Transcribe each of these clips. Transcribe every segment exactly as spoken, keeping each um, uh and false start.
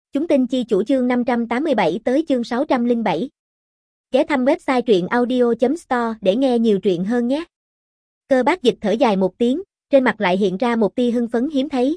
Chúng tin chi chủ chương năm trăm tám mươi bảy tới chương sáu trăm lẻ bảy. Ghé thăm website truyện audio chấm store để nghe nhiều truyện hơn nhé. Cơ Bác Dịch thở dài một tiếng, trên mặt lại hiện ra một tia hưng phấn hiếm thấy.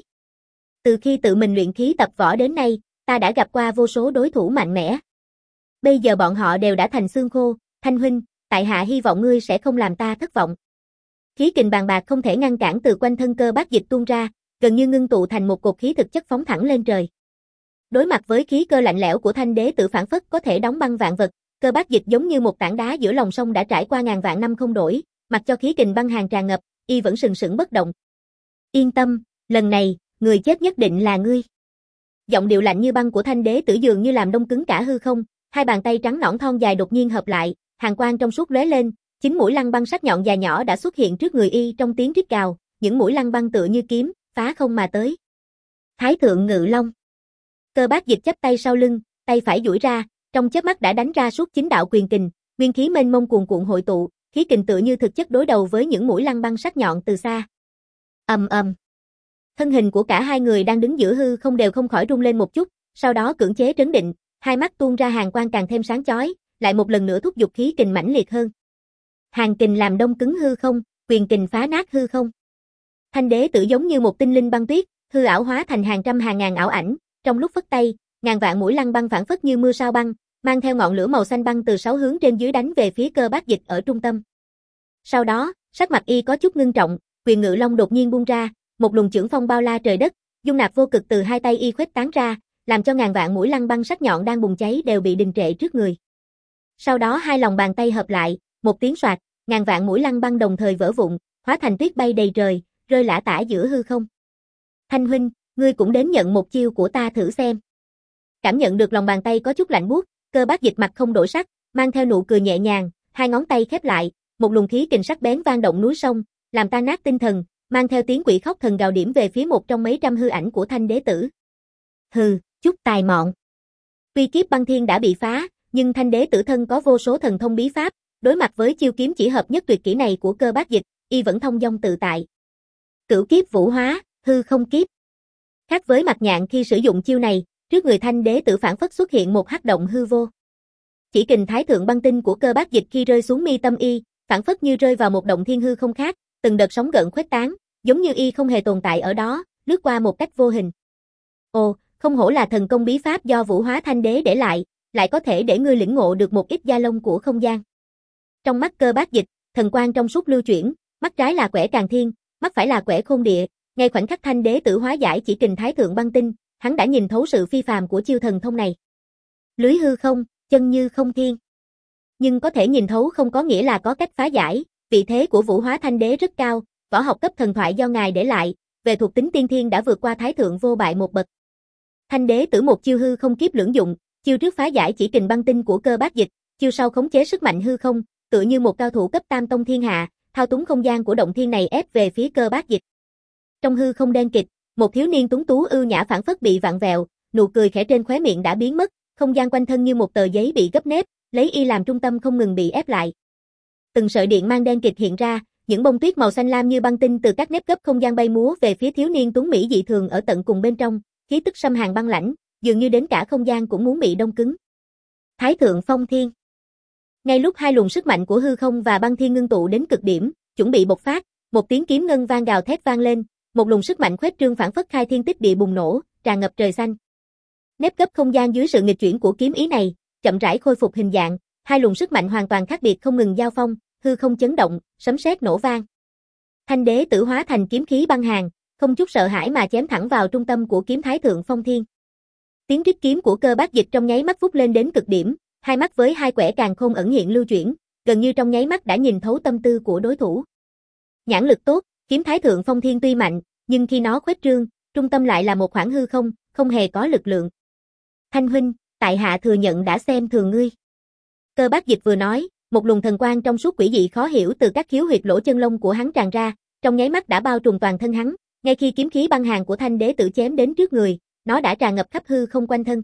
Từ khi tự mình luyện khí tập võ đến nay, ta đã gặp qua vô số đối thủ mạnh mẽ. Bây giờ bọn họ đều đã thành xương khô, Thanh huynh, tại hạ hy vọng ngươi sẽ không làm ta thất vọng. Khí kình bàn bạc không thể ngăn cản từ quanh thân Cơ Bác Dịch tuôn ra, gần như ngưng tụ thành một cột khí thực chất phóng thẳng lên trời. Đối mặt với khí cơ lạnh lẽo của Thanh Đế Tử phảng phất có thể đóng băng vạn vật, Cơ Bác Dịch giống như một tảng đá giữa lòng sông đã trải qua ngàn vạn năm không đổi, mặc cho khí kình băng hàn tràn ngập, y vẫn sừng sững bất động. Yên tâm, lần này, người chết nhất định là ngươi. Giọng điệu lạnh như băng của Thanh Đế Tử dường như làm đông cứng cả hư không, hai bàn tay trắng nõn thon dài đột nhiên hợp lại, hàn quang trong suốt lóe lên, chín mũi lăng băng sắc nhọn dài nhỏ đã xuất hiện trước người y trong tiếng rít gào, những mũi lăng băng tựa như kiếm, phá không mà tới. Thái thượng ngự long. Cơ Bác Dịch chắp tay sau lưng, tay phải duỗi ra, trong chớp mắt đã đánh ra suốt chín đạo quyền kình, nguyên khí mênh mông cuồn cuộn hội tụ, khí kình tựa như thực chất đối đầu với những mũi lăng băng sắc nhọn từ xa. Ầm ầm. Thân hình của cả hai người đang đứng giữa hư không đều không khỏi rung lên một chút, sau đó cưỡng chế trấn định, hai mắt tuôn ra hàn quang càng thêm sáng chói, lại một lần nữa thúc giục khí kình mãnh liệt hơn. Hàn kình làm đông cứng hư không, quyền kình phá nát hư không. Thanh Đế Tử giống như một tinh linh băng tuyết, hư ảo hóa thành hàng trăm hàng ngàn ảo ảnh, trong lúc phất tay, ngàn vạn mũi lăng băng phảng phất như mưa sao băng, mang theo ngọn lửa màu xanh băng từ sáu hướng trên dưới đánh về phía Cơ Bác Dịch ở trung tâm. Sau đó, sắc mặt y có chút ngưng trọng, quyền ngự long đột nhiên buông ra, một luồng chưởng phong bao la trời đất, dung nạp vô cực từ hai tay y khuếch tán ra, làm cho ngàn vạn mũi lăng băng sắc nhọn đang bùng cháy đều bị đình trệ trước người. Sau đó hai lòng bàn tay hợp lại, một tiếng soạt, ngàn vạn mũi lăng băng đồng thời vỡ vụn, hóa thành tuyết bay đầy trời, rơi lả tả giữa hư không. Thanh huynh, ngươi cũng đến nhận một chiêu của ta thử xem. Cảm nhận được lòng bàn tay có chút lạnh buốt, Cơ Bác Dịch mặt không đổi sắc, mang theo nụ cười nhẹ nhàng, hai ngón tay khép lại, một luồng khí kình sắc bén vang động núi sông, làm tan nát tinh thần, mang theo tiếng quỷ khóc thần gào điểm về phía một trong mấy trăm hư ảnh của Thanh Đế Tử. Hừ, chút tài mọn. Tuy kiếp băng thiên đã bị phá, nhưng Thanh Đế Tử thân có vô số thần thông bí pháp, đối mặt với chiêu kiếm chỉ hợp nhất tuyệt kỹ này của Cơ Bác Dịch, y vẫn thông dong tự tại. Cửu kiếp vũ hóa, hư không kiếp. Khác với Mặt Nhạn khi sử dụng chiêu này, trước người Thanh Đế Tử phảng phất xuất hiện một hắc động hư vô. Chỉ kình thái thượng băng tinh của Cơ Bác Dịch khi rơi xuống mi tâm y, phảng phất như rơi vào một động thiên hư không khác, từng đợt sóng gợn khuếch tán, giống như y không hề tồn tại ở đó, lướt qua một cách vô hình. Ồ, không hổ là thần công bí pháp do Vũ Hóa Thanh Đế để lại, lại có thể để ngươi lĩnh ngộ được một ít gia lông của không gian. Trong mắt Cơ Bác Dịch, thần quang trong suốt lưu chuyển, mắt trái là Quẻ Càn Thiên, mắt phải là Quẻ Khôn Địa, ngay khoảnh khắc Thanh Đế Tử hóa giải chỉ kình thái thượng băng tinh, hắn đã nhìn thấu sự phi phàm của chiêu thần thông này. Lưới hư không, chân như không thiên. Nhưng có thể nhìn thấu không có nghĩa là có cách phá giải, vị thế của Vũ Hóa Thanh Đế rất cao, võ học cấp thần thoại do ngài để lại, về thuộc tính tiên thiên đã vượt qua thái thượng vô bại một bậc. Thanh Đế Tử một chiêu hư không kiếp lưỡng dụng, chiêu trước phá giải chỉ kình băng tinh của Cơ Bác Dịch, chiêu sau khống chế sức mạnh hư không, tựa như một cao thủ cấp tam tông thiên hạ, thao túng không gian của động thiên này ép về phía Cơ Bác Dịch. Trong hư không đen kịt, một thiếu niên tuấn tú ưu nhã phảng phất bị vặn vẹo, nụ cười khẽ trên khóe miệng đã biến mất, không gian quanh thân như một tờ giấy bị gấp nếp, lấy y làm trung tâm không ngừng bị ép lại. Từng sợi điện mang đen kịt hiện ra, những bông tuyết màu xanh lam như băng tinh từ các nếp gấp không gian bay múa về phía thiếu niên tuấn mỹ dị thường ở tận cùng bên trong, khí tức xâm hàn băng lãnh, dường như đến cả không gian cũng muốn bị đông cứng. Thái thượng phong thiên. Ngay lúc hai luồng sức mạnh của hư không và băng thiên ngưng tụ đến cực điểm, chuẩn bị bộc phát, một tiếng kiếm ngân vang gào thét vang lên, một luồng sức mạnh khuếch trương phảng phất khai thiên tích địa bùng nổ, tràn ngập trời xanh. Nếp gấp không gian dưới sự nghịch chuyển của kiếm ý này, chậm rãi khôi phục hình dạng, hai luồng sức mạnh hoàn toàn khác biệt không ngừng giao phong, hư không chấn động, sấm sét nổ vang. Thanh Đế Tử hóa thành kiếm khí băng hàn, không chút sợ hãi mà chém thẳng vào trung tâm của kiếm thái thượng phong thiên. Tiếng rít kiếm của Cơ Bác Dịch trong nháy mắt vút lên đến cực điểm, hai mắt với hai quẻ càn khôn ẩn hiện lưu chuyển, gần như trong nháy mắt đã nhìn thấu tâm tư của đối thủ. Nhãn lực tốt, kiếm thái thượng phong thiên tuy mạnh, nhưng khi nó khuếch trương, trung tâm lại là một khoảng hư không, không hề có lực lượng. Thanh huynh, tại hạ thừa nhận đã xem thường ngươi. Cơ Bác Dịch vừa nói, một luồng thần quang trong suốt quỷ dị khó hiểu từ các khiếu huyệt lỗ chân lông của hắn tràn ra, trong nháy mắt đã bao trùm toàn thân hắn, ngay khi kiếm khí băng hàn của Thanh Đế Tử chém đến trước người, nó đã tràn ngập khắp hư không quanh thân.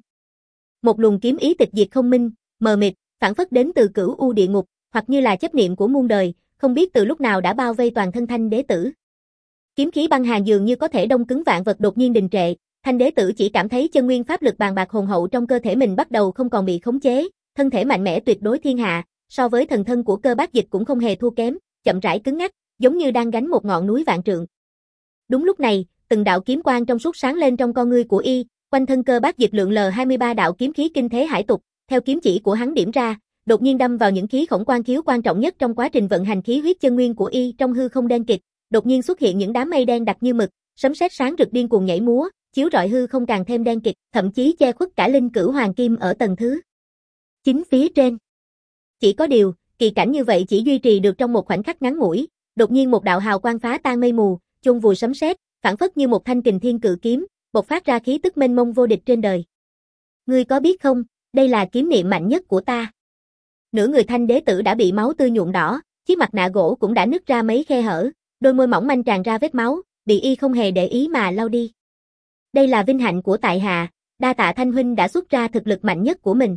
Một luồng kiếm ý tịch diệt không minh, mờ mịt, phảng phất đến từ cửu u địa ngục, hoặc như là chấp niệm của muôn đời, không biết từ lúc nào đã bao vây toàn thân Thanh Đế Tử. Kiếm khí băng hàn dường như có thể đông cứng vạn vật đột nhiên đình trệ, Thanh đế tử chỉ cảm thấy chân nguyên pháp lực bàn bạc hùng hậu trong cơ thể mình bắt đầu không còn bị khống chế, thân thể mạnh mẽ tuyệt đối thiên hạ, so với thần thân của Cơ Bác Dịch cũng không hề thua kém, chậm rãi cứng ngắc, giống như đang gánh một ngọn núi vạn trượng. Đúng lúc này, từng đạo kiếm quang trong suốt sáng lên trong con ngươi của y, quanh thân Cơ Bác Dịch lượn lờ hai mươi ba đạo kiếm khí kinh thế hải tục, theo kiếm chỉ của hắn điểm ra, đột nhiên đâm vào những khí khổng quan khiếu quan trọng nhất trong quá trình vận hành khí huyết chân nguyên của y trong hư không đen kịt, đột nhiên xuất hiện những đám mây đen đặc như mực, sấm sét sáng rực điên cuồng nhảy múa, chiếu rọi hư không càng thêm đen kịt, thậm chí che khuất cả linh cửu hoàng kim ở tầng thứ chín phía trên. Chỉ có điều, kỳ cảnh như vậy chỉ duy trì được trong một khoảnh khắc ngắn ngủi, đột nhiên một đạo hào quang phá tan mây mù, chôn vùi sấm sét, phảng phất như một thanh kình thiên cự kiếm, bộc phát ra khí tức mênh mông vô địch trên đời. Ngươi có biết không, đây là kiếm niệm mạnh nhất của ta. Nửa người Thanh đế tử đã bị máu tươi nhuộm đỏ, chiếc mặt nạ gỗ cũng đã nứt ra mấy khe hở, đôi môi mỏng manh tràn ra vết máu, bị y không hề để ý mà lau đi. Đây là vinh hạnh của tại hạ, đa tạ Thanh huynh đã xuất ra thực lực mạnh nhất của mình.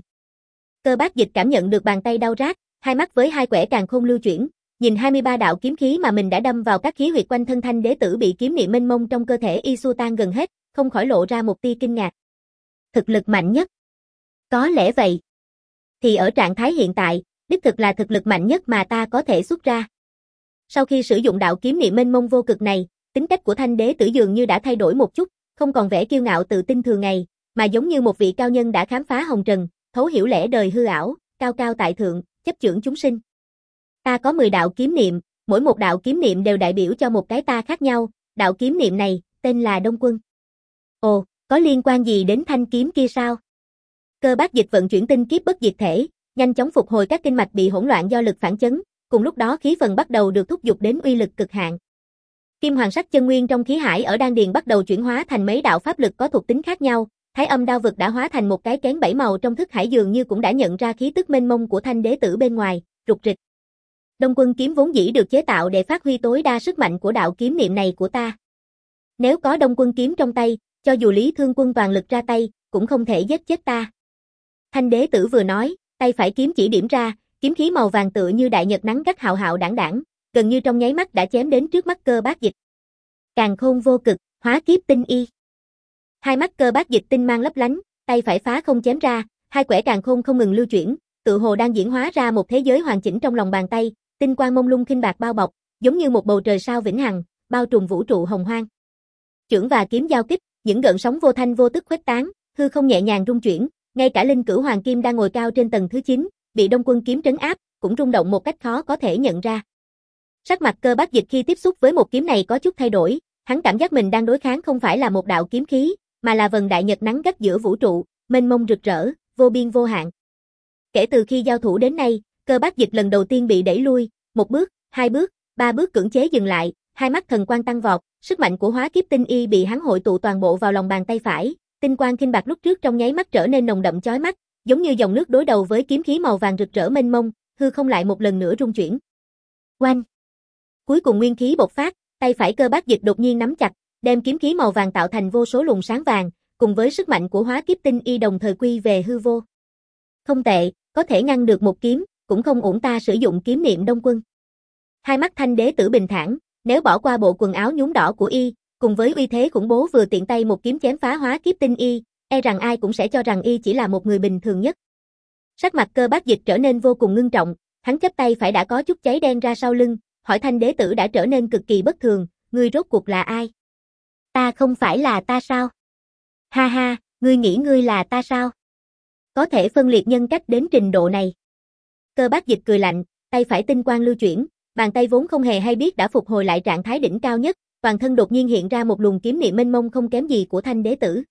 Cơ Bác Dịch cảm nhận được bàn tay đau rát, hai mắt với hai quẻ càn khôn lưu chuyển, nhìn hai mươi ba đạo kiếm khí mà mình đã đâm vào các khí huyệt quanh thân Thanh đế tử bị kiếm niệm mênh mông trong cơ thể y xua tan gần hết, không khỏi lộ ra một tia kinh ngạc. Thực lực mạnh nhất? Có lẽ vậy. Thì ở trạng thái hiện tại, đích thực là thực lực mạnh nhất mà ta có thể xuất ra. Sau khi sử dụng đạo kiếm niệm mênh mông vô cực này, tính cách của Thanh đế tử dường như đã thay đổi một chút, không còn vẻ kiêu ngạo tự tin thường ngày, mà giống như một vị cao nhân đã khám phá hồng trần, thấu hiểu lẽ đời hư ảo, cao cao tại thượng, chấp chưởng chúng sinh. Ta có mười đạo kiếm niệm, mỗi một đạo kiếm niệm đều đại biểu cho một cái ta khác nhau, đạo kiếm niệm này, tên là Đông Quân. Ồ, có liên quan gì đến thanh kiếm kia sao? Cơ Bác Dịch vận chuyển tinh kiếp bất diệt thể, nhanh chóng phục hồi các kinh mạch bị hỗn loạn do lực phản chấn, cùng lúc đó khí phần bắt đầu được thúc giục đến uy lực cực hạn. Kim hoàng sắc chân nguyên trong khí hải ở đan điền bắt đầu chuyển hóa thành mấy đạo pháp lực có thuộc tính khác nhau, Thái Âm đao vực đã hóa thành một cái kén bảy màu trong thức hải dường như cũng đã nhận ra khí tức mênh mông của Thanh đế tử bên ngoài, rục rịch. Đông Quân kiếm vốn dĩ được chế tạo để phát huy tối đa sức mạnh của đạo kiếm niệm này của ta. Nếu có Đông Quân kiếm trong tay, cho dù Lý Thương Quân toàn lực ra tay, cũng không thể giết chết ta. Thanh đế tử vừa nói, tay phải kiếm chỉ điểm ra, kiếm khí màu vàng tựa như đại nhật nắng gắt hạo hạo đảng đảng, gần như trong nháy mắt đã chém đến trước mắt Cơ Bác Dịch. Càn khôn vô cực, hóa kiếp tinh y. Hai mắt Cơ Bác Dịch tinh mang lấp lánh, tay phải phá không chém ra, hai quẻ càn khôn không ngừng lưu chuyển, tự hồ đang diễn hóa ra một thế giới hoàn chỉnh trong lòng bàn tay, tinh quang mông lung khinh bạc bao bọc, giống như một bầu trời sao vĩnh hằng, bao trùm vũ trụ hồng hoang. Chưởng và kiếm giao kích, những gợn sóng vô thanh vô tức khuếch tán, hư không nhẹ nhàng rung chuyển, ngay cả linh cửu hoàng kim đang ngồi cao trên tầng thứ chín, bị Đông Quân kiếm trấn áp, cũng rung động một cách khó có thể nhận ra. Sắc mặt Cơ Bác Dịch khi tiếp xúc với một kiếm này có chút thay đổi, hắn cảm giác mình đang đối kháng không phải là một đạo kiếm khí, mà là vầng đại nhật nắng gắt giữa vũ trụ, mênh mông rực rỡ, vô biên vô hạn. Kể từ khi giao thủ đến nay, Cơ Bác Dịch lần đầu tiên bị đẩy lui, một bước, hai bước, ba bước cưỡng chế dừng lại, hai mắt thần quang tăng vọt, sức mạnh của hóa kiếp tinh y bị hắn hội tụ toàn bộ vào lòng bàn tay phải, tinh quang khinh bạc lúc trước trong nháy mắt trở nên nồng đậm chói mắt, giống như dòng nước đối đầu với kiếm khí màu vàng rực rỡ mênh mông, hư không lại một lần nữa rung chuyển. Oanh! Cuối cùng nguyên khí bộc phát, tay phải Cơ Bác Dịch đột nhiên nắm chặt, đem kiếm khí màu vàng tạo thành vô số luồng sáng vàng, cùng với sức mạnh của hóa kiếp tinh y đồng thời quy về hư vô. Không tệ, có thể ngăn được một kiếm, cũng không uổng ta sử dụng kiếm niệm Đông Quân. Hai mắt Thanh đế tử bình thản, nếu bỏ qua bộ quần áo nhuốm đỏ của y, cùng với uy thế khủng bố vừa tiện tay một kiếm chém phá hóa kiếp tinh y, e rằng ai cũng sẽ cho rằng y chỉ là một người bình thường nhất. Sắc mặt Cơ Bác Dịch trở nên vô cùng ngưng trọng, hắn chắp tay phải đã có chút cháy đen ra sau lưng, hỏi Thanh đế tử đã trở nên cực kỳ bất thường, ngươi rốt cuộc là ai? Ta không phải là ta sao? Ha ha, ngươi nghĩ ngươi là ta sao? Có thể phân liệt nhân cách đến trình độ này. Cơ Bác Dịch cười lạnh, tay phải tinh quang lưu chuyển, bàn tay vốn không hề hay biết đã phục hồi lại trạng thái đỉnh cao nhất, toàn thân đột nhiên hiện ra một luồng kiếm niệm mênh mông không kém gì của Thanh đế tử.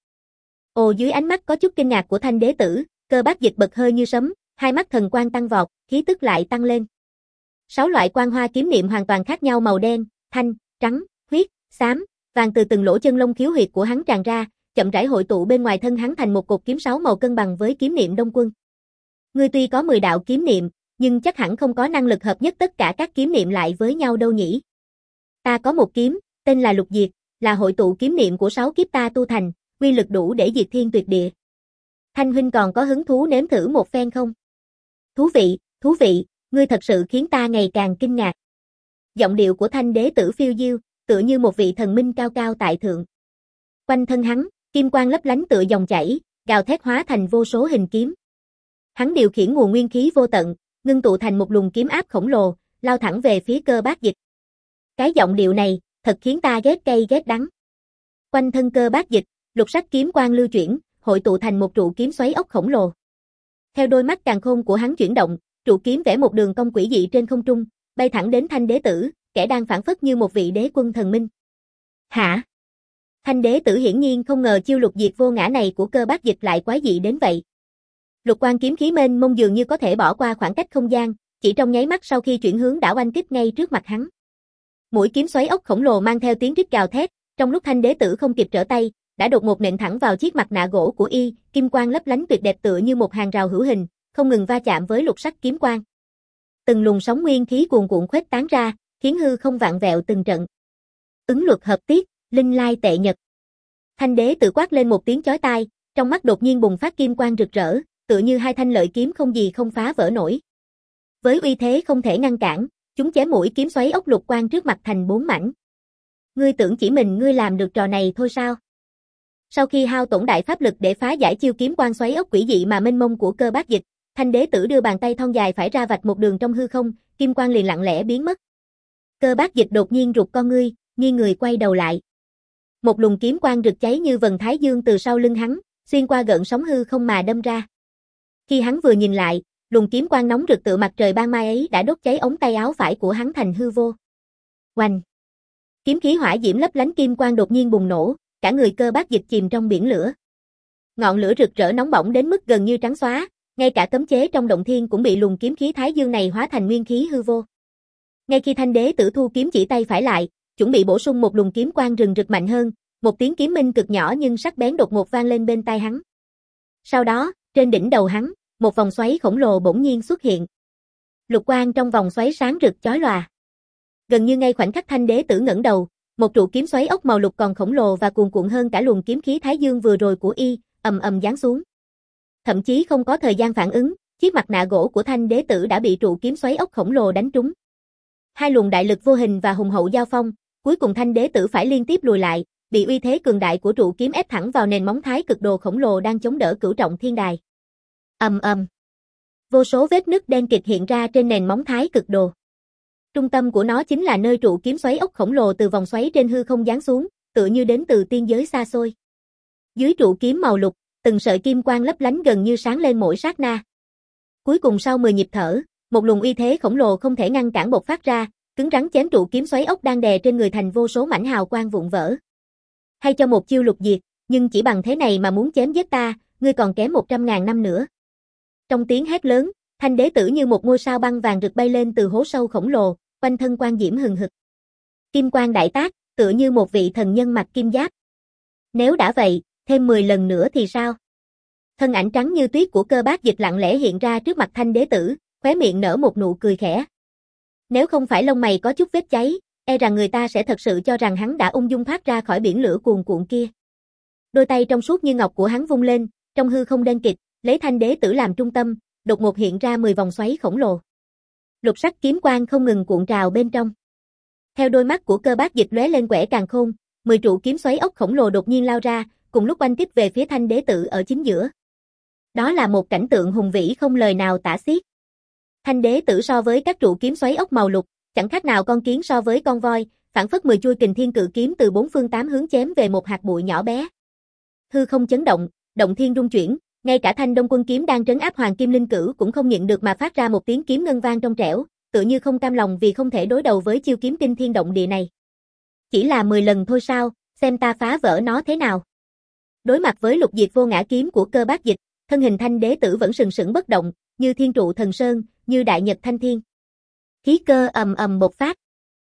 Ồ, dưới ánh mắt có chút kinh ngạc của Thanh đế tử, Cơ Bác Dịch bật hơi như sấm, hai mắt thần quang tăng vọt, khí tức lại tăng lên. Sáu loại quang hoa kiếm niệm hoàn toàn khác nhau màu đen, thanh, trắng, huyết, xám, vàng từ từng lỗ chân lông khiếu huyệt của hắn tràn ra, chậm rãi hội tụ bên ngoài thân hắn thành một cột kiếm sáu màu cân bằng với kiếm niệm Đông Quân. Ngươi tuy có mười đạo kiếm niệm, nhưng chắc hẳn không có năng lực hợp nhất tất cả các kiếm niệm lại với nhau đâu nhỉ. Ta có một kiếm, tên là Lục Diệt, là hội tụ kiếm niệm của sáu kiếp ta tu thành, uy lực đủ để diệt thiên tuyệt địa. Thanh huynh còn có hứng thú nếm thử một phen không? Thú vị, thú vị, ngươi thật sự khiến ta ngày càng kinh ngạc. Giọng điệu của Thanh đế tử phiêu diêu, tựa như một vị thần minh cao cao tại thượng. Quanh thân hắn, Kim quang lấp lánh tựa dòng chảy, gào thét hóa thành vô số hình kiếm. Hắn điều khiển nguồn nguyên khí vô tận, ngưng tụ thành một luồng kiếm áp khổng lồ, lao thẳng về phía Cơ Bác Dịch. Cái giọng điệu này, thật khiến ta ghét cay ghét đắng. Quanh thân Cơ Bác Dịch, lục sắc kiếm quang lưu chuyển, hội tụ thành một trụ kiếm xoáy ốc khổng lồ. Theo đôi mắt càn khôn của hắn chuyển động, trụ kiếm vẽ một đường cong quỷ dị trên không trung, bay thẳng đến Thanh Đế Tử, kẻ đang phảng phất như một vị đế quân thần minh. Hả? Thanh Đế Tử hiển nhiên không ngờ chiêu lục diệt vô ngã này của Cơ Bác Dịch lại quái dị đến vậy. Lục quang kiếm khí mênh mông dường như có thể bỏ qua khoảng cách không gian, chỉ trong nháy mắt sau khi chuyển hướng đã oanh kích ngay trước mặt hắn. Mũi kiếm xoáy ốc khổng lồ mang theo tiếng rít gào thét, trong lúc Thanh Đế Tử không kịp trở tay, đã đột ngột nện thẳng vào chiếc mặt nạ gỗ của y, kim quang lấp lánh tuyệt đẹp tựa như một hàng rào hữu hình, không ngừng va chạm với lục sắc kiếm quang. Từng luồng sóng nguyên khí cuồn cuộn khuếch tán ra, khiến hư không vạn vẹo từng trận. Ứng luật hợp tiết, linh lai tệ nhật. Thanh Đế Tử quát lên một tiếng chói tai, trong mắt đột nhiên bùng phát kim quang rực rỡ, tựa như hai thanh lợi kiếm không gì không phá vỡ nổi. Với uy thế không thể ngăn cản, chúng chém mũi kiếm xoáy ốc lục quang trước mặt thành bốn mảnh. Ngươi tưởng chỉ mình ngươi làm được trò này thôi sao? Sau khi hao tổn đại pháp lực để phá giải chiêu kiếm quang xoáy ốc quỷ dị mà mênh mông của Cơ Bác Dịch, Thanh Đế Tử đưa bàn tay thon dài phải ra vạch một đường trong hư không, kim quang liền lặng lẽ biến mất. Cơ Bác Dịch đột nhiên rụt con ngươi, nghiêng người quay đầu lại. Một luồng kiếm quang rực cháy như vầng thái dương từ sau lưng hắn, xuyên qua gợn sóng hư không mà đâm ra. Khi hắn vừa nhìn lại, luồng kiếm quang nóng rực tựa mặt trời ban mai ấy đã đốt cháy ống tay áo phải của hắn thành hư vô. Oanh! Kiếm khí hỏa diễm lấp lánh kim quang đột nhiên bùng nổ, cả người Cơ Bác Dịch chìm trong biển lửa. Ngọn lửa rực rỡ nóng bỏng đến mức gần như trắng xóa, ngay cả cấm chế trong động thiên cũng bị luồng kiếm khí thái dương này hóa thành nguyên khí hư vô. Ngay khi Thanh Đế Tử thu kiếm chỉ tay phải lại, chuẩn bị bổ sung một luồng kiếm quang rừng rực mạnh hơn, một tiếng kiếm minh cực nhỏ nhưng sắc bén đột ngột vang lên bên tai hắn. Sau đó, trên đỉnh đầu hắn, một vòng xoáy khổng lồ bỗng nhiên xuất hiện. Lục quang trong vòng xoáy sáng rực chói lòa. Gần như ngay khoảnh khắc Thanh Đế Tử ngẩng đầu, một trụ kiếm xoáy ốc màu lục còn khổng lồ và cuồn cuộn hơn cả luồng kiếm khí thái dương vừa rồi của y, ầm ầm giáng xuống. Thậm chí không có thời gian phản ứng, chiếc mặt nạ gỗ của Thanh Đế Tử đã bị trụ kiếm xoáy ốc khổng lồ đánh trúng. Hai luồng đại lực vô hình và hùng hậu giao phong, cuối cùng Thanh Đế Tử phải liên tiếp lùi lại, bị uy thế cường đại của trụ kiếm ép thẳng vào nền móng thái cực đồ khổng lồ đang chống đỡ cửu trọng thiên đài. Ầm ầm. Vô số vết nứt đen kịt hiện ra trên nền móng thái cực đồ. Trung tâm của nó chính là nơi trụ kiếm xoáy ốc khổng lồ từ vòng xoáy trên hư không giáng xuống, tựa như đến từ tiên giới xa xôi. Dưới trụ kiếm màu lục, từng sợi kim quang lấp lánh gần như sáng lên mỗi sát na. Cuối cùng sau mười nhịp thở, một luồng uy thế khổng lồ không thể ngăn cản bộc phát ra, cứng rắn chém trụ kiếm xoáy ốc đang đè trên người thành vô số mảnh hào quang vụn vỡ. Hay cho một chiêu lục diệt, nhưng chỉ bằng thế này mà muốn chém giết ta, ngươi còn kém một trăm ngàn năm nữa. Trong tiếng hét lớn, Thanh Đế Tử như một ngôi sao băng vàng rực bay lên từ hố sâu khổng lồ, quanh thân quang diễm hừng hực. Kim quang đại tác, tựa như một vị thần nhân mặc kim giáp. Nếu đã vậy, thêm mười lần nữa thì sao? Thân ảnh trắng như tuyết của Cơ Bác Dịch lặng lẽ hiện ra trước mặt Thanh Đế Tử, khóe miệng nở một nụ cười khẽ. Nếu không phải lông mày có chút vết cháy, e rằng người ta sẽ thật sự cho rằng hắn đã ung dung thoát ra khỏi biển lửa cuồn cuộn kia. Đôi tay trong suốt như ngọc của hắn vung lên, trong hư không đen kịt, lấy Thanh Đế Tử làm trung tâm, đột ngột hiện ra mười vòng xoáy khổng lồ. Lục sắc kiếm quang không ngừng cuộn trào bên trong. Theo đôi mắt của Cơ Bác Dịch lóe lên quẻ càn khôn, mười trụ kiếm xoáy ốc khổng lồ đột nhiên lao ra, cùng lúc oanh kích về phía Thanh Đế Tử ở chính giữa. Đó là một cảnh tượng hùng vĩ không lời nào tả xiết. Thanh Đế Tử so với các trụ kiếm xoáy ốc màu lục, chẳng khác nào con kiến so với con voi, phảng phất mười chuôi kình thiên cự kiếm từ bốn phương tám hướng chém về một hạt bụi nhỏ bé. Hư không chấn động, động thiên rung chuyển, ngay cả Thanh Đông Quân kiếm đang trấn áp Hoàng Kim Linh Cửu cũng không nhịn được mà phát ra một tiếng kiếm ngân vang trong trẻo, tựa như không cam lòng vì không thể đối đầu với chiêu kiếm kinh thiên động địa này. Chỉ là mười lần thôi sao, xem ta phá vỡ nó thế nào. Đối mặt với lục diệt vô ngã kiếm của Cơ Bác Dịch, thân hình Thanh Đế Tử vẫn sừng sững bất động, như thiên trụ thần sơn, như đại nhật thanh thiên. Khí cơ ầm ầm bộc phát.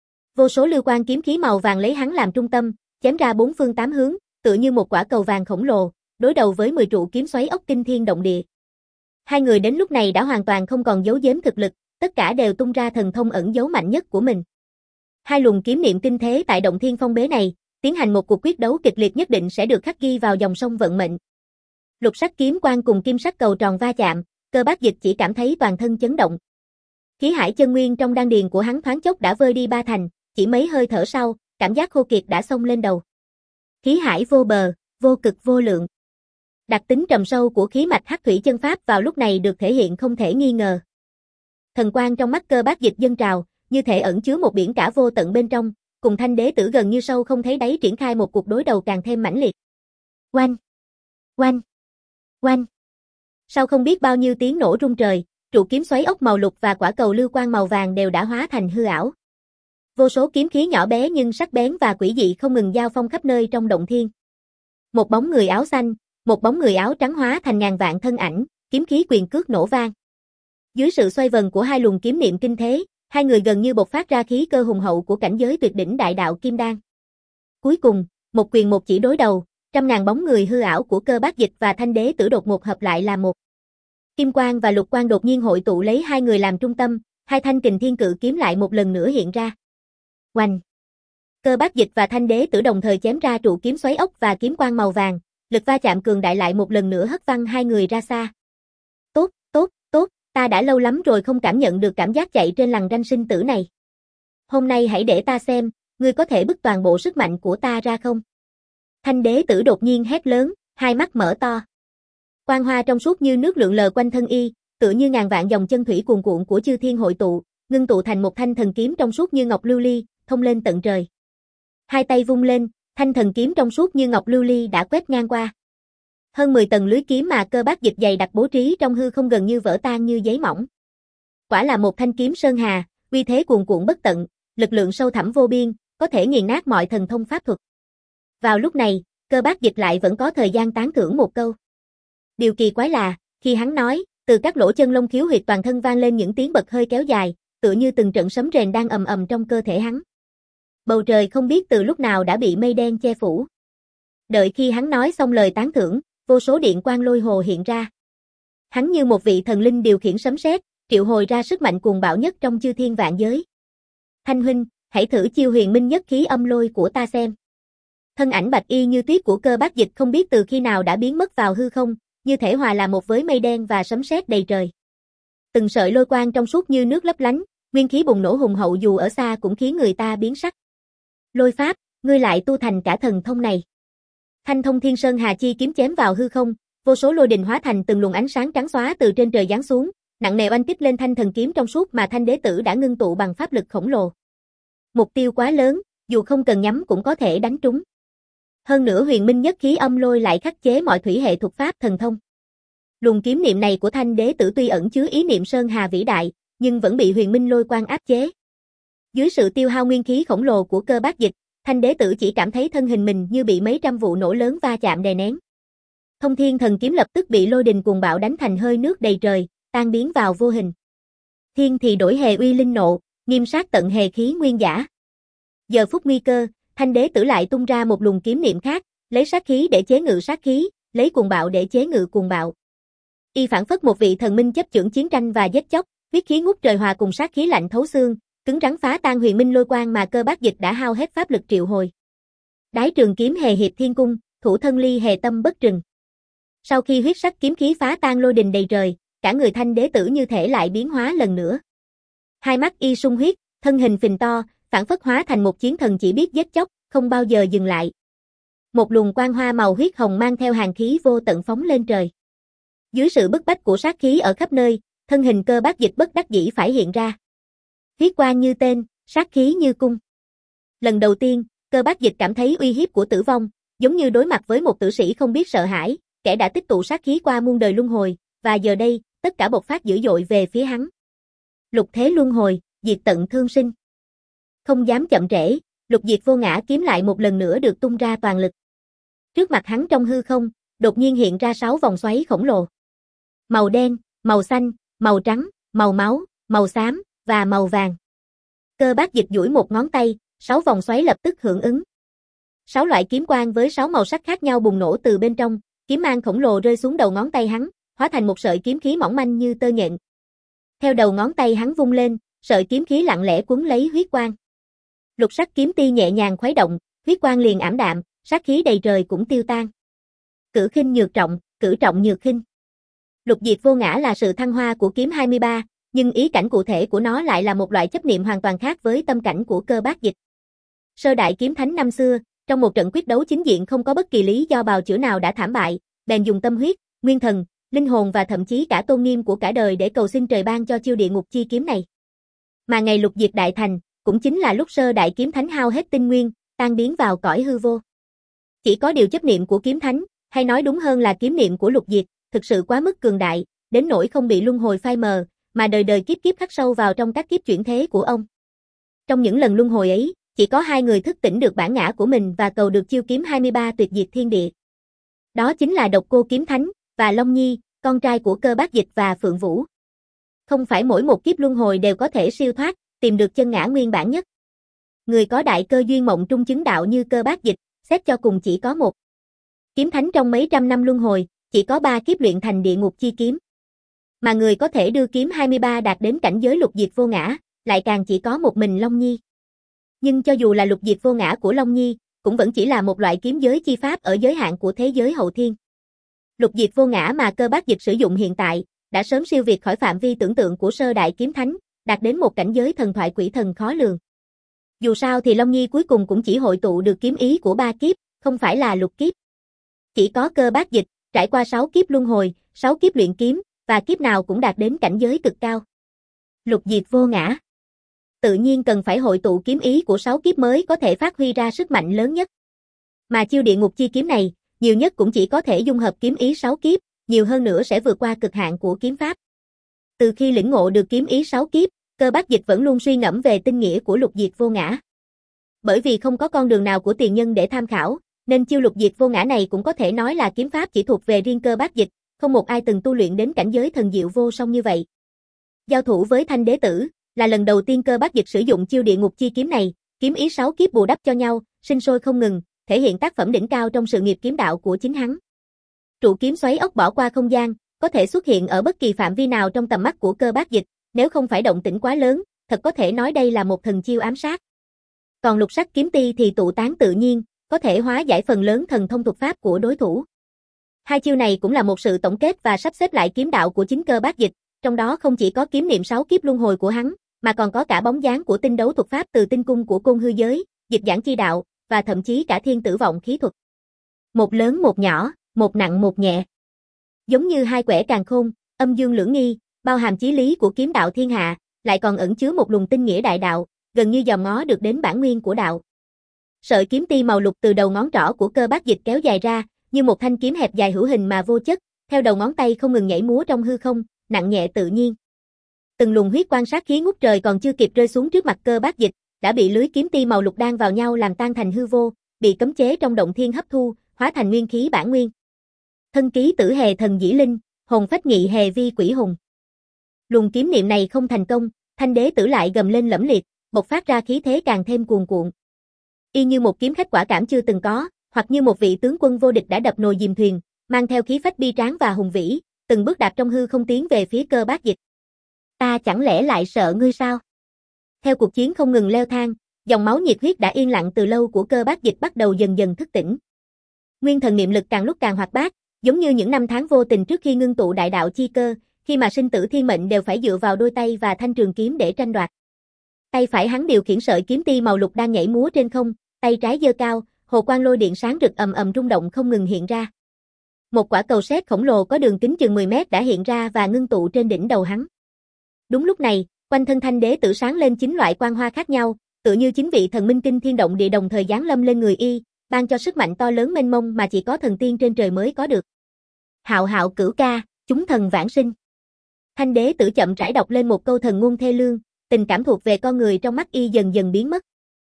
Vô số lưu quang kiếm khí màu vàng lấy hắn làm trung tâm, chém ra bốn phương tám hướng, tựa như một quả cầu vàng khổng lồ, đối đầu với mười trụ kiếm xoáy ốc kinh thiên động địa. Hai người đến lúc này đã hoàn toàn không còn giấu giếm thực lực, tất cả đều tung ra thần thông ẩn giấu mạnh nhất của mình. Hai luồng kiếm niệm kinh thế tại động thiên phong bế này, tiến hành một cuộc quyết đấu kịch liệt nhất định sẽ được khắc ghi vào dòng sông vận mệnh. Lục sắc kiếm quang cùng kim sắc cầu tròn va chạm, Cơ Bác Dịch chỉ cảm thấy toàn thân chấn động. Khí hải chân nguyên trong đan điền của hắn thoáng chốc đã vơi đi ba thành, chỉ mấy hơi thở sau, cảm giác khô kiệt đã xông lên đầu. Khí hải vô bờ, vô cực vô lượng. Đặc tính trầm sâu của khí mạch Hắc Thủy Chân Pháp vào lúc này được thể hiện không thể nghi ngờ. Thần quang trong mắt Cơ Bác Dịch dâng trào, như thể ẩn chứa một biển cả vô tận bên trong, cùng Thanh Đế Tử gần như sâu không thấy đáy triển khai một cuộc đối đầu càng thêm mãnh liệt. Oanh! Oanh! Oanh! Sau không biết bao nhiêu tiếng nổ rung trời, trụ kiếm xoáy ốc màu lục và quả cầu lưu quang màu vàng đều đã hóa thành hư ảo. Vô số kiếm khí nhỏ bé nhưng sắc bén và quỷ dị không ngừng giao phong khắp nơi trong động thiên. Một bóng người áo xanh, một bóng người áo trắng hóa thành ngàn vạn thân ảnh, kiếm khí quyền cước nổ vang. Dưới sự xoay vần của hai luồng kiếm niệm kinh thế, hai người gần như bộc phát ra khí cơ hùng hậu của cảnh giới tuyệt đỉnh đại đạo kim đan. Cuối cùng, một quyền một chỉ đối đầu, trăm ngàn bóng người hư ảo của Cơ Bác Dịch và Thanh Đế Tử đột ngột hợp lại là một. Kim quang và lục quang đột nhiên hội tụ lấy hai người làm trung tâm, hai thanh kình thiên cự kiếm lại một lần nữa hiện ra. Oanh! Cơ Bác Dịch và Thanh Đế Tử đồng thời chém ra trụ kiếm xoáy ốc và kiếm quang màu vàng, lực va chạm cường đại lại một lần nữa hất văng hai người ra xa. Tốt, tốt, tốt, ta đã lâu lắm rồi không cảm nhận được cảm giác chạy trên lằn ranh sinh tử này. Hôm nay hãy để ta xem, ngươi có thể bức toàn bộ sức mạnh của ta ra không? Thanh Đế Tử đột nhiên hét lớn, hai mắt mở to. Quang hoa trong suốt như nước lượn lờ quanh thân y, tựa như ngàn vạn dòng chân thủy cuồn cuộn của chư thiên hội tụ, ngưng tụ thành một thanh thần kiếm trong suốt như ngọc lưu ly, thông lên tận trời. Hai tay vung lên, thanh thần kiếm trong suốt như ngọc lưu ly đã quét ngang qua. Hơn mười tầng lưới kiếm mà Cơ Bác Dịch dày đặc bố trí trong hư không gần như vỡ tan như giấy mỏng. Quả là một thanh kiếm sơn hà, uy thế cuồn cuộn bất tận, lực lượng sâu thẳm vô biên, có thể nghiền nát mọi thần thông pháp thuật. Vào lúc này, Cơ Bác Dịch lại vẫn có thời gian tán thưởng một câu. Điều kỳ quái là, khi hắn nói, từ các lỗ chân lông khiếu huyệt toàn thân vang lên những tiếng bật hơi kéo dài, tựa như từng trận sấm rền đang ầm ầm trong cơ thể hắn. Bầu trời không biết từ lúc nào đã bị mây đen che phủ. Đợi khi hắn nói xong lời tán thưởng, vô số điện quang lôi hồ hiện ra. Hắn như một vị thần linh điều khiển sấm sét, triệu hồi ra sức mạnh cuồng bạo nhất trong chư thiên vạn giới. Thanh huynh, hãy thử chiêu huyền minh nhất khí âm lôi của ta xem. Thân ảnh bạch y như tuyết của Cơ Bác Dịch không biết từ khi nào đã biến mất vào hư không, như thể hòa là một với mây đen và sấm sét đầy trời. Từng sợi lôi quang trong suốt như nước lấp lánh, nguyên khí bùng nổ hùng hậu dù ở xa cũng khiến người ta biến sắc. Lôi pháp, ngươi lại tu thành cả thần thông này. Thanh thông thiên sơn hà chi kiếm chém vào hư không, vô số lôi đình hóa thành từng luồng ánh sáng trắng xóa từ trên trời giáng xuống, nặng nề oanh kích lên thanh thần kiếm trong suốt mà Thanh Đế Tử đã ngưng tụ bằng pháp lực khổng lồ. Mục tiêu quá lớn, dù không cần nhắm cũng có thể đánh trúng. Hơn nữa huyền minh nhất khí âm lôi lại khắc chế mọi thủy hệ thuật pháp thần thông. Luồng kiếm niệm này của Thanh Đế Tử tuy ẩn chứa ý niệm sơn hà vĩ đại, nhưng vẫn bị huyền minh lôi quang áp chế. Dưới sự tiêu hao nguyên khí khổng lồ của Cơ Bác Dịch, Thanh Đế Tử chỉ cảm thấy thân hình mình như bị mấy trăm vụ nổ lớn va chạm đè nén. Thông thiên thần kiếm lập tức bị lôi đình cuồng bạo đánh thành hơi nước đầy trời, tan biến vào vô hình. Thiên thì đổi hề uy linh nộ, nghiêm sát tận hề khí nguyên giả. Giờ phút nguy cơ, Thanh Đế Tử lại tung ra một luồng kiếm niệm khác, lấy sát khí để chế ngự sát khí, lấy cuồng bạo để chế ngự cuồng bạo. Y phản phất một vị thần minh chấp chưởng chiến tranh và giết chóc, huyết khí ngút trời hòa cùng sát khí lạnh thấu xương, cứng rắn phá tan huyền minh lôi quang mà Cơ Bác Dịch đã hao hết pháp lực triệu hồi. Đái trường kiếm hề hiệp thiên cung, thủ thân ly hề tâm bất trừng. Sau khi huyết sắc kiếm khí phá tan lôi đình đầy trời, cả người Thanh Đế Tử như thể lại biến hóa lần nữa. Hai mắt y sung huyết, thân hình phình to, phản phất hóa thành một chiến thần chỉ biết giết chóc, không bao giờ dừng lại. Một luồng quang hoa màu huyết hồng mang theo hàn khí vô tận phóng lên trời. Dưới sự bức bách của sát khí ở khắp nơi, thân hình Cơ Bác Dịch bất đắc dĩ phải hiện ra. Huyết quang như tên, sát khí như cung. Lần đầu tiên, Cơ Bác Dịch cảm thấy uy hiếp của tử vong, giống như đối mặt với một tử sĩ không biết sợ hãi, kẻ đã tích tụ sát khí qua muôn đời luân hồi, và giờ đây, tất cả bộc phát dữ dội về phía hắn. Lục thế luân hồi, diệt tận thương sinh. Không dám chậm trễ, lục diệt vô ngã kiếm lại một lần nữa được tung ra toàn lực. Trước mặt hắn trong hư không, đột nhiên hiện ra sáu vòng xoáy khổng lồ. Màu đen, màu xanh, màu trắng, màu máu, màu xám, và màu vàng. Cơ Bác Dịch duỗi một ngón tay, sáu vòng xoáy lập tức hưởng ứng. Sáu loại kiếm quang với sáu màu sắc khác nhau bùng nổ từ bên trong, kiếm mang khổng lồ rơi xuống đầu ngón tay hắn, hóa thành một sợi kiếm khí mỏng manh như tơ nhện. Theo đầu ngón tay hắn vung lên, sợi kiếm khí lặng lẽ cuốn lấy huyết quang. Lục sắc kiếm ti nhẹ nhàng khuấy động, huyết quang liền ảm đạm, sát khí đầy trời cũng tiêu tan. Cử khinh nhược trọng, cử trọng nhược khinh. Lục diệt vô ngã là sự thăng hoa của kiếm hai mươi ba, nhưng ý cảnh cụ thể của nó lại là một loại chấp niệm hoàn toàn khác với tâm cảnh của Cơ Bác Dịch. Sơ đại kiếm thánh năm xưa, Trong một trận quyết đấu chính diện không có bất kỳ lý do bào chữa nào đã thảm bại, bèn dùng tâm huyết, nguyên thần, linh hồn và thậm chí cả tôn nghiêm của cả đời để cầu xin trời ban cho chiêu địa ngục chi kiếm này. Mà ngày lục diệt đại thành, cũng chính là lúc sơ đại kiếm thánh hao hết tinh nguyên, tan biến vào cõi hư vô. Chỉ có điều chấp niệm của kiếm thánh, hay nói đúng hơn là kiếm niệm của lục diệt, thực sự quá mức cường đại, đến nỗi không bị luân hồi phai mờ, mà đời đời kiếp kiếp khắc sâu vào trong các kiếp chuyển thế của ông. Trong những lần luân hồi ấy, chỉ có hai người thức tỉnh được bản ngã của mình và cầu được chiêu kiếm hai mươi ba tuyệt diệt thiên địa. Đó chính là Độc Cô Kiếm Thánh và Long Nhi, con trai của Cơ Bác Dịch và Phượng Vũ. Không phải mỗi một kiếp luân hồi đều có thể siêu thoát, tìm được chân ngã nguyên bản nhất. Người có đại cơ duyên mộng trung chứng đạo như Cơ Bác Dịch, xét cho cùng chỉ có một. Kiếm Thánh trong mấy trăm năm luân hồi, chỉ có ba kiếp luyện thành địa ngục chi kiếm. Mà người có thể đưa kiếm hai mươi ba đạt đến cảnh giới lục diệt vô ngã, lại càng chỉ có một mình Long Nhi. Nhưng cho dù là lục diệt vô ngã của Long Nhi, cũng vẫn chỉ là một loại kiếm giới chi pháp ở giới hạn của thế giới hậu thiên. Lục diệt vô ngã mà Cơ Bác Dịch sử dụng hiện tại, đã sớm siêu việt khỏi phạm vi tưởng tượng của sơ đại kiếm thánh, đạt đến một cảnh giới thần thoại quỷ thần khó lường. Dù sao thì Long Nhi cuối cùng cũng chỉ hội tụ được kiếm ý của ba kiếp, không phải là lục kiếp. Chỉ có Cơ Bác Dịch, trải qua sáu kiếp luân hồi, sáu kiếp luyện kiếm, và kiếp nào cũng đạt đến cảnh giới cực cao. Lục diệt vô ngã. Tự nhiên cần phải hội tụ kiếm ý của sáu kiếp mới có thể phát huy ra sức mạnh lớn nhất. Mà chiêu địa ngục chi kiếm này, nhiều nhất cũng chỉ có thể dung hợp kiếm ý sáu kiếp, nhiều hơn nữa sẽ vượt qua cực hạn của kiếm pháp. Từ khi lĩnh ngộ được kiếm ý sáu kiếp, Cơ Bác Dịch vẫn luôn suy ngẫm về tinh nghĩa của lục diệt vô ngã. Bởi vì không có con đường nào của tiền nhân để tham khảo, nên chiêu lục diệt vô ngã này cũng có thể nói là kiếm pháp chỉ thuộc về riêng Cơ Bác Dịch, không một ai từng tu luyện đến cảnh giới thần diệu vô song như vậy. Giao thủ với Thanh Đế Tử, là lần đầu tiên Cơ Bác Dịch sử dụng chiêu địa ngục chi kiếm này, kiếm ý sáu kiếp bù đắp cho nhau, sinh sôi không ngừng, thể hiện tác phẩm đỉnh cao trong sự nghiệp kiếm đạo của chính hắn. Trụ kiếm xoáy ốc bỏ qua không gian, có thể xuất hiện ở bất kỳ phạm vi nào trong tầm mắt của Cơ Bác Dịch, nếu không phải động tĩnh quá lớn, thật có thể nói đây là một thần chiêu ám sát. Còn lục sắc kiếm ti thì tụ tán tự nhiên, có thể hóa giải phần lớn thần thông thuật pháp của đối thủ. Hai chiêu này cũng là một sự tổng kết và sắp xếp lại kiếm đạo của chính Cơ Bác Dịch, trong đó không chỉ có kiếm niệm sáu kiếp luân hồi của hắn, mà còn có cả bóng dáng của tinh đấu thuật pháp từ tinh cung của Côn Hư Giới, Dịch Giảng Chi Đạo, và thậm chí cả Thiên Tử Vọng Khí thuật. Một lớn một nhỏ, một nặng một nhẹ. Giống như hai quẻ càn khôn, âm dương lưỡng nghi, bao hàm chí lý của kiếm đạo thiên hạ, lại còn ẩn chứa một luồng tinh nghĩa đại đạo, gần như dòm ngó được đến bản nguyên của đạo. Sợi kiếm ti màu lục từ đầu ngón trỏ của Cơ Bác Dịch kéo dài ra, như một thanh kiếm hẹp dài hữu hình mà vô chất, theo đầu ngón tay không ngừng nhảy múa trong hư không, nặng nhẹ tự nhiên. Từng luồng huyết quang sát khí ngút trời còn chưa kịp rơi xuống trước mặt Cơ Bác Dịch, đã bị lưới kiếm ti màu lục đan vào nhau làm tan thành hư vô, bị cấm chế trong động thiên hấp thu, hóa thành nguyên khí bản nguyên. Thân ký tử hề thần dĩ linh, hồn phách nghị hề vi quỷ hùng. Luồng kiếm niệm này không thành công, Thanh Đế Tử lại gầm lên lẫm liệt, bộc phát ra khí thế càng thêm cuồn cuộn. Y như một kiếm khách quả cảm chưa từng có, hoặc như một vị tướng quân vô địch đã đập nồi dìm thuyền, mang theo khí phách bi tráng và hùng vĩ, từng bước đạp trong hư không tiến về phía Cơ Bác Dịch. Ta chẳng lẽ lại sợ ngươi sao? Theo cuộc chiến không ngừng leo thang, dòng máu nhiệt huyết đã yên lặng từ lâu của Cơ Bác Dịch bắt đầu dần dần thức tỉnh. Nguyên thần niệm lực càng lúc càng hoạt bát, giống như những năm tháng vô tình trước khi ngưng tụ đại đạo chi cơ, khi mà sinh tử thiên mệnh đều phải dựa vào đôi tay và thanh trường kiếm để tranh đoạt. Tay phải hắn điều khiển sợi kiếm ti màu lục đang nhảy múa trên không, tay trái giơ cao, hồ quang lôi điện sáng rực ầm ầm rung động không ngừng hiện ra. Một quả cầu sét khổng lồ có đường kính chừng mười mét đã hiện ra và ngưng tụ trên đỉnh đầu hắn. Đúng lúc này, quanh thân Thanh Đế Tử sáng lên chín loại quang hoa khác nhau, tựa như chín vị thần minh kinh thiên động địa đồng thời giáng lâm lên người y, ban cho sức mạnh to lớn mênh mông mà chỉ có thần tiên trên trời mới có được. Hạo hạo cửu ca, chúng thần vãng sinh. Thanh Đế Tử chậm rãi đọc lên một câu thần ngôn thê lương, tình cảm thuộc về con người trong mắt y dần dần biến mất.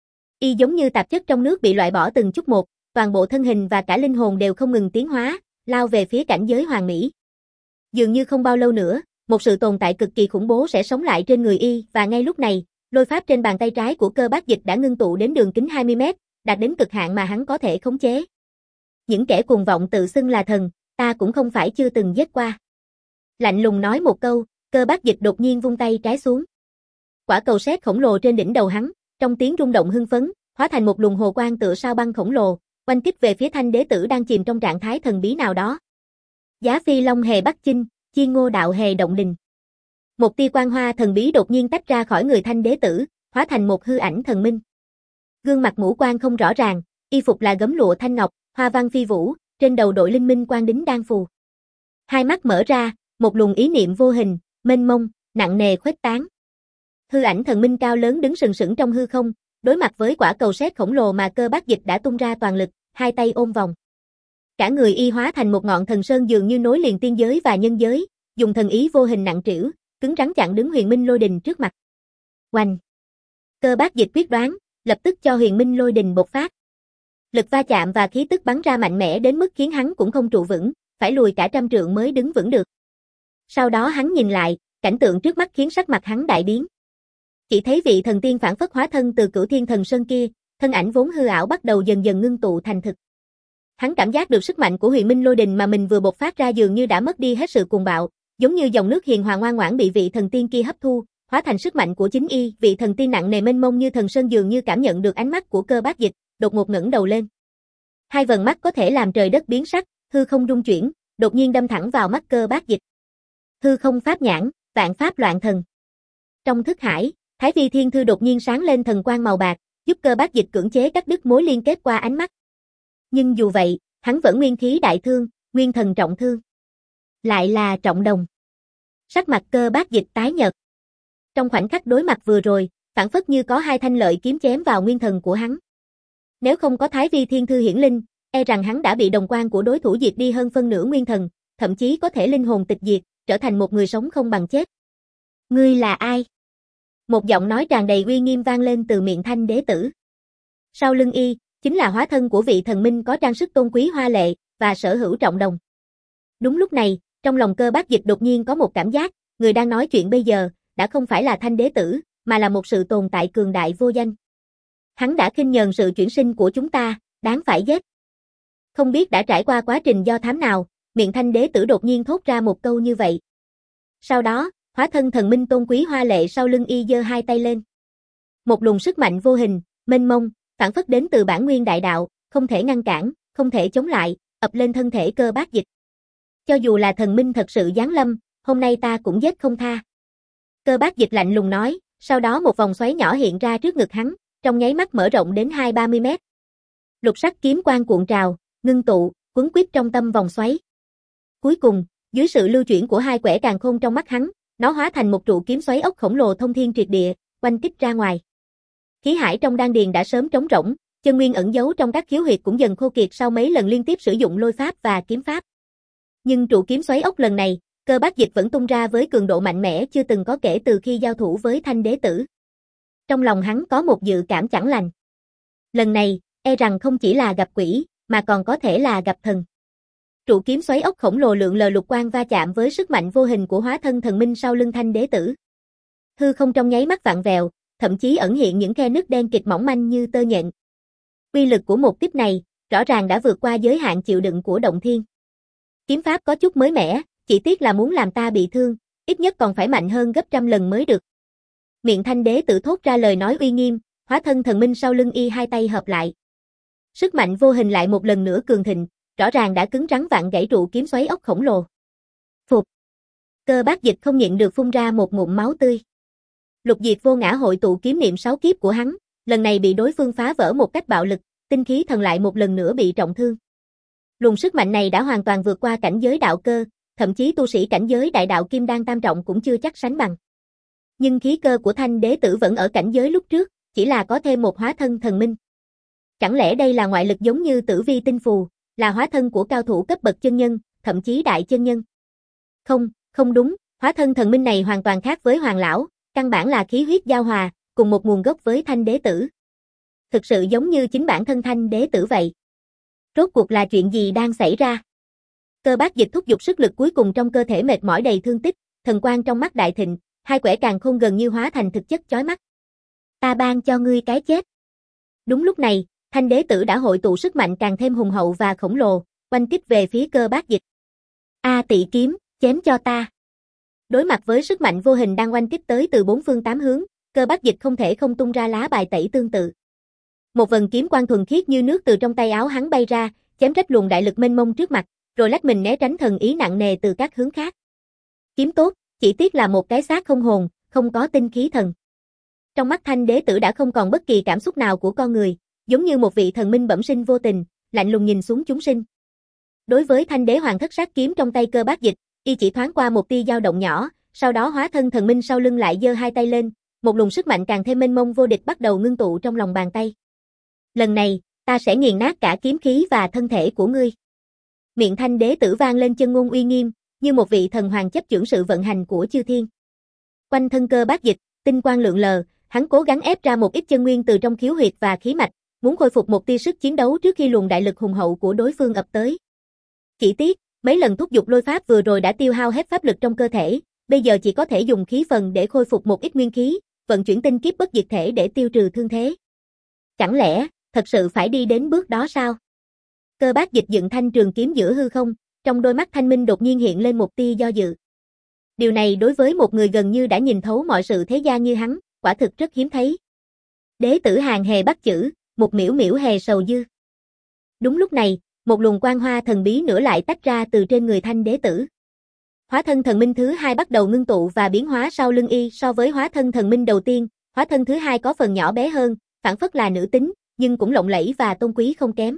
Y giống như tạp chất trong nước bị loại bỏ từng chút một, toàn bộ thân hình và cả linh hồn đều không ngừng tiến hóa, lao về phía cảnh giới hoàn mỹ. Dường như không bao lâu nữa, một sự tồn tại cực kỳ khủng bố sẽ sống lại trên người y, và ngay lúc này, lôi pháp trên bàn tay trái của Cơ Bác Dịch đã ngưng tụ đến đường kính hai mươi mét, đạt đến cực hạn mà hắn có thể khống chế. Những kẻ cuồng vọng tự xưng là thần, ta cũng không phải chưa từng giết qua. Lạnh lùng nói một câu, Cơ Bác Dịch đột nhiên vung tay trái xuống. Quả cầu sét khổng lồ trên đỉnh đầu hắn, trong tiếng rung động hưng phấn, hóa thành một luồng hồ quang tựa sao băng khổng lồ, oanh kích về phía Thanh Đế Tử đang chìm trong trạng thái thần bí nào đó. Giá phi long hề bắc chinh, chi ngô đạo hề động đình. Một tia quang hoa thần bí đột nhiên tách ra khỏi người Thanh Đế Tử, hóa thành một hư ảnh thần minh. Gương mặt ngũ quan không rõ ràng, y phục là gấm lụa thanh ngọc, hoa văn phi vũ, trên đầu đội linh minh quang đính đan phù. Hai mắt mở ra, một luồng ý niệm vô hình, mênh mông, nặng nề khuếch tán. Hư ảnh thần minh cao lớn đứng sừng sững trong hư không, đối mặt với quả cầu sét khổng lồ mà Cơ Bác Dịch đã tung ra toàn lực, hai tay ôm vòng. Cả người y hóa thành một ngọn thần sơn dường như nối liền tiên giới và nhân giới, dùng thần ý vô hình nặng trĩu, cứng rắn chặn đứng Huyền Minh Lôi Đình trước mặt. Oanh! Cơ Bác Dịch quyết đoán, lập tức cho Huyền Minh Lôi Đình bộc phát. Lực va chạm và khí tức bắn ra mạnh mẽ đến mức khiến hắn cũng không trụ vững, phải lùi cả trăm trượng mới đứng vững được. Sau đó hắn nhìn lại, cảnh tượng trước mắt khiến sắc mặt hắn đại biến. Chỉ thấy vị thần tiên phản phất hóa thân từ Cửu Thiên Thần Sơn kia, thân ảnh vốn hư ảo bắt đầu dần dần ngưng tụ thành thực. Hắn cảm giác được sức mạnh của Huyền Minh Lôi Đình mà mình vừa bộc phát ra dường như đã mất đi hết sự cuồng bạo, giống như dòng nước hiền hòa ngoan ngoãn bị vị thần tiên kia hấp thu, hóa thành sức mạnh của chính y. Vị thần tiên nặng nề mênh mông như thần sơn dường như cảm nhận được ánh mắt của Cơ Bác Dịch, đột ngột ngẩng đầu lên. Hai vầng mắt có thể làm trời đất biến sắc, hư không rung chuyển, đột nhiên đâm thẳng vào mắt Cơ Bác Dịch. Hư không pháp nhãn, vạn pháp loạn thần. Trong thức hải, Thái Vi Thiên Thư đột nhiên sáng lên thần quang màu bạc, giúp Cơ Bác Dịch cưỡng chế cắt đứt mối liên kết qua ánh mắt. Nhưng dù vậy, hắn vẫn nguyên khí đại thương, nguyên thần trọng thương. Lại là trọng đồng. Sắc mặt Cơ Bác Dịch tái nhợt. Trong khoảnh khắc đối mặt vừa rồi, phản phất như có hai thanh lợi kiếm chém vào nguyên thần của hắn. Nếu không có Thái Vi Thiên Thư hiển linh, e rằng hắn đã bị đồng quan của đối thủ diệt đi hơn phân nửa nguyên thần, thậm chí có thể linh hồn tịch diệt, trở thành một người sống không bằng chết. Ngươi là ai? Một giọng nói tràn đầy uy nghiêm vang lên từ miệng Thanh Đế Tử. Sau lưng y, chính là hóa thân của vị thần minh có trang sức tôn quý hoa lệ, và sở hữu trọng đồng. Đúng lúc này, trong lòng Cơ Bác Dịch đột nhiên có một cảm giác, người đang nói chuyện bây giờ, đã không phải là Thanh Đế Tử, mà là một sự tồn tại cường đại vô danh. Hắn đã khinh nhờn sự chuyển sinh của chúng ta, đáng phải giết. Không biết đã trải qua quá trình do thám nào, miệng Thanh Đế Tử đột nhiên thốt ra một câu như vậy. Sau đó, hóa thân thần minh tôn quý hoa lệ sau lưng y giơ hai tay lên. Một luồng sức mạnh vô hình, mênh mông, phản phất đến từ bản nguyên đại đạo, không thể ngăn cản, không thể chống lại, ập lên thân thể Cơ Bác Dịch. Cho dù là thần minh thật sự giáng lâm, hôm nay ta cũng giết không tha. Cơ Bác Dịch lạnh lùng nói, sau đó một vòng xoáy nhỏ hiện ra trước ngực hắn, trong nháy mắt mở rộng đến hai ba mươi mét. Lục sắc kiếm quang cuộn trào, ngưng tụ, quấn quýt trong tâm vòng xoáy. Cuối cùng, dưới sự lưu chuyển của hai quẻ càn khôn trong mắt hắn, nó hóa thành một trụ kiếm xoáy ốc khổng lồ thông thiên triệt địa, quanh kích ra ngoài. Khí hải trong đan điền đã sớm trống rỗng, chân nguyên ẩn giấu trong các khiếu huyệt cũng dần khô kiệt sau mấy lần liên tiếp sử dụng lôi pháp và kiếm pháp. Nhưng trụ kiếm xoáy ốc lần này, Cơ Bác Dịch vẫn tung ra với cường độ mạnh mẽ chưa từng có kể từ khi giao thủ với Thanh Đế Tử. Trong lòng hắn có một dự cảm chẳng lành. Lần này, e rằng không chỉ là gặp quỷ, mà còn có thể là gặp thần. Trụ kiếm xoáy ốc khổng lồ lượn lờ lục quang va chạm với sức mạnh vô hình của hóa thân thần minh sau lưng Thanh Đế Tử. Hư không trong nháy mắt vặn vẹo, thậm chí ẩn hiện những khe nứt đen kịt mỏng manh như tơ nhện. Uy lực của một kích này, rõ ràng đã vượt qua giới hạn chịu đựng của động thiên. Kiếm pháp có chút mới mẻ, chỉ tiếc là muốn làm ta bị thương, ít nhất còn phải mạnh hơn gấp trăm lần mới được. Miệng Thanh Đế Tử thốt ra lời nói uy nghiêm, hóa thân thần minh sau lưng y hai tay hợp lại. Sức mạnh vô hình lại một lần nữa cường thịnh, rõ ràng đã cứng rắn vặn gãy trụ kiếm xoáy ốc khổng lồ. Phục. Cơ Bác Dịch không nhịn được phun ra một ngụm máu tươi. Lục diệt vô ngã hội tụ kiếm niệm sáu kiếp của hắn, lần này bị đối phương phá vỡ một cách bạo lực, tinh khí thần lại một lần nữa bị trọng thương. Luồng sức mạnh này đã hoàn toàn vượt qua cảnh giới đạo cơ, thậm chí tu sĩ cảnh giới đại đạo kim đan tam trọng cũng chưa chắc sánh bằng. Nhưng khí cơ của Thanh Đế Tử vẫn ở cảnh giới lúc trước, chỉ là có thêm một hóa thân thần minh. Chẳng lẽ đây là ngoại lực giống như Tử Vi tinh phù, là hóa thân của cao thủ cấp bậc chân nhân, thậm chí đại chân nhân? Không, không đúng, hóa thân thần minh này hoàn toàn khác với Hoàng lão, căn bản là khí huyết giao hòa, cùng một nguồn gốc với Thanh Đế Tử. Thực sự giống như chính bản thân Thanh Đế Tử vậy. Rốt cuộc là chuyện gì đang xảy ra? Cơ Bác Dịch thúc giục sức lực cuối cùng trong cơ thể mệt mỏi đầy thương tích, thần quang trong mắt đại thịnh, hai quẻ càn khôn gần như hóa thành thực chất chói mắt. Ta ban cho ngươi cái chết. Đúng lúc này, Thanh Đế Tử đã hội tụ sức mạnh càng thêm hùng hậu và khổng lồ, oanh kích về phía Cơ Bác Dịch. A Tị kiếm, chém cho ta. Đối mặt với sức mạnh vô hình đang oanh kích tới từ bốn phương tám hướng, Cơ Bác Dịch không thể không tung ra lá bài tẩy tương tự. Một vần kiếm quang thuần khiết như nước từ trong tay áo hắn bay ra, chém rách luồng đại lực mênh mông trước mặt, rồi lách mình né tránh thần ý nặng nề từ các hướng khác. Kiếm tốt, chỉ tiếc là một cái xác không hồn, không có tinh khí thần. Trong mắt Thanh Đế Tử đã không còn bất kỳ cảm xúc nào của con người, giống như một vị thần minh bẩm sinh vô tình, lạnh lùng nhìn xuống chúng sinh. Đối với Thanh Đế Hoàng Thất Sát kiếm trong tay Cơ Bác Dịch, y chỉ thoáng qua một tia dao động nhỏ, sau đó hóa thân thần minh sau lưng lại giơ hai tay lên, một luồng sức mạnh càng thêm mênh mông vô địch bắt đầu ngưng tụ trong lòng bàn tay. Lần này, ta sẽ nghiền nát cả kiếm khí và thân thể của ngươi. Miệng Thanh Đế Tử vang lên chân ngôn uy nghiêm, như một vị thần hoàng chấp chưởng sự vận hành của chư thiên. Quanh thân Cơ Bác Dịch, tinh quang lượn lờ, hắn cố gắng ép ra một ít chân nguyên từ trong khiếu huyệt và khí mạch, muốn khôi phục một tia sức chiến đấu trước khi luồng đại lực hùng hậu của đối phương ập tới. Chỉ tiếc, mấy lần thúc giục lôi pháp vừa rồi đã tiêu hao hết pháp lực trong cơ thể, bây giờ chỉ có thể dùng khí phần để khôi phục một ít nguyên khí, vận chuyển tinh kiếp bất diệt thể để tiêu trừ thương thế. Chẳng lẽ, thật sự phải đi đến bước đó sao? Cơ Bác Dịch dựng thanh trường kiếm giữa hư không, trong đôi mắt thanh minh đột nhiên hiện lên một tia do dự. Điều này đối với một người gần như đã nhìn thấu mọi sự thế gian như hắn, quả thực rất hiếm thấy. Đế tử Hàn hề bắt chữ, một miễu miễu hề sầu dư. Đúng lúc này, một luồng quang hoa thần bí nữa lại tách ra từ trên người Thanh Đế Tử. Hóa thân thần minh thứ hai bắt đầu ngưng tụ và biến hóa sau lưng y. So với hóa thân thần minh đầu tiên, hóa thân thứ hai có phần nhỏ bé hơn, phản phất là nữ tính, nhưng cũng lộng lẫy và tôn quý không kém.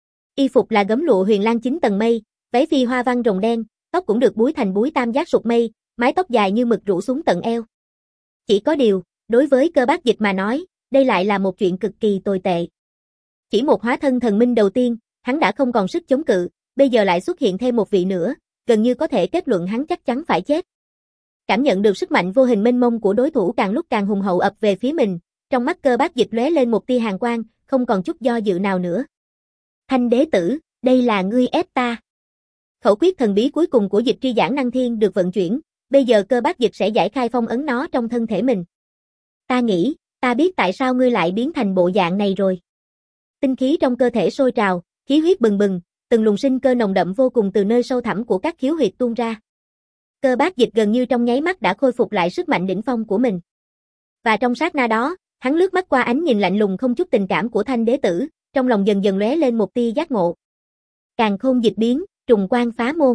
Y phục là gấm lụa huyền lang chín tầng mây, váy phi hoa văn rồng đen, tóc cũng được búi thành búi tam giác sụt mây, mái tóc dài như mực rủ xuống tận eo. Chỉ có điều, đối với Cơ Bác Dịch mà nói, đây lại là một chuyện cực kỳ tồi tệ. Chỉ một hóa thân thần minh đầu tiên, hắn đã không còn sức chống cự, bây giờ lại xuất hiện thêm một vị nữa, gần như có thể kết luận hắn chắc chắn phải chết. Cảm nhận được sức mạnh vô hình mênh mông của đối thủ càng lúc càng hùng hậu ập về phía mình, trong mắt Cơ Bác Dịch lóe lên một tia hàn quang, không còn chút do dự nào nữa. Thanh Đế Tử, đây là ngươi ép ta. Khẩu quyết thần bí cuối cùng của Dịch Tri Giảng Năng Thiên được vận chuyển, bây giờ Cơ Bác Dịch sẽ giải khai phong ấn nó trong thân thể mình. Ta nghĩ, ta biết tại sao ngươi lại biến thành bộ dạng này rồi. Tinh khí trong cơ thể sôi trào, khí huyết bừng bừng, từng luồng sinh cơ nồng đậm vô cùng từ nơi sâu thẳm của các khiếu huyệt tuôn ra. Cơ Bác Dịch gần như trong nháy mắt đã khôi phục lại sức mạnh đỉnh phong của mình. Và trong sát na đó, hắn lướt mắt qua ánh nhìn lạnh lùng không chút tình cảm của Thanh Đế Tử, trong lòng dần dần lóe lên một tia giác ngộ. Càn khôn dịch biến, trùng quan phá môn.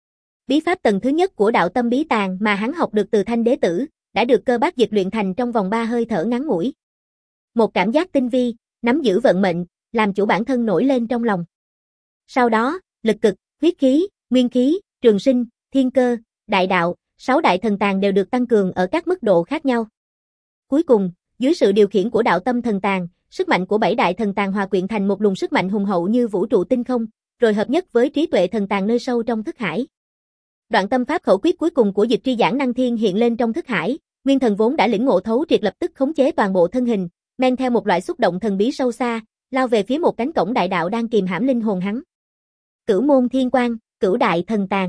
Bí pháp tầng thứ nhất của đạo tâm bí tàng mà hắn học được từ Thanh Đế Tử, đã được Cơ Bác Dịch luyện thành trong vòng ba hơi thở ngắn ngủi. Một cảm giác tinh vi, nắm giữ vận mệnh, làm chủ bản thân nổi lên trong lòng. Sau đó, lực cực, huyết khí, nguyên khí, trường sinh, thiên cơ, đại đạo, sáu đại thần tàng đều được tăng cường ở các mức độ khác nhau. Cuối cùng, dưới sự điều khiển của đạo tâm thần tàng, sức mạnh của bảy đại thần tàng hòa quyện thành một luồng sức mạnh hùng hậu như vũ trụ tinh không, rồi hợp nhất với trí tuệ thần tàng nơi sâu trong thức hải. Đoạn tâm pháp khẩu quyết cuối cùng của Dịch Tri Giảng Năng Thiên hiện lên trong thức hải, nguyên thần vốn đã lĩnh ngộ thấu triệt lập tức khống chế toàn bộ thân hình, men theo một loại xúc động thần bí sâu xa, lao về phía một cánh cổng đại đạo đang kìm hãm linh hồn hắn. Cửu môn thiên quang, cửu đại thần tàng.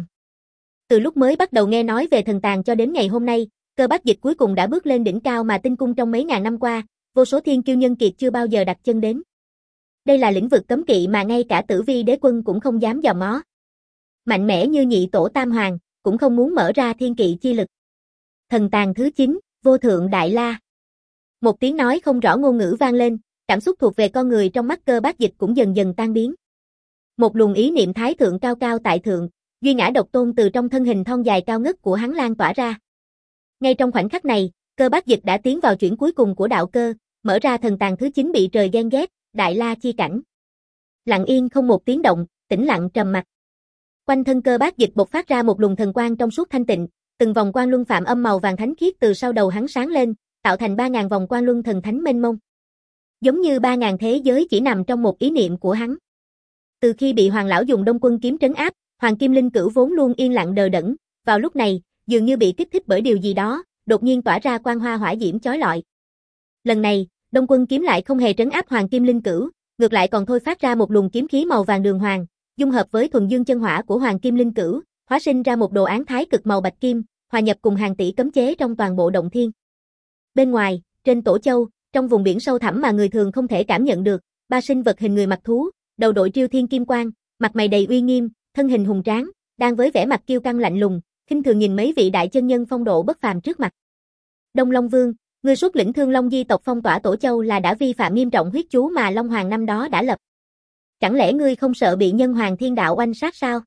Từ lúc mới bắt đầu nghe nói về thần tàng cho đến ngày hôm nay, Cơ Bác Dịch cuối cùng đã bước lên đỉnh cao mà tinh cung trong mấy ngàn năm qua, vô số thiên kiêu nhân kiệt chưa bao giờ đặt chân đến. Đây là lĩnh vực cấm kỵ mà ngay cả Tử Vi Đế Quân cũng không dám dòm ngó. Mạnh mẽ như nhị tổ tam hoàng, cũng không muốn mở ra thiên kỵ chi lực. Thần tàng thứ chín, vô thượng đại la. Một tiếng nói không rõ ngôn ngữ vang lên, cảm xúc thuộc về con người trong mắt Cơ Bác Dịch cũng dần dần tan biến. Một luồng ý niệm thái thượng cao cao tại thượng, duy ngã độc tôn từ trong thân hình thon dài cao ngất của hắn lan tỏa ra. Ngay trong khoảnh khắc này, Cơ Bác Dịch đã tiến vào chuyển cuối cùng của đạo cơ, mở ra thần tàng thứ chín bị trời ghen ghét, đại la chi cảnh. Lặng yên không một tiếng động, tĩnh lặng trầm mặc. Quanh thân Cơ Bác Dịch bộc phát ra một luồng thần quang trong suốt thanh tịnh, từng vòng quang luân phạm âm màu vàng thánh khiết từ sau đầu hắn sáng lên, tạo thành ba ngàn vòng quang luân thần thánh mênh mông. Giống như ba ngàn thế giới chỉ nằm trong một ý niệm của hắn. Từ khi bị Hoàng lão dùng Đông Quân kiếm trấn áp, Hoàng Kim Linh Cửu vốn luôn yên lặng đờ đẫn, vào lúc này, dường như bị kích thích bởi điều gì đó, đột nhiên tỏa ra quang hoa hỏa diễm chói lọi. Lần này, Đông Quân kiếm lại không hề trấn áp Hoàng Kim Linh Cửu, ngược lại còn thôi phát ra một luồng kiếm khí màu vàng đường hoàng, dung hợp với thuần dương chân hỏa của Hoàng Kim Linh Cửu, hóa sinh ra một đồ án thái cực màu bạch kim, hòa nhập cùng hàng tỷ cấm chế trong toàn bộ động thiên. Bên ngoài, trên Tổ Châu, trong vùng biển sâu thẳm mà người thường không thể cảm nhận được, ba sinh vật hình người mặc thú, đầu đội triêu thiên kim quang, mặt mày đầy uy nghiêm, thân hình hùng tráng, đang với vẻ mặt kiêu căng lạnh lùng, khinh thường nhìn mấy vị đại chân nhân phong độ bất phàm trước mặt. Đông Long Vương, ngươi xuất lĩnh Thương Long di tộc phong tỏa Tổ Châu là đã vi phạm nghiêm trọng huyết chú mà Long Hoàng năm đó đã lập. Chẳng lẽ ngươi không sợ bị Nhân Hoàng Thiên Đạo oanh sát sao?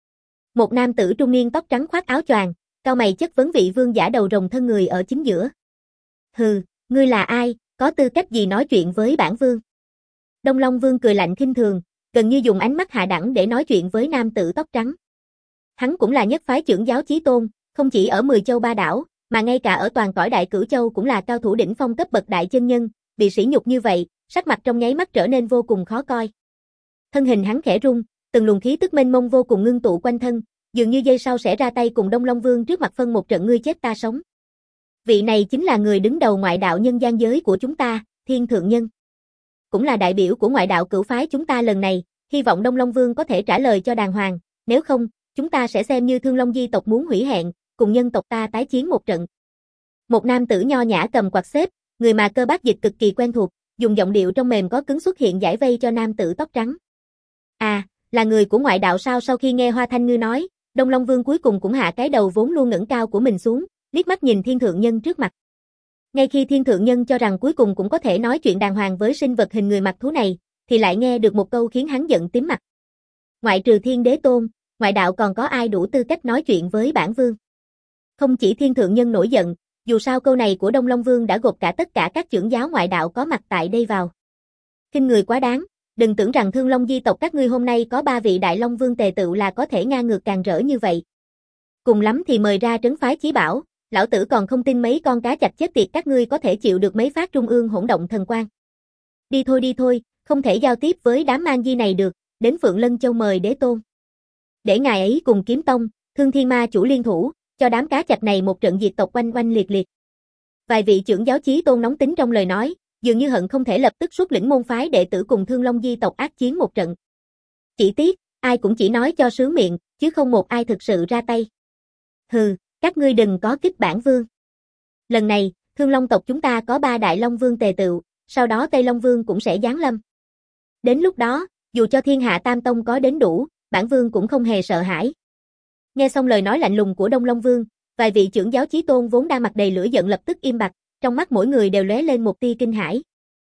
Một nam tử trung niên tóc trắng khoác áo choàng, cao mày chất vấn vị vương giả đầu rồng thân người ở chính giữa. Hừ, ngươi là ai, có tư cách gì nói chuyện với bản vương? Đông Long Vương cười lạnh khinh thường, gần như dùng ánh mắt hạ đẳng để nói chuyện với nam tử tóc trắng. Hắn cũng là nhất phái trưởng giáo chí tôn, không chỉ ở mười châu ba đảo, mà ngay cả ở toàn cõi Đại Cửu Châu cũng là cao thủ đỉnh phong cấp bậc đại chân nhân, bị sỉ nhục như vậy, sắc mặt trong nháy mắt trở nên vô cùng khó coi. Thân hình hắn khẽ rung, từng luồng khí tức mênh mông vô cùng ngưng tụ quanh thân, dường như giây sau sẽ ra tay cùng Đông Long Vương trước mặt phân một trận ngươi chết ta sống. Vị này chính là người đứng đầu ngoại đạo nhân gian giới của chúng ta, Thiên Thượng Nhân. Cũng là đại biểu của ngoại đạo cửu phái chúng ta lần này, hy vọng Đông Long Vương có thể trả lời cho đàng hoàng, nếu không, chúng ta sẽ xem như Thương Long Di tộc muốn hủy hẹn, cùng nhân tộc ta tái chiến một trận. Một nam tử nho nhã cầm quạt xếp, người mà Cơ Bác Dịch cực kỳ quen thuộc, dùng giọng điệu trong mềm có cứng xuất hiện giải vây cho nam tử tóc trắng. À, là người của ngoại đạo sao? Sau khi nghe Hoa Thanh Ngư nói, Đông Long Vương cuối cùng cũng hạ cái đầu vốn luôn ngẩng cao của mình xuống, liếc mắt nhìn Thiên Thượng Nhân trước mặt. Ngay khi Thiên Thượng Nhân cho rằng cuối cùng cũng có thể nói chuyện đàng hoàng với sinh vật hình người mặt thú này, thì lại nghe được một câu khiến hắn giận tím mặt. Ngoại trừ Thiên Đế Tôn, ngoại đạo còn có ai đủ tư cách nói chuyện với bản vương? Không chỉ Thiên Thượng Nhân nổi giận, dù sao câu này của Đông Long Vương đã gột cả tất cả các trưởng giáo ngoại đạo có mặt tại đây vào. Khinh người quá đáng, đừng tưởng rằng Thương Long Di tộc các ngươi hôm nay có ba vị Đại Long Vương tề tựu là có thể ngang ngược càn rỡ như vậy. Cùng lắm thì mời ra trấn phái chí bảo, lão tử còn không tin mấy con cá chạch chết tiệt các ngươi có thể chịu được mấy phát trung ương hỗn động thần quang. Đi thôi đi thôi, không thể giao tiếp với đám mang di này được, đến Phượng Lân Châu mời Đế Tôn. Để ngài ấy cùng Kiếm Tông, Thương Thiên Ma chủ liên thủ, cho đám cá chạch này một trận diệt tộc oanh oanh liệt liệt. Vài vị trưởng giáo chí tôn nóng tính trong lời nói, dường như hận không thể lập tức xuất lĩnh môn phái đệ tử cùng Thương Long Di tộc ác chiến một trận. Chỉ tiếc, ai cũng chỉ nói cho sướng miệng, chứ không một ai thực sự ra tay. Hừ, các ngươi đừng có kích bản vương. Lần này, Thương Long tộc chúng ta có ba Đại Long Vương tề tựu, sau đó Tây Long Vương cũng sẽ giáng lâm. Đến lúc đó, dù cho Thiên Hạ Tam Tông có đến đủ, bản vương cũng không hề sợ hãi. Nghe xong lời nói lạnh lùng của Đông Long Vương, vài vị trưởng giáo chí tôn vốn đang mặt đầy lửa giận lập tức im bặt, trong mắt mỗi người đều lóe lên một tia kinh hãi.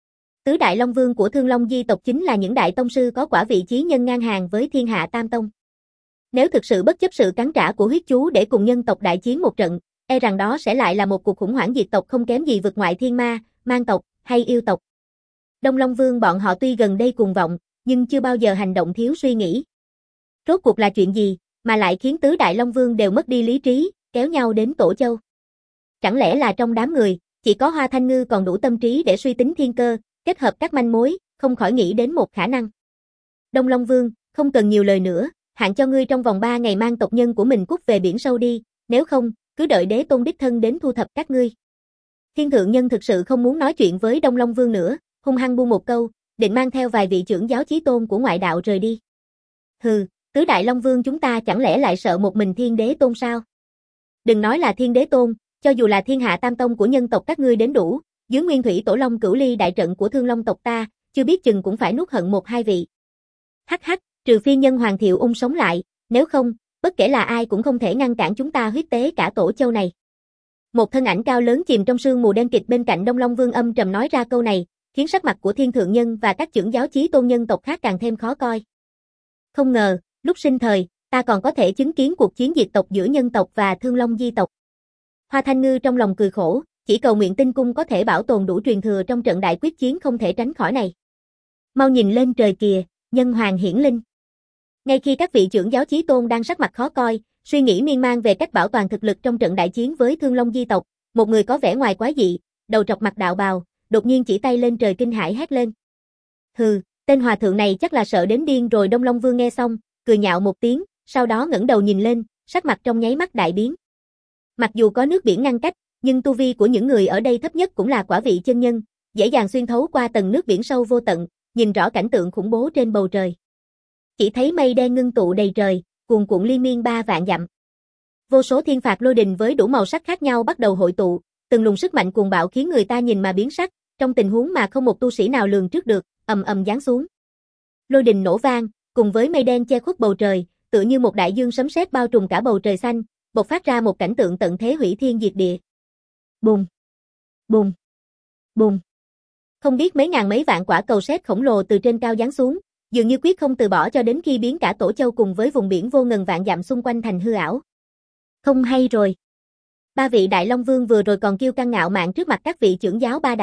Tứ Đại Long Vương của Thương Long Di tộc chính là những đại tông sư có quả vị chí nhân ngang hàng với Thiên Hạ Tam Tông. Nếu thực sự bất chấp sự cắn trả của huyết chú để cùng nhân tộc đại chiến một trận, e rằng đó sẽ lại là một cuộc khủng hoảng diệt tộc không kém gì vực ngoại thiên ma, man tộc hay yêu tộc. Đông Long Vương bọn họ tuy gần đây cùng vọng, nhưng chưa bao giờ hành động thiếu suy nghĩ. Rốt cuộc là chuyện gì mà lại khiến tứ Đại Long Vương đều mất đi lý trí, kéo nhau đến Tổ Châu? Chẳng lẽ là trong đám người, chỉ có Hoa Thanh Ngư còn đủ tâm trí để suy tính thiên cơ, kết hợp các manh mối, không khỏi nghĩ đến một khả năng. Đông Long Vương, không cần nhiều lời nữa, hạn cho ngươi trong vòng ba ngày mang tộc nhân của mình cút về biển sâu đi, nếu không, cứ đợi Đế Tôn đích thân đến thu thập các ngươi. Thiên Thượng Nhân thực sự không muốn nói chuyện với Đông Long Vương nữa, hung hăng buông một câu, định mang theo vài vị trưởng giáo chí tôn của ngoại đạo rời đi. Hừ, tứ Đại Long Vương chúng ta chẳng lẽ lại sợ một mình Thiên Đế Tôn sao? Đừng nói là Thiên Đế Tôn, cho dù là Thiên Hạ Tam Tông của nhân tộc các ngươi đến đủ, dưới Nguyên Thủy Tổ Long Cửu Ly đại trận của Thương Long tộc ta, chưa biết chừng cũng phải nuốt hận một hai vị. Hắc hắc, trừ phi nhân Hoàng Thiệu Ung sống lại, nếu không, bất kể là ai cũng không thể ngăn cản chúng ta huyết tế cả Tổ Châu này. Một thân ảnh cao lớn chìm trong sương mù đen kịt bên cạnh Đông Long Vương âm trầm nói ra câu này, khiến sắc mặt của Thiên Thượng Nhân và các trưởng giáo chí tôn nhân tộc khác càng thêm khó coi. Không ngờ, lúc sinh thời, ta còn có thể chứng kiến cuộc chiến diệt tộc giữa nhân tộc và Thương Long Di tộc. Hoa Thanh Ngư trong lòng cười khổ, chỉ cầu nguyện Tinh Cung có thể bảo tồn đủ truyền thừa trong trận đại quyết chiến không thể tránh khỏi này. Mau nhìn lên trời kìa, nhân hoàng hiển linh. Ngay khi các vị trưởng giáo chí tôn đang sắc mặt khó coi, suy nghĩ miên man về cách bảo toàn thực lực trong trận đại chiến với Thương Long Di tộc, một người có vẻ ngoài quái dị, đầu trọc mặt đạo bào, đột nhiên chỉ tay lên trời kinh hãi hét lên. Hừ, tên hòa thượng này chắc là sợ đến điên rồi. Đông Long Vương nghe xong, cười nhạo một tiếng, sau đó ngẩng đầu nhìn lên, sắc mặt trong nháy mắt đại biến. Mặc dù có nước biển ngăn cách, nhưng tu vi của những người ở đây thấp nhất cũng là quả vị chân nhân, dễ dàng xuyên thấu qua tầng nước biển sâu vô tận, nhìn rõ cảnh tượng khủng bố trên bầu trời. Chỉ thấy mây đen ngưng tụ đầy trời, cuồn cuộn liên miên ba vạn dặm. Vô số thiên phạt lôi đình với đủ màu sắc khác nhau bắt đầu hội tụ, từng luồng sức mạnh cuồng bạo khiến người ta nhìn mà biến sắc, trong tình huống mà không một tu sĩ nào lường trước được, ầm ầm giáng xuống. Lôi đình nổ vang, cùng với mây đen che khuất bầu trời, tựa như một đại dương sấm sét bao trùm cả bầu trời xanh, bộc phát ra một cảnh tượng tận thế hủy thiên diệt địa. Bùng, bùng, bùng. Không biết mấy ngàn mấy vạn quả cầu sét khổng lồ từ trên cao giáng xuống, dường như quyết không từ bỏ cho đến khi biến cả Tổ Châu cùng với vùng biển vô ngần vạn dặm xung quanh thành hư ảo. Không hay rồi. Ba vị Đại Long Vương vừa rồi còn kiêu căng ngạo mạn trước mặt các vị trưởng giáo ba đạo,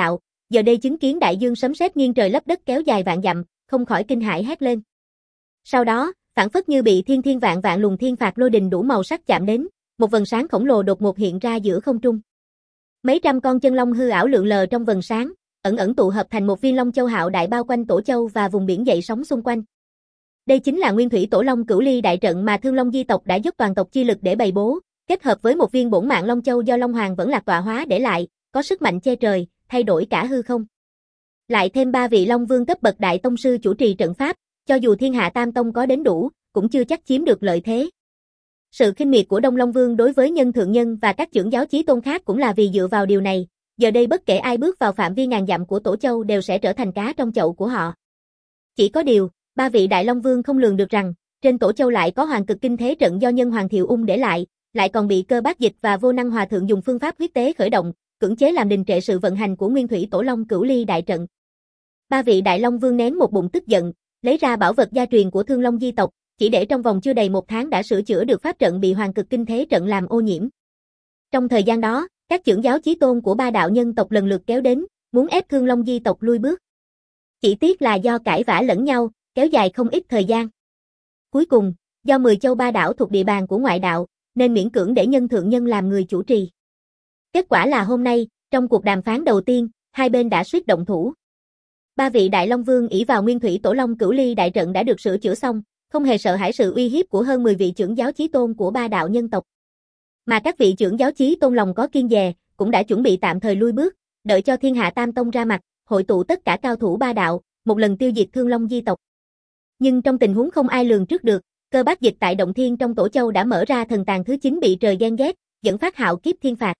giờ đây chứng kiến đại dương sấm sét nghiêng trời lấp đất kéo dài vạn dặm, không khỏi kinh hãi hét lên. Sau đó, phảng phất như bị thiên thiên vạn vạn luồng thiên phạt lôi đình đủ màu sắc chạm đến, một vầng sáng khổng lồ đột ngột hiện ra giữa không trung. Mấy trăm con chân long hư ảo lượn lờ trong vầng sáng, ẩn ẩn tụ hợp thành một viên Long Châu hạo đại bao quanh Tổ Châu và vùng biển dậy sóng xung quanh. Đây chính là Nguyên Thủy Tổ Long Cửu Ly đại trận mà Thương Long Di tộc đã dốc toàn tộc chi lực để bày bố, kết hợp với một viên bổn mạng Long Châu do Long Hoàng vẫn lạc tọa hóa để lại, có sức mạnh che trời, thay đổi cả hư không. Lại thêm ba vị Long Vương cấp bậc đại tông sư chủ trì trận pháp, cho dù Thiên Hạ Tam Tông có đến đủ, cũng chưa chắc chiếm được lợi thế. Sự khinh miệt của Đông Long Vương đối với Nhân Thượng Nhân và các chưởng giáo chí tôn khác cũng là vì dựa vào điều này, giờ đây bất kể ai bước vào phạm vi ngàn dặm của Tổ Châu đều sẽ trở thành cá trong chậu của họ. Chỉ có điều, ba vị Đại Long Vương không lường được rằng, trên Tổ Châu lại có Hoàng Cực Kinh Thế trận do Nhân Hoàng Thiệu Ung để lại, lại còn bị Cơ Bác Dịch và Vô Năng Hòa Thượng dùng phương pháp huyết tế khởi động, cưỡng chế làm đình trệ sự vận hành của Nguyên Thủy Tổ Long Cửu Ly đại trận. Ba vị Đại Long Vương nén một bụng tức giận, lấy ra bảo vật gia truyền của Thương Long Di tộc, chỉ để trong vòng chưa đầy một tháng đã sửa chữa được pháp trận bị Hoàng Cực Kinh Thế trận làm ô nhiễm. Trong thời gian đó, các chưởng giáo chí tôn của ba đạo nhân tộc lần lượt kéo đến, muốn ép Thương Long Di tộc lui bước. Chỉ tiếc là do cãi vã lẫn nhau, kéo dài không ít thời gian. Cuối cùng, do mười châu ba đảo thuộc địa bàn của ngoại đạo, nên miễn cưỡng để Nhân Thượng Nhân làm người chủ trì. Kết quả là hôm nay, trong cuộc đàm phán đầu tiên, hai bên đã suýt động thủ. Ba vị Đại Long Vương ỷ vào Nguyên Thủy Tổ Long Cửu Ly đại trận đã được sửa chữa xong, không hề sợ hãi sự uy hiếp của hơn mười vị chưởng giáo chí tôn của ba đạo nhân tộc. Mà các vị chưởng giáo chí tôn lòng có kiên dè, cũng đã chuẩn bị tạm thời lui bước, đợi cho Thiên Hạ Tam Tông ra mặt, hội tụ tất cả cao thủ ba đạo, một lần tiêu diệt Thương Long Di tộc. Nhưng trong tình huống không ai lường trước được, Cơ Bác Dịch tại Động Thiên trong Tổ Châu đã mở ra thần tàng thứ chín bị trời ghen ghét, dẫn phát hạo kiếp thiên phạt.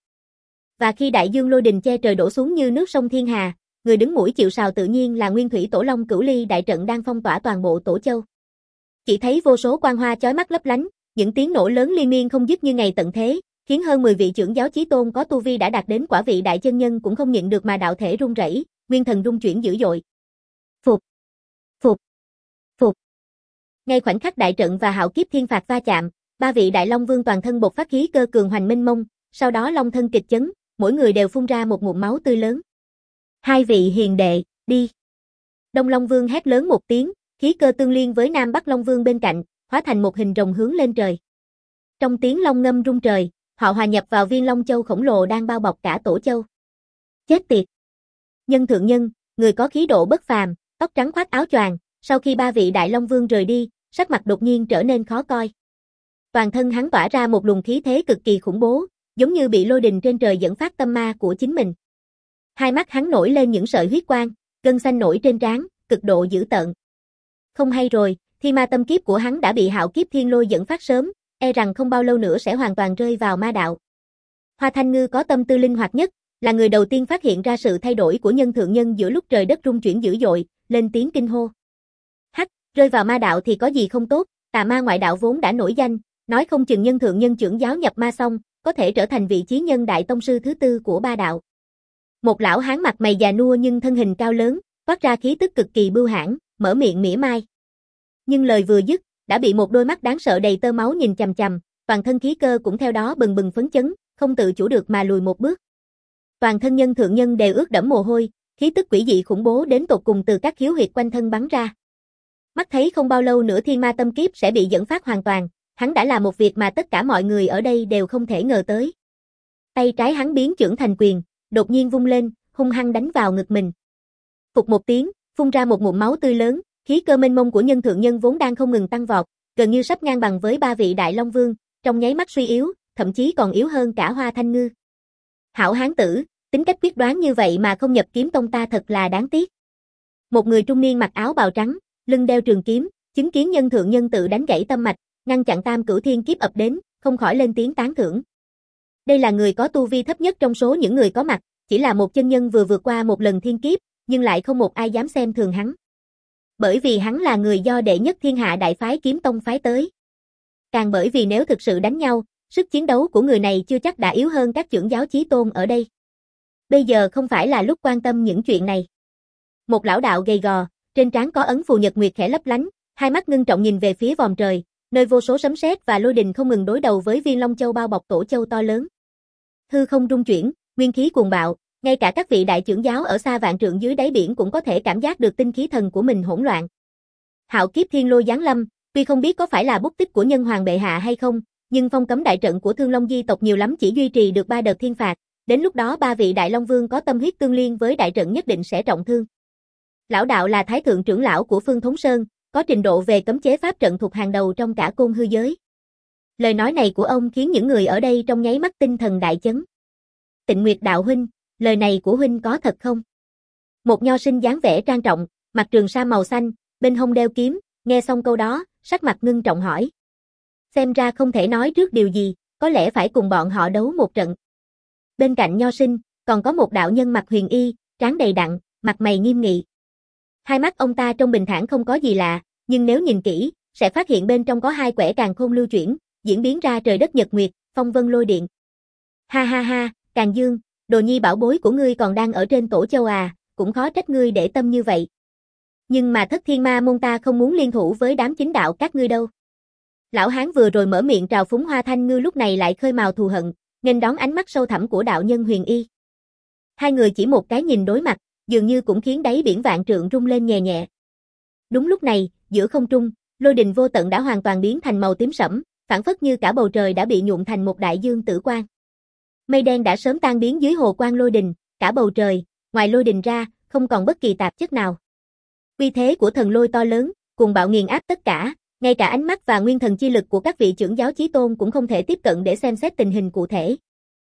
Và khi đại dương lôi đình che trời đổ xuống như nước sông Thiên Hà, người đứng mũi chịu sào tự nhiên là Nguyên Thủy Tổ Long Cửu Ly đại trận đang phong tỏa toàn bộ Tổ Châu. Chỉ thấy vô số quang hoa chói mắt lấp lánh, những tiếng nổ lớn liên miên không dứt như ngày tận thế, khiến hơn mười vị chưởng giáo chí tôn có tu vi đã đạt đến quả vị đại chân nhân cũng không nhịn được mà đạo thể rung rẩy, nguyên thần rung chuyển dữ dội. Phục, phục, phục. Ngay khoảnh khắc đại trận và hạo kiếp thiên phạt va chạm, ba vị Đại Long Vương toàn thân bộc phát khí cơ cường hoành minh mông, sau đó long thân kịch chấn, mỗi người đều phun ra một ngụm máu tươi lớn. Hai vị hiền đệ, đi. Đông Long Vương hét lớn một tiếng, khí cơ tương liên với Nam Bắc Long Vương bên cạnh, hóa thành một hình rồng hướng lên trời. Trong tiếng long ngâm rung trời, họ hòa nhập vào viên Long Châu khổng lồ đang bao bọc cả Tổ Châu. Chết tiệt! Nhân Thượng Nhân, người có khí độ bất phàm, tóc trắng khoác áo choàng, sau khi ba vị Đại Long Vương rời đi, sắc mặt đột nhiên trở nên khó coi. Toàn thân hắn tỏa ra một luồng khí thế cực kỳ khủng bố, giống như bị lôi đình trên trời dẫn phát tâm ma của chính mình. Hai mắt hắn nổi lên những sợi huyết quang, gân xanh nổi trên trán, cực độ dữ tợn. Không hay rồi, thi ma tâm kiếp của hắn đã bị hạo kiếp thiên lôi dẫn phát sớm, e rằng không bao lâu nữa sẽ hoàn toàn rơi vào ma đạo. Hoa Thanh Ngư có tâm tư linh hoạt nhất, là người đầu tiên phát hiện ra sự thay đổi của Nhân Thượng Nhân giữa lúc trời đất rung chuyển dữ dội, lên tiếng kinh hô. Hắc, rơi vào ma đạo thì có gì không tốt, tà ma ngoại đạo vốn đã nổi danh, nói không chừng Nhân Thượng Nhân chưởng giáo nhập ma xong, có thể trở thành vị chí nhân đại tông sư thứ tư của ba đạo. Một lão hán mặt mày già nua nhưng thân hình cao lớn, toát ra khí tức cực kỳ bưu hãn, mở miệng mỉa mai. Nhưng lời vừa dứt, đã bị một đôi mắt đáng sợ đầy tơ máu nhìn chằm chằm, toàn thân khí cơ cũng theo đó bừng bừng phấn chấn, không tự chủ được mà lùi một bước. Toàn thân Nhân Thượng Nhân đều ướt đẫm mồ hôi, khí tức quỷ dị khủng bố đến tột cùng từ các khiếu huyệt quanh thân bắn ra. Mắt thấy không bao lâu nữa thiên ma tâm kiếp sẽ bị dẫn phát hoàn toàn, hắn đã làm một việc mà tất cả mọi người ở đây đều không thể ngờ tới. Tay trái hắn biến chưởng thành quyền, đột nhiên vung lên, hung hăng đánh vào ngực mình. Phục một tiếng, phun ra một ngụm máu tươi lớn, khí cơ mênh mông của Nhân Thượng Nhân vốn đang không ngừng tăng vọt, gần như sắp ngang bằng với ba vị Đại Long Vương, trong nháy mắt suy yếu, thậm chí còn yếu hơn cả Hoa Thanh Ngư. Hảo hán tử, tính cách quyết đoán như vậy mà không nhập kiếm tông ta thật là đáng tiếc. Một người trung niên mặc áo bào trắng, lưng đeo trường kiếm, chứng kiến Nhân Thượng Nhân tự đánh gãy tâm mạch, ngăn chặn tam cửu thiên kiếp ập đến, không khỏi lên tiếng tán thưởng. Đây là người có tu vi thấp nhất trong số những người có mặt, chỉ là một chân nhân vừa vượt qua một lần thiên kiếp, nhưng lại không một ai dám xem thường hắn. Bởi vì hắn là người do đệ nhất thiên hạ đại phái kiếm tông phái tới. Càng bởi vì nếu thực sự đánh nhau, sức chiến đấu của người này chưa chắc đã yếu hơn các chưởng giáo chí tôn ở đây. Bây giờ không phải là lúc quan tâm những chuyện này. Một lão đạo gầy gò, trên trán có ấn phù nhật nguyệt khẽ lấp lánh, hai mắt ngưng trọng nhìn về phía vòm trời, nơi vô số sấm sét và lôi đình không ngừng đối đầu với viên Long Châu bao bọc Tổ Châu to lớn. Hư không rung chuyển, nguyên khí cuồng bạo, Ngay cả các vị đại trưởng giáo ở xa vạn trượng dưới đáy biển cũng có thể cảm giác được tinh khí thần của mình hỗn loạn. Hạo kiếp thiên lôi giáng lâm, tuy không biết có phải là bút tích của nhân hoàng bệ hạ hay không, nhưng phong cấm đại trận của Thương Long Di tộc nhiều lắm chỉ duy trì được ba đợt thiên phạt, đến lúc đó ba vị đại long vương có tâm huyết tương liên với đại trận nhất định sẽ trọng thương. Lão đạo là thái thượng trưởng lão của Phương Thống Sơn, có trình độ về cấm chế pháp trận thuộc hàng đầu trong cả côn hư giới. Lời nói này của ông khiến những người ở đây trong nháy mắt tinh thần đại chấn. Tịnh Nguyệt đạo huynh, lời này của huynh có thật không? Một nho sinh dáng vẻ trang trọng, mặc trường sa màu xanh, bên hông đeo kiếm, nghe xong câu đó, sắc mặt ngưng trọng hỏi. Xem ra không thể nói trước điều gì, có lẽ phải cùng bọn họ đấu một trận. Bên cạnh nho sinh, còn có một đạo nhân mặc huyền y, trán đầy đặn, mặt mày nghiêm nghị. Hai mắt ông ta trông bình thản không có gì lạ, nhưng nếu nhìn kỹ, sẽ phát hiện bên trong có hai quẻ càn khôn lưu chuyển, diễn biến ra trời đất nhật nguyệt, phong vân lôi điện. Ha ha ha, Càn Dương, đồ nhi bảo bối của ngươi còn đang ở trên tổ châu à, cũng khó trách ngươi để tâm như vậy. Nhưng mà Thất Thiên Ma môn ta không muốn liên thủ với đám chính đạo các ngươi đâu. Lão hán vừa rồi mở miệng trào phúng Hoa Thanh Ngư lúc này lại khơi mào thù hận, nghênh đón ánh mắt sâu thẳm của đạo nhân huyền y. Hai người chỉ một cái nhìn đối mặt, dường như cũng khiến đáy biển vạn trượng rung lên nhẹ nhẹ. Đúng lúc này, giữa không trung, lôi đình vô tận đã hoàn toàn biến thành màu tím sẫm, phảng phất như cả bầu trời đã bị nhuộm thành một đại dương tử quang. Mây đen đã sớm tan biến dưới hồ quang lôi đình, cả bầu trời, ngoài lôi đình ra, không còn bất kỳ tạp chất nào. Uy thế của thần lôi to lớn, cùng bạo nghiền áp tất cả, ngay cả ánh mắt và nguyên thần chi lực của các vị trưởng giáo chí tôn cũng không thể tiếp cận để xem xét tình hình cụ thể.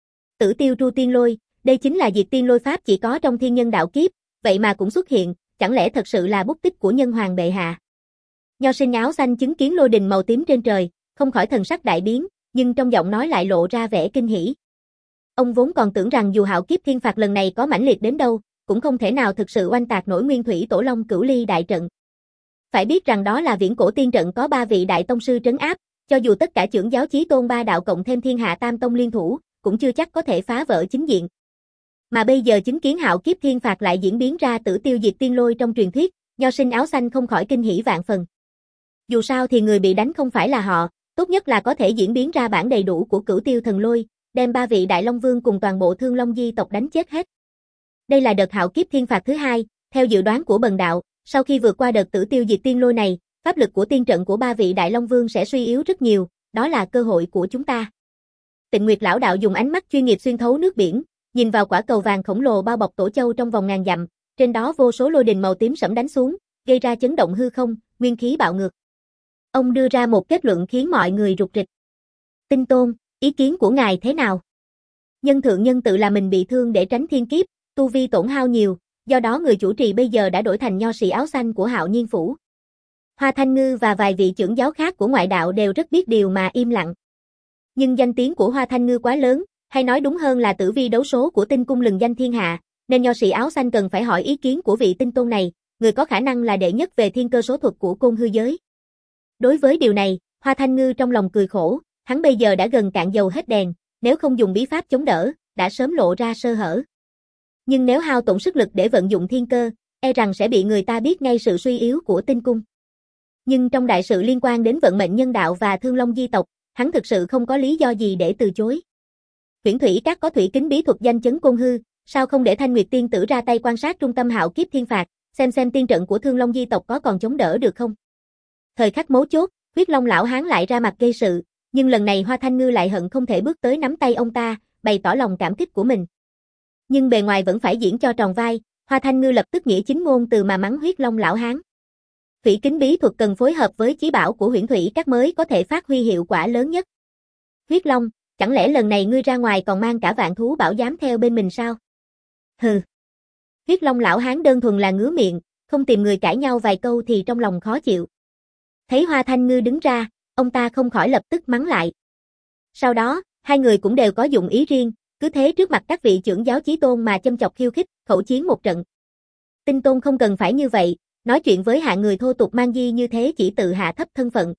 Tử tiêu tru tiên lôi, đây chính là diệt tiên lôi pháp chỉ có trong thiên nhân đạo kiếp, vậy mà cũng xuất hiện, chẳng lẽ thật sự là bút tích của nhân hoàng bệ hạ. Nho sinh áo xanh chứng kiến lôi đình màu tím trên trời, không khỏi thần sắc đại biến, nhưng trong giọng nói lại lộ ra vẻ kinh hỉ. Ông vốn còn tưởng rằng dù hạo kiếp thiên phạt lần này có mãnh liệt đến đâu, cũng không thể nào thực sự oanh tạc nổi nguyên thủy tổ long cửu ly đại trận. Phải biết rằng đó là viễn cổ tiên trận có ba vị đại tông sư trấn áp, cho dù tất cả trưởng giáo chí tôn ba đạo cộng thêm thiên hạ tam tông liên thủ, cũng chưa chắc có thể phá vỡ chính diện. Mà bây giờ chứng kiến hạo kiếp thiên phạt lại diễn biến ra tử tiêu diệt tiên lôi trong truyền thuyết, nho sinh áo xanh không khỏi kinh hỉ vạn phần. Dù sao thì người bị đánh không phải là họ, tốt nhất là có thể diễn biến ra bản đầy đủ của cửu tiêu thần lôi, đem ba vị đại long vương cùng toàn bộ Thương Long Di tộc đánh chết hết. Đây là đợt hạo kiếp thiên phạt thứ hai, theo dự đoán của bần đạo, sau khi vượt qua đợt tử tiêu diệt tiên lôi này, pháp lực của tiên trận của ba vị đại long vương sẽ suy yếu rất nhiều, đó là cơ hội của chúng ta. Tịnh Nguyệt lão đạo dùng ánh mắt chuyên nghiệp xuyên thấu nước biển, nhìn vào quả cầu vàng khổng lồ bao bọc tổ châu trong vòng ngàn dặm, trên đó vô số lôi đình màu tím sẫm đánh xuống, gây ra chấn động hư không, nguyên khí bạo ngược. Ông đưa ra một kết luận khiến mọi người rục rịch. Tinh Tôn, ý kiến của ngài thế nào? Nhân thượng nhân tự là mình bị thương để tránh thiên kiếp, tu vi tổn hao nhiều, do đó người chủ trì bây giờ đã đổi thành nho sĩ áo xanh của Hạo Nhiên Phủ. Hoa Thanh Ngư và vài vị trưởng giáo khác của ngoại đạo đều rất biết điều mà im lặng. Nhưng danh tiếng của Hoa Thanh Ngư quá lớn, hay nói đúng hơn là tử vi đấu số của tinh cung lừng danh thiên hạ, nên nho sĩ áo xanh cần phải hỏi ý kiến của vị tinh tôn này, người có khả năng là đệ nhất về thiên cơ số thuật của côn hư giới. Đối với điều này, Hoa Thanh Ngư trong lòng cười khổ, hắn bây giờ đã gần cạn dầu hết đèn, nếu không dùng bí pháp chống đỡ, đã sớm lộ ra sơ hở. Nhưng nếu hao tổn sức lực để vận dụng thiên cơ, e rằng sẽ bị người ta biết ngay sự suy yếu của tinh cung. Nhưng trong đại sự liên quan đến vận mệnh nhân đạo và Thương Long Di tộc, hắn thực sự không có lý do gì để từ chối. Huyễn Thủy Các có thủy kính bí thuật danh chấn côn hư, sao không để Thanh Nguyệt tiên tử ra tay quan sát trung tâm hạo kiếp thiên phạt, xem xem tiên trận của Thương Long Di tộc có còn chống đỡ được không? Thời khắc mấu chốt, Huyết Long lão hán lại ra mặt gây sự, nhưng lần này Hoa Thanh Ngư lại hận không thể bước tới nắm tay ông ta, bày tỏ lòng cảm kích của mình. Nhưng bề ngoài vẫn phải diễn cho tròn vai, Hoa Thanh Ngư lập tức nghĩa chính ngôn từ mà mắng Huyết Long lão hán. Thủy kính bí thuật cần phối hợp với chí bảo của Huyễn Thủy Các mới có thể phát huy hiệu quả lớn nhất. Huyết Long, chẳng lẽ lần này ngươi ra ngoài còn mang cả vạn thú bảo giám theo bên mình sao? Hừ. Huyết Long lão hán đơn thuần là ngứa miệng, không tìm người cãi nhau vài câu thì trong lòng khó chịu. Thấy Hoa Thanh Ngư đứng ra, ông ta không khỏi lập tức mắng lại. Sau đó, hai người cũng đều có dụng ý riêng, cứ thế trước mặt các vị trưởng giáo chí tôn mà châm chọc khiêu khích, khẩu chiến một trận. Tinh Tôn không cần phải như vậy, nói chuyện với hạng người thô tục mang di như thế chỉ tự hạ thấp thân phận.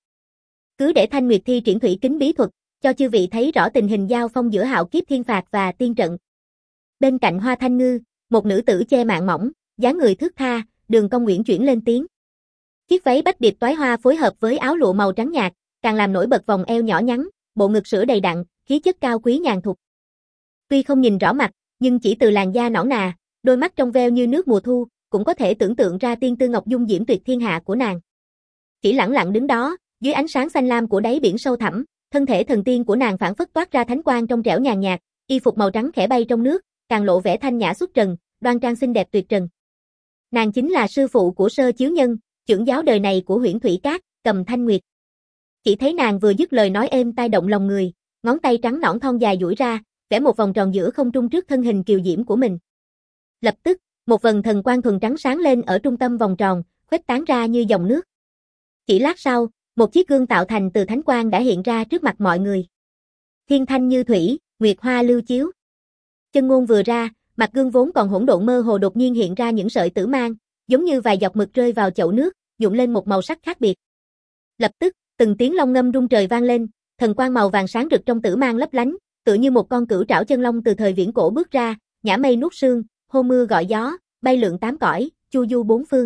Cứ để Thanh Nguyệt thi triển thủy kính bí thuật, cho chư vị thấy rõ tình hình giao phong giữa hạo kiếp thiên phạt và tiên trận. Bên cạnh Hoa Thanh Ngư, một nữ tử che mạng mỏng, dáng người thướt tha, đường cong uyển chuyển lên tiếng. Chiếc váy bách điệp toái hoa phối hợp với áo lụa màu trắng nhạt, càng làm nổi bật vòng eo nhỏ nhắn, bộ ngực sữa đầy đặn, khí chất cao quý nhàn thục. Tuy không nhìn rõ mặt, nhưng chỉ từ làn da nõn nà, đôi mắt trong veo như nước mùa thu, cũng có thể tưởng tượng ra tiên tư ngọc dung diễm tuyệt thiên hạ của nàng. Chỉ lẳng lặng đứng đó, dưới ánh sáng xanh lam của đáy biển sâu thẳm, thân thể thần tiên của nàng phảng phất toát ra thánh quang trong trẻo nhàn nhạt, y phục màu trắng khẽ bay trong nước, càng lộ vẻ thanh nhã xuất trần, đoan trang xinh đẹp tuyệt trần. Nàng chính là sư phụ của Sơ Chiếu Nhân, trưởng giáo đời này của Huyễn Thủy Các, Cầm Thanh Nguyệt. Chỉ thấy nàng vừa dứt lời nói êm tai động lòng người, ngón tay trắng nõn thon dài duỗi ra, vẽ một vòng tròn giữa không trung trước thân hình kiều diễm của mình. Lập tức, một vầng thần quang thuần trắng sáng lên ở trung tâm vòng tròn, khuếch tán ra như dòng nước. Chỉ lát sau, một chiếc gương tạo thành từ thánh quang đã hiện ra trước mặt mọi người. Thiên thanh như thủy, nguyệt hoa lưu chiếu. Chân ngôn vừa ra, mặt gương vốn còn hỗn độn mơ hồ đột nhiên hiện ra những sợi tử mang, giống như vài giọt mực rơi vào chậu nước, nhuộm lên một màu sắc khác biệt. Lập tức, từng tiếng long ngâm rung trời vang lên, thần quang màu vàng sáng rực trong tử mang lấp lánh, tựa như một con cửu trảo chân long từ thời viễn cổ bước ra, nhả mây nuốt sương, hô mưa gọi gió, bay lượn tám cõi, chu du bốn phương.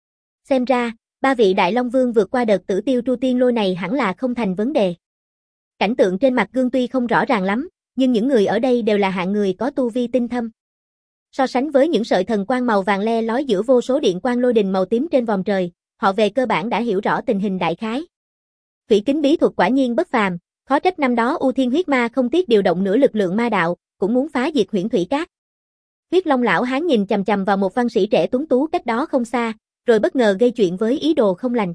Xem ra, ba vị đại long vương vượt qua đợt tử tiêu tru tiên lôi này hẳn là không thành vấn đề. Cảnh tượng trên mặt gương tuy không rõ ràng lắm, nhưng những người ở đây đều là hạng người có tu vi tinh thâm. So sánh với những sợi thần quang màu vàng le lói giữa vô số điện quang lôi đình màu tím trên vòm trời, họ về cơ bản đã hiểu rõ tình hình đại khái. Thủy kính bí thuật quả nhiên bất phàm, khó trách năm đó U Thiên huyết ma không tiếc điều động nửa lực lượng ma đạo, cũng muốn phá diệt Huyễn Thủy Các. Huyết Long lão hán nhìn chằm chằm vào một văn sĩ trẻ tuấn tú cách đó không xa, rồi bất ngờ gây chuyện với ý đồ không lành.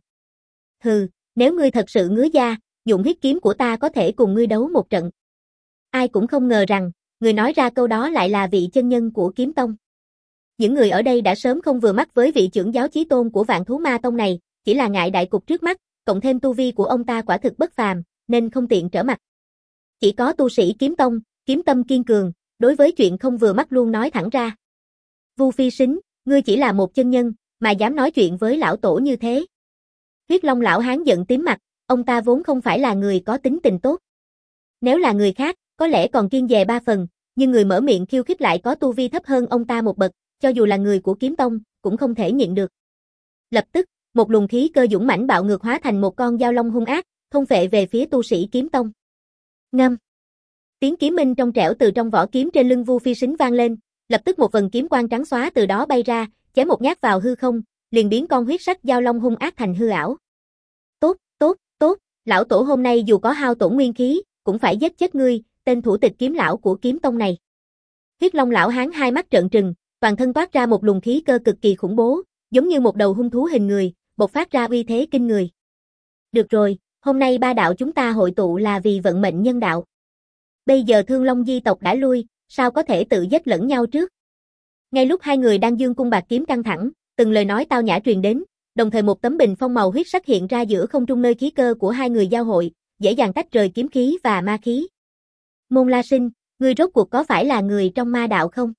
Hừ, nếu ngươi thật sự ngứa da, dụng huyết kiếm của ta có thể cùng ngươi đấu một trận. Ai cũng không ngờ rằng, người nói ra câu đó lại là vị chân nhân của Kiếm Tông. Những người ở đây đã sớm không vừa mắt với vị trưởng giáo chí tôn của Vạn Thú Ma Tông này, chỉ là ngại đại cục trước mắt, cộng thêm tu vi của ông ta quả thực bất phàm, nên không tiện trở mặt. Chỉ có tu sĩ Kiếm Tông, kiếm tâm kiên cường, đối với chuyện không vừa mắt luôn nói thẳng ra. Vu Phi Sính, ngươi chỉ là một chân nhân, mà dám nói chuyện với lão tổ như thế. Huyết Long lão hán giận tím mặt, ông ta vốn không phải là người có tính tình tốt. Nếu là người khác, có lẽ còn kiêng dè ba phần, nhưng người mở miệng khiêu khích lại có tu vi thấp hơn ông ta một bậc, cho dù là người của Kiếm Tông, cũng không thể nhịn được. Lập tức, một luồng khí cơ dũng mãnh bạo ngược hóa thành một con dao long hung ác, thôn phệ về phía tu sĩ Kiếm Tông. Ngâm. Tiếng kiếm minh trong trẻo từ trong vỏ kiếm trên lưng Vu Phi Sính vang lên, lập tức một vầng kiếm quang trắng xóa từ đó bay ra, chém một nhát vào hư không, liền biến con huyết sắc dao long hung ác thành hư ảo. Tốt, tốt, tốt, lão tổ hôm nay dù có hao tổn nguyên khí, cũng phải giết chết ngươi, tên thủ tịch kiếm lão của Kiếm Tông này. Huyết Long lão hán hai mắt trợn trừng, toàn thân toát ra một luồng khí cơ cực kỳ khủng bố, giống như một đầu hung thú hình người, bộc phát ra uy thế kinh người. Được rồi, hôm nay ba đạo chúng ta hội tụ là vì vận mệnh nhân đạo. Bây giờ Thương Long di tộc đã lui, sao có thể tự giết lẫn nhau trước? Ngay lúc hai người đang dương cung bạc kiếm căng thẳng, từng lời nói tao nhã truyền đến, đồng thời một tấm bình phong màu huyết sắc hiện ra giữa không trung nơi khí cơ của hai người giao hội, dễ dàng tách rời kiếm khí và ma khí. Môn La Sinh, ngươi rốt cuộc có phải là người trong ma đạo không?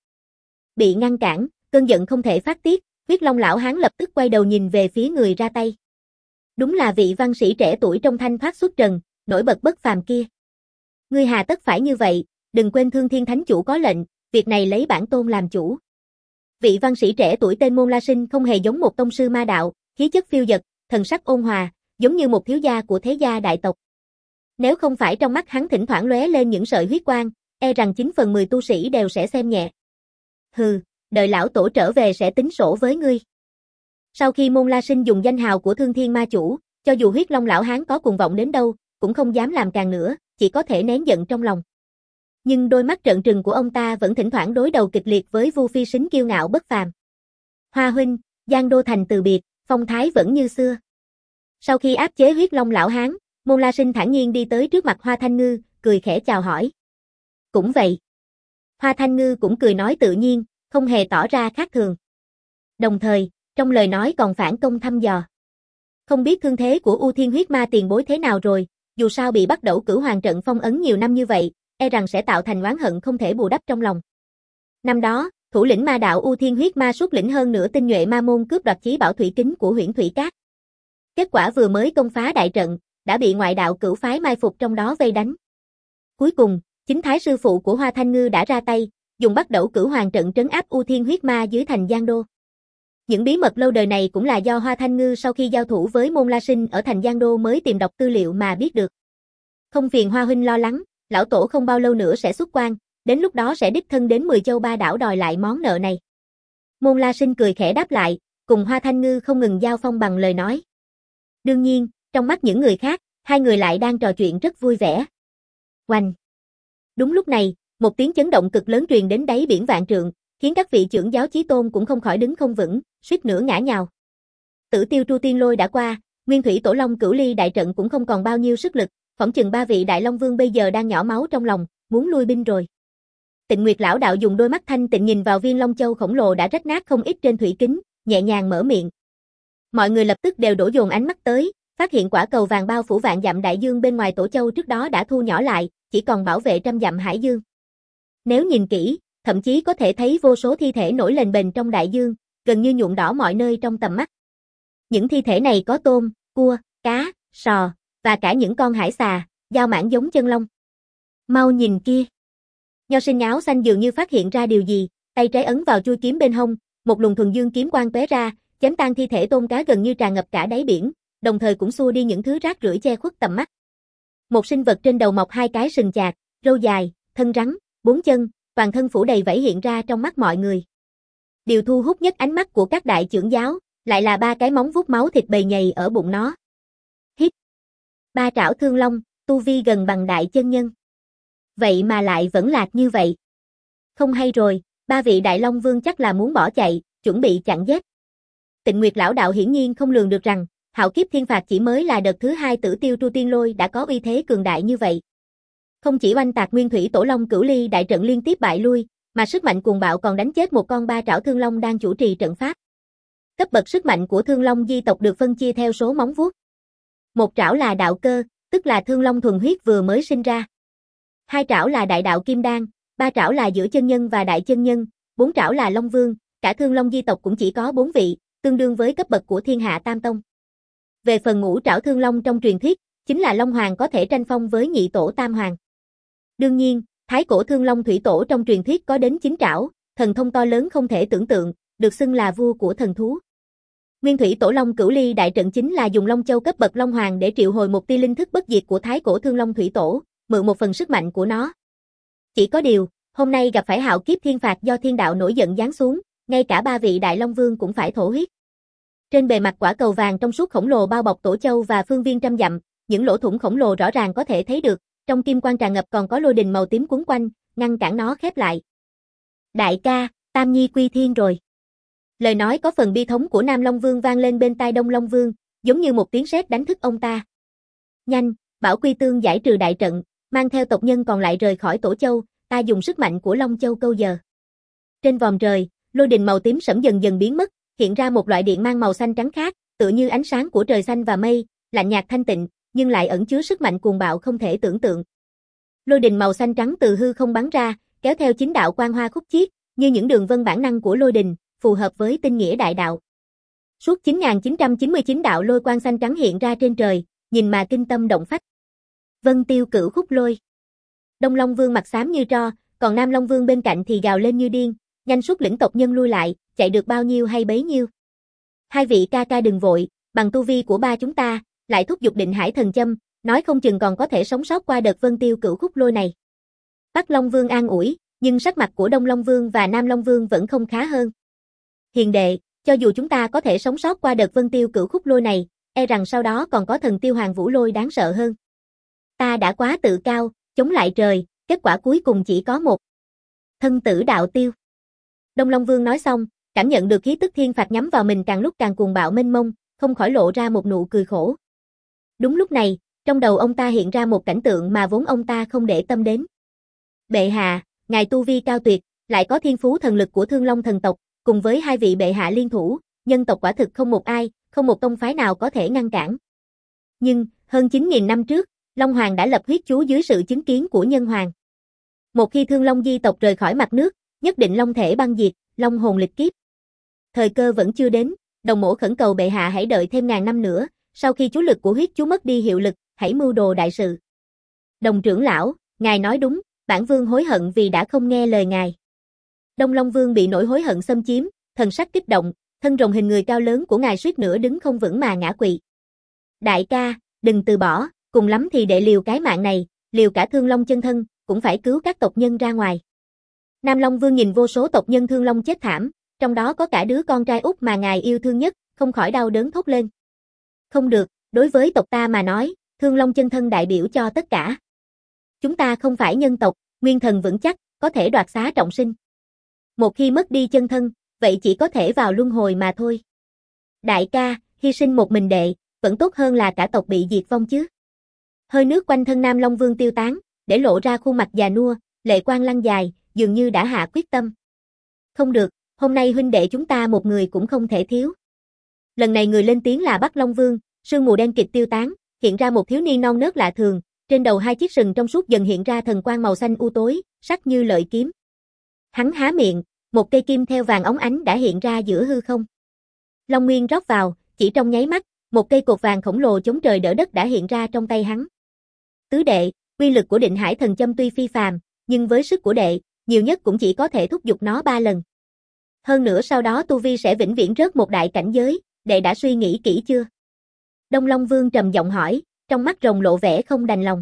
Bị ngăn cản, cơn giận không thể phát tiết, Huyết Long lão hán lập tức quay đầu nhìn về phía người ra tay. Đúng là vị văn sĩ trẻ tuổi trong thanh thoát xuất trần, nổi bật bất phàm kia. Ngươi hà tất phải như vậy, đừng quên Thương Thiên Thánh Chủ có lệnh, việc này lấy bản tôn làm chủ. Vị văn sĩ trẻ tuổi tên Môn La Sinh không hề giống một tông sư ma đạo, khí chất phiêu dật, thần sắc ôn hòa, giống như một thiếu gia của thế gia đại tộc. Nếu không phải trong mắt hắn thỉnh thoảng lóe lên những sợi huyết quang, e rằng chín phần mười tu sĩ đều sẽ xem nhẹ. Hừ, đợi lão tổ trở về sẽ tính sổ với ngươi. Sau khi Môn La Sinh dùng danh hào của Thương Thiên Ma Chủ, cho dù Huyết Long lão hán có cuồng vọng đến đâu, cũng không dám làm càng nữa, chỉ có thể nén giận trong lòng. Nhưng đôi mắt trợn trừng của ông ta vẫn thỉnh thoảng đối đầu kịch liệt với Vu Phi Sính kiêu ngạo bất phàm. Hoa huynh, Giang Đô thành từ biệt, phong thái vẫn như xưa. Sau khi áp chế Huyết Long lão hán, Môn La Sinh thản nhiên đi tới trước mặt Hoa Thanh Ngư, cười khẽ chào hỏi. Cũng vậy. Hoa Thanh Ngư cũng cười nói tự nhiên, không hề tỏ ra khác thường. Đồng thời, trong lời nói còn phản công thăm dò. Không biết thương thế của U Thiên huyết ma tiền bối thế nào rồi, dù sao bị bắt đầu Cửu Hoàng trận phong ấn nhiều năm như vậy, e rằng sẽ tạo thành oán hận không thể bù đắp trong lòng. Năm đó, thủ lĩnh ma đạo U Thiên huyết ma xuất lĩnh hơn nửa tinh nhuệ ma môn cướp đoạt chí bảo thủy kính của Huyễn Thủy Các. Kết quả vừa mới công phá đại trận, đã bị ngoại đạo cửu phái mai phục trong đó vây đánh. Cuối cùng, chính thái sư phụ của Hoa Thanh Ngư đã ra tay, dùng bắt đầu Cửu Hoàng trận trấn áp U Thiên huyết ma dưới thành Giang Đô. Những bí mật lâu đời này cũng là do Hoa Thanh Ngư sau khi giao thủ với Môn La Sinh ở thành Giang Đô mới tìm đọc tư liệu mà biết được. Không phiền Hoa huynh lo lắng, lão tổ không bao lâu nữa sẽ xuất quan, đến lúc đó sẽ đích thân đến Mười Châu Ba Đảo đòi lại món nợ này. Môn La Sinh cười khẽ đáp lại, cùng Hoa Thanh Ngư không ngừng giao phong bằng lời nói. Đương nhiên, trong mắt những người khác, hai người lại đang trò chuyện rất vui vẻ. Oanh! Đúng lúc này, một tiếng chấn động cực lớn truyền đến đáy biển vạn trượng, khiến các vị trưởng giáo chí tôn cũng không khỏi đứng không vững, suýt nữa ngã nhào. Tử Tiêu Tru Tiên Lôi đã qua, Nguyên Thủy Tổ Long Cửu Ly đại trận cũng không còn bao nhiêu sức lực, phỏng chừng ba vị Đại Long Vương bây giờ đang nhỏ máu trong lòng, muốn lui binh rồi. Tịnh Nguyệt lão đạo dùng đôi mắt thanh tịnh nhìn vào viên Long Châu khổng lồ đã rách nát không ít trên thủy kính, nhẹ nhàng mở miệng. Mọi người lập tức đều đổ dồn ánh mắt tới, phát hiện quả cầu vàng bao phủ vạn dặm đại dương bên ngoài Tổ Châu trước đó đã thu nhỏ lại, chỉ còn bảo vệ trăm dặm hải dương. Nếu nhìn kỹ, thậm chí có thể thấy vô số thi thể nổi lềnh bềnh trong đại dương, gần như nhuộm đỏ mọi nơi trong tầm mắt. Những thi thể này có tôm, cua, cá, sò, và cả những con hải xà, dao mãng giống chân long. Mau nhìn kia! Nho Sinh áo xanh dường như phát hiện ra điều gì, tay trái ấn vào chuôi kiếm bên hông, một luồng thuần dương kiếm quang tóe ra, chém tan thi thể tôm cá gần như tràn ngập cả đáy biển, đồng thời cũng xua đi những thứ rác rưởi che khuất tầm mắt. Một sinh vật trên đầu mọc hai cái sừng chạc, râu dài, thân rắn, bốn chân, toàn thân phủ đầy vảy hiện ra trong mắt mọi người. Điều thu hút nhất ánh mắt của các đại trưởng giáo, lại là ba cái móng vuốt máu thịt bầy nhầy ở bụng nó. Hít! Ba trảo thương long, tu vi gần bằng đại chân nhân. Vậy mà lại vẫn lạc như vậy. Không hay rồi, ba vị Đại Long Vương chắc là muốn bỏ chạy, chuẩn bị chặn giết. Tịnh Nguyệt lão đạo hiển nhiên không lường được rằng, hạo kiếp thiên phạt chỉ mới là đợt thứ hai Tử Tiêu Tru Tiên Lôi đã có uy thế cường đại như vậy. Không chỉ oanh tạc Nguyên Thủy Tổ Long Cửu Ly đại trận liên tiếp bại lui, mà sức mạnh cuồng bạo còn đánh chết một con ba trảo thương long đang chủ trì trận pháp. Cấp bậc sức mạnh của thương long di tộc được phân chia theo số móng vuốt. Một trảo là đạo cơ, tức là thương long thuần huyết vừa mới sinh ra. Hai trảo là đại đạo kim đan, ba trảo là giữa chân nhân và đại chân nhân, bốn trảo là long vương, cả thương long di tộc cũng chỉ có bốn vị, tương đương với cấp bậc của thiên hạ tam tông. Về phần ngũ trảo thương long trong truyền thuyết, chính là long hoàng có thể tranh phong với nhị tổ tam hoàng. Đương nhiên, thái cổ thương long thủy tổ trong truyền thuyết có đến chín trảo, thần thông to lớn không thể tưởng tượng, được xưng là vua của thần thú. Nguyên Thủy Tổ Long Cửu Ly đại trận chính là dùng Long Châu cấp bậc Long Hoàng để triệu hồi một tia linh thức bất diệt của thái cổ thương long thủy tổ, mượn một phần sức mạnh của nó. Chỉ có điều, hôm nay gặp phải hạo kiếp thiên phạt do thiên đạo nổi giận giáng xuống, ngay cả ba vị Đại Long Vương cũng phải thổ huyết. Trên bề mặt quả cầu vàng trong suốt khổng lồ bao bọc Tổ Châu và phương viên trăm dặm, những lỗ thủng khổng lồ rõ ràng có thể thấy được, trong kim quang tràn ngập còn có lôi đình màu tím quấn quanh, ngăn cản nó khép lại. Đại ca, Tam Nhi quy thiên rồi. Lời nói có phần bi thống của Nam Long Vương vang lên bên tai Đông Long Vương, giống như một tiếng sét đánh thức ông ta. Nhanh, bảo Quy Tương giải trừ đại trận, mang theo tộc nhân còn lại rời khỏi Tổ Châu, ta dùng sức mạnh của Long Châu câu giờ. Trên vòm trời, lôi đình màu tím sẫm dần dần biến mất, hiện ra một loại điện mang màu xanh trắng khác, tựa như ánh sáng của trời xanh và mây, lạnh nhạt thanh tịnh, nhưng lại ẩn chứa sức mạnh cuồng bạo không thể tưởng tượng. Lôi đình màu xanh trắng từ hư không bắn ra, kéo theo chín đạo quang hoa khúc chiết, như những đường vân bản năng của lôi đình, phù hợp với tinh nghĩa đại đạo. Suốt chín nghìn chín trăm chín mươi chín đạo lôi quang xanh trắng hiện ra trên trời, nhìn mà kinh tâm động phách. Vân Tiêu Cửu Khúc Lôi. Đông Long Vương mặt xám như tro, còn Nam Long Vương bên cạnh thì gào lên như điên, nhanh suốt lĩnh tộc nhân lui lại, chạy được bao nhiêu hay bấy nhiêu. Hai vị ca ca đừng vội, bằng tu vi của ba chúng ta, lại thúc giục Định Hải Thần Châm, nói không chừng còn có thể sống sót qua đợt Vân Tiêu Cửu Khúc Lôi này. Bắc Long Vương an ủi, nhưng sắc mặt của Đông Long Vương và Nam Long Vương vẫn không khá hơn. Hiền đệ, cho dù chúng ta có thể sống sót qua đợt Vân Tiêu Cửu Khúc Lôi này, e rằng sau đó còn có Thần Tiêu Hoàng Vũ Lôi đáng sợ hơn. Ta đã quá tự cao, chống lại trời, kết quả cuối cùng chỉ có một. Thân tử đạo tiêu. Đông Long Vương nói xong, cảm nhận được khí tức thiên phạt nhắm vào mình càng lúc càng cuồng bạo mênh mông, không khỏi lộ ra một nụ cười khổ. Đúng lúc này, trong đầu ông ta hiện ra một cảnh tượng mà vốn ông ta không để tâm đến. Bệ hạ, ngài tu vi cao tuyệt, lại có thiên phú thần lực của Thương Long thần tộc, cùng với hai vị bệ hạ liên thủ, nhân tộc quả thực không một ai, không một tông phái nào có thể ngăn cản. Nhưng, hơn chín nghìn năm trước, Long Hoàng đã lập huyết chú dưới sự chứng kiến của Nhân Hoàng. Một khi Thương Long di tộc rời khỏi mặt nước, nhất định Long thể băng diệt, Long hồn lịch kiếp. Thời cơ vẫn chưa đến, Đồng Mỗ khẩn cầu bệ hạ hãy đợi thêm ngàn năm nữa, sau khi chú lực của huyết chú mất đi hiệu lực, hãy mưu đồ đại sự. Đồng trưởng lão, ngài nói đúng, bản vương hối hận vì đã không nghe lời ngài. Đông Long Vương bị nỗi hối hận xâm chiếm, thần sắc kích động, thân rồng hình người cao lớn của ngài suýt nữa đứng không vững mà ngã quỵ. Đại ca, đừng từ bỏ, cùng lắm thì để liều cái mạng này, liều cả Thương Long chân thân, cũng phải cứu các tộc nhân ra ngoài. Nam Long Vương nhìn vô số tộc nhân Thương Long chết thảm, trong đó có cả đứa con trai út mà ngài yêu thương nhất, không khỏi đau đớn thốt lên. Không được, đối với tộc ta mà nói, Thương Long chân thân đại biểu cho tất cả. Chúng ta không phải nhân tộc, nguyên thần vững chắc, có thể đoạt xá trọng sinh. Một khi mất đi chân thân, vậy chỉ có thể vào luân hồi mà thôi. Đại ca, hy sinh một mình đệ, vẫn tốt hơn là cả tộc bị diệt vong chứ. Hơi nước quanh thân Nam Long Vương tiêu tán, để lộ ra khuôn mặt già nua, lệ quang lăn dài, dường như đã hạ quyết tâm. Không được, hôm nay huynh đệ chúng ta một người cũng không thể thiếu. Lần này người lên tiếng là Bắc Long Vương, sương mù đen kịt tiêu tán, hiện ra một thiếu niên non nớt lạ thường, trên đầu hai chiếc sừng trong suốt dần hiện ra thần quang màu xanh u tối, sắc như lợi kiếm. Hắn há miệng, một cây kim theo vàng óng ánh đã hiện ra giữa hư không. Long Nguyên rót vào, chỉ trong nháy mắt, một cây cột vàng khổng lồ chống trời đỡ đất đã hiện ra trong tay hắn. Tứ đệ, uy lực của Định Hải Thần Châm tuy phi phàm, nhưng với sức của đệ, nhiều nhất cũng chỉ có thể thúc giục nó ba lần. Hơn nữa sau đó tu vi sẽ vĩnh viễn rớt một đại cảnh giới, đệ đã suy nghĩ kỹ chưa? Đông Long Vương trầm giọng hỏi, trong mắt rồng lộ vẻ không đành lòng.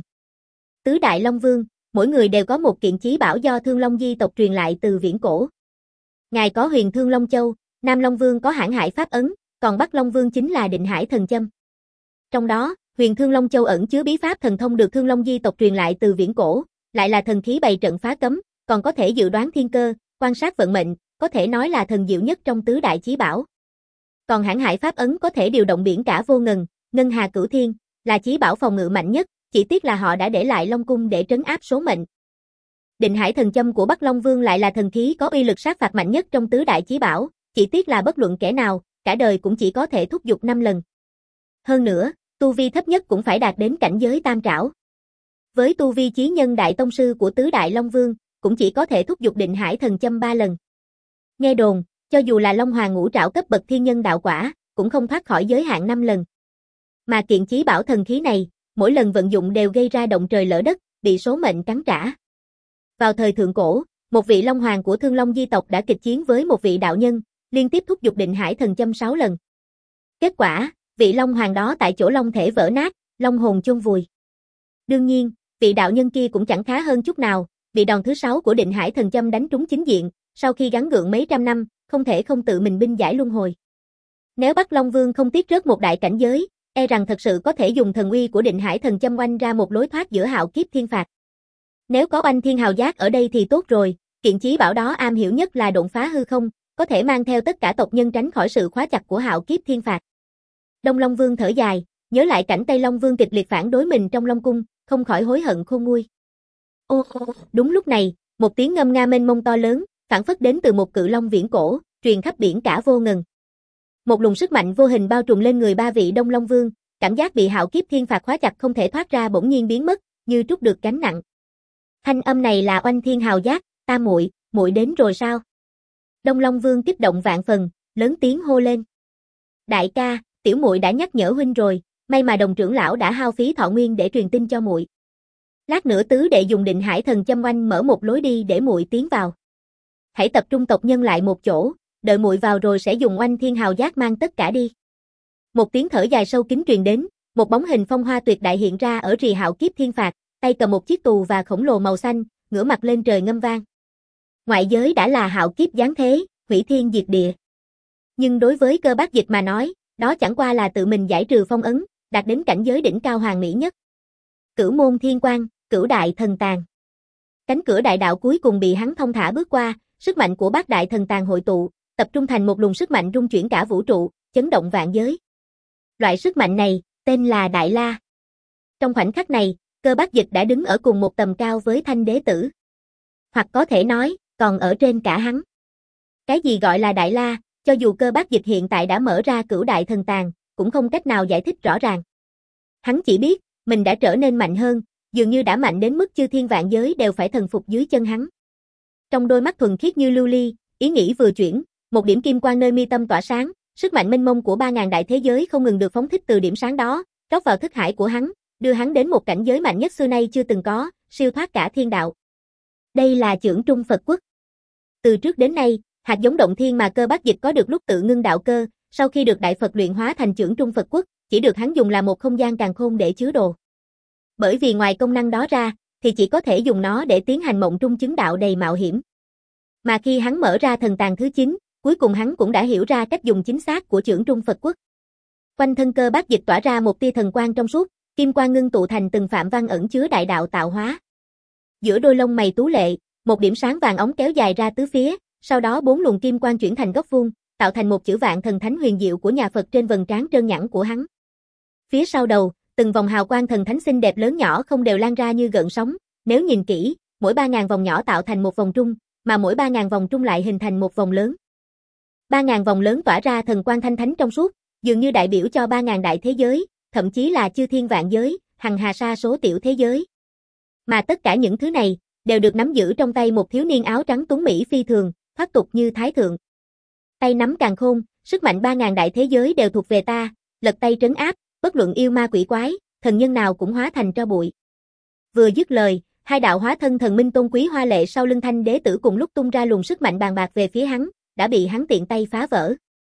Tứ đại Long Vương, mỗi người đều có một kiện chí bảo do Thương Long Di tộc truyền lại từ viễn cổ. Ngài có Huyền Thương Long Châu, Nam Long Vương có Hãn Hải Pháp Ấn, còn Bắc Long Vương chính là Định Hải Thần Châm. Trong đó, Huyền Thương Long Châu ẩn chứa bí pháp thần thông được Thương Long Di tộc truyền lại từ viễn cổ, lại là thần khí bày trận phá cấm, còn có thể dự đoán thiên cơ, quan sát vận mệnh, có thể nói là thần diệu nhất trong tứ đại chí bảo. Còn Hãn Hải Pháp Ấn có thể điều động biển cả vô ngần, ngân hà cửu thiên, là chí bảo phòng ngự mạnh nhất, chỉ tiếc là họ đã để lại Long Cung để trấn áp số mệnh. Định Hải Thần Châm của Bắc Long Vương lại là thần khí có uy lực sát phạt mạnh nhất trong tứ đại chí bảo, chỉ tiếc là bất luận kẻ nào, cả đời cũng chỉ có thể thúc giục năm lần. Hơn nữa, tu vi thấp nhất cũng phải đạt đến cảnh giới tam trảo. Với tu vi chí nhân đại tông sư của tứ đại Long Vương, cũng chỉ có thể thúc giục Định Hải Thần Châm ba lần. Nghe đồn, cho dù là Long Hoàng ngũ trảo cấp bậc thiên nhân đạo quả, cũng không thoát khỏi giới hạn năm lần. Mà kiện chí bảo thần khí này, mỗi lần vận dụng đều gây ra động trời lỡ đất, bị số mệnh cắn trả. Vào thời thượng cổ, một vị Long Hoàng của Thương Long Di tộc đã kịch chiến với một vị đạo nhân, liên tiếp thúc giục Định Hải Thần Châm sáu lần. Kết quả, vị Long Hoàng đó tại chỗ long thể vỡ nát, long hồn chôn vùi. Đương nhiên, vị đạo nhân kia cũng chẳng khá hơn chút nào, bị đòn thứ sáu của Định Hải Thần Châm đánh trúng chính diện, sau khi gắng gượng mấy trăm năm, không thể không tự mình binh giải luân hồi. Nếu Bắc Long Vương không tiếc rớt một đại cảnh giới, e rằng thật sự có thể dùng thần uy của Định Hải Thần Châm oanh ra một lối thoát giữa hạo kiếp thiên phạt. Nếu có Oanh Thiên Hào Giác ở đây thì tốt rồi, kiện chí bảo đó am hiểu nhất là độn phá hư không, có thể mang theo tất cả tộc nhân tránh khỏi sự khóa chặt của hạo kiếp thiên phạt. Đông Long Vương thở dài, nhớ lại cảnh Tây Long Vương kịch liệt phản đối mình trong Long Cung, không khỏi hối hận khôn nguôi. Ô, đúng lúc này, một tiếng ngâm nga mênh mông to lớn, phảng phất đến từ một cự long viễn cổ, truyền khắp biển cả vô ngần. Một luồng sức mạnh vô hình bao trùm lên người ba vị Đông Long Vương, cảm giác bị hạo kiếp thiên phạt khóa chặt không thể thoát ra bỗng nhiên biến mất, như trút được gánh nặng. Thanh âm này là Oanh Thiên Hào Giác, ta muội, muội đến rồi sao? Đông Long Vương kích động vạn phần, lớn tiếng hô lên. Đại ca, tiểu muội đã nhắc nhở huynh rồi, may mà đồng trưởng lão đã hao phí thọ nguyên để truyền tin cho muội. Lát nữa tứ đệ dùng Định Hải Thần Châm oanh mở một lối đi để muội tiến vào. Hãy tập trung tộc nhân lại một chỗ, đợi muội vào rồi sẽ dùng Oanh Thiên Hào Giác mang tất cả đi. Một tiếng thở dài sâu kín truyền đến, một bóng hình phong hoa tuyệt đại hiện ra ở rì hạo kiếp thiên phạt, tay cầm một chiếc tù và khổng lồ màu xanh, ngửa mặt lên trời ngâm vang. Ngoại giới đã là hạo kiếp giáng thế, hủy thiên diệt địa. Nhưng đối với Cơ Bác Dịch mà nói, đó chẳng qua là tự mình giải trừ phong ấn, đạt đến cảnh giới đỉnh cao hoàn mỹ nhất. Cửu môn thiên quang, cửu đại thần tàng. Cánh cửa đại đạo cuối cùng bị hắn thông thả bước qua, sức mạnh của bát đại thần tàng hội tụ, tập trung thành một luồng sức mạnh rung chuyển cả vũ trụ, chấn động vạn giới. Loại sức mạnh này, tên là Đại La. Trong khoảnh khắc này, Cơ Bác Dịch đã đứng ở cùng một tầm cao với Thanh Đế Tử. Hoặc có thể nói, còn ở trên cả hắn. Cái gì gọi là Đại La, cho dù Cơ Bác Dịch hiện tại đã mở ra cửu đại thần tàng, cũng không cách nào giải thích rõ ràng. Hắn chỉ biết, mình đã trở nên mạnh hơn, dường như đã mạnh đến mức chư thiên vạn giới đều phải thần phục dưới chân hắn. Trong đôi mắt thuần khiết như lưu ly, ý nghĩ vừa chuyển, một điểm kim quang nơi mi tâm tỏa sáng, sức mạnh mênh mông của ba ngàn đại thế giới không ngừng được phóng thích từ điểm sáng đó, rót vào thức hải của hắn, đưa hắn đến một cảnh giới mạnh nhất xưa nay chưa từng có, siêu thoát cả thiên đạo. Đây là chưởng trung Phật quốc. Từ trước đến nay, hạt giống động thiên mà Cơ Bác Dịch có được lúc tự ngưng đạo cơ, sau khi được Đại Phật luyện hóa thành chưởng trung Phật quốc, chỉ được hắn dùng là một không gian càn khôn để chứa đồ. Bởi vì ngoài công năng đó ra, thì chỉ có thể dùng nó để tiến hành mộng trung chứng đạo đầy mạo hiểm. Mà khi hắn mở ra thần tàng thứ chín, cuối cùng hắn cũng đã hiểu ra cách dùng chính xác của chưởng Trung Phật Quốc. Quanh thân Cơ Bác Dịch tỏa ra một tia thần quang trong suốt, kim quang ngưng tụ thành từng phạm văn ẩn chứa đại đạo tạo hóa. Giữa đôi lông mày tú lệ, một điểm sáng vàng óng kéo dài ra tứ phía, sau đó bốn luồng kim quang chuyển thành góc vuông, tạo thành một chữ Vạn Thần Thánh huyền diệu của nhà Phật trên vầng trán trơn nhẵn của hắn. Phía sau đầu, từng vòng hào quang thần thánh xinh đẹp lớn nhỏ không đều lan ra như gợn sóng, nếu nhìn kỹ, mỗi ba nghìn vòng nhỏ tạo thành một vòng trung, mà mỗi ba nghìn vòng trung lại hình thành một vòng lớn. ba nghìn vòng lớn tỏa ra thần quang thanh thánh trong suốt, dường như đại biểu cho ba nghìn đại thế giới, thậm chí là chư thiên vạn giới, hằng hà sa số tiểu thế giới. Mà tất cả những thứ này đều được nắm giữ trong tay một thiếu niên áo trắng tuấn mỹ phi thường, thoát tục như thái thượng. Tay nắm càn khôn, sức mạnh ba nghìn đại thế giới đều thuộc về ta, lật tay trấn áp, bất luận yêu ma quỷ quái, thần nhân nào cũng hóa thành tro bụi. Vừa dứt lời, hai đạo hóa thân thần minh tôn quý hoa lệ sau lưng Thanh Đế Tử cùng lúc tung ra luồng sức mạnh bàn bạc về phía hắn, đã bị hắn tiện tay phá vỡ.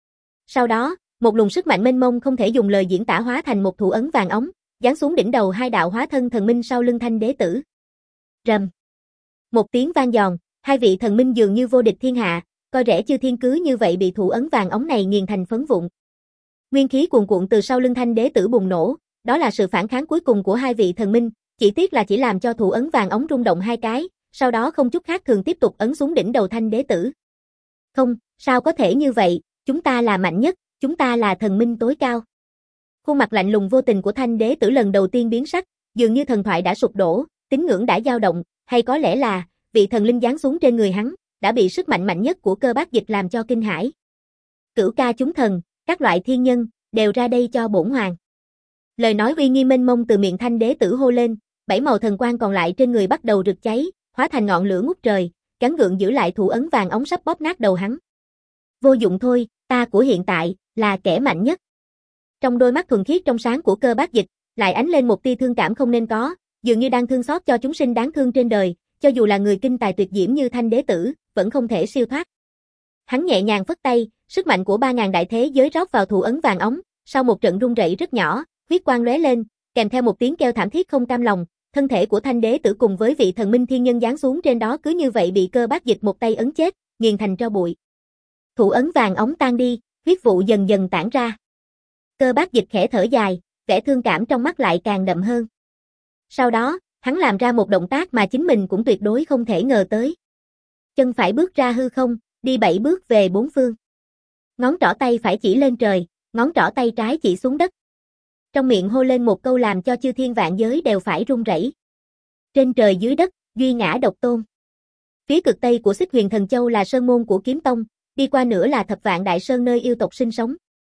Sau đó, một luồng sức mạnh mênh mông không thể dùng lời diễn tả hóa thành một thủ ấn vàng óng, giáng xuống đỉnh đầu hai đạo hóa thân thần minh sau lưng Thanh Đế Tử. Rầm. Một tiếng vang giòn, hai vị thần minh dường như vô địch thiên hạ, coi rẻ chư thiên cứ như vậy bị thủ ấn vàng óng này nghiền thành phấn vụn. Nguyên khí cuồn cuộn từ sau lưng Thanh Đế Tử bùng nổ, đó là sự phản kháng cuối cùng của hai vị thần minh, chỉ tiếc là chỉ làm cho thủ ấn vàng óng rung động hai cái, sau đó không chút khác thường tiếp tục ấn xuống đỉnh đầu Thanh Đế Tử. Không, sao có thể như vậy, chúng ta là mạnh nhất, chúng ta là thần minh tối cao. Khuôn mặt lạnh lùng vô tình của Thanh Đế Tử lần đầu tiên biến sắc, dường như thần thoại đã sụp đổ, tín ngưỡng đã dao động, hay có lẽ là vị thần linh giáng xuống trên người hắn, đã bị sức mạnh mạnh nhất của Cơ Bác Dịch làm cho kinh hãi. Cửu ca chúng thần, các loại thiên nhân, đều ra đây cho bổn hoàng. Lời nói uy nghi mênh mông từ miệng Thanh Đế Tử hô lên, bảy màu thần quang còn lại trên người bắt đầu rực cháy, hóa thành ngọn lửa ngút trời, gắng gượng giữ lại thủ ấn vàng óng sắp bóp nát đầu hắn. Vô dụng thôi, ta của hiện tại là kẻ mạnh nhất. Trong đôi mắt thuần khiết trong sáng của Cơ Bác Dịch, lại ánh lên một tia thương cảm không nên có, dường như đang thương xót cho chúng sinh đáng thương trên đời, cho dù là người kinh tài tuyệt diễm như Thanh Đế Tử, vẫn không thể siêu thoát. Hắn nhẹ nhàng phất tay, sức mạnh của ba nghìn đại thế giới rót vào thủ ấn vàng óng, sau một trận rung rẩy rất nhỏ, huyết quang lóe lên, kèm theo một tiếng kêu thảm thiết không cam lòng, thân thể của Thanh Đế Tử cùng với vị thần minh thiên nhân giáng xuống trên đó cứ như vậy bị Cơ Bác Dịch một tay ấn chết, nghiền thành tro bụi. Thủ ấn vàng óng tan đi, huyết vụ dần dần tản ra. Cơ Bác Dịch khẽ thở dài, vẻ thương cảm trong mắt lại càng đậm hơn. Sau đó, hắn làm ra một động tác mà chính mình cũng tuyệt đối không thể ngờ tới. Chân phải bước ra hư không, đi bảy bước về bốn phương. Ngón trỏ tay phải chỉ lên trời, ngón trỏ tay trái chỉ xuống đất. Trong miệng hô lên một câu làm cho chư thiên vạn giới đều phải run rẩy. Trên trời dưới đất, duy ngã độc tôn. Phía cực tây của Xích Huyền Thần Châu là sơn môn của Kiếm Tông, đi qua nữa là Thập Vạn Đại Sơn nơi yêu tộc sinh sống.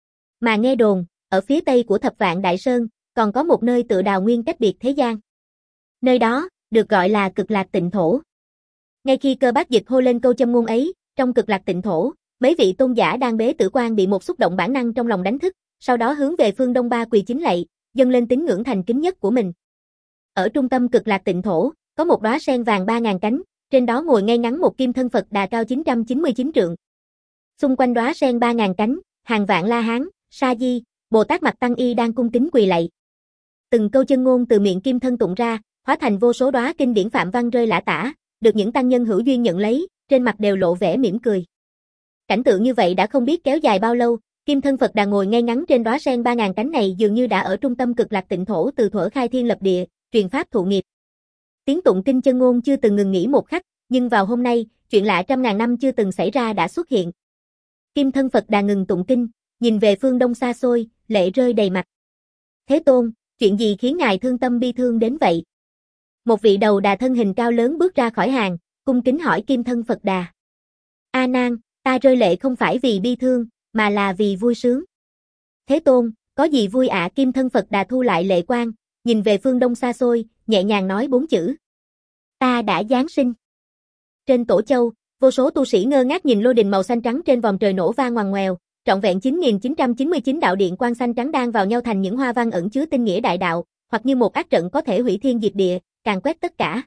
Mà nghe đồn, ở phía tây của Thập Vạn Đại Sơn, còn có một nơi tựa đào nguyên cách biệt thế gian. Nơi đó, được gọi là Cực Lạc Tịnh Thổ. Ngay khi Cơ Bác Dịch hô lên câu châm ngôn ấy, trong Cực Lạc Tịnh Thổ, mấy vị tôn giả đang bế tử quan bị một xúc động bản năng trong lòng đánh thức, sau đó hướng về phương đông ba quỳ chính lạy, dâng lên tín ngưỡng thành kính nhất của mình. Ở trung tâm Cực Lạc Tịnh Thổ, có một đóa sen vàng ba ngàn cánh, trên đó ngồi ngay ngắn một kim thân Phật Đà cao chín trăm chín mươi chín trượng. Xung quanh đóa sen ba ngàn cánh, hàng vạn La Hán, Sa Di, Bồ Tát Mặt Tăng Y đang cung kính quỳ lạy. Từng câu chân ngôn từ miệng kim thân tụng ra, hóa thành vô số đóa kinh điển phạm văn rơi lả tả, được những tăng nhân hữu duyên nhận lấy, trên mặt đều lộ vẻ mỉm cười. Cảnh tượng như vậy đã không biết kéo dài bao lâu, kim thân Phật Đà ngồi ngay ngắn trên đóa sen ba ngàn cánh này dường như đã ở trung tâm Cực Lạc Tịnh Thổ từ thuở khai thiên lập địa, truyền pháp thụ nghiệp. Tiếng tụng kinh chân ngôn chưa từng ngừng nghỉ một khắc, nhưng vào hôm nay, chuyện lạ trăm ngàn năm chưa từng xảy ra đã xuất hiện. Kim thân Phật Đà ngừng tụng kinh, nhìn về phương đông xa xôi, lệ rơi đầy mặt. Thế Tôn, chuyện gì khiến ngài thương tâm bi thương đến vậy? Một vị đầu đà thân hình cao lớn bước ra khỏi hàng, cung kính hỏi kim thân Phật Đà. A Nan, ta rơi lệ không phải vì bi thương, mà là vì vui sướng. Thế Tôn, có gì vui ạ? Kim thân Phật Đà thu lại lệ quang, nhìn về phương đông xa xôi, nhẹ nhàng nói bốn chữ. Ta đã giáng sinh. Trên Tổ Châu, vô số tu sĩ ngơ ngác nhìn lôi đình màu xanh trắng trên vòm trời nổ vang ngoằn ngoèo, trọn vẹn chín nghìn chín trăm chín mươi chín đạo điện quang xanh trắng đang vào nhau thành những hoa văn ẩn chứa tinh nghĩa đại đạo, hoặc như một ác trận có thể hủy thiên diệt địa, càn quét tất cả.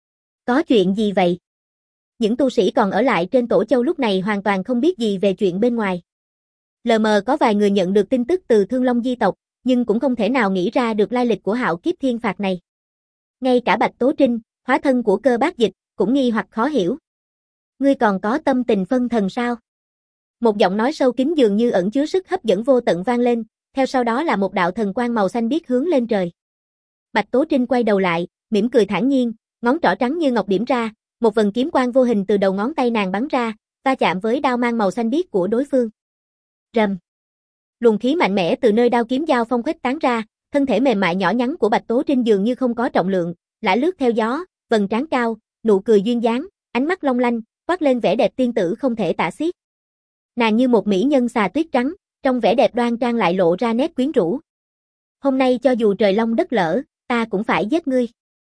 Có chuyện gì vậy? Những tu sĩ còn ở lại trên Tổ Châu lúc này hoàn toàn không biết gì về chuyện bên ngoài. Lờ mờ có vài người nhận được tin tức từ Thương Long di tộc, nhưng cũng không thể nào nghĩ ra được lai lịch của hạo kiếp thiên phạt này. Ngay cả Bạch Tố Trinh, hóa thân của Cơ Bác Dịch, cũng nghi hoặc khó hiểu. Ngươi còn có tâm tình phân thần sao? Một giọng nói sâu kín dường như ẩn chứa sức hấp dẫn vô tận vang lên, theo sau đó là một đạo thần quang màu xanh biếc hướng lên trời. Bạch Tố Trinh quay đầu lại, mỉm cười thản nhiên, ngón trỏ trắng như ngọc điểm ra, một vần kiếm quang vô hình từ đầu ngón tay nàng bắn ra, va chạm với đao mang màu xanh biếc của đối phương. Rầm. Luồng khí mạnh mẽ từ nơi đao kiếm giao phong khuếch tán ra, thân thể mềm mại nhỏ nhắn của Bạch Tố Trinh dường như không có trọng lượng, lả lướt theo gió, vầng trán cao, nụ cười duyên dáng, ánh mắt long lanh, toát lên vẻ đẹp tiên tử không thể tả xiết. Nàng như một mỹ nhân xà tuyết trắng, trong vẻ đẹp đoan trang lại lộ ra nét quyến rũ. Hôm nay cho dù trời long đất lở, ta cũng phải giết ngươi.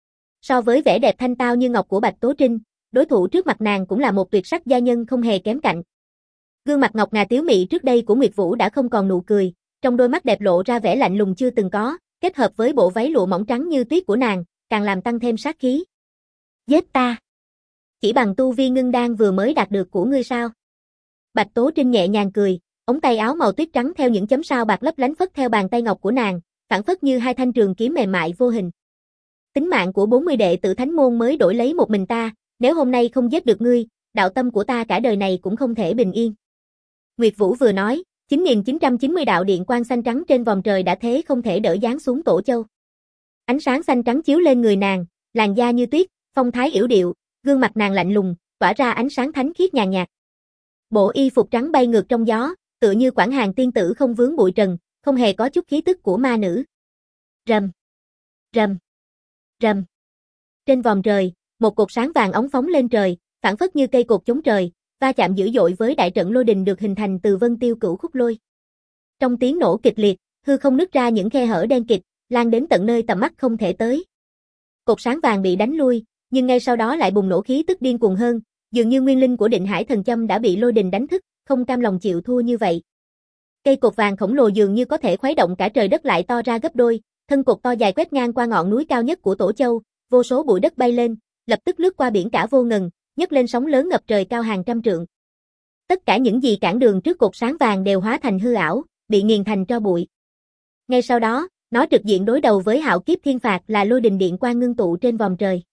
So với vẻ đẹp thanh tao như ngọc của Bạch Tố Trinh, đối thủ trước mặt nàng cũng là một tuyệt sắc gia nhân không hề kém cạnh. Gương mặt ngọc ngà tiếu mị trước đây của Nguyệt Vũ đã không còn nụ cười, trong đôi mắt đẹp lộ ra vẻ lạnh lùng chưa từng có, kết hợp với bộ váy lụa mỏng trắng như tuyết của nàng, càng làm tăng thêm sát khí. Giết ta! Chỉ bằng tu vi ngưng đan vừa mới đạt được của ngươi sao? Bạch Tố Trinh nhẹ nhàng cười, ống tay áo màu tuyết trắng theo những chấm sao bạc lấp lánh phất theo bàn tay ngọc của nàng, phảng phất như hai thanh trường kiếm mềm mại vô hình. Tính mạng của bốn mươi đệ tử thánh môn mới đổi lấy một mình ta, nếu hôm nay không giết được ngươi, đạo tâm của ta cả đời này cũng không thể bình yên. Nguyệt Vũ vừa nói, chín nghìn chín trăm chín mươi đạo điện quang xanh trắng trên vòm trời đã thế không thể đỡ giáng xuống Tổ Châu. Ánh sáng xanh trắng chiếu lên người nàng, làn da như tuyết, phong thái yểu điệu, gương mặt nàng lạnh lùng, tỏa ra ánh sáng thánh khiết nhàn nhạt. Bộ y phục trắng bay ngược trong gió, tựa như quảng hàng tiên tử không vướng bụi trần, không hề có chút khí tức của ma nữ. Rầm, rầm, rầm. Trên vòm trời, một cột sáng vàng óng phóng lên trời, phảng phất như cây cột chống trời, va chạm dữ dội với đại trận lôi đình được hình thành từ Vân Tiêu Cửu Khúc Lôi. Trong tiếng nổ kịch liệt, hư không nứt ra những khe hở đen kịt, lan đến tận nơi tầm mắt không thể tới. Cột sáng vàng bị đánh lui, nhưng ngay sau đó lại bùng nổ khí tức điên cuồng hơn, dường như nguyên linh của Định Hải Thần Châm đã bị lôi đình đánh thức, không cam lòng chịu thua như vậy. Cây cột vàng khổng lồ dường như có thể khuấy động cả trời đất lại to ra gấp đôi, thân cột to dài quét ngang qua ngọn núi cao nhất của Tổ Châu, vô số bụi đất bay lên, lập tức lướt qua biển cả vô ngần, nhấc lên sóng lớn ngập trời cao hàng trăm trượng. Tất cả những gì cản đường trước cột sáng vàng đều hóa thành hư ảo, bị nghiền thành tro bụi. Ngay sau đó, nó trực diện đối đầu với hạo kiếp thiên phạt là lôi đình điện quang ngưng tụ trên vòm trời.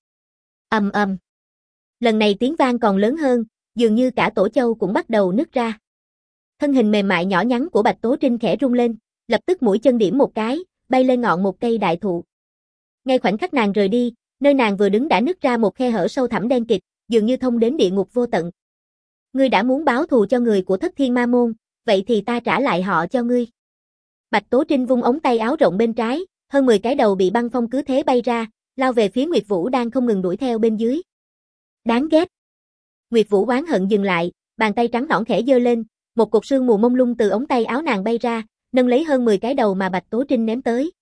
Ầm ầm. Lần này tiếng vang còn lớn hơn, dường như cả Tổ Châu cũng bắt đầu nứt ra. Thân hình mềm mại nhỏ nhắn của Bạch Tố Trinh khẽ rung lên, lập tức mũi chân điểm một cái, bay lên ngọn một cây đại thụ. Ngay khoảnh khắc nàng rời đi, nơi nàng vừa đứng đã nứt ra một khe hở sâu thẳm đen kịt, dường như thông đến địa ngục vô tận. Ngươi đã muốn báo thù cho người của Thất Thiên Ma Môn, vậy thì ta trả lại họ cho ngươi. Bạch Tố Trinh vung ống tay áo rộng bên trái, hơn mười cái đầu bị băng phong cứ thế bay ra, lao về phía Nguyệt Vũ đang không ngừng đuổi theo bên dưới. Đáng ghét. Nguyệt Vũ oán hận dừng lại, bàn tay trắng nõn khẽ giơ lên, một cục sương mù mông lung từ ống tay áo nàng bay ra, nâng lấy hơn mười cái đầu mà Bạch Tố Trinh ném tới.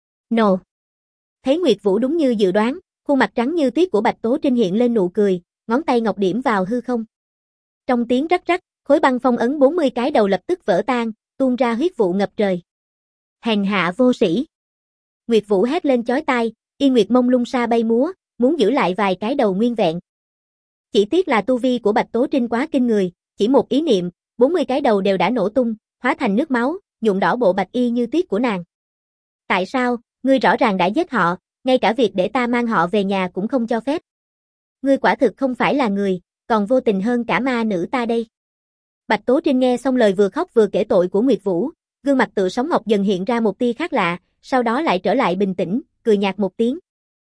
Nổ. Thấy Nguyệt Vũ đúng như dự đoán, khuôn mặt trắng như tuyết của Bạch Tố Trinh hiện lên nụ cười, ngón tay ngọc điểm vào hư không. Trong tiếng rắc rắc, khối băng phong ấn bốn mươi cái đầu lập tức vỡ tan, tuôn ra huyết vụ ngập trời. Hèn hạ vô sĩ. Nguyệt Vũ hét lên chói tai, yên nguyệt mông lung sa bay múa, muốn giữ lại vài cái đầu nguyên vẹn. Chỉ tiếc là tu vi của Bạch Tố Trinh quá kinh người, chỉ một ý niệm, bốn mươi cái đầu đều đã nổ tung, hóa thành nước máu, nhuộm đỏ bộ bạch y như tuyết của nàng. Tại sao, ngươi rõ ràng đã giết họ, ngay cả việc để ta mang họ về nhà cũng không cho phép. Ngươi quả thực không phải là người, còn vô tình hơn cả ma nữ ta đây. Bạch Tố Trinh nghe xong lời vừa khóc vừa kể tội của Nguyệt Vũ, gương mặt tự sóng ngọc dần hiện ra một tia khác lạ, sau đó lại trở lại bình tĩnh, cười nhạt một tiếng.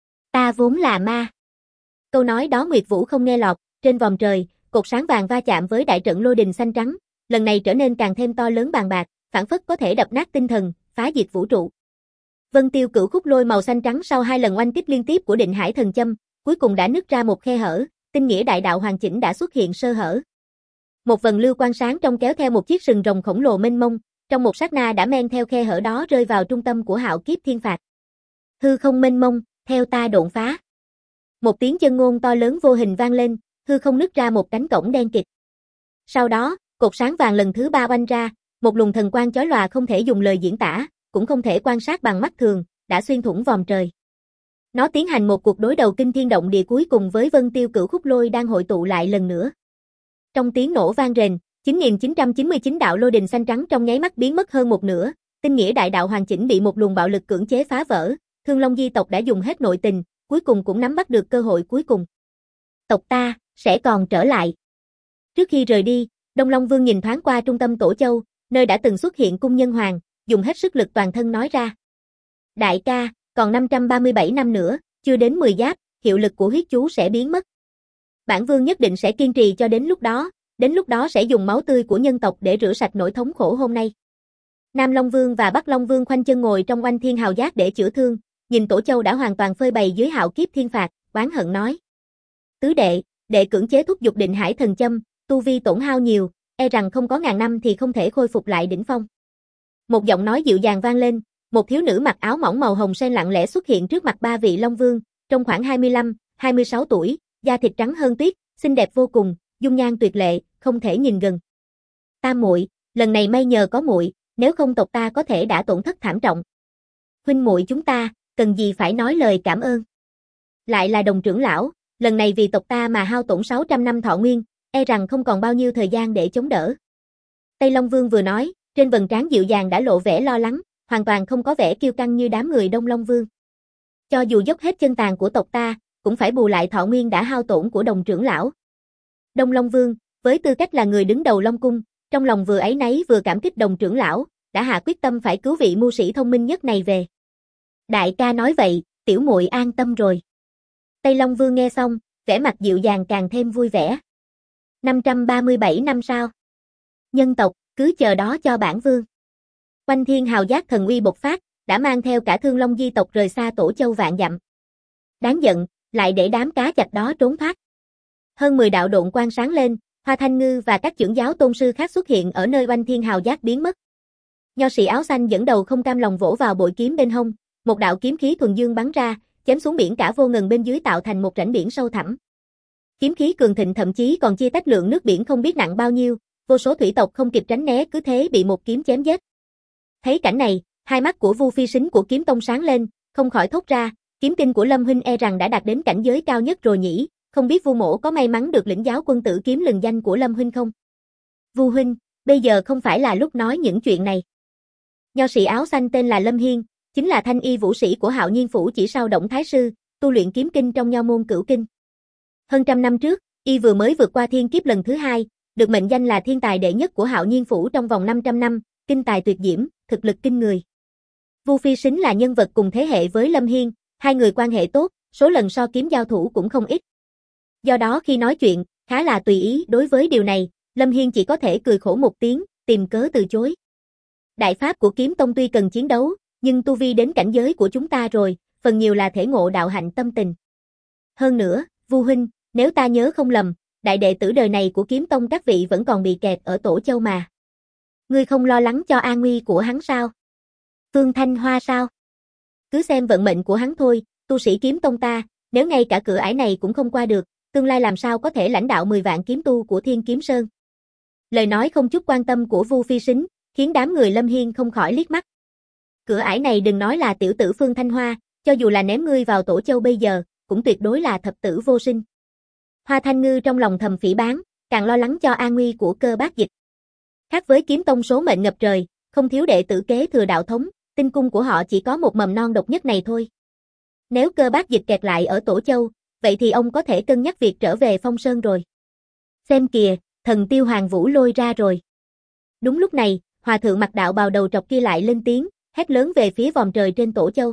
Ta vốn là ma. Câu nói đó Nguyệt Vũ không nghe lọt, trên vòm trời, cột sáng vàng va chạm với đại trận lôi đình xanh trắng, lần này trở nên càng thêm to lớn bàn bạc, phảng phất có thể đập nát tinh thần, phá diệt vũ trụ. Vân Tiêu Cửu Khúc Lôi màu xanh trắng sau hai lần oanh kích liên tiếp của Định Hải Thần Châm, cuối cùng đã nứt ra một khe hở, tinh nghĩa đại đạo hoàn chỉnh đã xuất hiện sơ hở. Một vần lưu quang sáng trong kéo theo một chiếc sừng rồng khổng lồ mênh mông, trong một sát na đã men theo khe hở đó rơi vào trung tâm của hạo kiếp thiên phạt. Hư không mênh mông, theo ta độn phá. Một tiếng chân ngôn to lớn vô hình vang lên, hư không nứt ra một cánh cổng đen kịt. Sau đó, cột sáng vàng lần thứ ba oanh ra, một luồng thần quang chói lòa không thể dùng lời diễn tả, cũng không thể quan sát bằng mắt thường, đã xuyên thủng vòm trời. Nó tiến hành một cuộc đối đầu kinh thiên động địa cuối cùng với Vân Tiêu Cửu Khúc Lôi đang hội tụ lại lần nữa. Trong tiếng nổ vang rền, chín nghìn chín trăm chín mươi chín đạo lôi đình xanh trắng trong nháy mắt biến mất hơn một nửa, tinh nghĩa đại đạo hoàn chỉnh bị một luồng bạo lực cưỡng chế phá vỡ, Thương Long Di tộc đã dùng hết nội tình, cuối cùng cũng nắm bắt được cơ hội cuối cùng. Tộc ta sẽ còn trở lại. Trước khi rời đi, Đông Long Vương nhìn thoáng qua trung tâm Tổ Châu, nơi đã từng xuất hiện cung nhân hoàng, dùng hết sức lực toàn thân nói ra. Đại ca, còn năm trăm ba mươi bảy năm nữa, chưa đến mười giáp, hiệu lực của huyết chú sẽ biến mất. Bản vương nhất định sẽ kiên trì cho đến lúc đó, đến lúc đó sẽ dùng máu tươi của nhân tộc để rửa sạch nỗi thống khổ hôm nay. Nam Long Vương và Bắc Long Vương khoanh chân ngồi trong oanh thiên hào giác để chữa thương, nhìn Tổ Châu đã hoàn toàn phơi bày dưới hạo kiếp thiên phạt, oán hận nói. Tứ đệ, đệ cưỡng chế thúc giục định hải thần châm, tu vi tổn hao nhiều, e rằng không có ngàn năm thì không thể khôi phục lại đỉnh phong. Một giọng nói dịu dàng vang lên, một thiếu nữ mặc áo mỏng màu hồng sen lặng lẽ xuất hiện trước mặt ba vị Long Vương, trong khoảng hai mươi lăm, hai mươi sáu tuổi, da thịt trắng hơn tuyết, xinh đẹp vô cùng, dung nhan tuyệt lệ, không thể nhìn gần. Tam muội, lần này may nhờ có muội, nếu không tộc ta có thể đã tổn thất thảm trọng. Huynh muội chúng ta, cần gì phải nói lời cảm ơn. Lại là Đồng trưởng lão, lần này vì tộc ta mà hao tổn sáu trăm năm thọ nguyên, e rằng không còn bao nhiêu thời gian để chống đỡ. Tây Long Vương vừa nói, trên vầng trán dịu dàng đã lộ vẻ lo lắng, hoàn toàn không có vẻ kiêu căng như đám người Đông Long Vương. Cho dù dốc hết chân tàn của tộc ta, cũng phải bù lại thọ nguyên đã hao tổn của Đồng trưởng lão. Đông Long Vương, với tư cách là người đứng đầu Long Cung, trong lòng vừa áy náy vừa cảm kích Đồng trưởng lão, đã hạ quyết tâm phải cứu vị mưu sĩ thông minh nhất này về. Đại ca nói vậy, tiểu muội an tâm rồi. Tây Long Vương nghe xong, vẻ mặt dịu dàng càng thêm vui vẻ. năm trăm ba mươi bảy năm sau. Nhân tộc, cứ chờ đó cho bản vương. Oanh thiên hào giác thần uy bộc phát, đã mang theo cả Thương Long di tộc rời xa Tổ Châu vạn dặm. Đáng giận, lại để đám cá chạch đó trốn thoát. Hơn mười đạo độn quang sáng lên, Hoa Thanh Ngư và các trưởng giáo tôn sư khác xuất hiện ở nơi oanh thiên hào giác biến mất. Nho sĩ áo xanh dẫn đầu không cam lòng vỗ vào bội kiếm bên hông, một đạo kiếm khí thuần dương bắn ra, chém xuống biển cả vô ngần bên dưới tạo thành một rãnh biển sâu thẳm. Kiếm khí cường thịnh thậm chí còn chia tách lượng nước biển không biết nặng bao nhiêu, vô số thủy tộc không kịp tránh né cứ thế bị một kiếm chém giết. Thấy cảnh này, hai mắt của Vu Phi Sính của Kiếm Tông sáng lên, không khỏi thốt ra, kiếm kinh của Lâm huynh e rằng đã đạt đến cảnh giới cao nhất rồi nhỉ, không biết Vu mỗ có may mắn được lĩnh giáo quân tử kiếm lừng danh của Lâm huynh không? Vu huynh, bây giờ không phải là lúc nói những chuyện này. Nho sĩ áo xanh tên là Lâm Hiên, chính là thanh y vũ sĩ của Hạo Nhiên phủ chỉ sau Động Thái sư, tu luyện kiếm kinh trong nho môn Cửu kinh. Hơn trăm năm trước, y vừa mới vượt qua thiên kiếp lần thứ hai, được mệnh danh là thiên tài đệ nhất của Hạo Nhiên phủ trong vòng năm trăm năm, kinh tài tuyệt diễm, thực lực kinh người. Vu Phi Sính là nhân vật cùng thế hệ với Lâm Hiên, hai người quan hệ tốt, số lần so kiếm giao thủ cũng không ít. Do đó khi nói chuyện, khá là tùy ý, đối với điều này, Lâm Hiên chỉ có thể cười khổ một tiếng, tìm cớ từ chối. Đại pháp của Kiếm Tông tuy cần chiến đấu, nhưng tu vi đến cảnh giới của chúng ta rồi, phần nhiều là thể ngộ đạo hạnh tâm tình. Hơn nữa, Vu huynh, nếu ta nhớ không lầm, đại đệ tử đời này của Kiếm Tông các vị vẫn còn bị kẹt ở Tổ Châu mà. Ngươi không lo lắng cho an nguy của hắn sao? Phương Thanh Hoa sao? Cứ xem vận mệnh của hắn thôi, tu sĩ Kiếm Tông ta, nếu ngay cả cửa ải này cũng không qua được, tương lai làm sao có thể lãnh đạo mười vạn kiếm tu của Thiên Kiếm Sơn. Lời nói không chút quan tâm của Vu Phi Sính, khiến đám người Lâm Hiên không khỏi liếc mắt. Cửa ải này đừng nói là tiểu tử Phương Thanh Hoa, cho dù là ném ngươi vào Tổ Châu bây giờ, cũng tuyệt đối là thập tử vô sinh. Hoa Thanh Ngư trong lòng thầm phỉ báng, càng lo lắng cho an nguy của Cơ Bác Dịch. Khác với Kiếm Tông số mệnh ngập trời, không thiếu đệ tử kế thừa đạo thống, tinh cung của họ chỉ có một mầm non độc nhất này thôi. Nếu Cơ Bác Dịch kẹt lại ở Tổ Châu, vậy thì ông có thể cân nhắc việc trở về Phong Sơn rồi. Xem kìa, thần tiêu Hoàng Vũ lôi ra rồi. Đúng lúc này, hòa thượng mặc đạo bào đầu trọc kia lại lên tiếng, hét lớn về phía vòm trời trên Tổ Châu.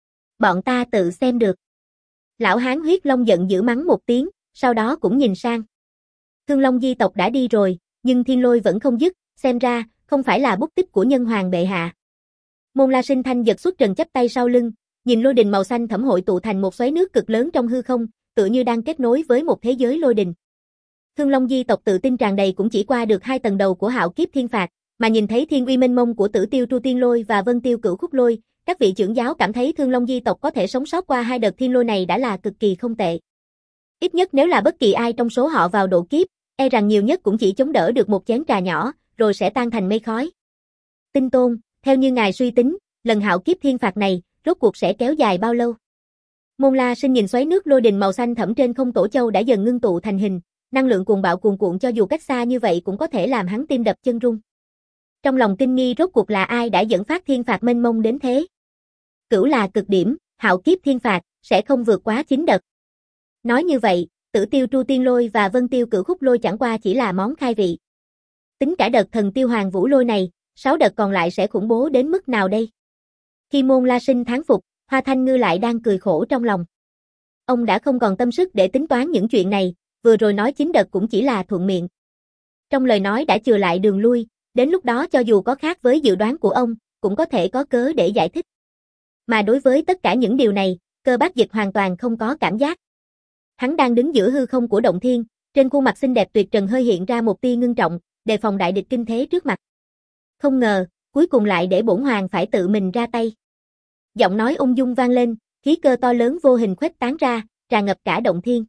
Bọn ta tự xem được. Lão hán huyết long giận dữ mắng một tiếng, sau đó cũng nhìn sang. Thương Long di tộc đã đi rồi, nhưng thiên lôi vẫn không dứt, xem ra, không phải là bút tích của nhân hoàng bệ hạ. Môn La Sinh Thanh giật xuất trần chắp tay sau lưng, nhìn lôi đình màu xanh thẫm hội tụ thành một xoáy nước cực lớn trong hư không, tựa như đang kết nối với một thế giới lôi đình. Thương Long di tộc tự tin tràn đầy cũng chỉ qua được hai tầng đầu của hạo kiếp thiên phạt, mà nhìn thấy thiên uy mênh mông của Tử Tiêu Tru Tiên Lôi và Vân Tiêu Cửu Khúc Lôi, các vị trưởng giáo cảm thấy Thương Long di tộc có thể sống sót qua hai đợt thiên lôi này đã là cực kỳ không tệ. Ít nhất nếu là bất kỳ ai trong số họ vào độ kiếp, e rằng nhiều nhất cũng chỉ chống đỡ được một chén trà nhỏ, rồi sẽ tan thành mây khói. Tinh Tôn, theo như ngài suy tính, lần hạo kiếp thiên phạt này, rốt cuộc sẽ kéo dài bao lâu? Môn La Sinh nhìn xoáy nước lôi đình màu xanh thẫm trên không Tổ Châu đã dần ngưng tụ thành hình, năng lượng cuồng bạo cuồn cuộn cho dù cách xa như vậy cũng có thể làm hắn tim đập chân rung. Trong lòng kinh nghi rốt cuộc là ai đã dẫn phát thiên phạt mênh mông đến thế? Cửu là cực điểm, hạo kiếp thiên phạt, sẽ không vượt quá chín đợt. Nói như vậy, Tử Tiêu Tru Tiên Lôi và Vân Tiêu Cửu Khúc Lôi chẳng qua chỉ là món khai vị. Tính cả đợt Thần Tiêu Hoàng Vũ Lôi này, sáu đợt còn lại sẽ khủng bố đến mức nào đây? Khi Môn La Sinh thán phục, Hoa Thanh Ngư lại đang cười khổ trong lòng. Ông đã không còn tâm sức để tính toán những chuyện này, vừa rồi nói chín đợt cũng chỉ là thuận miệng. Trong lời nói đã chừa lại đường lui, đến lúc đó cho dù có khác với dự đoán của ông, cũng có thể có cớ để giải thích. Mà đối với tất cả những điều này, Cơ Bác Dịch hoàn toàn không có cảm giác. Hắn đang đứng giữa hư không của động thiên, trên khuôn mặt xinh đẹp tuyệt trần hơi hiện ra một tia ngưng trọng, đề phòng đại địch kinh thế trước mặt. Không ngờ, cuối cùng lại để bổn hoàng phải tự mình ra tay. Giọng nói ung dung vang lên, khí cơ to lớn vô hình khuếch tán ra, tràn ngập cả động thiên.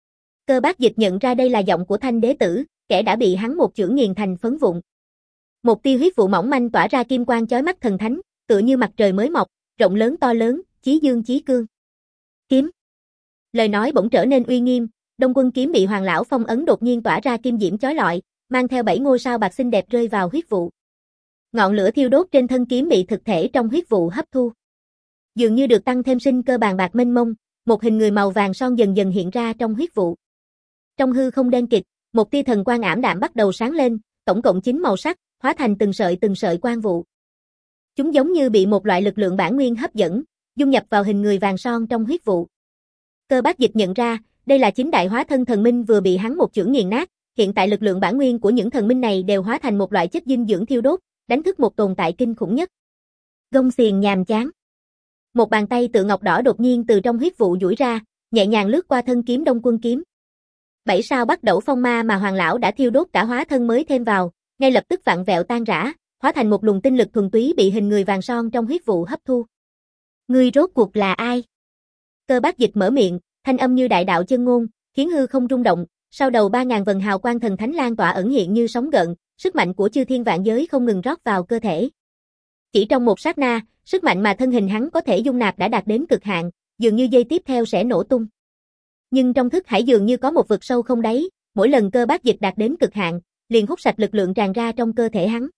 Cơ Bác Dịch nhận ra đây là giọng của Thanh Đế Tử, kẻ đã bị hắn một chưởng nghiền thành phấn vụn. Một tia huyết vụ mỏng manh tỏa ra kim quang chói mắt thần thánh, tựa như mặt trời mới mọc, rộng lớn to lớn, chí dương chí cương. Kiếm. Lời nói bỗng trở nên uy nghiêm, Đông Quân kiếm bị Hoàng lão phong ấn đột nhiên tỏa ra kim diễm chói lọi, mang theo bảy ngôi sao bạc xinh đẹp rơi vào huyết vụ. Ngọn lửa thiêu đốt trên thân kiếm bị thực thể trong huyết vụ hấp thu. Dường như được tăng thêm sinh cơ bàn bạc mênh mông, một hình người màu vàng son dần dần hiện ra trong huyết vụ. Trong hư không đen kịt, một tia thần quang ảm đạm bắt đầu sáng lên, tổng cộng chín màu sắc, hóa thành từng sợi từng sợi quang vụ. Chúng giống như bị một loại lực lượng bản nguyên hấp dẫn, dung nhập vào hình người vàng son trong huyết vụ. Cơ Bác Dịch nhận ra, đây là chín đại hóa thân thần minh vừa bị hắn một chưởng nghiền nát, hiện tại lực lượng bản nguyên của những thần minh này đều hóa thành một loại chất dinh dưỡng thiêu đốt, đánh thức một tồn tại kinh khủng nhất. Gông xiềng nhàm chán. Một bàn tay tự ngọc đỏ đột nhiên từ trong huyết vụ duỗi ra, nhẹ nhàng lướt qua thân kiếm Đông Quân kiếm. Bảy sao bắt đẩu phong ma mà Hoàng lão đã thiêu đốt cả hóa thân mới thêm vào, ngay lập tức vặn vẹo tan rã, hóa thành một luồng tinh lực thuần túy bị hình người vàng son trong huyết vụ hấp thu. Ngươi rốt cuộc là ai? Cơ Bác Dịch mở miệng, thanh âm như đại đạo chân ngôn, khiến hư không rung động, sau đầu ba ngàn vần hào quang thần thánh lan tỏa ẩn hiện như sóng gợn, sức mạnh của chư thiên vạn giới không ngừng rót vào cơ thể. Chỉ trong một sát na, sức mạnh mà thân hình hắn có thể dung nạp đã đạt đến cực hạn, dường như giây tiếp theo sẽ nổ tung. Nhưng trong thức hải dường như có một vực sâu không đáy, mỗi lần Cơ Bác Dịch đạt đến cực hạn, liền hút sạch lực lượng tràn ra trong cơ thể hắn.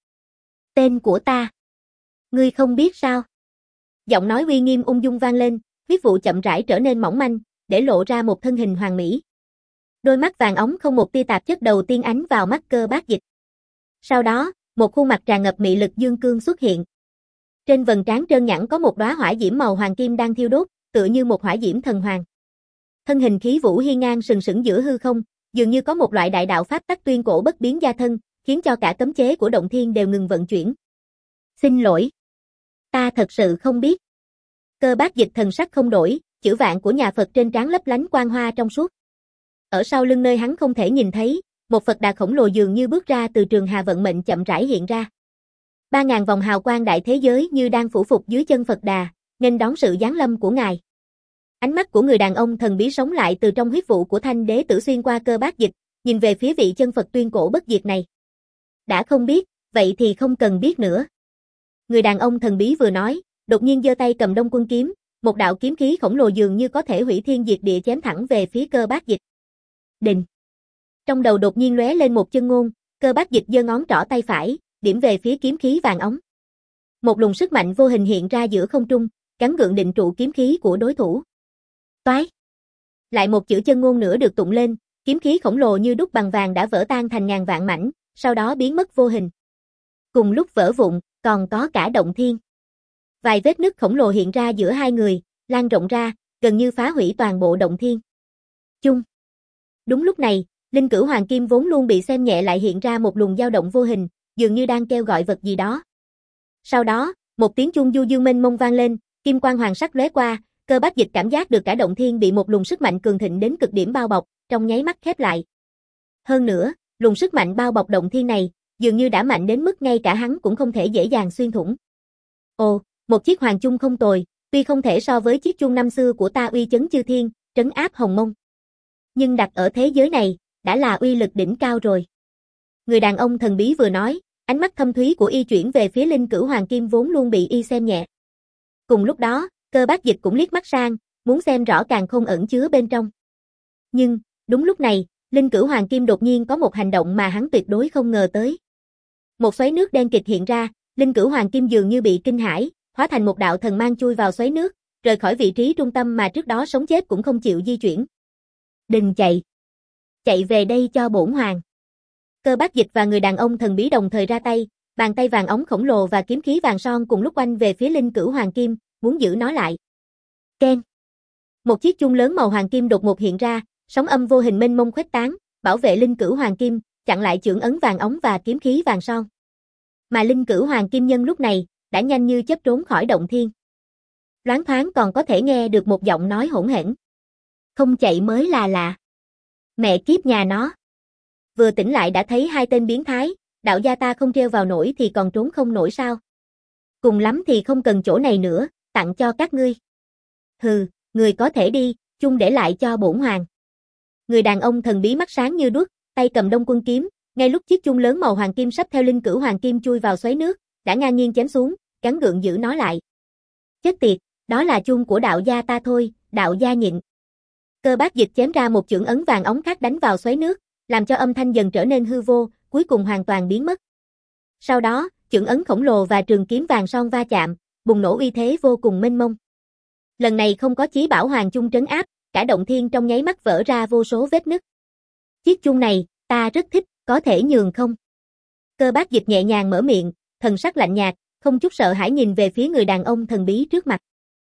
Tên của ta. Ngươi không biết sao? Giọng nói uy nghiêm ung dung vang lên, huyết vụ chậm rãi trở nên mỏng manh, để lộ ra một thân hình hoàn mỹ. Đôi mắt vàng óng không một tia tạp chất đầu tiên ánh vào mắt Cơ Bác Dịch. Sau đó, một khuôn mặt tràn ngập mị lực dương cương xuất hiện. Trên vầng trán trơn nhẵn có một đóa hỏa diễm màu hoàng kim đang thiêu đốt, tựa như một hỏa diễm thần hoàng. Thân hình khí vũ hiên ngang sừng sững giữa hư không, dường như có một loại đại đạo pháp tắc tuyên cổ bất biến gia thân, khiến cho cả cấm chế của động thiên đều ngừng vận chuyển. Xin lỗi. Ta thật sự không biết. Cơ Bác Dịch thần sắc không đổi, chữ vạn của nhà Phật trên trán lấp lánh quang hoa trong suốt. Ở sau lưng nơi hắn không thể nhìn thấy, một Phật đà khổng lồ dường như bước ra từ trường hà vận mệnh chậm rãi hiện ra. Ba ngàn vòng hào quang đại thế giới như đang phủ phục dưới chân Phật đà, nghênh đón sự giáng lâm của ngài. Ánh mắt của người đàn ông thần bí sống lại từ trong huyết vụ của Thanh Đế Tử xuyên qua Cơ Bác Dịch, nhìn về phía vị chân Phật tuyên cổ bất diệt này. Đã không biết, vậy thì không cần biết nữa. Người đàn ông thần bí vừa nói, đột nhiên giơ tay cầm Đông Quân kiếm, một đạo kiếm khí khổng lồ dường như có thể hủy thiên diệt địa chém thẳng về phía Cơ Bác Dịch. Đình. Trong đầu đột nhiên lóe lên một chân ngôn, Cơ Bác Dịch giơ ngón trỏ tay phải, điểm về phía kiếm khí vàng óng. Một luồng sức mạnh vô hình hiện ra giữa không trung, gắn gượng định trụ kiếm khí của đối thủ. Toái. Lại một chữ chân ngôn nữa được tụng lên, kiếm khí khổng lồ như đúc bằng vàng đã vỡ tan thành ngàn vạn mảnh, sau đó biến mất vô hình. Cùng lúc vỡ vụn, còn có cả động thiên. Vài vết nứt khổng lồ hiện ra giữa hai người, lan rộng ra, gần như phá hủy toàn bộ động thiên. Chung. Đúng lúc này, linh cửu hoàng kim vốn luôn bị xem nhẹ lại hiện ra một luồng dao động vô hình, dường như đang kêu gọi vật gì đó. Sau đó, một tiếng chuông du dương mênh mông vang lên, kim quang hoàng sắc lóe qua, Cơ Bác Dịch cảm giác được cả động thiên bị một luồng sức mạnh cường thịnh đến cực điểm bao bọc, trong nháy mắt khép lại. Hơn nữa, luồng sức mạnh bao bọc động thiên này, dường như đã mạnh đến mức ngay cả hắn cũng không thể dễ dàng xuyên thủng. Ồ, một chiếc hoàng chung không tồi, tuy không thể so với chiếc chung năm xưa của ta uy chấn chư thiên, trấn áp hồng mông. Nhưng đặt ở thế giới này, đã là uy lực đỉnh cao rồi. Người đàn ông thần bí vừa nói, ánh mắt thâm thúy của y chuyển về phía linh cửu hoàng kim vốn luôn bị y xem nhẹ. Cùng lúc đó, Cơ Bác Dịch cũng liếc mắt sang, muốn xem rõ càn khôn ẩn chứa bên trong. Nhưng, đúng lúc này, linh cửu hoàng kim đột nhiên có một hành động mà hắn tuyệt đối không ngờ tới. Một xoáy nước đen kịt hiện ra, linh cửu hoàng kim dường như bị kinh hãi, hóa thành một đạo thần mang chui vào xoáy nước, rời khỏi vị trí trung tâm mà trước đó sống chết cũng không chịu di chuyển. Đừng chạy. chạy về đây cho bổn hoàng. Cơ Bác Dịch và người đàn ông thần bí đồng thời ra tay, bàn tay vàng óng khổng lồ và kiếm khí vàng son cùng lúc oanh về phía Linh Cửu Hoàng Kim, muốn giữ nó lại. Keng. Một chiếc chuông lớn màu hoàng kim đột ngột hiện ra, sóng âm vô hình mênh mông khuếch tán, bảo vệ Linh Cửu Hoàng Kim, chặn lại chưởng ấn vàng óng và kiếm khí vàng son. Mà Linh Cửu Hoàng Kim nhân lúc này đã nhanh như chớp trốn khỏi động thiên. Loáng thoáng còn có thể nghe được một giọng nói hỗn hển. Không chạy mới là lạ. Mẹ kiếp nhà nó. Vừa tỉnh lại đã thấy hai tên biến thái, đạo gia ta không treo vào nổi thì còn trốn không nổi sao? Cùng lắm thì không cần chỗ này nữa, tặng cho các ngươi. Hừ, người có thể đi, chung để lại cho bổn hoàng. Người đàn ông thần bí mắt sáng như đuốc, tay cầm Đông Quân kiếm, ngay lúc chiếc chung lớn màu hoàng kim sắp theo Linh Cửu Hoàng Kim chui vào xoáy nước, đã ngang nhiên chém xuống, gắng gượng giữ nó lại. Chết tiệt, đó là chung của đạo gia ta thôi, đạo gia nhịn. Cơ Bác Dịch chém ra một chưởng ấn vàng óng khác đánh vào xoáy nước, làm cho âm thanh dần trở nên hư vô, cuối cùng hoàn toàn biến mất. Sau đó, chưởng ấn khổng lồ và trường kiếm vàng son va chạm, bùng nổ uy thế vô cùng mênh mông. Lần này không có Chí Bảo Hoàng chung trấn áp, cả động thiên trong nháy mắt vỡ ra vô số vết nứt. Chiếc chung này, ta rất thích, có thể nhường không? Cơ Bác Dịch nhẹ nhàng mở miệng, thần sắc lạnh nhạt, không chút sợ hãi nhìn về phía người đàn ông thần bí trước mặt.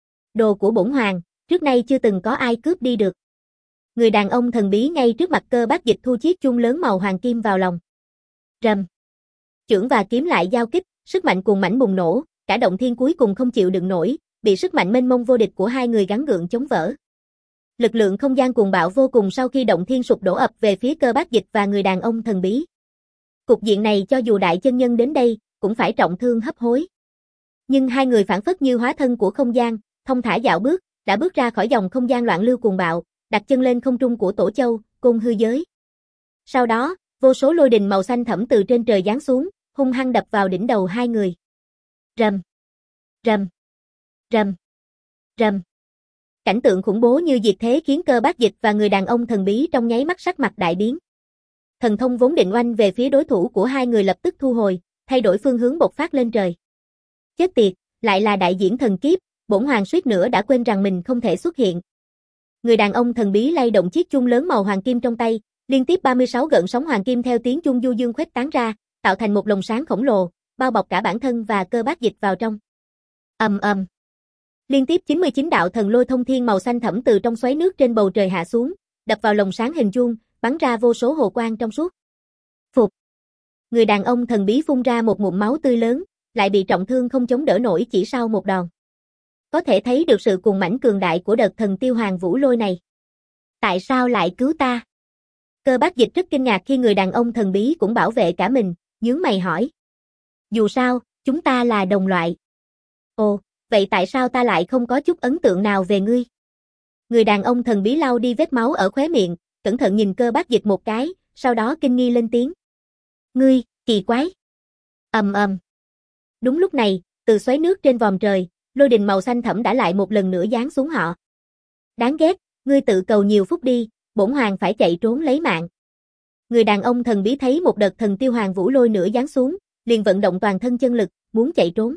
Đồ của bổn hoàng, trước nay chưa từng có ai cướp đi được. Người đàn ông thần bí ngay trước mặt Cơ Bác Dịch thu chiếc chung lớn màu hoàng kim vào lòng. Rầm. Chưởng và kiếm lại giao kích, sức mạnh cuồng mãnh bùng nổ, cả động thiên cuối cùng không chịu đựng nổi, bị sức mạnh mênh mông vô địch của hai người gắng gượng chống vỡ. Lực lượng không gian cuồng bạo vô cùng sau khi động thiên sụp đổ ập về phía Cơ Bác Dịch và người đàn ông thần bí. Cục diện này cho dù đại chân nhân đến đây, cũng phải trọng thương hấp hối. Nhưng hai người phản phất như hóa thân của không gian, thông thả dạo bước, đã bước ra khỏi dòng không gian loạn lưu cuồng bạo, đặt chân lên không trung của Tổ Châu, Côn Hư giới. Sau đó, vô số lôi đình màu xanh thẫm từ trên trời giáng xuống, hung hăng đập vào đỉnh đầu hai người. Rầm, rầm, rầm, rầm. Cảnh tượng khủng bố như diệt thế khiến Cơ Bác Dịch và người đàn ông thần bí trong nháy mắt sắc mặt đại biến. Thần thông vốn định oanh về phía đối thủ của hai người lập tức thu hồi, thay đổi phương hướng bộc phát lên trời. Chết tiệt, lại là đại diễn thần kiếp, bổn hoàng suýt nữa đã quên rằng mình không thể xuất hiện. Người đàn ông thần bí lay động chiếc chung lớn màu hoàng kim trong tay, liên tiếp ba mươi sáu gợn sóng hoàng kim theo tiếng chuông du dương khuếch tán ra, tạo thành một lồng sáng khổng lồ, bao bọc cả bản thân và Cơ Bác Dịch vào trong. Ầm ầm. Liên tiếp chín mươi chín đạo thần lôi thông thiên màu xanh thẫm từ trong xoáy nước trên bầu trời hạ xuống, đập vào lồng sáng hình chuông, bắn ra vô số hồ quang trong suốt. Phục. Người đàn ông thần bí phun ra một ngụm máu tươi lớn, lại bị trọng thương không chống đỡ nổi chỉ sau một đòn. Có thể thấy được sự cuồng mãnh cường đại của đợt thần tiêu hoàng vũ lôi này. Tại sao lại cứu ta? Cơ Bác Dịch rất kinh ngạc khi người đàn ông thần bí cũng bảo vệ cả mình, nhướng mày hỏi. Dù sao, chúng ta là đồng loại. Ồ, vậy tại sao ta lại không có chút ấn tượng nào về ngươi? Người đàn ông thần bí lau đi vết máu ở khóe miệng, cẩn thận nhìn Cơ Bác Dịch một cái, sau đó kinh nghi lên tiếng. Ngươi, kỳ quái. Ầm ầm. Đúng lúc này, từ xoáy nước trên vòm trời, lôi đình màu xanh thẫm đã lại một lần nữa giáng xuống họ. Đáng ghét, ngươi tự cầu nhiều phúc đi, bổn hoàng phải chạy trốn lấy mạng. Người đàn ông thần bí thấy một đợt thần tiêu hoàng vũ lôi nữa giáng xuống, liền vận động toàn thân chân lực, muốn chạy trốn.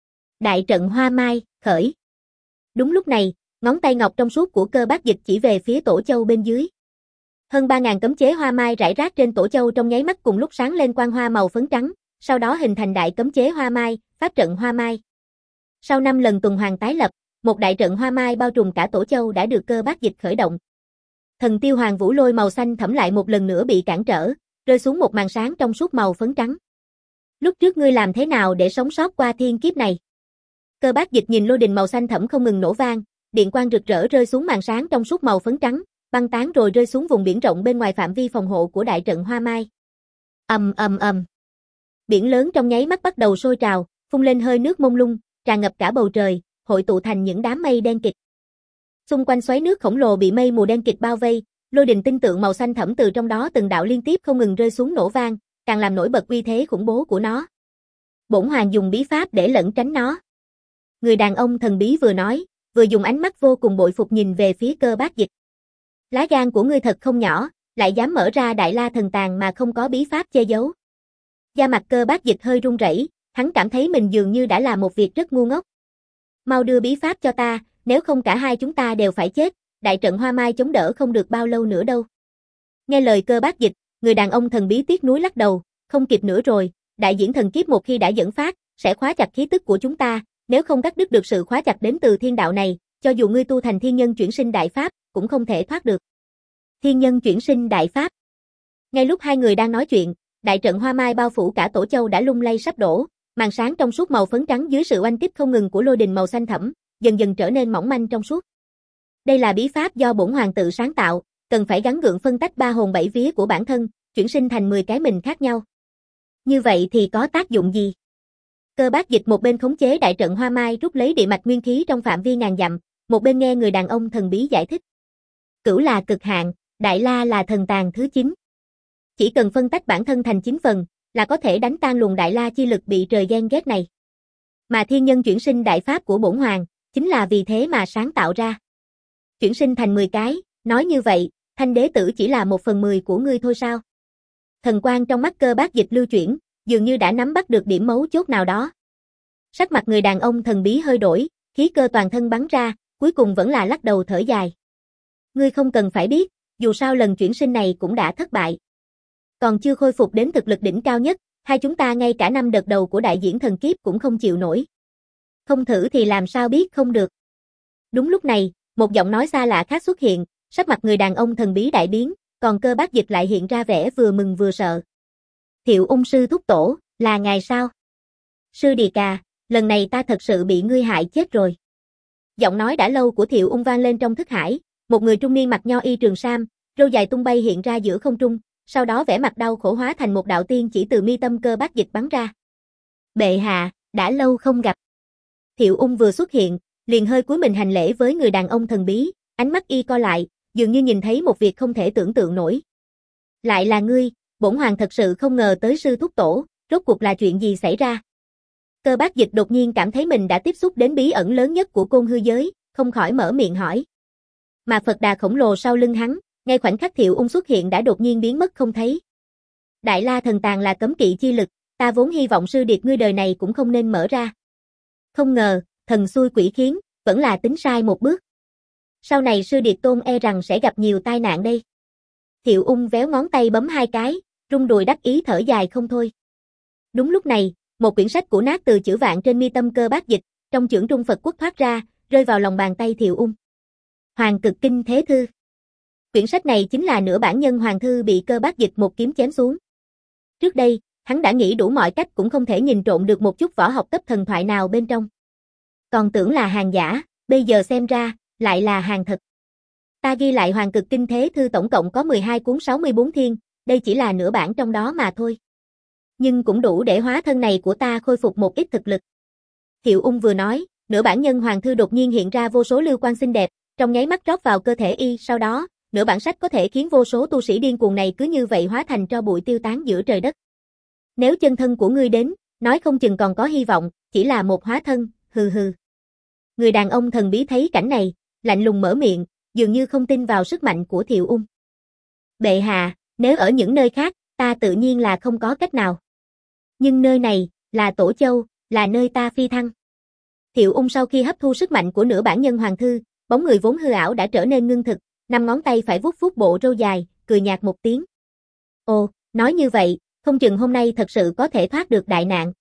Đại trận Hoa Mai, khởi. Đúng lúc này, ngón tay ngọc trong suốt của Cơ Bác Dịch chỉ về phía Tổ Châu bên dưới. Hơn ba ngàn cấm chế hoa mai rải rác trên Tổ Châu trong nháy mắt cùng lúc sáng lên quang hoa màu phấn trắng, sau đó hình thành đại cấm chế hoa mai, pháp trận hoa mai. Sau năm lần tuần hoàn tái lập, một đại trận hoa mai bao trùm cả Tổ Châu đã được Cơ Bác Dịch khởi động. Thần tiêu hoàng vũ lôi màu xanh thẫm lại một lần nữa bị cản trở, rơi xuống một màn sáng trong suốt màu phấn trắng. Lúc trước ngươi làm thế nào để sống sót qua thiên kiếp này? Cơ Bác Dịch nhìn lôi đình màu xanh thẫm không ngừng nổ vang, điện quang rực rỡ rơi xuống màn sáng trong suốt màu phấn trắng, băng tán rồi rơi xuống vùng biển rộng bên ngoài phạm vi phòng hộ của đại trận hoa mai. Ầm ầm ầm. Biển lớn trong nháy mắt bắt đầu sôi trào, phun lên hơi nước mông lung, tràn ngập cả bầu trời, hội tụ thành những đám mây đen kịt. Xung quanh xoáy nước khổng lồ bị mây mù đen kịt bao vây, lôi đình tinh tượng màu xanh thẫm từ trong đó từng đạo liên tiếp không ngừng rơi xuống nổ vang, càng làm nổi bật uy thế khủng bố của nó. Bổn hoàng dùng bí pháp để lẩn tránh nó. Người đàn ông thần bí vừa nói, vừa dùng ánh mắt vô cùng bội phục nhìn về phía Cơ Bác Dịch. Lá gan của ngươi thật không nhỏ, lại dám mở ra Đại La thần tàng mà không có bí pháp che giấu. Da mặt Cơ Bác Dịch hơi run rẩy, hắn cảm thấy mình dường như đã làm một việc rất ngu ngốc. Mau đưa bí pháp cho ta, nếu không cả hai chúng ta đều phải chết, đại trận hoa mai chống đỡ không được bao lâu nữa đâu. Nghe lời Cơ Bác Dịch, người đàn ông thần bí tiếc nuối lắc đầu, không kịp nữa rồi, đại diễn thần kiếp một khi đã dẫn phát, sẽ khóa chặt khí tức của chúng ta, nếu không cắt đứt được sự khóa chặt đến từ thiên đạo này, cho dù ngươi tu thành thiên nhân chuyển sinh đại pháp, cũng không thể thoát được. Thiên nhân chuyển sinh đại pháp. Ngay lúc hai người đang nói chuyện, đại trận hoa mai bao phủ cả Tổ Châu đã lung lay sắp đổ, màn sáng trong suốt màu phấn trắng dưới sự oanh kích không ngừng của lôi đình màu xanh thẫm, dần dần trở nên mỏng manh trong suốt. Đây là bí pháp do bổn hoàng tự sáng tạo, cần phải gắng gượng phân tách ba hồn bảy vía của bản thân, chuyển sinh thành mười cái mình khác nhau. Như vậy thì có tác dụng gì? Cơ Bác Dịch một bên khống chế đại trận hoa mai rút lấy địa mạch nguyên khí trong phạm vi ngàn dặm, một bên nghe người đàn ông thần bí giải thích. Cửu là cực hạn, đại la là thần tàn thứ chín. Chỉ cần phân tách bản thân thành chín phần, là có thể đánh tan luồng đại la chi lực bị trời ghen ghét này. Mà thiên nhân chuyển sinh đại pháp của bổn hoàng, chính là vì thế mà sáng tạo ra. Chuyển sinh thành mười cái, nói như vậy, Thanh đế tử chỉ là một phần mười của ngươi thôi sao? Thần quang trong mắt Cơ Bác Dịch lưu chuyển, dường như đã nắm bắt được điểm mấu chốt nào đó. Sắc mặt người đàn ông thần bí hơi đổi, khí cơ toàn thân bắn ra, cuối cùng vẫn là lắc đầu thở dài. Ngươi không cần phải biết, dù sao lần chuyển sinh này cũng đã thất bại. Còn chưa khôi phục đến thực lực đỉnh cao nhất, hai chúng ta ngay cả năm đợt đầu của đại diễn thần kiếp cũng không chịu nổi. Không thử thì làm sao biết không được. Đúng lúc này, một giọng nói xa lạ khác xuất hiện, sắc mặt người đàn ông thần bí đại biến, còn Cơ Bác Dịch lại hiện ra vẻ vừa mừng vừa sợ. Thiệu Ung sư thúc tổ, là ngài sao? Sư Đì Cà, lần này ta thật sự bị ngươi hại chết rồi. Giọng nói đã lâu của Thiệu Ung vang lên trong thức hải, một người trung niên mặc nho y trường sam, râu dài tung bay hiện ra giữa không trung, sau đó vẻ mặt đau khổ hóa thành một đạo tiên chỉ từ mi tâm Cơ Bác Dịch bắn ra. Bệ hạ, đã lâu không gặp. Thiệu Ung vừa xuất hiện, liền hơi cúi mình hành lễ với người đàn ông thần bí, ánh mắt y co lại, dường như nhìn thấy một việc không thể tưởng tượng nổi. Lại là ngươi, bổn hoàng thật sự không ngờ tới sư thúc tổ, rốt cuộc là chuyện gì xảy ra? Cơ Bác Dịch đột nhiên cảm thấy mình đã tiếp xúc đến bí ẩn lớn nhất của côn hư giới, không khỏi mở miệng hỏi. Mà Phật Đà khổng lồ sau lưng hắn, ngay khoảnh khắc Thiệu Ung xuất hiện đã đột nhiên biến mất không thấy. Đại la thần tàn là cấm kỵ chi lực, ta vốn hy vọng sư điệt ngươi đời này cũng không nên mở ra. Không ngờ, thần xui quỷ khiến, vẫn là tính sai một bước. Sau này sư điệt tôn e rằng sẽ gặp nhiều tai nạn đây. Thiệu Ung véo ngón tay bấm hai cái, rung đùi đắc ý thở dài không thôi. Đúng lúc này, một quyển sách cũ nát từ chữ vạn trên mi tâm Cơ Bác Dịch, trong chưởng Trung Phật Quốc thoát ra, rơi vào lòng bàn tay Thiệu Ung. Hoàng Cực Kinh Thế Thư. Quyển sách này chính là nửa bản nhân hoàng thư bị Cơ Bác Dịch một kiếm chém xuống. Trước đây, hắn đã nghĩ đủ mọi cách cũng không thể nhìn trộn được một chút võ học cấp thần thoại nào bên trong. Còn tưởng là hàng giả, bây giờ xem ra, lại là hàng thật. Ta ghi lại Hoàng Cực Kinh Thế Thư tổng cộng có mười hai cuốn sáu mươi bốn thiên, đây chỉ là nửa bản trong đó mà thôi. Nhưng cũng đủ để hóa thân này của ta khôi phục một ít thực lực. Thiệu Ung vừa nói, nửa bản nhân hoàng thư đột nhiên hiện ra vô số lưu quang xinh đẹp, trong nháy mắt rót vào cơ thể y, sau đó, nửa bản sách có thể khiến vô số tu sĩ điên cuồng này cứ như vậy hóa thành tro bụi tiêu tán giữa trời đất. Nếu chân thân của ngươi đến, nói không chừng còn có hy vọng, chỉ là một hóa thân, hừ hừ. Người đàn ông thần bí thấy cảnh này, lạnh lùng mở miệng, dường như không tin vào sức mạnh của Thiệu Ung. Bệ hạ, nếu ở những nơi khác, ta tự nhiên là không có cách nào. Nhưng nơi này, là Tổ Châu, là nơi ta phi thăng. Thiệu Ung sau khi hấp thu sức mạnh của nửa bản nhân hoàng thư, bóng người vốn hư ảo đã trở nên ngưng thực, năm ngón tay phải vuốt vuốt bộ râu dài, cười nhạt một tiếng. Ồ, nói như vậy, không chừng hôm nay thật sự có thể thoát được đại nạn.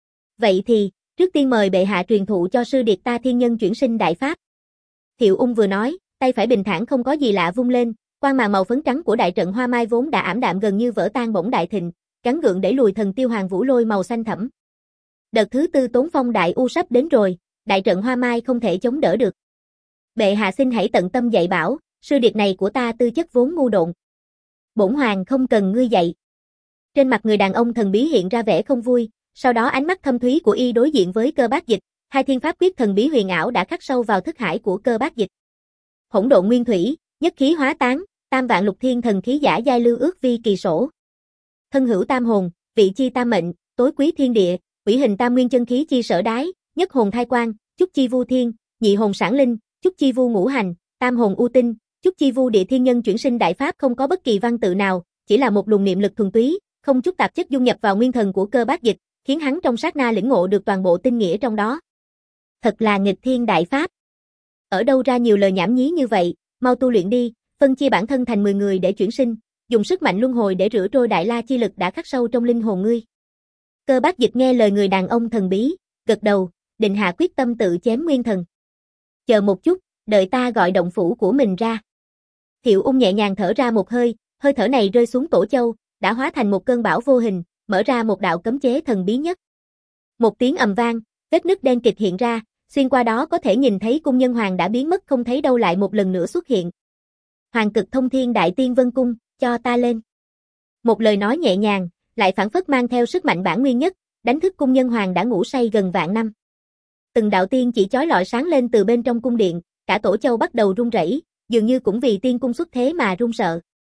Vậy thì, trước tiên mời bệ hạ truyền thụ cho sư điệt ta thiên nhân chuyển sinh đại pháp. Thiệu Ung vừa nói, tay phải bình thản không có gì lạ vung lên, quang màn màu phấn trắng của đại trận hoa mai vốn đã ảm đạm gần như vỡ tan bỗng đại thịnh, gắng gượng để lùi thần tiêu hoàng vũ lôi màu xanh thẫm. Đợt thứ tư tốn phong đại u sắp đến rồi, đại trận hoa mai không thể chống đỡ được. Bệ hạ xin hãy tận tâm dạy bảo, sư điệt này của ta tư chất vốn ngu độn. Bổn hoàng không cần ngươi dạy. Trên mặt người đàn ông thần bí hiện ra vẻ không vui, sau đó ánh mắt thâm thúy của y đối diện với Cơ Bác Dịch, hai thiên pháp quyết thần bí huyền ảo đã khắc sâu vào thức hải của Cơ Bác Dịch. Hỗn độn nguyên thủy, nhất khí hóa tán, tam vạn lục thiên thần khí giả giai lưu ước vi kỳ sổ. Thân hữu tam hồn, vị chi tam mệnh, tối quý thiên địa, ủy hình tam nguyên chân khí chi sở đái, nhất hồn thai quan, chúc chi vu thiên, nhị hồn sản linh, chúc chi vu ngũ hành, tam hồn u tinh, chúc chi vu địa thiên nhân chuyển sinh đại pháp không có bất kỳ văn tự nào, chỉ là một luồng niệm lực thuần túy, không chút tạp chất dung nhập vào nguyên thần của Cơ Bác Dịch, khiến hắn trong sát na lĩnh ngộ được toàn bộ tinh nghĩa trong đó. Thật là nghịch thiên đại pháp. Ở đâu ra nhiều lời nhảm nhí như vậy, mau tu luyện đi, phân chia bản thân thành mười người để chuyển sinh, dùng sức mạnh luân hồi để rửa trôi đại la chi lực đã khắc sâu trong linh hồn ngươi. Cơ Bác Dịch nghe lời người đàn ông thần bí, gật đầu, định hạ quyết tâm tự chém nguyên thần. Chờ một chút, đợi ta gọi động phủ của mình ra. Thiệu Ung nhẹ nhàng thở ra một hơi, hơi thở này rơi xuống Tổ Châu, đã hóa thành một cơn bão vô hình, mở ra một đạo cấm chế thần bí nhất. Một tiếng ầm vang, vết nứt đen kịt hiện ra, xuyên qua đó có thể nhìn thấy cung nhân hoàng đã biến mất không thấy đâu lại một lần nữa xuất hiện. Hoàng cực thông thiên đại tiên vân cung, cho ta lên. Một lời nói nhẹ nhàng, lại phảng phất mang theo sức mạnh bản nguyên nhất, đánh thức cung nhân hoàng đã ngủ say gần vạn năm. Từng đạo tiên chỉ chói lọi sáng lên từ bên trong cung điện, cả Tổ Châu bắt đầu run rẩy, dường như cũng vì tiên cung xuất thế mà run sợ.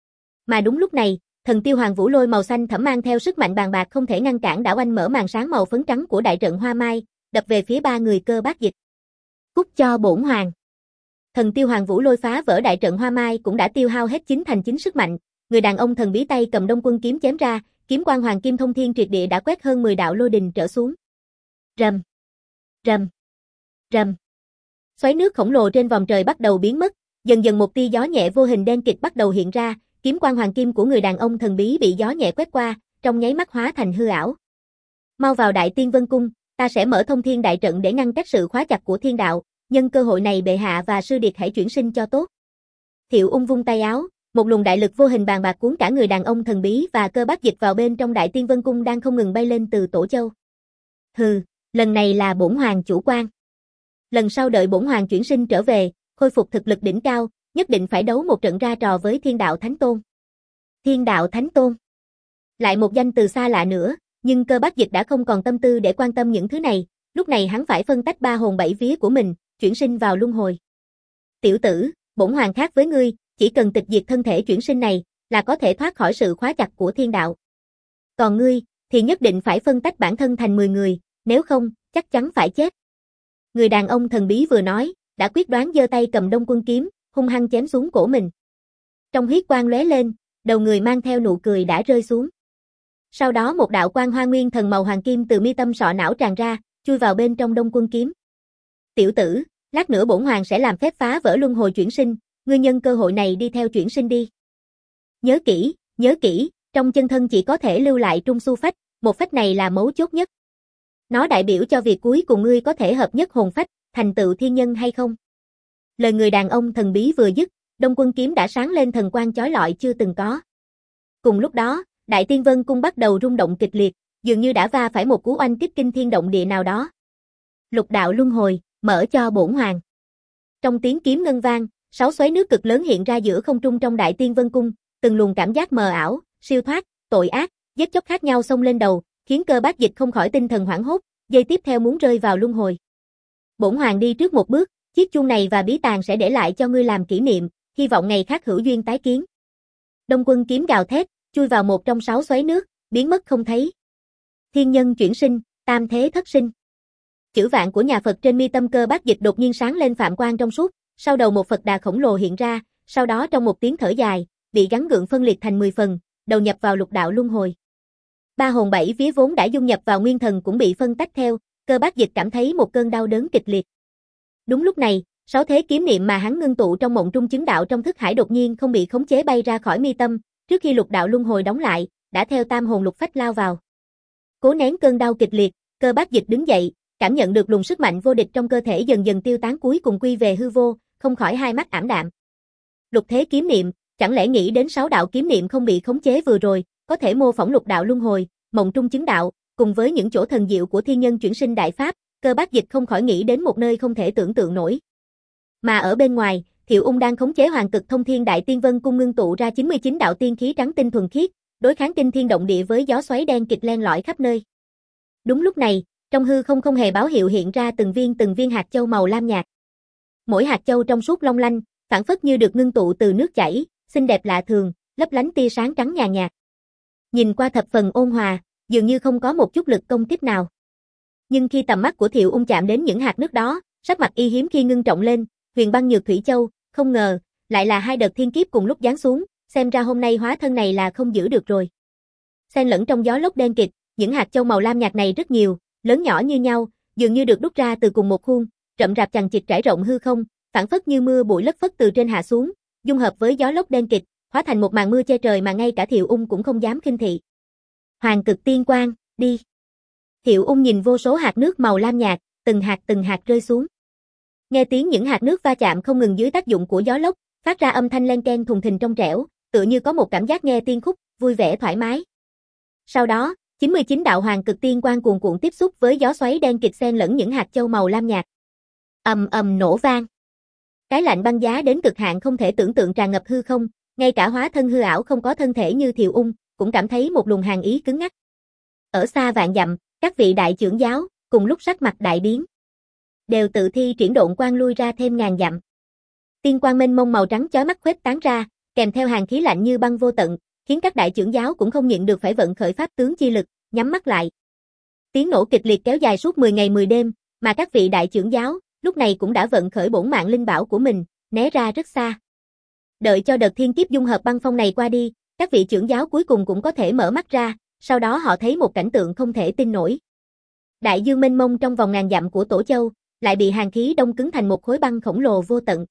Mà đúng lúc này, thần tiêu hoàng vũ lôi màu xanh thẫm mang theo sức mạnh bàn bạc không thể ngăn cản đã oanh mở màn sáng màu phấn trắng của đại trận Hoa Mai, đập về phía ba người Cơ Bác Dịch. Cút cho bổn hoàng. Thần tiêu hoàng vũ lôi phá vỡ đại trận Hoa Mai cũng đã tiêu hao hết chính thành chính sức mạnh, người đàn ông thần bí tay cầm Đông Quân kiếm chém ra, kiếm quang hoàng kim thông thiên triệt địa đã quét hơn mười đạo lôi đình trở xuống. Rầm, rầm, rầm. Xoáy nước khổng lồ trên vòm trời bắt đầu biến mất, dần dần một tia gió nhẹ vô hình đen kịt bắt đầu hiện ra, kiếm quang hoàng kim của người đàn ông thần bí bị gió nhẹ quét qua, trong nháy mắt hóa thành hư ảo. Mau vào Đại Tiên Vân cung, ta sẽ mở thông thiên đại trận để ngăn cách sự khóa chặt của thiên đạo, nhân cơ hội này bệ hạ và sư điệt hãy chuyển sinh cho tốt. Thiệu Ung vung tay áo, một luồng đại lực vô hình bàn bạc cuốn cả người đàn ông thần bí và Cơ Bác Dịch vào bên trong Đại Tiên Vân cung đang không ngừng bay lên từ Tổ Châu. Hừ, lần này là bổn hoàng chủ quan. Lần sau đợi bổn hoàng chuyển sinh trở về, khôi phục thực lực đỉnh cao, nhất định phải đấu một trận ra trò với Thiên Đạo Thánh Tôn. Thiên Đạo Thánh Tôn. Lại một danh từ xa lạ nữa, nhưng Cơ Bác Dịch đã không còn tâm tư để quan tâm những thứ này, lúc này hắn phải phân tách ba hồn bảy vía của mình, chuyển sinh vào luân hồi. Tiểu tử, bổn hoàng khác với ngươi, chỉ cần tịch diệt thân thể chuyển sinh này, là có thể thoát khỏi sự khóa chặt của thiên đạo. Còn ngươi, thì nhất định phải phân tách bản thân thành mười người, nếu không, chắc chắn phải chết. Người đàn ông thần bí vừa nói, đã quyết đoán giơ tay cầm Đông Quân kiếm, hung hăng chém xuống cổ mình. Trong huyết quang lóe lên, đầu người mang theo nụ cười đã rơi xuống. Sau đó một đạo quang hoa nguyên thần màu hoàng kim từ mi tâm sọ não tràn ra, chui vào bên trong Đông Quân kiếm. Tiểu tử, lát nữa bổn hoàng sẽ làm phép phá vỡ luân hồi chuyển sinh, ngươi nhân cơ hội này đi theo chuyển sinh đi. Nhớ kỹ, nhớ kỹ, trong chân thân chỉ có thể lưu lại trung su phách, một phách này là mấu chốt nhất. Nó đại biểu cho việc cuối cùng ngươi có thể hợp nhất hồn phách, thành tựu thiên nhân hay không. Lời người đàn ông thần bí vừa dứt, Đông Quân kiếm đã sáng lên thần quang chói lọi chưa từng có. Cùng lúc đó, Đại Tiên Vân cung bắt đầu rung động kịch liệt, dường như đã va phải một cú oanh kích kinh thiên động địa nào đó. Lục đạo luân hồi, mở cho bổn hoàng. Trong tiếng kiếm ngân vang, sáu xoáy nước cực lớn hiện ra giữa không trung trong Đại Tiên Vân cung, từng luồng cảm giác mờ ảo, siêu thoát, tội ác, giết chóc khác nhau xông lên đầu, khiến Cơ Bác Dịch không khỏi tinh thần hoảng hốt, giây tiếp theo muốn rơi vào luân hồi. Bổn hoàng đi trước một bước, chiếc chuông này và bí tàng sẽ để lại cho ngươi làm kỷ niệm, hy vọng ngày khác hữu duyên tái kiến. Đông Quân kiếm gào thét, chui vào một trong sáu xoáy nước, biến mất không thấy. Thiên nhân chuyển sinh, tam thế thất sinh. Chữ vạn của nhà Phật trên mi tâm Cơ Bác Dịch đột nhiên sáng lên phạm quang trong suốt, sau đầu một Phật đà khổng lồ hiện ra, sau đó trong một tiếng thở dài, bị gắn gượng phân liệt thành mười phần, đầu nhập vào lục đạo luân hồi. Ba hồn bảy vía vốn đã dung nhập vào nguyên thần cũng bị phân tách theo, Cơ Bác Dịch cảm thấy một cơn đau đớn kịch liệt. Đúng lúc này, sáu thế kiếm niệm mà hắn ngưng tụ trong mộng trung chứng đạo trong thức hải đột nhiên không bị khống chế bay ra khỏi mi tâm, trước khi lục đạo luân hồi đóng lại, đã theo tam hồn lục phách lao vào. Cố nén cơn đau kịch liệt, Cơ Bác Dịch đứng dậy, cảm nhận được luồng sức mạnh vô địch trong cơ thể dần dần tiêu tán cuối cùng quy về hư vô, không khỏi hai mắt ảm đạm. Lục thế kiếm niệm, chẳng lẽ nghĩ đến sáu đạo kiếm niệm không bị khống chế vừa rồi, có thể mô phỏng lục đạo luân hồi, mộng trung chứng đạo, cùng với những chỗ thần diệu của thiên nhân chuyển sinh đại pháp, Cơ Bác Dịch không khỏi nghĩ đến một nơi không thể tưởng tượng nổi. Mà ở bên ngoài, Thiệu Ung đang khống chế Hoàng Cực Thông Thiên Đại Tiên Vân cung ngưng tụ ra chín mươi chín đạo tiên khí trắng tinh thuần khiết, đối kháng kinh thiên động địa với gió xoáy đen kịch len lỏi khắp nơi. Đúng lúc này, trong hư không không hề báo hiệu hiện ra từng viên từng viên hạt châu màu lam nhạt. Mỗi hạt châu trong suốt long lanh, phảng phất như được ngưng tụ từ nước chảy, xinh đẹp lạ thường, lấp lánh tia sáng trắng nhàn nhạt. Nhìn qua thập phần ôn hòa, dường như không có một chút lực công kích nào. Nhưng khi tầm mắt của Thiệu Ung chạm đến những hạt nước đó, sắc mặt y hiếm khi ngưng trọng lên, Huyền Băng Nhược Thủy Châu, không ngờ, lại là hai đợt thiên kiếp cùng lúc giáng xuống, xem ra hôm nay hóa thân này là không giữ được rồi. Xen lẫn trong gió lốc đen kịt, những hạt châu màu lam nhạt này rất nhiều, lớn nhỏ như nhau, dường như được đúc ra từ cùng một khuôn, rậm rạp chằng chịt trải rộng hư không, phảng phất như mưa bụi lất phất từ trên hạ xuống, dung hợp với gió lốc đen kịt, hóa thành một màn mưa che trời mà ngay cả Thiệu Ung cũng không dám khinh thị. Hoàng cực tiên quang, đi. Thiệu Ung nhìn vô số hạt nước màu lam nhạt, từng hạt từng hạt rơi xuống. Nghe tiếng những hạt nước va chạm không ngừng dưới tác dụng của gió lốc, phát ra âm thanh len keng thùng thình trong trẻo, tựa như có một cảm giác nghe tiên khúc, vui vẻ thoải mái. Sau đó, chín mươi chín đạo hoàng cực tiên quang cuồn cuộn tiếp xúc với gió xoáy đen kịt xen lẫn những hạt châu màu lam nhạt. Ầm ầm nổ vang. Cái lạnh băng giá đến cực hạn không thể tưởng tượng tràn ngập hư không, ngay cả hóa thân hư ảo không có thân thể như Thiệu Ung, cũng cảm thấy một luồng hàn ý cứng ngắc. Ở xa vạn dặm, các vị đại trưởng giáo, cùng lúc sắc mặt đại biến. Đều tự thi triển độn quang lui ra thêm ngàn dặm. Tiên quang mênh mông màu trắng chói mắt khuếch tán ra, kèm theo hàn khí lạnh như băng vô tận, khiến các đại trưởng giáo cũng không nhịn được phải vận khởi pháp tướng chi lực, nhắm mắt lại. Tiếng nổ kịch liệt kéo dài suốt mười ngày mười đêm, mà các vị đại trưởng giáo, lúc này cũng đã vận khởi bổn mạng linh bảo của mình, né ra rất xa. Đợi cho đợt thiên kiếp dung hợp băng phong này qua đi, các vị trưởng giáo cuối cùng cũng có thể mở mắt ra, sau đó họ thấy một cảnh tượng không thể tin nổi. Đại dương mênh mông trong vòng ngàn dặm của Tổ Châu, lại bị hàn khí đông cứng thành một khối băng khổng lồ vô tận.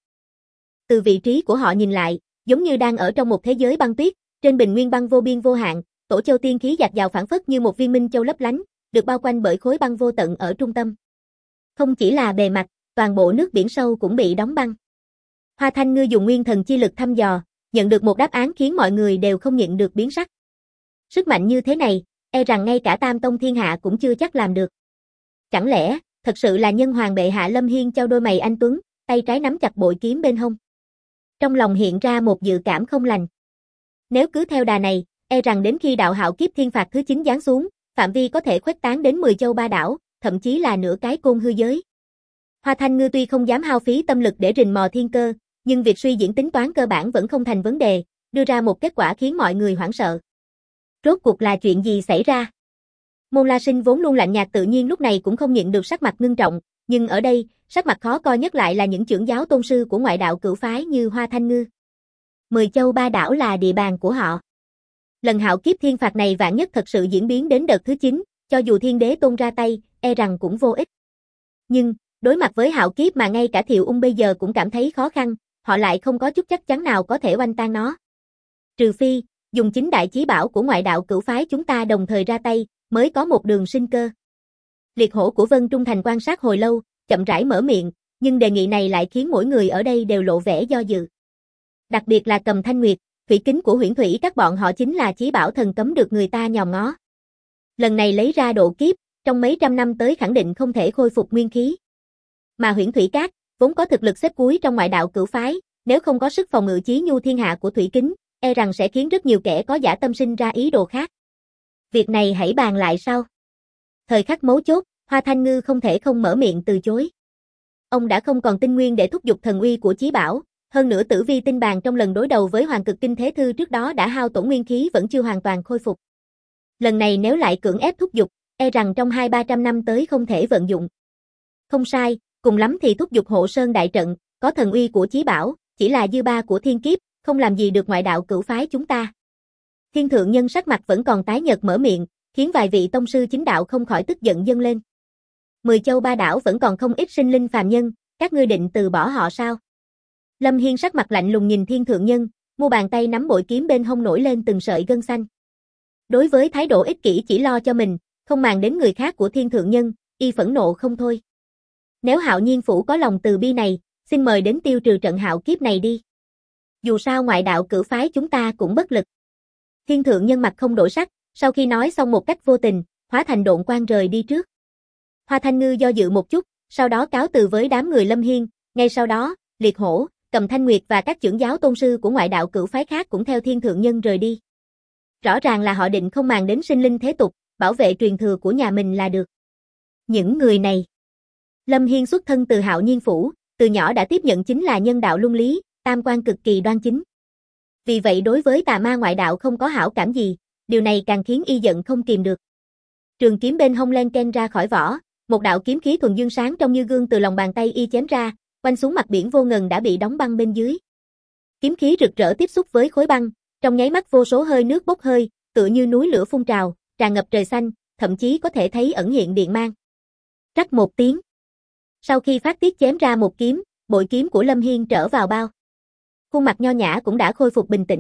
Từ vị trí của họ nhìn lại, giống như đang ở trong một thế giới băng tuyết, trên bình nguyên băng vô biên vô hạn, Tổ Châu tiên khí dạt dào phảng phất như một viên minh châu lấp lánh, được bao quanh bởi khối băng vô tận ở trung tâm. Không chỉ là bề mặt, toàn bộ nước biển sâu cũng bị đóng băng. Hoa Thanh Ngư dùng nguyên thần chi lực thăm dò, nhận được một đáp án khiến mọi người đều không nhịn được biến sắc. Sức mạnh như thế này, e rằng ngay cả Tam Tông Thiên Hạ cũng chưa chắc làm được. Chẳng lẽ, thật sự là nhân hoàng bệ hạ Lâm Hiên trao đôi mày anh tuấn, tay trái nắm chặt bội kiếm bên hông. Trong lòng hiện ra một dự cảm không lành. Nếu cứ theo đà này, e rằng đến khi đạo hạo kiếp thiên phạt thứ chín giáng xuống, phạm vi có thể khuếch tán đến mười châu ba đảo, thậm chí là nửa cái côn hư giới. Hoa Thanh Ngư tuy không dám hao phí tâm lực để rình mò thiên cơ, nhưng việc suy diễn tính toán cơ bản vẫn không thành vấn đề, đưa ra một kết quả khiến mọi người hoảng sợ. Rốt cuộc là chuyện gì xảy ra? Môn La Sinh vốn luôn lạnh nhạt tự nhiên lúc này cũng không nhịn được sắc mặt ngưng trọng, nhưng ở đây, sắc mặt khó coi nhất lại là những trưởng giáo tôn sư của ngoại đạo cửu phái như Hoa Thanh Ngư. Mười châu ba đảo là địa bàn của họ. Lần hạo kiếp thiên phạt này vạn nhất thật sự diễn biến đến đợt thứ chín, cho dù thiên đế tôn ra tay, e rằng cũng vô ích. Nhưng, đối mặt với hạo kiếp mà ngay cả Thiệu Ung bây giờ cũng cảm thấy khó khăn, họ lại không có chút chắc chắn nào có thể oanh tan nó. Trừ phi, dùng chính đại chí bảo của ngoại đạo cửu phái chúng ta đồng thời ra tay, mới có một đường sinh cơ. Liệt hổ của Vân Trung Thành quan sát hồi lâu, chậm rãi mở miệng, nhưng đề nghị này lại khiến mỗi người ở đây đều lộ vẻ do dự. Đặc biệt là Cầm Thanh Nguyệt, thủy kính của Huyễn Thủy các bọn họ chính là chí bảo thần cấm được người ta nhòm ngó. Lần này lấy ra độ kiếp, trong mấy trăm năm tới khẳng định không thể khôi phục nguyên khí. Mà Huyễn Thủy Các, vốn có thực lực xếp cuối trong ngoại đạo cửu phái, nếu không có sức phòng ngự chí nhu thiên hạ của thủy kính, e rằng sẽ khiến rất nhiều kẻ có dã tâm sinh ra ý đồ khác. Việc này hãy bàn lại sau. Thời khắc mấu chốt, Hoa Thanh Ngư không thể không mở miệng từ chối. Ông đã không còn tinh nguyên để thúc giục thần uy của chí bảo, hơn nữa tử vi tinh bàn trong lần đối đầu với Hoàng Cực Kinh Thế Thư trước đó đã hao tổn nguyên khí vẫn chưa hoàn toàn khôi phục. Lần này nếu lại cưỡng ép thúc giục, e rằng trong hai ba trăm năm tới không thể vận dụng. Không sai, cùng lắm thì thúc giục Hộ Sơn đại trận, có thần uy của chí bảo, chỉ là dư ba của thiên kiếp, không làm gì được ngoại đạo cửu phái chúng ta. Thiên thượng nhân sắc mặt vẫn còn tái nhợt mở miệng, khiến vài vị tông sư chính đạo không khỏi tức giận dâng lên. Mười châu ba đảo vẫn còn không ít sinh linh phàm nhân, các ngươi định từ bỏ họ sao? Lâm Hiên sắc mặt lạnh lùng nhìn thiên thượng nhân, mu bàn tay nắm bội kiếm bên hông nổi lên từng sợi gân xanh. Đối với thái độ ích kỷ chỉ lo cho mình, không màng đến người khác của thiên thượng nhân, y phẫn nộ không thôi. Nếu Hạo Nhiên phủ có lòng từ bi này, xin mời đến tiêu trừ trận hạo kiếp này đi. Dù sao ngoại đạo cửu phái chúng ta cũng bất lực. Thiên thượng nhân mặt không đổi sắc, sau khi nói xong một cách vô tình, hóa thành độn quang rời đi trước. Hoa Thanh Ngư do dự một chút, sau đó cáo từ với đám người Lâm Hiên, ngay sau đó, Liệt Hổ, Cầm Thanh Nguyệt và các trưởng giáo tôn sư của ngoại đạo cửu phái khác cũng theo thiên thượng nhân rời đi. Rõ ràng là họ định không màng đến sinh linh thế tục, bảo vệ truyền thừa của nhà mình là được. Những người này. Lâm Hiên xuất thân từ Hạo Nhiên phủ, từ nhỏ đã tiếp nhận chính là nhân đạo luân lý, tam quan cực kỳ đoan chính. Vì vậy đối với tà ma ngoại đạo không có hảo cảm gì, điều này càng khiến y giận không kìm được. Trường kiếm bên hông len ken ra khỏi vỏ, một đạo kiếm khí thuần dương sáng trong như gương từ lòng bàn tay y chém ra, quanh xuống mặt biển vô ngần đã bị đóng băng bên dưới. Kiếm khí rực rỡ tiếp xúc với khối băng, trong nháy mắt vô số hơi nước bốc hơi, tựa như núi lửa phun trào, tràn ngập trời xanh, thậm chí có thể thấy ẩn hiện điện mang. Rắc một tiếng. Sau khi phát tiết chém ra một kiếm, bội kiếm của Lâm Hiên trở vào bao. Khuôn mặt nho nhã cũng đã khôi phục bình tĩnh,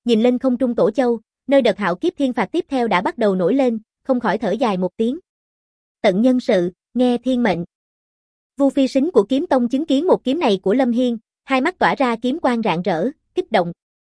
nhìn lên không trung Tổ Châu, nơi đợt hạo kiếp thiên phạt tiếp theo đã bắt đầu nổi lên, không khỏi thở dài một tiếng. Tận nhân sự, nghe thiên mệnh. Vu Phi Sính của Kiếm Tông chứng kiến một kiếm này của Lâm Hiên, hai mắt tỏa ra kiếm quang rạng rỡ, kích động.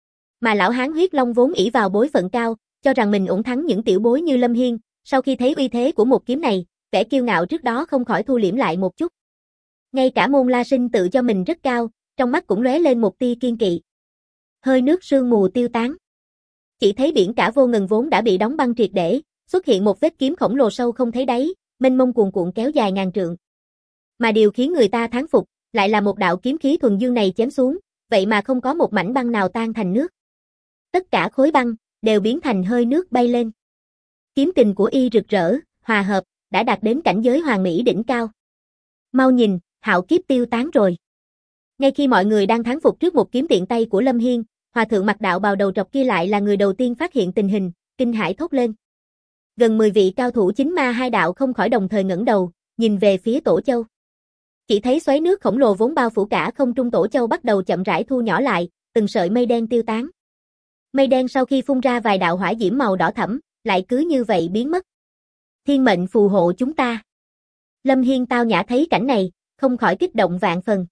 Mà lão hán huyết long vốn ỷ vào bối phận cao, cho rằng mình ổn thắng những tiểu bối như Lâm Hiên, sau khi thấy uy thế của một kiếm này, vẻ kiêu ngạo trước đó không khỏi thu liễm lại một chút. Ngay cả Môn La Sinh tự cho mình rất cao, trong mắt cũng lóe lên một tia kiên kỵ. Hơi nước sương mù tiêu tán. Chỉ thấy biển cả vô ngần vốn đã bị đóng băng triệt để, xuất hiện một vết kiếm khổng lồ sâu không thấy đáy, mênh mông cuồn cuộn kéo dài ngàn trượng. Mà điều khiến người ta thán phục, lại là một đạo kiếm khí thuần dương này chém xuống, vậy mà không có một mảnh băng nào tan thành nước. Tất cả khối băng đều biến thành hơi nước bay lên. Kiếm kình của y rực rỡ, hòa hợp, đã đạt đến cảnh giới hoàn mỹ đỉnh cao. Mau nhìn, hạo kiếp tiêu tán rồi. Ngay khi mọi người đang thán phục trước một kiếm tiện tay của Lâm Hiên, hòa thượng mặc đạo bào đầu trọc kia lại là người đầu tiên phát hiện tình hình, kinh hãi thốt lên. Gần mười vị cao thủ chính ma hai đạo không khỏi đồng thời ngẩng đầu, nhìn về phía Tổ Châu. Chỉ thấy xoáy nước khổng lồ vốn bao phủ cả không trung Tổ Châu bắt đầu chậm rãi thu nhỏ lại, từng sợi mây đen tiêu tán. Mây đen sau khi phun ra vài đạo hỏa diễm màu đỏ thẫm, lại cứ như vậy biến mất. Thiên mệnh phù hộ chúng ta. Lâm Hiên tao nhã thấy cảnh này, không khỏi kích động vạn phần.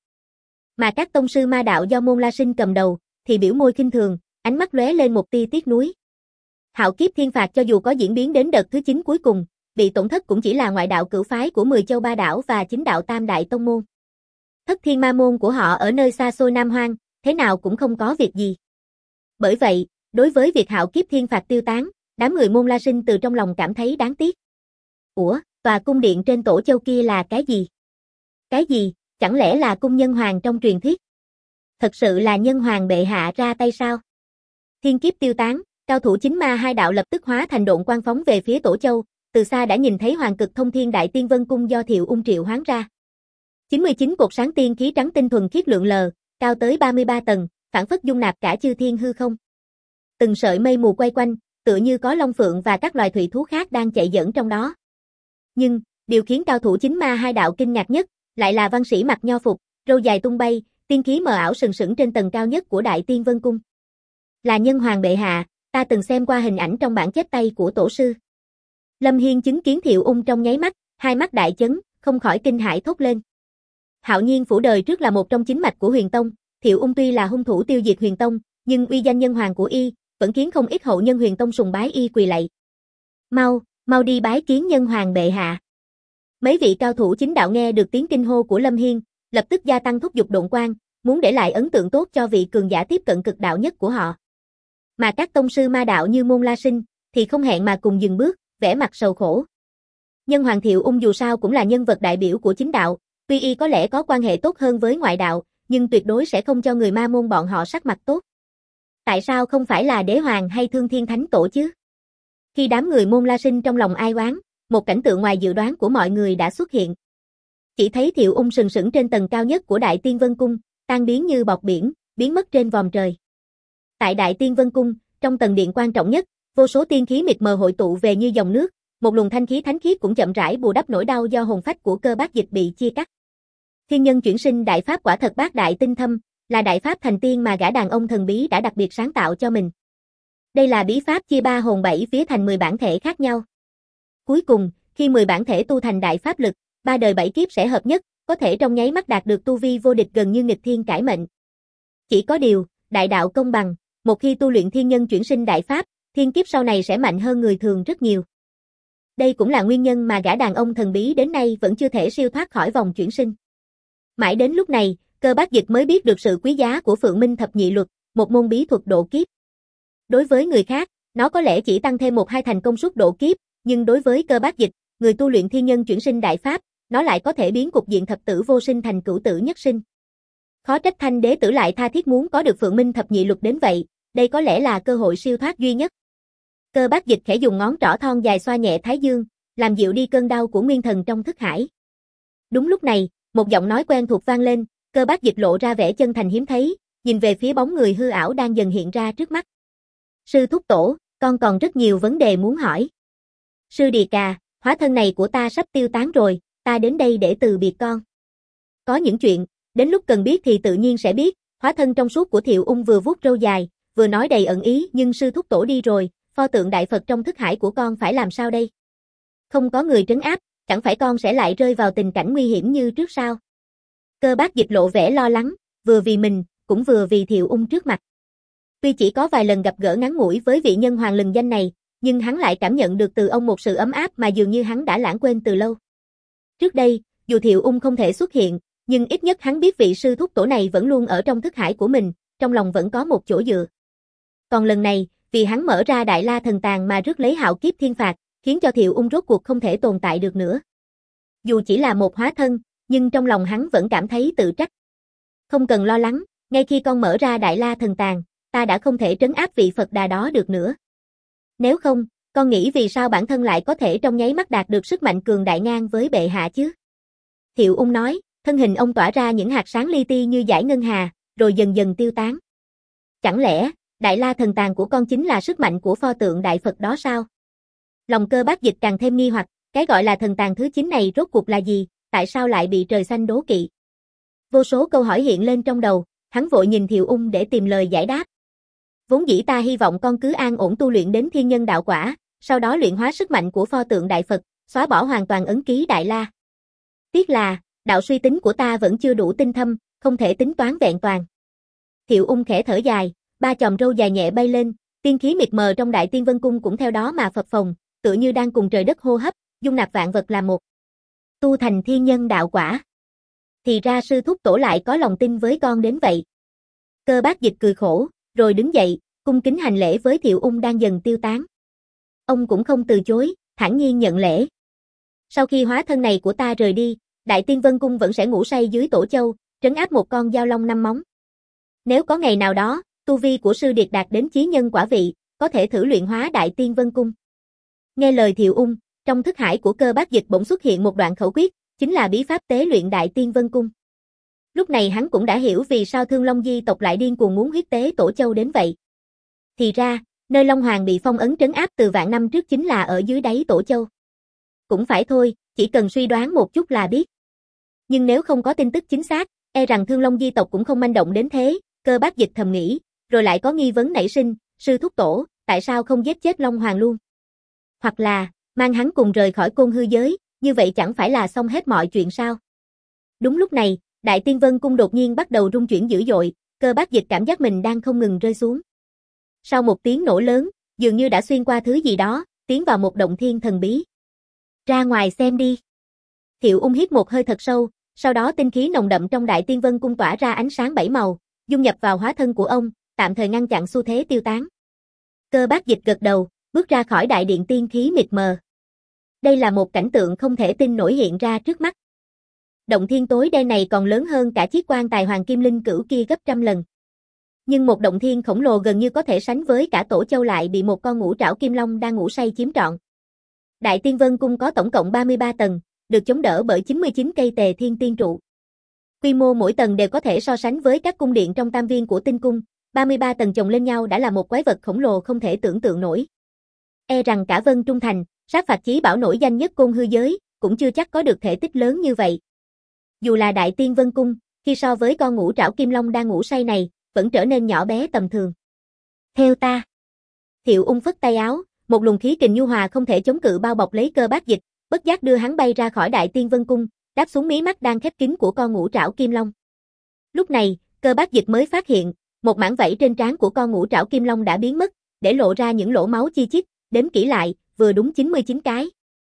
Mà các tông sư ma đạo do Môn La Sinh cầm đầu, thì biểu môi khinh thường, ánh mắt lóe lên một tia tiếc nuối. Hạo kiếp thiên phạt cho dù có diễn biến đến đợt thứ chín cuối cùng, bị tổn thất cũng chỉ là ngoại đạo cửu phái của mười châu ba đảo và chính đạo tam đại tông môn. Thất thiên ma môn của họ ở nơi xa xôi Nam Hoang, thế nào cũng không có việc gì. Bởi vậy, đối với việc hạo kiếp thiên phạt tiêu tán, đám người Môn La Sinh từ trong lòng cảm thấy đáng tiếc. Ủa, tòa cung điện trên Tổ Châu kia là cái gì? Cái gì, chẳng lẽ là cung nhân hoàng trong truyền thuyết? Thật sự là nhân hoàng bệ hạ ra tay sao? Thiên kiếp tiêu tán, cao thủ chính ma hai đạo lập tức hóa thành độn quang phóng về phía Tổ Châu, từ xa đã nhìn thấy hoàng cực thông thiên đại tiên vân cung do Thiệu Ung triệu hoán ra. chín mươi chín cột sáng tiên khí trắng tinh thuần khiết lượn lờ, cao tới ba mươi ba tầng, phản phất dung nạp cả chư thiên hư không. Từng sợi mây mù quay quanh, tựa như có long phượng và các loài thủy thú khác đang chạy dẫn trong đó. Nhưng, điều khiến cao thủ chính ma hai đạo kinh ngạc nhất, lại là văn sĩ mặc nho phục, râu dài tung bay, tiên khí mờ ảo sừng sững trên tầng cao nhất của Đại Tiên Vân Cung. Là nhân hoàng bệ hạ, ta từng xem qua hình ảnh trong bản chép tay của tổ sư. Lâm Hiên chứng kiến Thiệu Ung trong nháy mắt, hai mắt đại chấn, không khỏi kinh hãi thốt lên. Hạo nhiên phủ đời trước là một trong chính mạch của Huyền Tông, Thiệu Ung tuy là hung thủ tiêu diệt Huyền Tông, nhưng uy danh nhân hoàng của y, vẫn khiến không ít hậu nhân Huyền Tông sùng bái y quỳ lạy. Mau, mau đi bái kiến nhân hoàng bệ hạ. Mấy vị cao thủ chính đạo nghe được tiếng kinh hô của Lâm Hiên, lập tức gia tăng thúc giục độn quang, muốn để lại ấn tượng tốt cho vị cường giả tiếp cận cực đạo nhất của họ. Mà các tông sư ma đạo như Môn La Sinh, thì không hẹn mà cùng dừng bước, vẻ mặt sầu khổ. Nhân hoàng Thiệu Ung dù sao cũng là nhân vật đại biểu của chính đạo, tuy y có lẽ có quan hệ tốt hơn với ngoại đạo, nhưng tuyệt đối sẽ không cho người ma môn bọn họ sắc mặt tốt. Tại sao không phải là đế hoàng hay thương thiên thánh tổ chứ? Khi đám người Môn La Sinh trong lòng ai oán, một cảnh tượng ngoài dự đoán của mọi người đã xuất hiện. Chỉ thấy Thiệu Ung sừng sững trên tầng cao nhất của Đại Tiên Vân Cung, tan biến như bọt biển, biến mất trên vòm trời. Tại Đại Tiên Vân Cung, trong tầng điện quan trọng nhất, vô số tiên khí mịt mờ hội tụ về như dòng nước, một luồng thanh khí thánh khiết cũng chậm rãi bù đắp nỗi đau do hồn phách của Cơ Bác Dịch bị chia cắt. Thiên nhân chuyển sinh đại pháp quả thật bác đại tinh thâm, là đại pháp thành tiên mà gã đàn ông thần bí đã đặc biệt sáng tạo cho mình. Đây là bí pháp chia ba hồn bảy vía thành mười bản thể khác nhau. Cuối cùng, khi mười bản thể tu thành đại pháp lực, ba đời bảy kiếp sẽ hợp nhất, có thể trong nháy mắt đạt được tu vi vô địch gần như nghịch thiên cải mệnh. Chỉ có điều, đại đạo công bằng, một khi tu luyện thiên nhân chuyển sinh đại pháp, thiên kiếp sau này sẽ mạnh hơn người thường rất nhiều. Đây cũng là nguyên nhân mà gã đàn ông thần bí đến nay vẫn chưa thể siêu thoát khỏi vòng chuyển sinh. Mãi đến lúc này, Cơ Bác Dịch mới biết được sự quý giá của Phượng Minh Thập Nhị Luật, một môn bí thuật độ kiếp. Đối với người khác, nó có lẽ chỉ tăng thêm một hai thành công suất độ kiếp, nhưng đối với Cơ Bác Dịch, người tu luyện thiên nhân chuyển sinh đại pháp, nó lại có thể biến cục diện thập tử vô sinh thành cửu tử nhất sinh. Khó trách Thanh Đế Tử lại tha thiết muốn có được Phượng Minh Thập Nhị Luật đến vậy, đây có lẽ là cơ hội siêu thoát duy nhất. Cơ Bác Dịch khẽ dùng ngón trỏ thon dài xoa nhẹ thái dương, làm dịu đi cơn đau của nguyên thần trong thức hải. Đúng lúc này, một giọng nói quen thuộc vang lên, Cơ Bác Dịch lộ ra vẻ chân thành hiếm thấy, nhìn về phía bóng người hư ảo đang dần hiện ra trước mắt. Sư thúc tổ, con còn rất nhiều vấn đề muốn hỏi. Sư Đì Cà, hóa thân này của ta sắp tiêu tán rồi, ta đến đây để từ biệt con. Có những chuyện, đến lúc cần biết thì tự nhiên sẽ biết, hóa thân trong suốt của Thiệu Ung vừa vuốt râu dài, vừa nói đầy ẩn ý, nhưng sư thúc tổ đi rồi, pho tượng đại Phật trong thức hải của con phải làm sao đây? Không có người trấn áp, chẳng phải con sẽ lại rơi vào tình cảnh nguy hiểm như trước sao? Cơ Bác Dịch lộ vẻ lo lắng, vừa vì mình, cũng vừa vì Thiệu Ung trước mặt. Tuy chỉ có vài lần gặp gỡ ngắn ngủi với vị nhân hoàng lừng danh này, nhưng hắn lại cảm nhận được từ ông một sự ấm áp mà dường như hắn đã lãng quên từ lâu. Trước đây, dù Thiệu Ung không thể xuất hiện, nhưng ít nhất hắn biết vị sư thúc tổ này vẫn luôn ở trong thức hải của mình, trong lòng vẫn có một chỗ dựa. Còn lần này, vì hắn mở ra Đại La Thần Tàng mà rước lấy hạo kiếp thiên phạt, khiến cho Thiệu Ung rốt cuộc không thể tồn tại được nữa. Dù chỉ là một hóa thân, nhưng trong lòng hắn vẫn cảm thấy tự trách. Không cần lo lắng, ngay khi con mở ra Đại La Thần Tàng, ta đã không thể trấn áp vị Phật Đà đó được nữa. Nếu không, con nghĩ vì sao bản thân lại có thể trong nháy mắt đạt được sức mạnh cường đại ngang với bệ hạ chứ? Thiệu Ung nói, thân hình ông tỏa ra những hạt sáng li ti như dải ngân hà, rồi dần dần tiêu tán. Chẳng lẽ, Đại La Thần Tàng của con chính là sức mạnh của pho tượng đại Phật đó sao? Lòng Cơ Bác Dịch càng thêm nghi hoặc, cái gọi là thần tàng thứ chín này rốt cuộc là gì, tại sao lại bị trời xanh đố kỵ? Vô số câu hỏi hiện lên trong đầu, hắn vội nhìn Thiệu Ung để tìm lời giải đáp. Vốn dĩ ta hy vọng con cứ an ổn tu luyện đến thiên nhân đạo quả, sau đó luyện hóa sức mạnh của pho tượng đại Phật, xóa bỏ hoàn toàn ấn ký Đại La. Tiếc là, đạo suy tính của ta vẫn chưa đủ tinh thâm, không thể tính toán vẹn toàn. Thiệu Ung khẽ thở dài, ba chòm râu dài nhẹ bay lên, tiên khí mịt mờ trong Đại Tiên Vân Cung cũng theo đó mà phập phồng, tựa như đang cùng trời đất hô hấp, dung nạp vạn vật làm một. Tu thành thiên nhân đạo quả. Thì ra sư thúc tổ lại có lòng tin với con đến vậy. Cơ Bác Dịch cười khổ, rồi đứng dậy, cung kính hành lễ với Thiệu Ung đang dần tiêu tán. Ông cũng không từ chối, thản nhiên nhận lễ. Sau khi hóa thân này của ta rời đi, Đại Tiên Vân Cung vẫn sẽ ngủ say dưới Tổ Châu, trấn áp một con dao long năm móng. Nếu có ngày nào đó, tu vi của sư điệt đạt đến chí nhân quả vị, có thể thử luyện hóa Đại Tiên Vân Cung. Nghe lời Thiệu Ung, trong thức hải của Cơ Bác Dịch bỗng xuất hiện một đoạn khẩu quyết, chính là bí pháp tế luyện Đại Tiên Vân Cung. Lúc này hắn cũng đã hiểu vì sao Thương Long Di tộc lại điên cuồng muốn huyết tế Tổ Châu đến vậy. Thì ra, nơi Long Hoàng bị phong ấn trấn áp từ vạn năm trước chính là ở dưới đáy Tổ Châu. Cũng phải thôi, chỉ cần suy đoán một chút là biết. Nhưng nếu không có tin tức chính xác, e rằng Thương Long Di tộc cũng không manh động đến thế, Cơ Bác Dịch thầm nghĩ, rồi lại có nghi vấn nảy sinh, sư thúc tổ, tại sao không giết chết Long Hoàng luôn? Hoặc là, mang hắn cùng rời khỏi côn hư giới, như vậy chẳng phải là xong hết mọi chuyện sao? Đúng lúc này, Đại Tiên Vân Cung đột nhiên bắt đầu rung chuyển dữ dội, Cơ Bác Dịch cảm giác mình đang không ngừng rơi xuống. Sau một tiếng nổ lớn, dường như đã xuyên qua thứ gì đó, tiến vào một động thiên thần bí. Ra ngoài xem đi. Thiệu Ung hít một hơi thật sâu, sau đó tinh khí nồng đậm trong Đại Tiên Vân Cung tỏa ra ánh sáng bảy màu, dung nhập vào hóa thân của ông, tạm thời ngăn chặn xu thế tiêu tán. Cơ Bác Dịch gật đầu, bước ra khỏi đại điện tiên khí mịt mờ. Đây là một cảnh tượng không thể tin nổi hiện ra trước mắt. Động thiên tối đen này còn lớn hơn cả chiếc quan tài hoàng kim linh cửu kia gấp trăm lần. Nhưng một động thiên khổng lồ gần như có thể sánh với cả Tổ Châu lại bị một con ngũ trảo kim long đang ngủ say chiếm trọn. Đại Tiên Vân Cung có tổng cộng ba mươi ba tầng, được chống đỡ bởi chín mươi chín cây Tề Thiên Tiên trụ. Quy mô mỗi tầng đều có thể so sánh với các cung điện trong tam viên của Tinh Cung, ba mươi ba tầng chồng lên nhau đã là một quái vật khổng lồ không thể tưởng tượng nổi. E rằng cả Vân Trung Thành, sát phạt chí bảo nổi danh nhất côn hư giới, cũng chưa chắc có được thể tích lớn như vậy. Dù là Đại Tiên Vân Cung, khi so với con ngũ trảo kim long đang ngủ say này, vẫn trở nên nhỏ bé tầm thường. Theo ta. Thiệu Ung phất tay áo, một luồng khí kình nhu hòa không thể chống cự bao bọc lấy Cơ Bác Dịch, bất giác đưa hắn bay ra khỏi Đại Tiên Vân Cung, đáp xuống mí mắt đang khép kín của con ngũ trảo kim long. Lúc này, Cơ Bác Dịch mới phát hiện, một mảng vảy trên trán của con ngũ trảo kim long đã biến mất, để lộ ra những lỗ máu chi chít, đếm kỹ lại, vừa đúng chín mươi chín cái.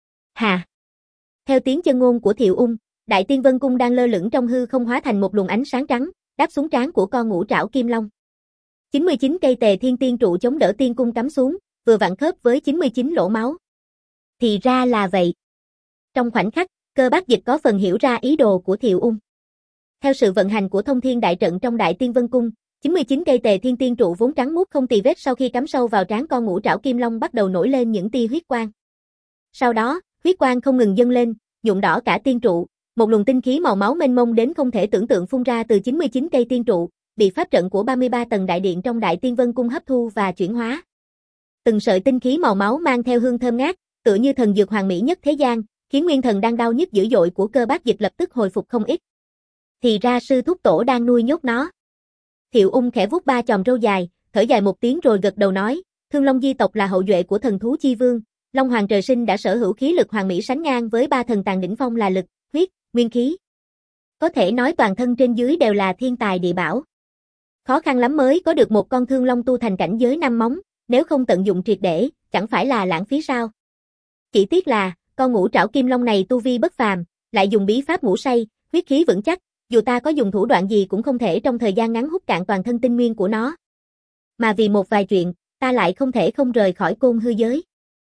Hà. Theo tiếng chân ngôn của Thiệu Ung, Đại Tiên Vân Cung đang lơ lửng trong hư không hóa thành một luồng ánh sáng trắng, đáp xuống trán của con ngũ trảo kim long. chín mươi chín cây Tề Thiên Tiên trụ chống đỡ tiên cung cắm xuống, vừa vặn khớp với chín mươi chín lỗ máu. Thì ra là vậy. Trong khoảnh khắc, Cơ Bác Dịch có phần hiểu ra ý đồ của Thiệu Ung. Theo sự vận hành của thông thiên đại trận trong Đại Tiên Vân Cung, chín mươi chín cây Tề Thiên Tiên trụ vốn trắng muốt không tì vết sau khi cắm sâu vào trán con ngũ trảo kim long bắt đầu nổi lên những tia huyết quang. Sau đó, huyết quang không ngừng dâng lên, nhuộm đỏ cả tiên trụ, một luồng tinh khí màu máu mênh mông đến không thể tưởng tượng phun ra từ chín mươi chín cây tiên trụ, bị pháp trận của ba mươi ba tầng đại điện trong Đại Tiên Vân Cung hấp thu và chuyển hóa. Từng sợi tinh khí màu máu mang theo hương thơm ngát, tựa như thần dược hoàn mỹ nhất thế gian, khiến nguyên thần đang đau nhức dữ dội của Cơ Bác Dịch lập tức hồi phục không ít. Thì ra sư thúc tổ đang nuôi nhốt nó. Thiệu Ung khẽ vuốt ba chòm râu dài, thở dài một tiếng rồi gật đầu nói, Thương Long di tộc là hậu duệ của thần thú chi vương, Long Hoàng trời sinh đã sở hữu khí lực hoàn mỹ sánh ngang với ba thần tàng đỉnh phong là lực, huyết, nguyên khí. Có thể nói toàn thân trên dưới đều là thiên tài địa bảo. Khó khăn lắm mới có được một con thương long tu thành cảnh giới năm móng, nếu không tận dụng triệt để, chẳng phải là lãng phí sao? Chỉ tiếc là, con ngũ trảo kim long này tu vi bất phàm, lại dùng bí pháp ngủ say, huyết khí vững chắc, dù ta có dùng thủ đoạn gì cũng không thể trong thời gian ngắn hút cạn toàn thân tinh nguyên của nó. Mà vì một vài chuyện, ta lại không thể không rời khỏi côn hư giới.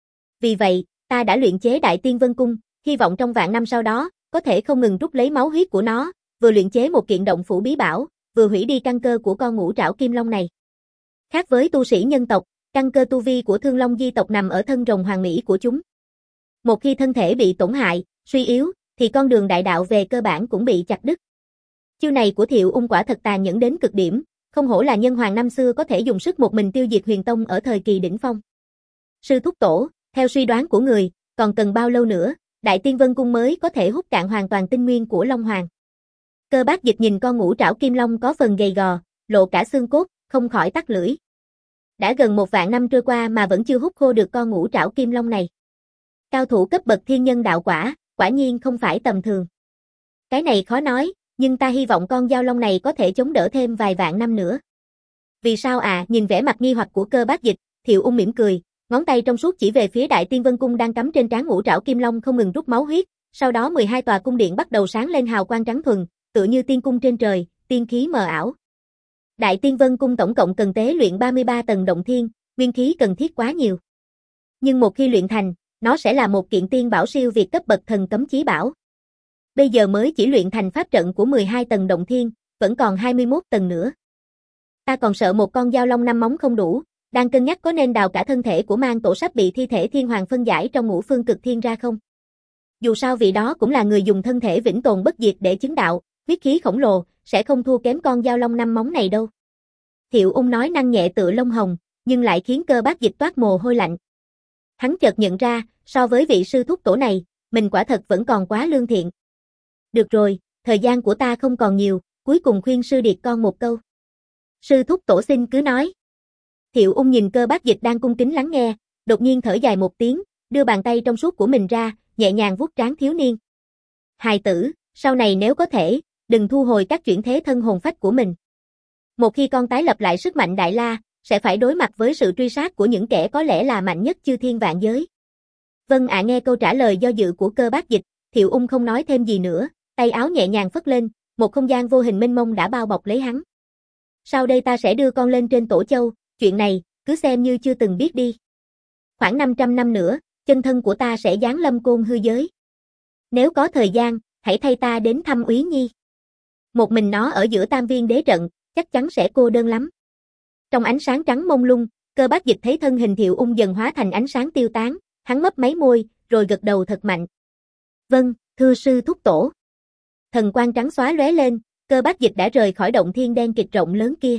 Vì vậy, ta đã luyện chế Đại Tiên Vân Cung, hy vọng trong vạn năm sau đó, có thể không ngừng rút lấy máu huyết của nó, vừa luyện chế một kiện động phủ bí bảo, vừa hủy đi căn cơ của con ngũ trảo kim long này. Khác với tu sĩ nhân tộc, căn cơ tu vi của Thương Long di tộc nằm ở thân rồng hoàng mỹ của chúng. Một khi thân thể bị tổn hại, suy yếu, thì con đường đại đạo về cơ bản cũng bị chặt đứt. Chiêu này của Thiệu Ung quả thật tàn nhẫn đến cực điểm, không hổ là nhân hoàng năm xưa có thể dùng sức một mình tiêu diệt Huyền Tông ở thời kỳ đỉnh phong. Sư thúc tổ, theo suy đoán của người, còn cần bao lâu nữa, Đại Tiên Vân Cung mới có thể hút cạn hoàn toàn tinh nguyên của Long Hoàng. Cơ Bác Dịch nhìn con ngũ trảo kim long có phần gầy gò, lộ cả xương cốt, không khỏi tắc lưỡi. Đã gần một vạn năm trôi qua mà vẫn chưa hút khô được con ngũ trảo kim long này. Cao thủ cấp bậc thiên nhân đạo quả, quả nhiên không phải tầm thường. Cái này khó nói, nhưng ta hy vọng con dao long này có thể chống đỡ thêm vài vạn năm nữa. Vì sao à? Nhìn vẻ mặt nghi hoặc của Cơ Bác Dịch, Thiệu Ung mỉm cười, ngón tay trong suốt chỉ về phía Đại Tiên Vân Cung đang cắm trên trán ngũ trảo kim long không ngừng rút máu huyết, sau đó mười hai tòa cung điện bắt đầu sáng lên hào quang trắng thuần, tựa như tiên cung trên trời, tiên khí mờ ảo. Đại Tiên Vân Cung tổng cộng cần tế luyện ba mươi ba tầng động thiên, nguyên khí cần thiết quá nhiều. Nhưng một khi luyện thành, nó sẽ là một kiện tiên bảo siêu việt cấp bậc thần cấm chí bảo. Bây giờ mới chỉ luyện thành pháp trận của mười hai tầng động thiên, vẫn còn hai mươi mốt tầng nữa. Ta còn sợ một con dao long năm móng không đủ, đang cân nhắc có nên đào cả thân thể của mang tổ sắp bị thi thể thiên hoàng phân giải trong ngũ phương cực thiên ra không. Dù sao vị đó cũng là người dùng thân thể vĩnh tồn bất diệt để chứng đạo, huyết khí khổng lồ, sẽ không thua kém con dao long năm móng này đâu. Thiệu Ung nói năng nhẹ tựa lông hồng, nhưng lại khiến Cơ Bác Dịch toát mồ hôi lạnh. Hắn chợt nhận ra, so với vị sư thúc tổ này, mình quả thật vẫn còn quá lương thiện. Được rồi, thời gian của ta không còn nhiều, cuối cùng khuyên sư điệt con một câu. Sư thúc tổ xin cứ nói. Thiệu Ung nhìn Cơ Bác Dịch đang cung kính lắng nghe, đột nhiên thở dài một tiếng, đưa bàn tay trong suốt của mình ra, nhẹ nhàng vuốt trán thiếu niên. Hài tử, sau này nếu có thể, đừng thu hồi các chuyển thế thân hồn phách của mình. Một khi con tái lập lại sức mạnh Đại La, sẽ phải đối mặt với sự truy sát của những kẻ có lẽ là mạnh nhất chư thiên vạn giới. Vâng ạ. Nghe câu trả lời do dự của Cơ Bác Dịch, Thiệu Ung không nói thêm gì nữa, tay áo nhẹ nhàng phất lên, một không gian vô hình mênh mông đã bao bọc lấy hắn. Sau đây ta sẽ đưa con lên trên Tổ Châu, chuyện này, cứ xem như chưa từng biết đi. Khoảng năm trăm năm nữa, chân thân của ta sẽ giáng lâm côn hư giới. Nếu có thời gian, hãy thay ta đến thăm Úy Nhi. Một mình nó ở giữa Tam Viên đế trận, chắc chắn sẽ cô đơn lắm. Trong ánh sáng trắng mông lung, Cơ Bác Dịch thấy thân hình Thiệu Ung dần hóa thành ánh sáng tiêu tán, hắn mấp máy môi, rồi gật đầu thật mạnh. Vâng, thưa sư thúc tổ. Thần quang trắng xóa lóe lên, Cơ Bác Dịch đã rời khỏi động thiên đen kịt rộng lớn kia.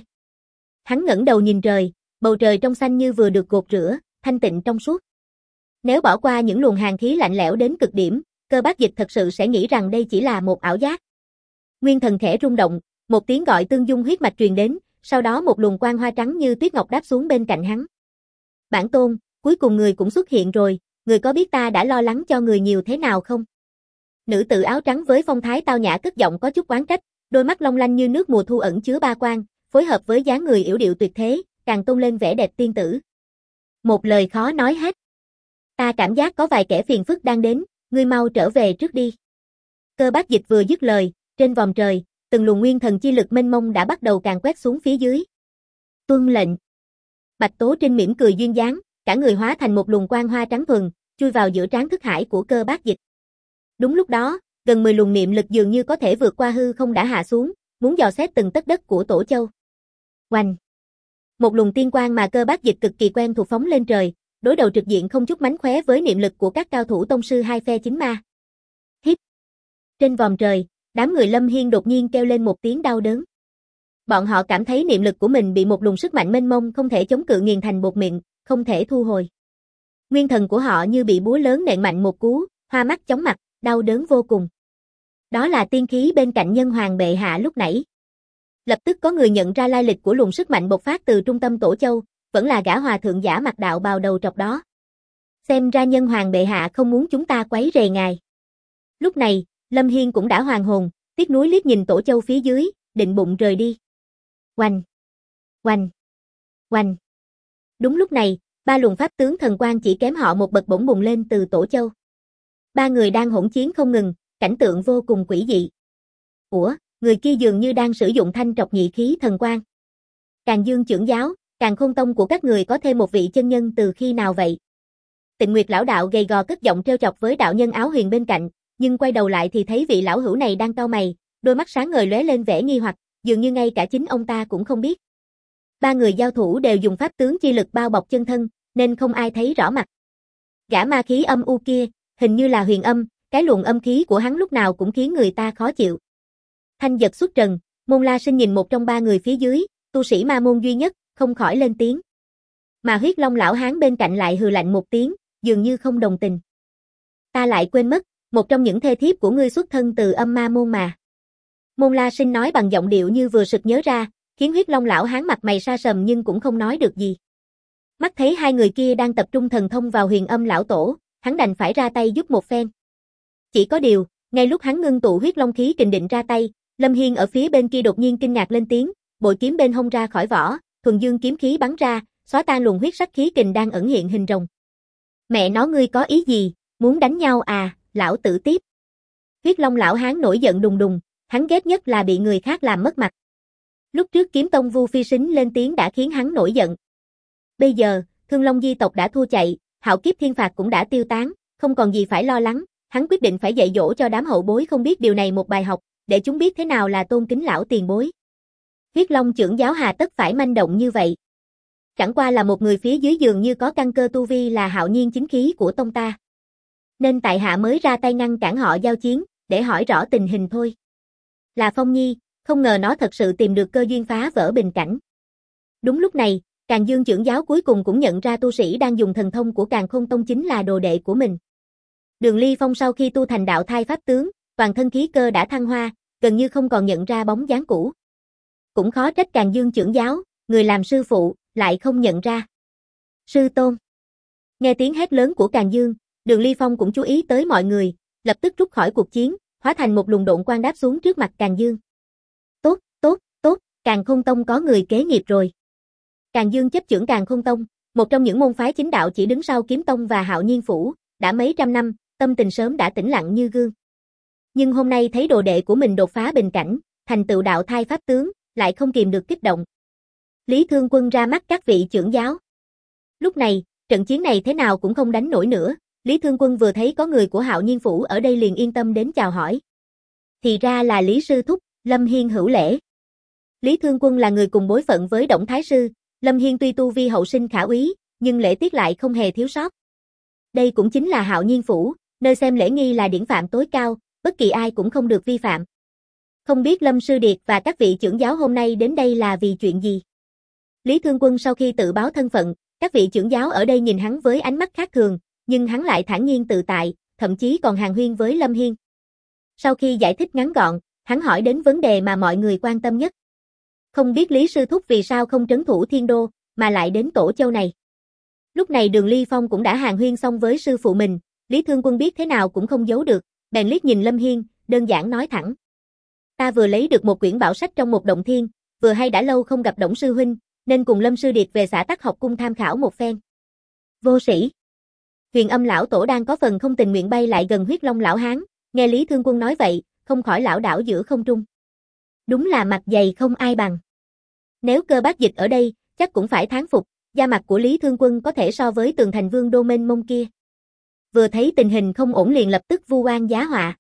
Hắn ngẩng đầu nhìn trời, bầu trời trong xanh như vừa được gột rửa, thanh tịnh trong suốt. Nếu bỏ qua những luồng hàn khí lạnh lẽo đến cực điểm, Cơ Bác Dịch thật sự sẽ nghĩ rằng đây chỉ là một ảo giác. Nguyên thần khẽ rung động, một tiếng gọi tương dung huyết mạch truyền đến, sau đó một luồng quang hoa trắng như tuyết ngọc đáp xuống bên cạnh hắn. Bản tôn, cuối cùng người cũng xuất hiện rồi, người có biết ta đã lo lắng cho người nhiều thế nào không? Nữ tử áo trắng với phong thái tao nhã cất giọng có chút oán trách, đôi mắt long lanh như nước mùa thu ẩn chứa ba quang, phối hợp với dáng người yểu điệu tuyệt thế, càng tôn lên vẻ đẹp tiên tử. Một lời khó nói hết. Ta cảm giác có vài kẻ phiền phức đang đến, ngươi mau trở về trước đi. Cơ Bác Dịch vừa dứt lời, trên vòm trời, từng luồng nguyên thần chi lực mênh mông đã bắt đầu càn quét xuống phía dưới. Tuân lệnh. Bạch Tố Trinh mỉm cười duyên dáng, cả người hóa thành một luồng quang hoa trắng thuần, chui vào giữa trán thức hải của Cơ Bác Dịch. Đúng lúc đó, gần mười luồng niệm lực dường như có thể vượt qua hư không đã hạ xuống, muốn dò xét từng tấc đất của Tổ Châu. Oanh! Một luồng tiên quang mà Cơ Bác Dịch cực kỳ quen thuộc phóng lên trời, đối đầu trực diện không chút mánh khóe với niệm lực của các cao thủ tông sư hai phe chính ma. Hít! Trên vòm trời, đám người Lâm Hiên đột nhiên kêu lên một tiếng đau đớn. Bọn họ cảm thấy niệm lực của mình bị một luồng sức mạnh mênh mông không thể chống cự nghiền thành bột mịn, không thể thu hồi. Nguyên thần của họ như bị búa lớn nện mạnh một cú, hoa mắt chóng mặt, đau đớn vô cùng. Đó là tiên khí bên cạnh nhân hoàng bệ hạ lúc nãy. Lập tức có người nhận ra lai lịch của luồng sức mạnh bộc phát từ trung tâm Tổ Châu, vẫn là gã hòa thượng giả mặt đạo bào đầu trọc đó. Xem ra nhân hoàng bệ hạ không muốn chúng ta quấy rầy ngài. Lúc này, Lâm Hiên cũng đã hoàn hồn, tiếc nuối liếc nhìn Tổ Châu phía dưới, định bụng rời đi. Oanh! Oanh! Oanh! Đúng lúc này, ba luồng pháp tướng thần quang chỉ kém họ một bậc bỗng bùng lên từ Tổ Châu. Ba người đang hỗn chiến không ngừng, cảnh tượng vô cùng quỷ dị. Ủa, người kia dường như đang sử dụng thanh trọc nhị khí thần quang. Càn Dương trưởng giáo, Càn Khôn tông của các người có thêm một vị chân nhân từ khi nào vậy? Tịnh Nguyệt lão đạo gầy gò cất giọng trêu chọc với đạo nhân áo huyền bên cạnh, nhưng quay đầu lại thì thấy vị lão hữu này đang cau mày, đôi mắt sáng ngời lóe lên vẻ nghi hoặc, dường như ngay cả chính ông ta cũng không biết. Ba người giao thủ đều dùng pháp tướng chi lực bao bọc chân thân, nên không ai thấy rõ mặt. Gã ma khí âm u kia, hình như là huyền âm, cái luồng âm khí của hắn lúc nào cũng khiến người ta khó chịu. Thanh giật xuất trần, Môn La Sinh nhìn một trong ba người phía dưới, tu sĩ ma môn duy nhất, không khỏi lên tiếng. Mà Huyết Long lão hán bên cạnh lại hừ lạnh một tiếng, dường như không đồng tình. Ta lại quên mất, một trong những thê thiếp của ngươi xuất thân từ âm ma môn mà. Môn La Sinh nói bằng giọng điệu như vừa sực nhớ ra, khiến Huyết Long lão hán mặt mày sa sầm nhưng cũng không nói được gì. Mắt thấy hai người kia đang tập trung thần thông vào huyền âm lão tổ, hắn đành phải ra tay giúp một phen. Chỉ có điều, ngay lúc hắn ngưng tụ huyết long khí kình định ra tay, Lâm Hiên ở phía bên kia đột nhiên kinh ngạc lên tiếng, bội kiếm bên hông ra khỏi vỏ, thuần dương kiếm khí bắn ra, xóa tan luồng huyết sắc khí kình đang ẩn hiện hình rồng. Mẹ nó ngươi có ý gì, muốn đánh nhau à, lão tử tiếp. Huyết Long lão hán nổi giận đùng đùng, hắn ghét nhất là bị người khác làm mất mặt. Lúc trước kiếm tông Vu Phi Sính lên tiếng đã khiến hắn nổi giận. Bây giờ, Thương Long di tộc đã thua chạy, hạo kiếp thiên phạt cũng đã tiêu tán, không còn gì phải lo lắng, hắn quyết định phải dạy dỗ cho đám hậu bối không biết điều này một bài học, để chúng biết thế nào là tôn kính lão tiền bối. Huyết Long trưởng giáo hà tất phải manh động như vậy. Chẳng qua là một người phía dưới giường như có căn cơ tu vi là hạo nhiên chính khí của tông ta. Nên tại hạ mới ra tay ngăn cản họ giao chiến, để hỏi rõ tình hình thôi. Là Phong Nhi, không ngờ nó thật sự tìm được cơ duyên phá vỡ bình cảnh. Đúng lúc này, Càn Dương trưởng giáo cuối cùng cũng nhận ra tu sĩ đang dùng thần thông của Càn Khôn tông chính là đồ đệ của mình. Đường Ly Phong sau khi tu thành đạo thai pháp tướng, toàn thân khí cơ đã thăng hoa, gần như không còn nhận ra bóng dáng cũ. Cũng khó trách Càn Dương trưởng giáo, người làm sư phụ, lại không nhận ra. Sư tôn. Nghe tiếng hét lớn của Càn Dương, Đường Ly Phong cũng chú ý tới mọi người, lập tức rút khỏi cuộc chiến, hóa thành một luồng độn quang đáp xuống trước mặt Càn Dương. Tốt, tốt, tốt, Càn Khôn tông có người kế nghiệp rồi. Càn Dương chấp chưởng Càn Khôn tông, một trong những môn phái chính đạo chỉ đứng sau Kiếm tông và Hạo Nhiên phủ, đã mấy trăm năm, tâm tình sớm đã tĩnh lặng như gương. Nhưng hôm nay thấy đồ đệ của mình đột phá bình cảnh, thành tựu đạo thai pháp tướng, lại không kìm được kích động. Lý Thương Quân ra mắt các vị trưởng giáo. Lúc này, trận chiến này thế nào cũng không đánh nổi nữa, Lý Thương Quân vừa thấy có người của Hạo Nhiên phủ ở đây liền yên tâm đến chào hỏi. Thì ra là Lý sư thúc, Lâm Hiên hữu lễ. Lý Thương Quân là người cùng bối phận với Đổng Thái sư, Lâm Hiên tuy tu vi hậu sinh khả úy, nhưng lễ tiết lại không hề thiếu sót. Đây cũng chính là Hạo Nhiên phủ, nơi xem lễ nghi là điển phạm tối cao, bất kỳ ai cũng không được vi phạm. Không biết Lâm Sư Điệt và các vị trưởng giáo hôm nay đến đây là vì chuyện gì? Lý Thương Quân sau khi tự báo thân phận, các vị trưởng giáo ở đây nhìn hắn với ánh mắt khác thường, nhưng hắn lại thản nhiên tự tại, thậm chí còn hàn huyên với Lâm Hiên. Sau khi giải thích ngắn gọn, hắn hỏi đến vấn đề mà mọi người quan tâm nhất. Không biết Lý Sư Thúc vì sao không trấn thủ Thiên Đô, mà lại đến Tổ Châu này. Lúc này Đường Ly Phong cũng đã hàn huyên xong với sư phụ mình, Lý Thương Quân biết thế nào cũng không giấu được, bèn liếc nhìn Lâm Hiên, đơn giản nói thẳng. Ta vừa lấy được một quyển bảo sách trong một động thiên, vừa hay đã lâu không gặp Đổng sư huynh, nên cùng Lâm Sư Điệt về xã Tắc Học cung tham khảo một phen. Vô sĩ. Huyền Âm lão tổ đang có phần không tình nguyện bay lại gần Huyết Long lão hán, nghe Lý Thương Quân nói vậy, không khỏi lảo đảo giữa không trung. Đúng là mặt dày không ai bằng. Nếu Cơ Bác Dịch ở đây, chắc cũng phải thán phục, da mặt của Lý Thương Quân có thể so với Tường Thành Vương đô mênh mông kia. Vừa thấy tình hình không ổn liền lập tức vu oan giá họa.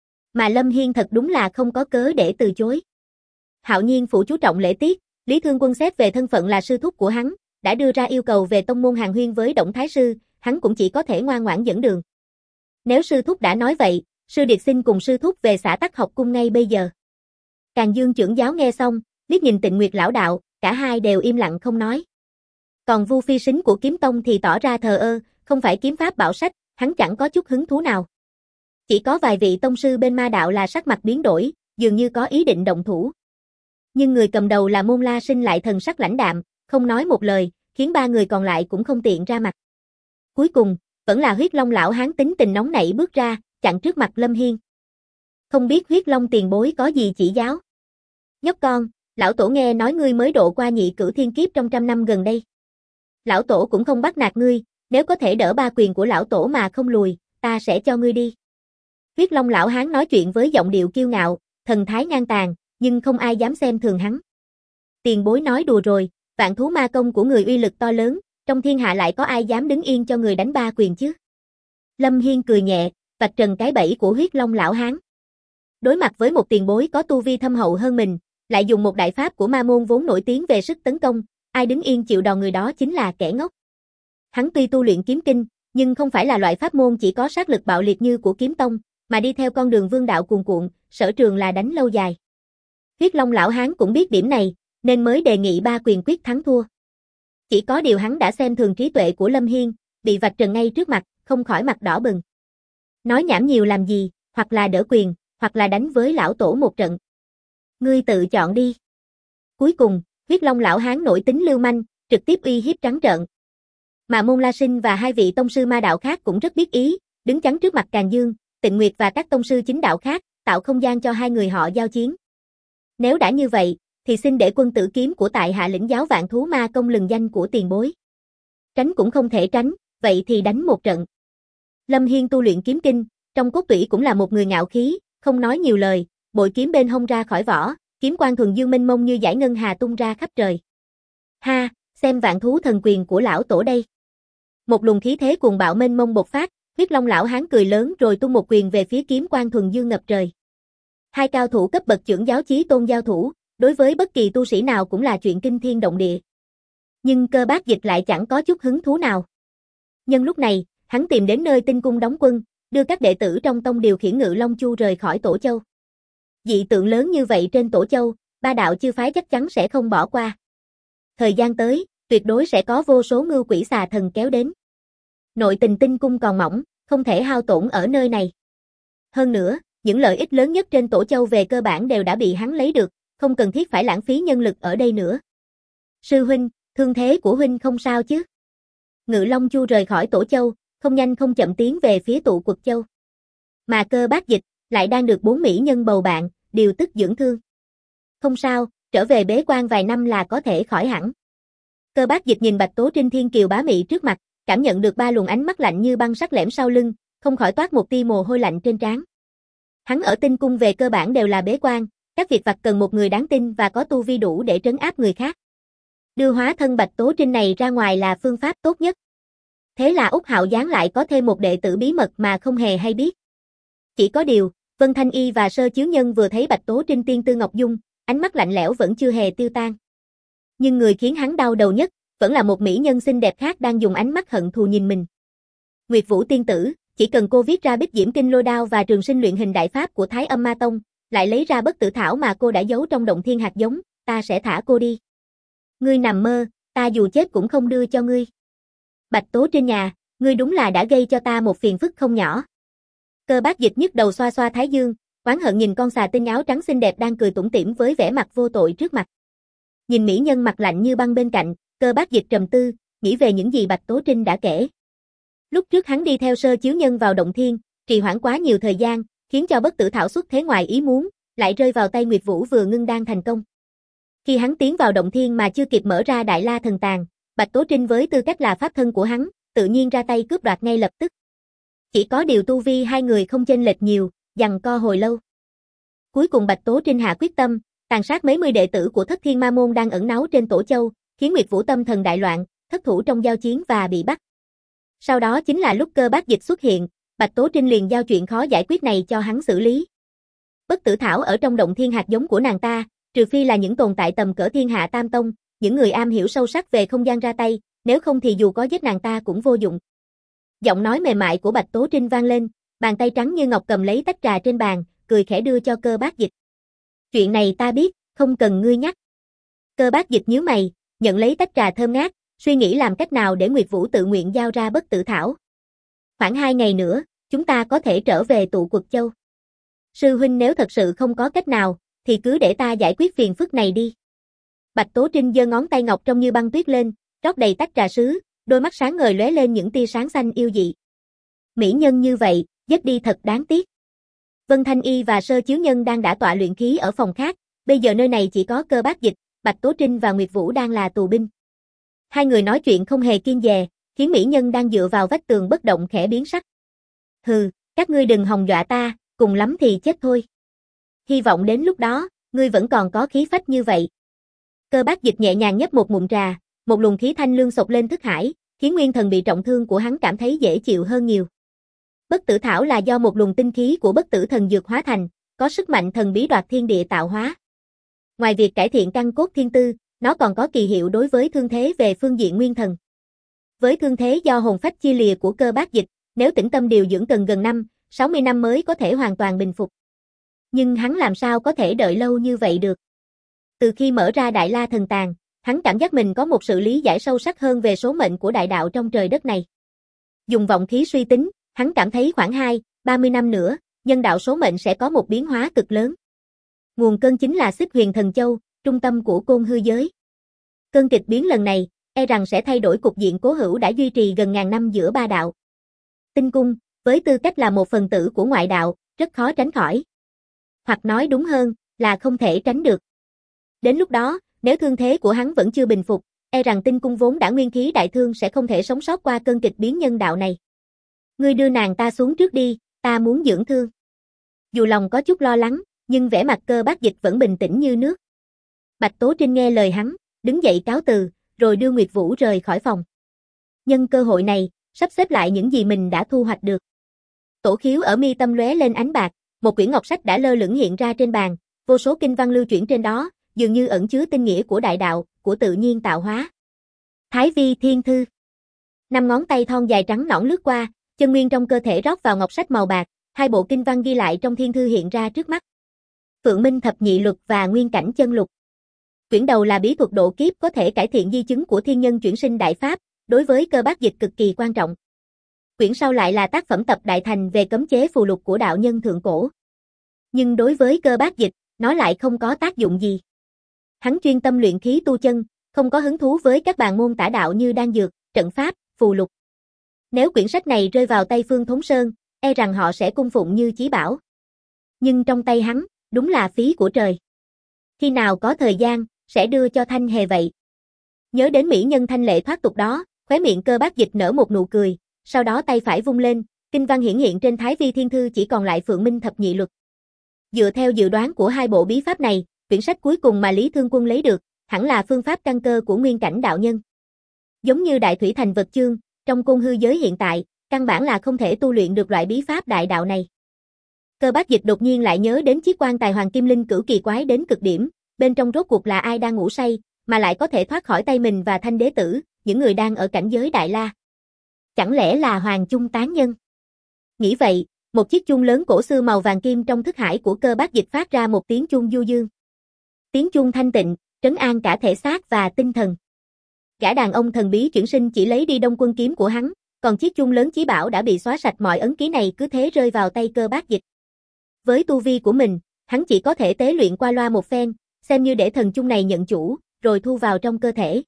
Mà Lâm Hiên thật đúng là không có cớ để từ chối. Hạo Nhiên phủ chú trọng lễ tiết, Lý Thương Quân xét về thân phận là sư thúc của hắn, đã đưa ra yêu cầu về tông môn hàn huyên với Đổng Thái sư, hắn cũng chỉ có thể ngoan ngoãn dẫn đường. Nếu sư thúc đã nói vậy, sư điệt xin cùng sư thúc về xã Tắc Học cung ngay bây giờ. Càn Dương trưởng giáo nghe xong, liếc nhìn Tịnh Nguyệt lão đạo, cả hai đều im lặng không nói. Còn Vu Phi Sính của Kiếm tông thì tỏ ra thờ ơ, không phải kiếm pháp bảo sách, hắn chẳng có chút hứng thú nào. Chỉ có vài vị tông sư bên ma đạo là sắc mặt biến đổi, dường như có ý định động thủ. Nhưng người cầm đầu là Môn La Sinh lại thần sắc lãnh đạm, không nói một lời, khiến ba người còn lại cũng không tiện ra mặt. Cuối cùng, vẫn là Huyết Long lão hán tính tình nóng nảy bước ra, chặn trước mặt Lâm Hiên. Không biết Huyết Long tiền bối có gì chỉ giáo? Nhóc con, lão tổ nghe nói ngươi mới độ qua nhị cửu thiên kiếp trong trăm năm gần đây. Lão tổ cũng không bắt nạt ngươi, nếu có thể đỡ ba quyền của lão tổ mà không lùi, ta sẽ cho ngươi đi. Huyết Long lão hán nói chuyện với giọng điệu kiêu ngạo, thần thái ngang tàn, nhưng không ai dám xem thường hắn. Tiền bối nói đùa rồi, vạn thú ma công của người uy lực to lớn, trong thiên hạ lại có ai dám đứng yên cho người đánh ba quyền chứ? Lâm Hiên cười nhẹ, vạch trần cái bẫy của Huyết Long lão hán. Đối mặt với một tiền bối có tu vi thâm hậu hơn mình, lại dùng một đại pháp của ma môn vốn nổi tiếng về sức tấn công, ai đứng yên chịu đòn người đó chính là kẻ ngốc. Hắn tuy tu luyện kiếm kinh, nhưng không phải là loại pháp môn chỉ có sát lực bạo liệt như của kiếm tông, mà đi theo con đường vương đạo cuồn cuộn, sở trường là đánh lâu dài. Huyết Long lão hán cũng biết điểm này, nên mới đề nghị ba quyền quyết thắng thua. Chỉ có điều hắn đã xem thường trí tuệ của Lâm Hiên, bị vạch trần ngay trước mặt, không khỏi mặt đỏ bừng. Nói nhảm nhiều làm gì, hoặc là đỡ quyền, hoặc là đánh với lão tổ một trận. Ngươi tự chọn đi. Cuối cùng, Huyết Long lão hán nổi tính lưu manh, trực tiếp uy hiếp trắng trợn. Mà Môn La Sinh và hai vị tông sư ma đạo khác cũng rất biết ý, đứng chắn trước mặt Càn Dương, Tịnh Nguyệt và các tông sư chính đạo khác, tạo không gian cho hai người họ giao chiến. Nếu đã như vậy, thì xin để quân tử kiếm của tại hạ lĩnh giáo vạn thú ma công lừng danh của tiền bối. Tránh cũng không thể tránh, vậy thì đánh một trận. Lâm Hiên tu luyện kiếm kinh, trong cốt tủy cũng là một người ngạo khí, không nói nhiều lời, bội kiếm bên hông ra khỏi vỏ, kiếm quang thuần dương mênh mông như dải ngân hà tung ra khắp trời. Ha, xem vạn thú thần quyền của lão tổ đây. Một luồng khí thế cuồng bạo mênh mông bộc phát, Huyết Long lão hán cười lớn rồi tung một quyền về phía kiếm quang thuần dương ngập trời. Hai cao thủ cấp bậc chưởng giáo chí tôn giao thủ, đối với bất kỳ tu sĩ nào cũng là chuyện kinh thiên động địa. Nhưng Cơ Bác Dịch lại chẳng có chút hứng thú nào. Nhân lúc này, hắn tìm đến nơi Tinh Cung đóng quân, đưa các đệ tử trong tông điều khiển Ngự Long Chu rời khỏi Tổ Châu. Dị tượng lớn như vậy trên Tổ Châu, ba đạo chư phái chắc chắn sẽ không bỏ qua. Thời gian tới, tuyệt đối sẽ có vô số ngưu quỷ xà thần kéo đến. Nội tình Tinh Cung còn mỏng, không thể hao tổn ở nơi này. Hơn nữa, những lợi ích lớn nhất trên Tổ Châu về cơ bản đều đã bị hắn lấy được, không cần thiết phải lãng phí nhân lực ở đây nữa. Sư huynh, thương thế của huynh không sao chứ? Ngự Long Chu rời khỏi Tổ Châu, không nhanh không chậm tiến về phía Tụ Quật Châu. Mà Cơ Bác Dịch lại đang được bốn mỹ nhân bầu bạn, điều tức dưỡng thương. Không sao, trở về bế quan vài năm là có thể khỏi hẳn. Cơ Bác Dịch nhìn Bạch Tố Trinh thiên kiều bá mị trước mặt, cảm nhận được ba luồng ánh mắt lạnh như băng sắc lẻm sau lưng, không khỏi toát một tia mồ hôi lạnh trên trán. Hắn ở Tinh Cung về cơ bản đều là bế quan, các việc vặt cần một người đáng tin và có tu vi đủ để trấn áp người khác. Đưa hóa thân Bạch Tố Trinh này ra ngoài là phương pháp tốt nhất. Thế là Úc Hạo Giáng lại có thêm một đệ tử bí mật mà không hề hay biết. Chỉ có điều, Vân Thanh Y và Sơ Chiếu Nhân vừa thấy Bạch Tố Trinh tiên tư ngọc dung, ánh mắt lạnh lẽo vẫn chưa hề tiêu tan. Nhưng người khiến hắn đau đầu nhất, vẫn là một mỹ nhân xinh đẹp khác đang dùng ánh mắt hận thù nhìn mình. Nguyệt Vũ tiên tử, chỉ cần cô viết ra Bích Diễm Kinh Lôi Đao và Trường Sinh Luyện Hình Đại Pháp của Thái Âm Ma Tông, lại lấy ra bất tử thảo mà cô đã giấu trong động thiên hạt giống, ta sẽ thả cô đi. Ngươi nằm mơ, ta dù chết cũng không đưa cho ngươi. Bạch Tố Trinh nhà, ngươi đúng là đã gây cho ta một phiền phức không nhỏ. Cơ Bác Dịch nhức đầu xoa xoa thái dương, oán hận nhìn con xà tinh áo trắng xinh đẹp đang cười tủm tỉm với vẻ mặt vô tội trước mặt. Nhìn mỹ nhân mặt lạnh như băng bên cạnh, Cơ Bác Dịch trầm tư, nghĩ về những gì Bạch Tố Trinh đã kể. Lúc trước hắn đi theo Sơ Chiếu Nhân vào động thiên, trì hoãn quá nhiều thời gian, khiến cho bất tử thảo xuất thế ngoài ý muốn, lại rơi vào tay Nguyệt Vũ vừa ngưng đan thành công. Khi hắn tiến vào động thiên mà chưa kịp mở ra Đại La Thần Tàng, Bạch Tố Trinh với tư cách là pháp thân của hắn, tự nhiên ra tay cướp đoạt ngay lập tức. Chỉ có điều tu vi hai người không chênh lệch nhiều, giằng co hồi lâu. Cuối cùng Bạch Tố Trinh hạ quyết tâm, tàn sát mấy mươi đệ tử của Thất Thiên Ma Môn đang ẩn náu trên Tổ Châu, khiến Nguyệt Vũ tâm thần đại loạn, thất thủ trong giao chiến và bị bắt. Sau đó chính là lúc Cơ Bác Dịch xuất hiện, Bạch Tố Trinh liền giao chuyện khó giải quyết này cho hắn xử lý. Bất tử thảo ở trong động thiên hạt giống của nàng ta, trừ phi là những tồn tại tầm cỡ thiên hạ tam tông, những người am hiểu sâu sắc về không gian ra tay, nếu không thì dù có giết nàng ta cũng vô dụng. Giọng nói mềm mại của Bạch Tố Trinh vang lên, bàn tay trắng như ngọc cầm lấy tách trà trên bàn, cười khẽ đưa cho Cơ Bác Dịch. Chuyện này ta biết, không cần ngươi nhắc. Cơ Bác Dịch nhíu mày, nhận lấy tách trà thơm ngát, suy nghĩ làm cách nào để Nguyệt Vũ tự nguyện giao ra bất tử thảo. Khoảng hai ngày nữa, chúng ta có thể trở về Tụ Quật Châu. Sư huynh nếu thật sự không có cách nào, thì cứ để ta giải quyết phiền phức này đi. Bạch Tố Trinh giơ ngón tay ngọc trông như băng tuyết lên, rót đầy tách trà sứ, đôi mắt sáng ngời lóe lên những tia sáng xanh yêu dị. Mỹ nhân như vậy, giết đi thật đáng tiếc. Vân Thanh Y và Sơ Chiếu Nhân đang đã tọa luyện khí ở phòng khác, bây giờ nơi này chỉ có Cơ Bác Dịch, Bạch Tố Trinh và Nguyệt Vũ đang là tù binh. Hai người nói chuyện không hề kiêng dè, khiến mỹ nhân đang dựa vào vách tường bất động khẽ biến sắc. Hừ, các ngươi đừng hòng dọa ta, cùng lắm thì chết thôi. Hy vọng đến lúc đó, ngươi vẫn còn có khí phách như vậy. Cơ Bác Dịch nhẹ nhàng nhấp một ngụm trà, một luồng khí thanh lương xộc lên thức hải, khiến nguyên thần bị trọng thương của hắn cảm thấy dễ chịu hơn nhiều. Bất tử thảo là do một luồng tinh khí của bất tử thần dược hóa thành, có sức mạnh thần bí đoạt thiên địa tạo hóa. Ngoài việc cải thiện căn cốt thiên tư, nó còn có kỳ hiệu đối với thương thế về phương diện nguyên thần. Với thương thế do hồn phách chia lìa của Cơ Bác Dịch, nếu tĩnh tâm điều dưỡng cần gần năm, sáu mươi năm mới có thể hoàn toàn bình phục. Nhưng hắn làm sao có thể đợi lâu như vậy được? Từ khi mở ra Đại La Thần Tàng, hắn cảm giác mình có một sự lý giải sâu sắc hơn về số mệnh của đại đạo trong trời đất này. Dùng vọng khí suy tính, hắn cảm thấy khoảng hai, ba mươi năm nữa, nhân đạo số mệnh sẽ có một biến hóa cực lớn. Nguồn cơn chính là Xích Huyền Thần Châu, trung tâm của côn hư giới. Cơn kịch biến lần này, e rằng sẽ thay đổi cục diện cố hữu đã duy trì gần ngàn năm giữa ba đạo. Tinh cung, với tư cách là một phần tử của ngoại đạo, rất khó tránh khỏi. Hoặc nói đúng hơn, là không thể tránh được. Đến lúc đó, nếu thương thế của hắn vẫn chưa bình phục, e rằng tinh cung vốn đã nguyên khí đại thương sẽ không thể sống sót qua cơn kịch biến nhân đạo này. Ngươi đưa nàng ta xuống trước đi, ta muốn dưỡng thương. Dù lòng có chút lo lắng, nhưng vẻ mặt Cơ Bác Dịch vẫn bình tĩnh như nước. Bạch Tố Trinh nghe lời hắn, đứng dậy cáo từ, rồi đưa Nguyệt Vũ rời khỏi phòng. Nhân cơ hội này, sắp xếp lại những gì mình đã thu hoạch được. Tổ khiếu ở mi tâm lóe lên ánh bạc, một quyển ngọc sách đã lơ lửng hiện ra trên bàn, vô số kinh văn lưu chuyển trên đó, dường như ẩn chứa tinh nghĩa của đại đạo, của tự nhiên tạo hóa. Thái Vi Thiên Thư. Năm ngón tay thon dài trắng nõn lướt qua, chân nguyên trong cơ thể rót vào ngọc sách màu bạc, hai bộ kinh văn ghi lại trong thiên thư hiện ra trước mắt. Phượng Minh Thập Nhị Luật và Nguyên Cảnh Chân Lục. Quyển đầu là bí thuật độ kiếp có thể cải thiện di chứng của thiên nhân chuyển sinh đại pháp, đối với Cơ Bác Dịch cực kỳ quan trọng. Quyển sau lại là tác phẩm tập đại thành về cấm chế phù lục của đạo nhân thượng cổ. Nhưng đối với Cơ Bác Dịch, nó lại không có tác dụng gì. Hắn chuyên tâm luyện khí tu chân, không có hứng thú với các bàn môn tả đạo như đan dược, trận pháp, phù lục. Nếu quyển sách này rơi vào tay Phương Thốn Sơn, e rằng họ sẽ cung phụng như chí bảo. Nhưng trong tay hắn, đúng là phí của trời. Khi nào có thời gian, sẽ đưa cho Thanh Hề vậy. Nhớ đến mỹ nhân thanh lệ thoát tục đó, khóe miệng Cơ Bác Dịch nở một nụ cười, sau đó tay phải vung lên, kinh văn hiển hiện trên Thái Vi Thiên Thư chỉ còn lại Phượng Minh Thập Nhị Luật. Dựa theo dự đoán của hai bộ bí pháp này, quyển sách cuối cùng mà Lý Thương Quân lấy được, hẳn là phương pháp căn cơ của nguyên cảnh đạo nhân. Giống như Đại Thủy Thành Vật Chương, trong côn hư giới hiện tại, căn bản là không thể tu luyện được loại bí pháp đại đạo này. Cơ Bác Dịch đột nhiên lại nhớ đến chiếc quan tài hoàng kim linh cửu kỳ quái đến cực điểm, bên trong rốt cuộc là ai đang ngủ say, mà lại có thể thoát khỏi tay mình và Thanh Đế Tử, những người đang ở cảnh giới Đại La. Chẳng lẽ là Hoàng Chung tán nhân? Nghĩ vậy, một chiếc chuông lớn cổ xưa màu vàng kim trong thức hải của Cơ Bác Dịch phát ra một tiếng chuông du dương. Tiếng chuông thanh tịnh, trấn an cả thể xác và tinh thần. Gã đàn ông thần bí chuyển sinh chỉ lấy đi Đông Quân kiếm của hắn, còn chiếc chuông lớn chí bảo đã bị xóa sạch mọi ấn ký này cứ thế rơi vào tay Cơ Bác Dịch. Với tu vi của mình, hắn chỉ có thể tế luyện qua loa một phen, xem như để thần chung này nhận chủ, rồi thu vào trong cơ thể.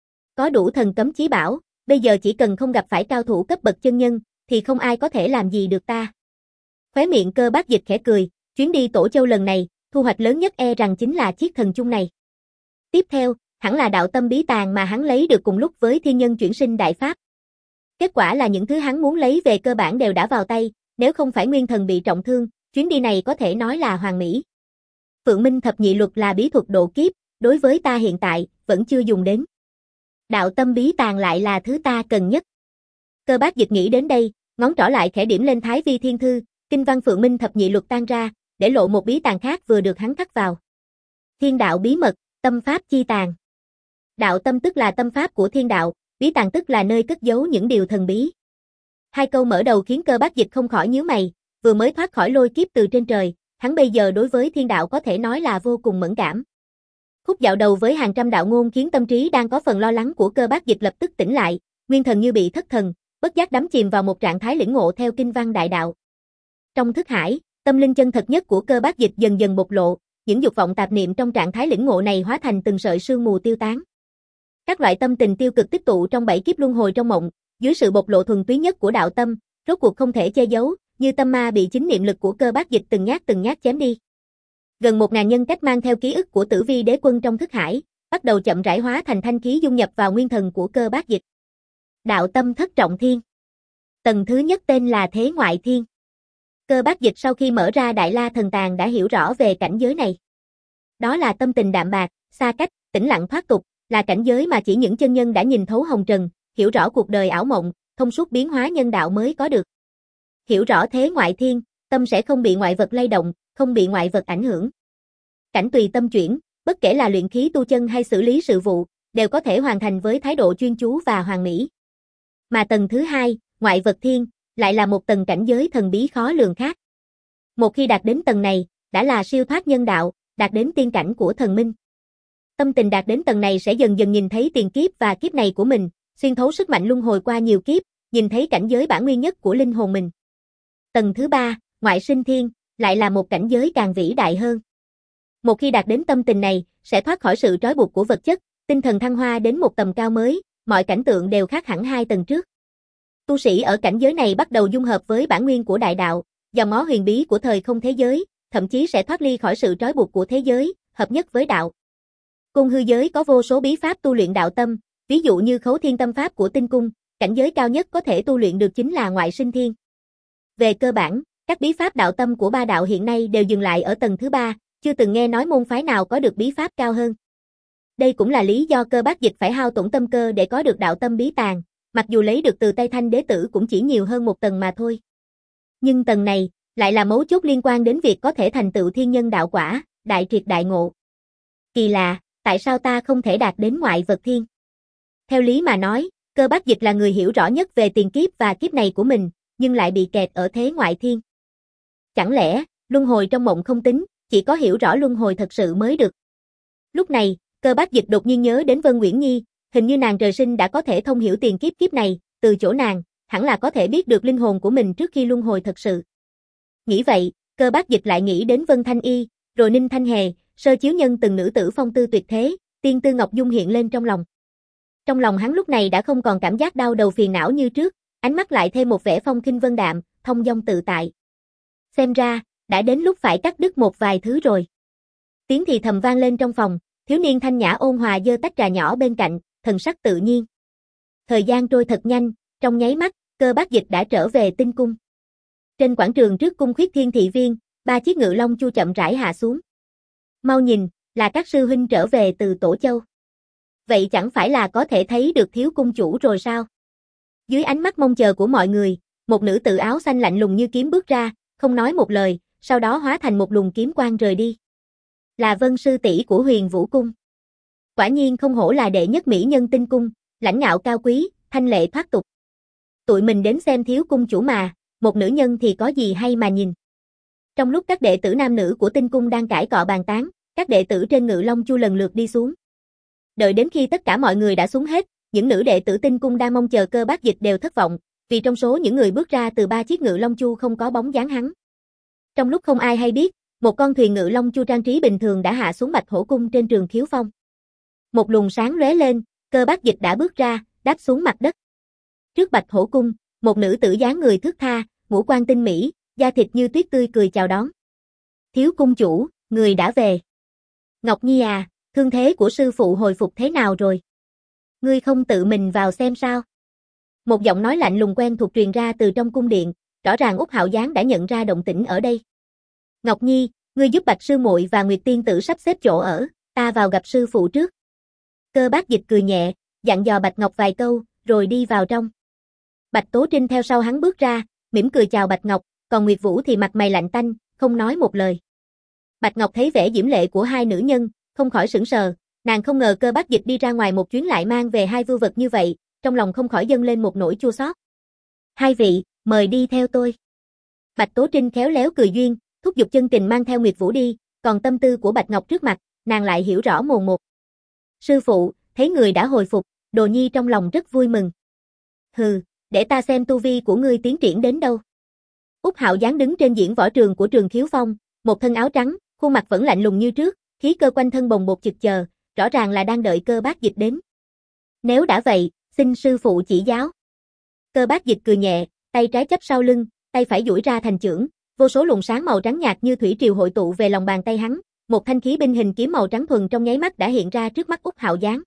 Có đủ thần cấm chí bảo, bây giờ chỉ cần không gặp phải cao thủ cấp bậc chân nhân, thì không ai có thể làm gì được ta. Khóe miệng Cơ Bác Dịch khẽ cười, chuyến đi Tổ Châu lần này, thu hoạch lớn nhất e rằng chính là chiếc thần chung này. Tiếp theo, hẳn là đạo tâm bí tàng mà hắn lấy được cùng lúc với thiên nhân chuyển sinh đại pháp. Kết quả là những thứ hắn muốn lấy về cơ bản đều đã vào tay, nếu không phải nguyên thần bị trọng thương, chuyến đi này có thể nói là hoàn mỹ. Phượng Minh Thập Nhị Luật là bí thuật độ kiếp, đối với ta hiện tại, vẫn chưa dùng đến. Đạo tâm bí tàng lại là thứ ta cần nhất. Cơ Bác Dịch nghĩ đến đây, ngón trỏ lại khẽ điểm lên Thái Vi Thiên Thư, kinh văn Phượng Minh Thập Nhị Luật tan ra, để lộ một bí tàng khác vừa được hắn khắc vào. Thiên đạo bí mật, tâm pháp chi tàng. Đạo tâm tức là tâm pháp của thiên đạo, bí tàng tức là nơi cất giấu những điều thần bí. Hai câu mở đầu khiến Cơ Bác Dịch không khỏi nhíu mày, vừa mới thoát khỏi lôi kiếp từ trên trời, hắn bây giờ đối với thiên đạo có thể nói là vô cùng mẫn cảm. Khúc dạo đầu với hàng trăm đạo ngôn khiến tâm trí đang có phần lo lắng của Cơ Bác Dịch lập tức tỉnh lại, nguyên thần như bị thất thần, bất giác đắm chìm vào một trạng thái lĩnh ngộ theo kinh văn đại đạo. Trong thức hải, tâm linh chân thật nhất của Cơ Bác Dịch dần dần bộc lộ, những dục vọng tạp niệm trong trạng thái lĩnh ngộ này hóa thành từng sợi sương mù tiêu tán. Các loại tâm tình tiêu cực tích tụ trong bảy kiếp luân hồi trong mộng, dưới sự bộc lộ thuần túy nhất của đạo tâm, rốt cuộc không thể che giấu, như tâm ma bị chính niệm lực của Cơ Bác Dịch từng nhát từng nhát chém đi. Gần một ngàn nhân cách mang theo ký ức của Tử Vi Đế Quân trong thức hải, bắt đầu chậm rãi hóa thành thanh khí dung nhập vào nguyên thần của Cơ Bác Dịch. Đạo tâm thất trọng thiên. Tầng thứ nhất tên là Thế Ngoại Thiên. Cơ Bác Dịch sau khi mở ra Đại La Thần Tàng đã hiểu rõ về cảnh giới này. Đó là tâm tình đạm bạc, xa cách, tĩnh lặng thoát tục, là cảnh giới mà chỉ những chân nhân đã nhìn thấu hồng trần, hiểu rõ cuộc đời ảo mộng, thông suốt biến hóa nhân đạo mới có được. Hiểu rõ Thế Ngoại Thiên, tâm sẽ không bị ngoại vật lay động, không bị ngoại vật ảnh hưởng. Cảnh tùy tâm chuyển, bất kể là luyện khí tu chân hay xử lý sự vụ, đều có thể hoàn thành với thái độ chuyên chú và hoàn mỹ. Mà tầng thứ hai, Ngoại Vật Thiên, lại là một tầng cảnh giới thần bí khó lường khác. Một khi đạt đến tầng này, đã là siêu thoát nhân đạo, đạt đến tiên cảnh của thần minh. Tâm tình đạt đến tầng này sẽ dần dần nhìn thấy tiền kiếp và kiếp này của mình, xuyên thấu sức mạnh luân hồi qua nhiều kiếp, nhìn thấy cảnh giới bản nguyên nhất của linh hồn mình. Tầng thứ ba, Ngoại Sinh Thiên, lại là một cảnh giới càng vĩ đại hơn. Một khi đạt đến tâm tình này, sẽ thoát khỏi sự trói buộc của vật chất, tinh thần thăng hoa đến một tầm cao mới, mọi cảnh tượng đều khác hẳn hai tầng trước. Tu sĩ ở cảnh giới này bắt đầu dung hợp với bản nguyên của đại đạo, dòng máu huyền bí của thời không thế giới, thậm chí sẽ thoát ly khỏi sự trói buộc của thế giới, hợp nhất với đạo. Cung hư giới có vô số bí pháp tu luyện đạo tâm, ví dụ như Khấu Thiên Tâm Pháp của Tinh Cung, cảnh giới cao nhất có thể tu luyện được chính là Ngoại Sinh Thiên. Về cơ bản, các bí pháp đạo tâm của ba đạo hiện nay đều dừng lại ở tầng thứ ba, chưa từng nghe nói môn phái nào có được bí pháp cao hơn. Đây cũng là lý do Cơ Bác Dịch phải hao tổn tâm cơ để có được đạo tâm bí tàng, mặc dù lấy được từ tay Thanh Đế Tử cũng chỉ nhiều hơn một tầng mà thôi. Nhưng tầng này, lại là mấu chốt liên quan đến việc có thể thành tựu thiên nhân đạo quả, đại triệt đại ngộ. Kỳ lạ, tại sao ta không thể đạt đến Ngoại Vật Thiên? Theo lý mà nói, Cơ Bác Dịch là người hiểu rõ nhất về tiền kiếp và kiếp này của mình, nhưng lại bị kẹt ở Thế Ngoại Thiên. Chẳng lẽ, luân hồi trong mộng không tính, chỉ có hiểu rõ luân hồi thật sự mới được. Lúc này, Cơ Bác Dịch đột nhiên nhớ đến Vân Uyển Nhi, hình như nàng trời sinh đã có thể thông hiểu tiền kiếp kiếp này, từ chỗ nàng, hẳn là có thể biết được linh hồn của mình trước khi luân hồi thật sự. Nghĩ vậy, Cơ Bác Dịch lại nghĩ đến Vân Thanh Y, rồi Ninh Thanh Hề, Sơ Chiếu Nhân từng nữ tử phong tư tuyệt thế, Tiên Tư Ngọc Dung hiện lên trong lòng. Trong lòng hắn lúc này đã không còn cảm giác đau đầu phiền não như trước, ánh mắt lại thêm một vẻ phong khinh vân đạm, thông dong tự tại. Xem ra, đã đến lúc phải cắt đứt một vài thứ rồi. Tiếng thì thầm vang lên trong phòng, thiếu niên thanh nhã ôn hòa giơ tách trà nhỏ bên cạnh, thần sắc tự nhiên. Thời gian trôi thật nhanh, trong nháy mắt, Cơ Bác Dịch đã trở về Tinh Cung. Trên quảng trường trước cung Khuyết Thiên Thị Viên, ba chiếc ngự long chu chậm rãi hạ xuống. Mau nhìn, là các sư huynh trở về từ Tổ Châu. Vậy chẳng phải là có thể thấy được thiếu cung chủ rồi sao? Dưới ánh mắt mong chờ của mọi người, một nữ tử áo xanh lạnh lùng như kiếm bước ra, không nói một lời, sau đó hóa thành một luồng kiếm quang rời đi. Là Vân sư tỷ của Huyền Vũ Cung. Quả nhiên không hổ là đệ nhất mỹ nhân Tinh Cung, lãnh ngạo cao quý, thanh lệ thoát tục. Tụi mình đến xem thiếu cung chủ mà, một nữ nhân thì có gì hay mà nhìn. Trong lúc các đệ tử nam nữ của Tinh Cung đang cãi cọ bàn tán, các đệ tử trên ngự long chu lần lượt đi xuống. Đợi đến khi tất cả mọi người đã xuống hết, những nữ đệ tử Tinh Cung đang mong chờ Cơ Bác Dịch đều thất vọng, vì trong số những người bước ra từ ba chiếc ngự long chu không có bóng dáng hắn. Trong lúc không ai hay biết, một con thuyền ngự long chu trang trí bình thường đã hạ xuống Bạch Hổ Cung trên Trường Khiếu Phong. Một luồng sáng lóe lên, Cơ Bác Dịch đã bước ra, đáp xuống mặt đất. Trước Bạch Hổ Cung, một nữ tử dáng người thướt tha, ngũ quan tinh mỹ, da thịt như tuyết tươi cười chào đón. Thiếu cung chủ, người đã về. Ngọc Nhi à, thương thế của sư phụ hồi phục thế nào rồi? Ngươi không tự mình vào xem sao? Một giọng nói lạnh lùng quen thuộc truyền ra từ trong cung điện, rõ ràng Úc Hạo Giáng đã nhận ra động tĩnh ở đây. Ngọc Nhi, ngươi giúp Bạch sư muội và Nguyệt tiên tử sắp xếp chỗ ở, ta vào gặp sư phụ trước. Cơ Bác Dịch cười nhẹ, dặn dò Bạch Ngọc vài câu, rồi đi vào trong. Bạch Tố Trinh theo sau hắn bước ra, mỉm cười chào Bạch Ngọc, còn Nguyệt Vũ thì mặt mày lạnh tanh, không nói một lời. Bạch Ngọc thấy vẻ diễm lệ của hai nữ nhân, không khỏi sững sờ, nàng không ngờ Cơ Bác Dịch đi ra ngoài một chuyến lại mang về hai vưu vật như vậy, trong lòng không khỏi dâng lên một nỗi chua xót. Hai vị, mời đi theo tôi. Bạch Tố Trinh khéo léo cười duyên, thúc giục chân tình mang theo Nguyệt Vũ đi, còn tâm tư của Bạch Ngọc trước mặt, nàng lại hiểu rõ mồn một. Sư phụ, thấy người đã hồi phục, Đồ Nhi trong lòng rất vui mừng. Hừ, để ta xem tu vi của ngươi tiến triển đến đâu. Úc Hạo Giáng đứng trên diễn võ trường của Trường Khiếu Phong, một thân áo trắng, khuôn mặt vẫn lạnh lùng như trước, khí cơ quanh thân bồng bột chực chờ, rõ ràng là đang đợi Cơ Bác Dịch đến. Nếu đã vậy, xin sư phụ chỉ giáo. Cơ Bác Dịch cười nhẹ, tay trái chắp sau lưng, tay phải duỗi ra thành chưởng, vô số luồng sáng màu trắng nhạt như thủy triều hội tụ về lòng bàn tay hắn, một thanh khí binh hình kiếm màu trắng thuần trong nháy mắt đã hiện ra trước mắt Úc Hạo Giáng.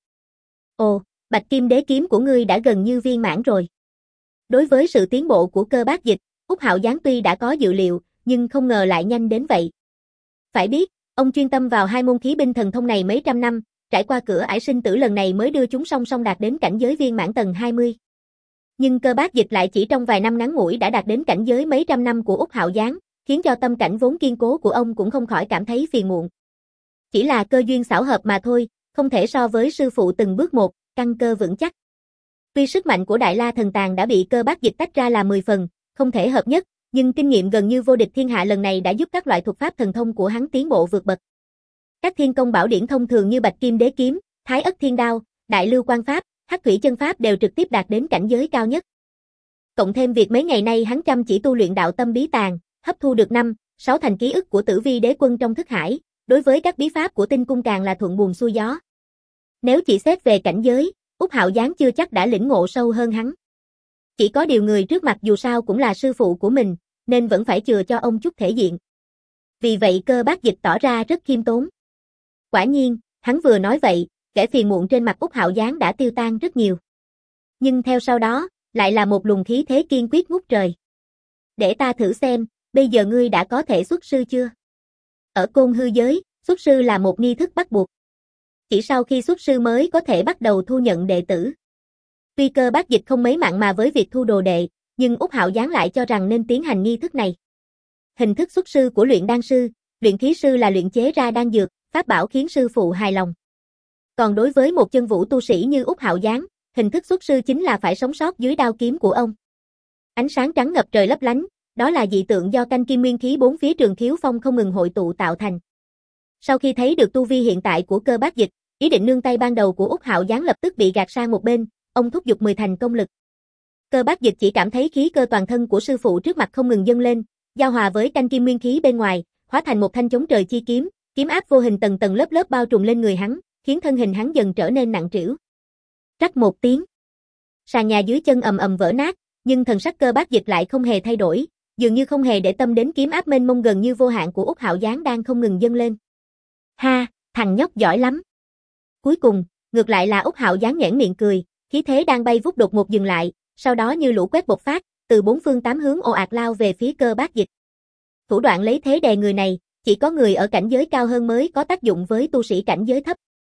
Ồ, Bạch Kim Đế kiếm của ngươi đã gần như viên mãn rồi. Đối với sự tiến bộ của Cơ Bác Dịch, Úc Hạo Giáng tuy đã có dự liệu, nhưng không ngờ lại nhanh đến vậy. Phải biết, ông chuyên tâm vào hai môn khí binh thần thông này mấy trăm năm, trải qua cửa ải sinh tử lần này mới đưa chúng song song đạt đến cảnh giới viên mãn tầng hai mươi. Nhưng Cơ Bác Dịch lại chỉ trong vài năm ngắn ngủi đã đạt đến cảnh giới mấy trăm năm của Úc Hạo Giáng, khiến cho tâm cảnh vốn kiên cố của ông cũng không khỏi cảm thấy phiền muộn. Chỉ là cơ duyên xảo hợp mà thôi, không thể so với sư phụ từng bước một, căn cơ vững chắc. Tuy sức mạnh của Đại La Thần Tàng đã bị Cơ Bác Dịch tách ra làm mười phần, không thể hợp nhất, nhưng kinh nghiệm gần như vô địch thiên hạ lần này đã giúp các loại thuật pháp thần thông của hắn tiến bộ vượt bậc. Các thiên công bảo điển thông thường như Bạch Kim Đế kiếm, Thái Ất Thiên Đao, Đại Lưu Quan pháp, Hắc Thủy Chân pháp đều trực tiếp đạt đến cảnh giới cao nhất. Cộng thêm việc mấy ngày nay hắn chăm chỉ tu luyện đạo tâm bí tàng, hấp thu được năm, sáu thành ký ức của Tử Vi Đế quân trong thức hải, đối với các bí pháp của tinh cung càng là thuận buồm xuôi gió. Nếu chỉ xét về cảnh giới, Úc Hạo Giáng chưa chắc đã lĩnh ngộ sâu hơn hắn. Chỉ có điều người trước mặt dù sao cũng là sư phụ của mình, nên vẫn phải chừa cho ông chút thể diện. Vì vậy Cơ Bác Dịch tỏ ra rất khiêm tốn. Quả nhiên, hắn vừa nói vậy, vẻ phiền muộn trên mặt Úc Hạo Giáng đã tiêu tan rất nhiều. Nhưng theo sau đó, lại là một luồng khí thế kiên quyết ngút trời. Để ta thử xem, bây giờ ngươi đã có thể xuất sư chưa? Ở Côn Hư giới, xuất sư là một nghi thức bắt buộc. Chỉ sau khi xuất sư mới có thể bắt đầu thu nhận đệ tử. Tuy Cơ Bác Dịch không mấy mặn mà với việc thu đồ đệ, nhưng Úc Hạo Giáng lại cho rằng nên tiến hành nghi thức này. Hình thức xuất sư của luyện đan sư, luyện khí sư là luyện chế ra đan dược, pháp bảo khiến sư phụ hài lòng. Còn đối với một chân vũ tu sĩ như Úc Hạo Giáng, hình thức xuất sư chính là phải sống sót dưới đao kiếm của ông. Ánh sáng trắng ngập trời lấp lánh, đó là dị tượng do canh kim nguyên khí bốn phía Trường Khiếu Phong không ngừng hội tụ tạo thành. Sau khi thấy được tu vi hiện tại của Cơ Bác Dịch, ý định nương tay ban đầu của Úc Hạo Giáng lập tức bị gạt sang một bên, ông thúc giục mười thành công lực. Cơ Bác Dịch chỉ cảm thấy khí cơ toàn thân của sư phụ trước mặt không ngừng dâng lên, giao hòa với canh kim nguyên khí bên ngoài, hóa thành một thanh chống trời chi kiếm, kiếm áp vô hình tầng tầng lớp lớp bao trùm lên người hắn, khiến thân hình hắn dần trở nên nặng trĩu. Rắc một tiếng, sàn nhà dưới chân ầm ầm vỡ nát, nhưng thần sắc Cơ Bác Dịch lại không hề thay đổi, dường như không hề để tâm đến kiếm áp mênh mông gần như vô hạn của Úc Hạo Giáng đang không ngừng dâng lên. Ha, thằng nhóc giỏi lắm. Cuối cùng, ngược lại là Úc Hạo Giáng nhoẻn miệng cười, khí thế đang bay vút đột ngột dừng lại, sau đó như lũ quét bộc phát, từ bốn phương tám hướng ồ ạt lao về phía Cơ Bác Dịch. Thủ đoạn lấy thế đè người này, chỉ có người ở cảnh giới cao hơn mới có tác dụng với tu sĩ cảnh giới thấp.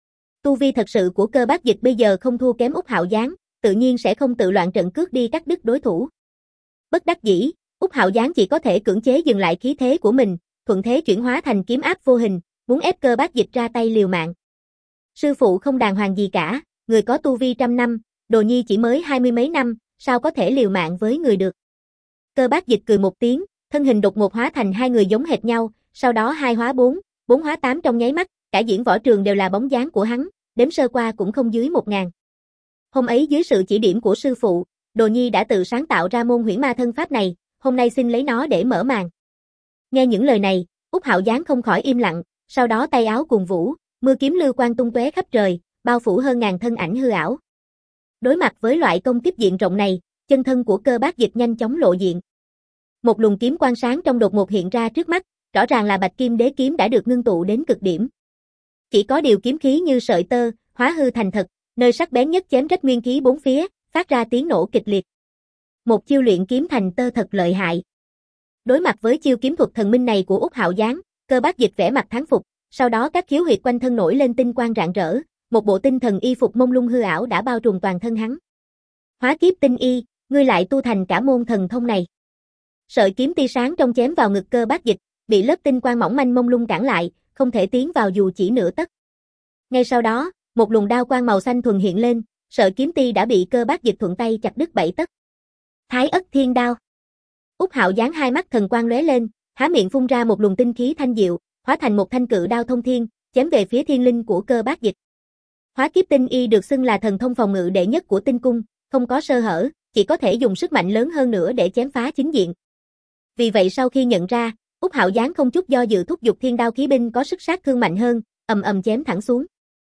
Tu vi thật sự của Cơ Bác Dịch bây giờ không thua kém Úc Hạo Giáng, tự nhiên sẽ không tự loạn trận cướp đi cắt đứt đối thủ. Bất đắc dĩ, Úc Hạo Giáng chỉ có thể cưỡng chế dừng lại khí thế của mình, thuận thế chuyển hóa thành kiếm áp vô hình, muốn ép Cơ Bác Dịch ra tay liều mạng. Sư phụ không đàng hoàng gì cả, người có tu vi trăm năm, đồ nhi chỉ mới hai mươi mấy năm, sao có thể liều mạng với người được. Cơ Bác Dịch cười một tiếng, thân hình đột ngột hóa thành hai người giống hệt nhau, sau đó hai hóa bốn, bốn hóa tám trong nháy mắt, cả diễn võ trường đều là bóng dáng của hắn, đếm sơ qua cũng không dưới một ngàn. Hôm ấy dưới sự chỉ điểm của sư phụ, đồ nhi đã tự sáng tạo ra môn huyễn ma thân pháp này, hôm nay xin lấy nó để mở màn. Nghe những lời này, Úc Hạo Giáng không khỏi im lặng, sau đó tay áo cuồn vũ, mưa kiếm lưu quang tung tóe khắp trời, bao phủ hơn ngàn thân ảnh hư ảo. Đối mặt với loại công kích diện rộng này, chân thân của Cơ Bác Dịch nhanh chóng lộ diện. Một luồng kiếm quang sáng trong đột ngột hiện ra trước mắt, rõ ràng là Bạch Kim Đế kiếm đã được ngưng tụ đến cực điểm. Chỉ có điều kiếm khí như sợi tơ, hóa hư thành thật, nơi sắc bén nhất chém rách nguyên khí bốn phía, phát ra tiếng nổ kịch liệt. Một chiêu luyện kiếm thành tơ thật lợi hại. Đối mặt với chiêu kiếm thuật thần minh này của Úc Hạo Giáng, Cơ Bác Dịch vẻ mặt thán phục, sau đó các khiếu huyệt quanh thân nổi lên tinh quang rạng rỡ, một bộ tinh thần y phục mông lung hư ảo đã bao trùm toàn thân hắn. Hóa kiếp tinh y, ngươi lại tu thành cả môn thần thông này. Sợi kiếm tia sáng trong chém vào ngực Cơ Bác Dịch, bị lớp tinh quang mỏng manh mông lung cản lại, không thể tiến vào dù chỉ nửa tấc. Ngay sau đó, một luồng đao quang màu xanh thuần hiện lên, sợi kiếm ti đã bị Cơ Bác Dịch thuận tay chặt đứt bảy tấc. Thái Ất Thiên Đao. Úc Hạo Giáng hai mắt thần quang lóe lên, há miệng phun ra một luồng tinh khí thanh diệu, hóa thành một thanh cự đao thông thiên, chém về phía thiên linh của Cơ Bác Dịch. Hóa kiếp tinh y được xưng là thần thông phòng ngự đệ nhất của tinh cung, không có sơ hở, chỉ có thể dùng sức mạnh lớn hơn nữa để chém phá chính diện. Vì vậy sau khi nhận ra, Úc Hạo Giáng không chút do dự thúc giục thiên đao khí binh có sức sát thương mạnh hơn, ầm ầm chém thẳng xuống.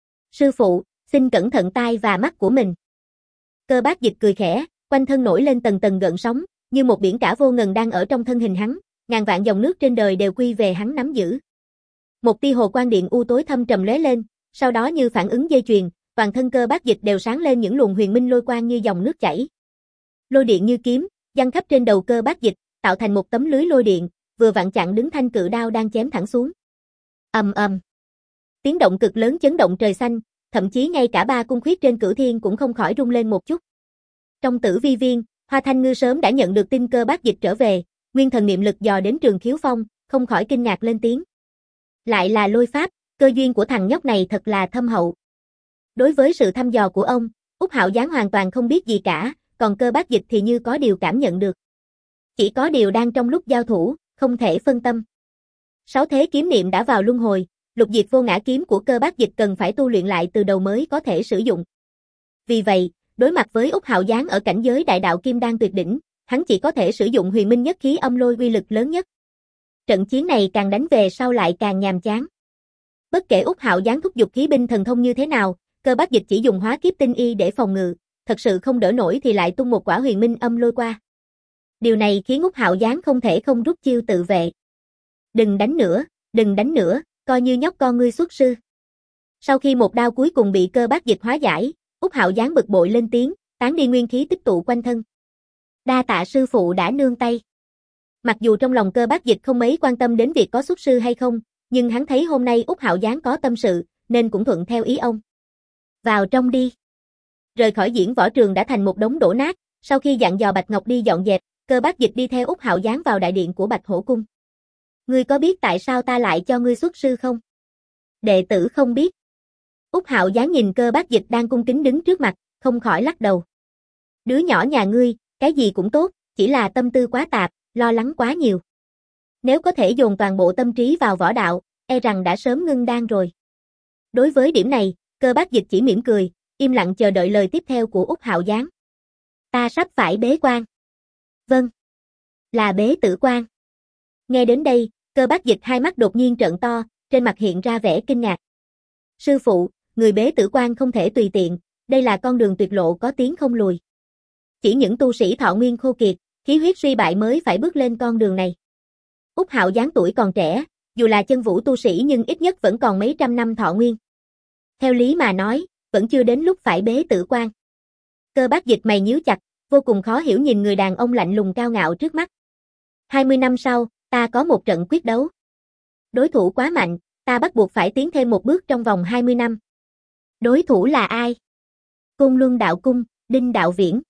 Sư phụ, xin cẩn thận tai và mắt của mình. Cơ Bác Dịch cười khẽ, quanh thân nổi lên tầng tầng gợn sóng, như một biển cả vô ngần đang ở trong thân hình hắn, ngàn vạn dòng nước trên đời đều quy về hắn nắm giữ. Một tia hồ quang điện u tối thâm trầm lóe lên, sau đó như phản ứng dây chuyền, toàn thân Cơ Bác Dịch đều sáng lên những luồng huyền minh lôi quang như dòng nước chảy. Lôi điện như kiếm, giăng khắp trên đầu Cơ Bác Dịch, tạo thành một tấm lưới lôi điện, vừa vặn chặn đứng thanh cự đao đang chém thẳng xuống. Ầm ầm. Tiếng động cực lớn chấn động trời xanh, thậm chí ngay cả ba cung khuyết trên cửu thiên cũng không khỏi rung lên một chút. Trong Tử Vi Viên, Hoa Thanh Ngư sớm đã nhận được tin Cơ Bác Dịch trở về, nguyên thần niệm lực dò đến Trường Khiếu Phong, không khỏi kinh ngạc lên tiếng. Lại là lôi pháp, cơ duyên của thằng nhóc này thật là thâm hậu. Đối với sự thăm dò của ông, Úc Hạo Giáng hoàn toàn không biết gì cả, còn Cơ Bác Dịch thì như có điều cảm nhận được. Chỉ có điều đang trong lúc giao thủ, không thể phân tâm. Sáu thế kiếm niệm đã vào luân hồi, lục diệt vô ngã kiếm của Cơ Bác Dịch cần phải tu luyện lại từ đầu mới có thể sử dụng. Vì vậy, đối mặt với Úc Hạo Giáng ở cảnh giới đại đạo kim đan tuyệt đỉnh, hắn chỉ có thể sử dụng huyền minh nhất khí âm lôi uy lực lớn nhất. Trận chiến này càng đánh về sau lại càng nhàm chán. Bất kể Úc Hạo Giáng thúc giục khí binh thần thông như thế nào, Cơ Bác Dịch chỉ dùng hóa kiếp tinh y để phòng ngự, thật sự không đỡ nổi thì lại tung một quả huyền minh âm lôi qua. Điều này khiến Úc Hạo Giáng không thể không rút chiêu tự vệ. Đừng đánh nữa, đừng đánh nữa, coi như nhóc con ngươi xuất sư. Sau khi một đao cuối cùng bị Cơ Bác Dịch hóa giải, Úc Hạo Giáng bực bội lên tiếng, tán đi nguyên khí tích tụ quanh thân. Đa tạ sư phụ đã nương tay. Mặc dù trong lòng Cơ Bác Dịch không mấy quan tâm đến việc có xuất sư hay không, nhưng hắn thấy hôm nay Úc Hạo Giáng có tâm sự, nên cũng thuận theo ý ông. Vào trong đi. Rời khỏi diễn võ trường đã thành một đống đổ nát, sau khi dặn dò Bạch Ngọc đi dọn dẹp, Cơ Bác Dịch đi theo Úc Hạo Giáng vào đại điện của Bạch Hổ Cung. Ngươi có biết tại sao ta lại cho ngươi xuất sư không? Đệ tử không biết. Úc Hạo Giáng nhìn Cơ Bác Dịch đang cung kính đứng trước mặt, không khỏi lắc đầu. Đứa nhỏ nhà ngươi, cái gì cũng tốt, chỉ là tâm tư quá tạp, lo lắng quá nhiều. Nếu có thể dồn toàn bộ tâm trí vào võ đạo, e rằng đã sớm ngưng đan rồi. Đối với điểm này, Cơ Bác Dịch chỉ mỉm cười, im lặng chờ đợi lời tiếp theo của Úc Hạo Giáng. Ta sắp phải bế quan. Vâng. Là bế tử quan. Nghe đến đây, Cơ Bác Dịch hai mắt đột nhiên trợn to, trên mặt hiện ra vẻ kinh ngạc. Sư phụ, người bế tử quan không thể tùy tiện, đây là con đường tuyệt lộ có tiếng không lùi. Chỉ những tu sĩ thọ nguyên khô kiệt, khí huyết suy bại mới phải bước lên con đường này. Úc Hạo Giáng tuổi còn trẻ, dù là chân vũ tu sĩ nhưng ít nhất vẫn còn mấy trăm năm thọ nguyên. Theo lý mà nói, vẫn chưa đến lúc phải bế tử quan. Cơ Bác Dịch mày nhíu chặt, vô cùng khó hiểu nhìn người đàn ông lạnh lùng cao ngạo trước mắt. hai mươi năm sau, ta có một trận quyết đấu. Đối thủ quá mạnh, ta bắt buộc phải tiến thêm một bước trong vòng hai mươi năm. Đối thủ là ai? Côn Luân Đạo Cung, Đinh Đạo Viễn.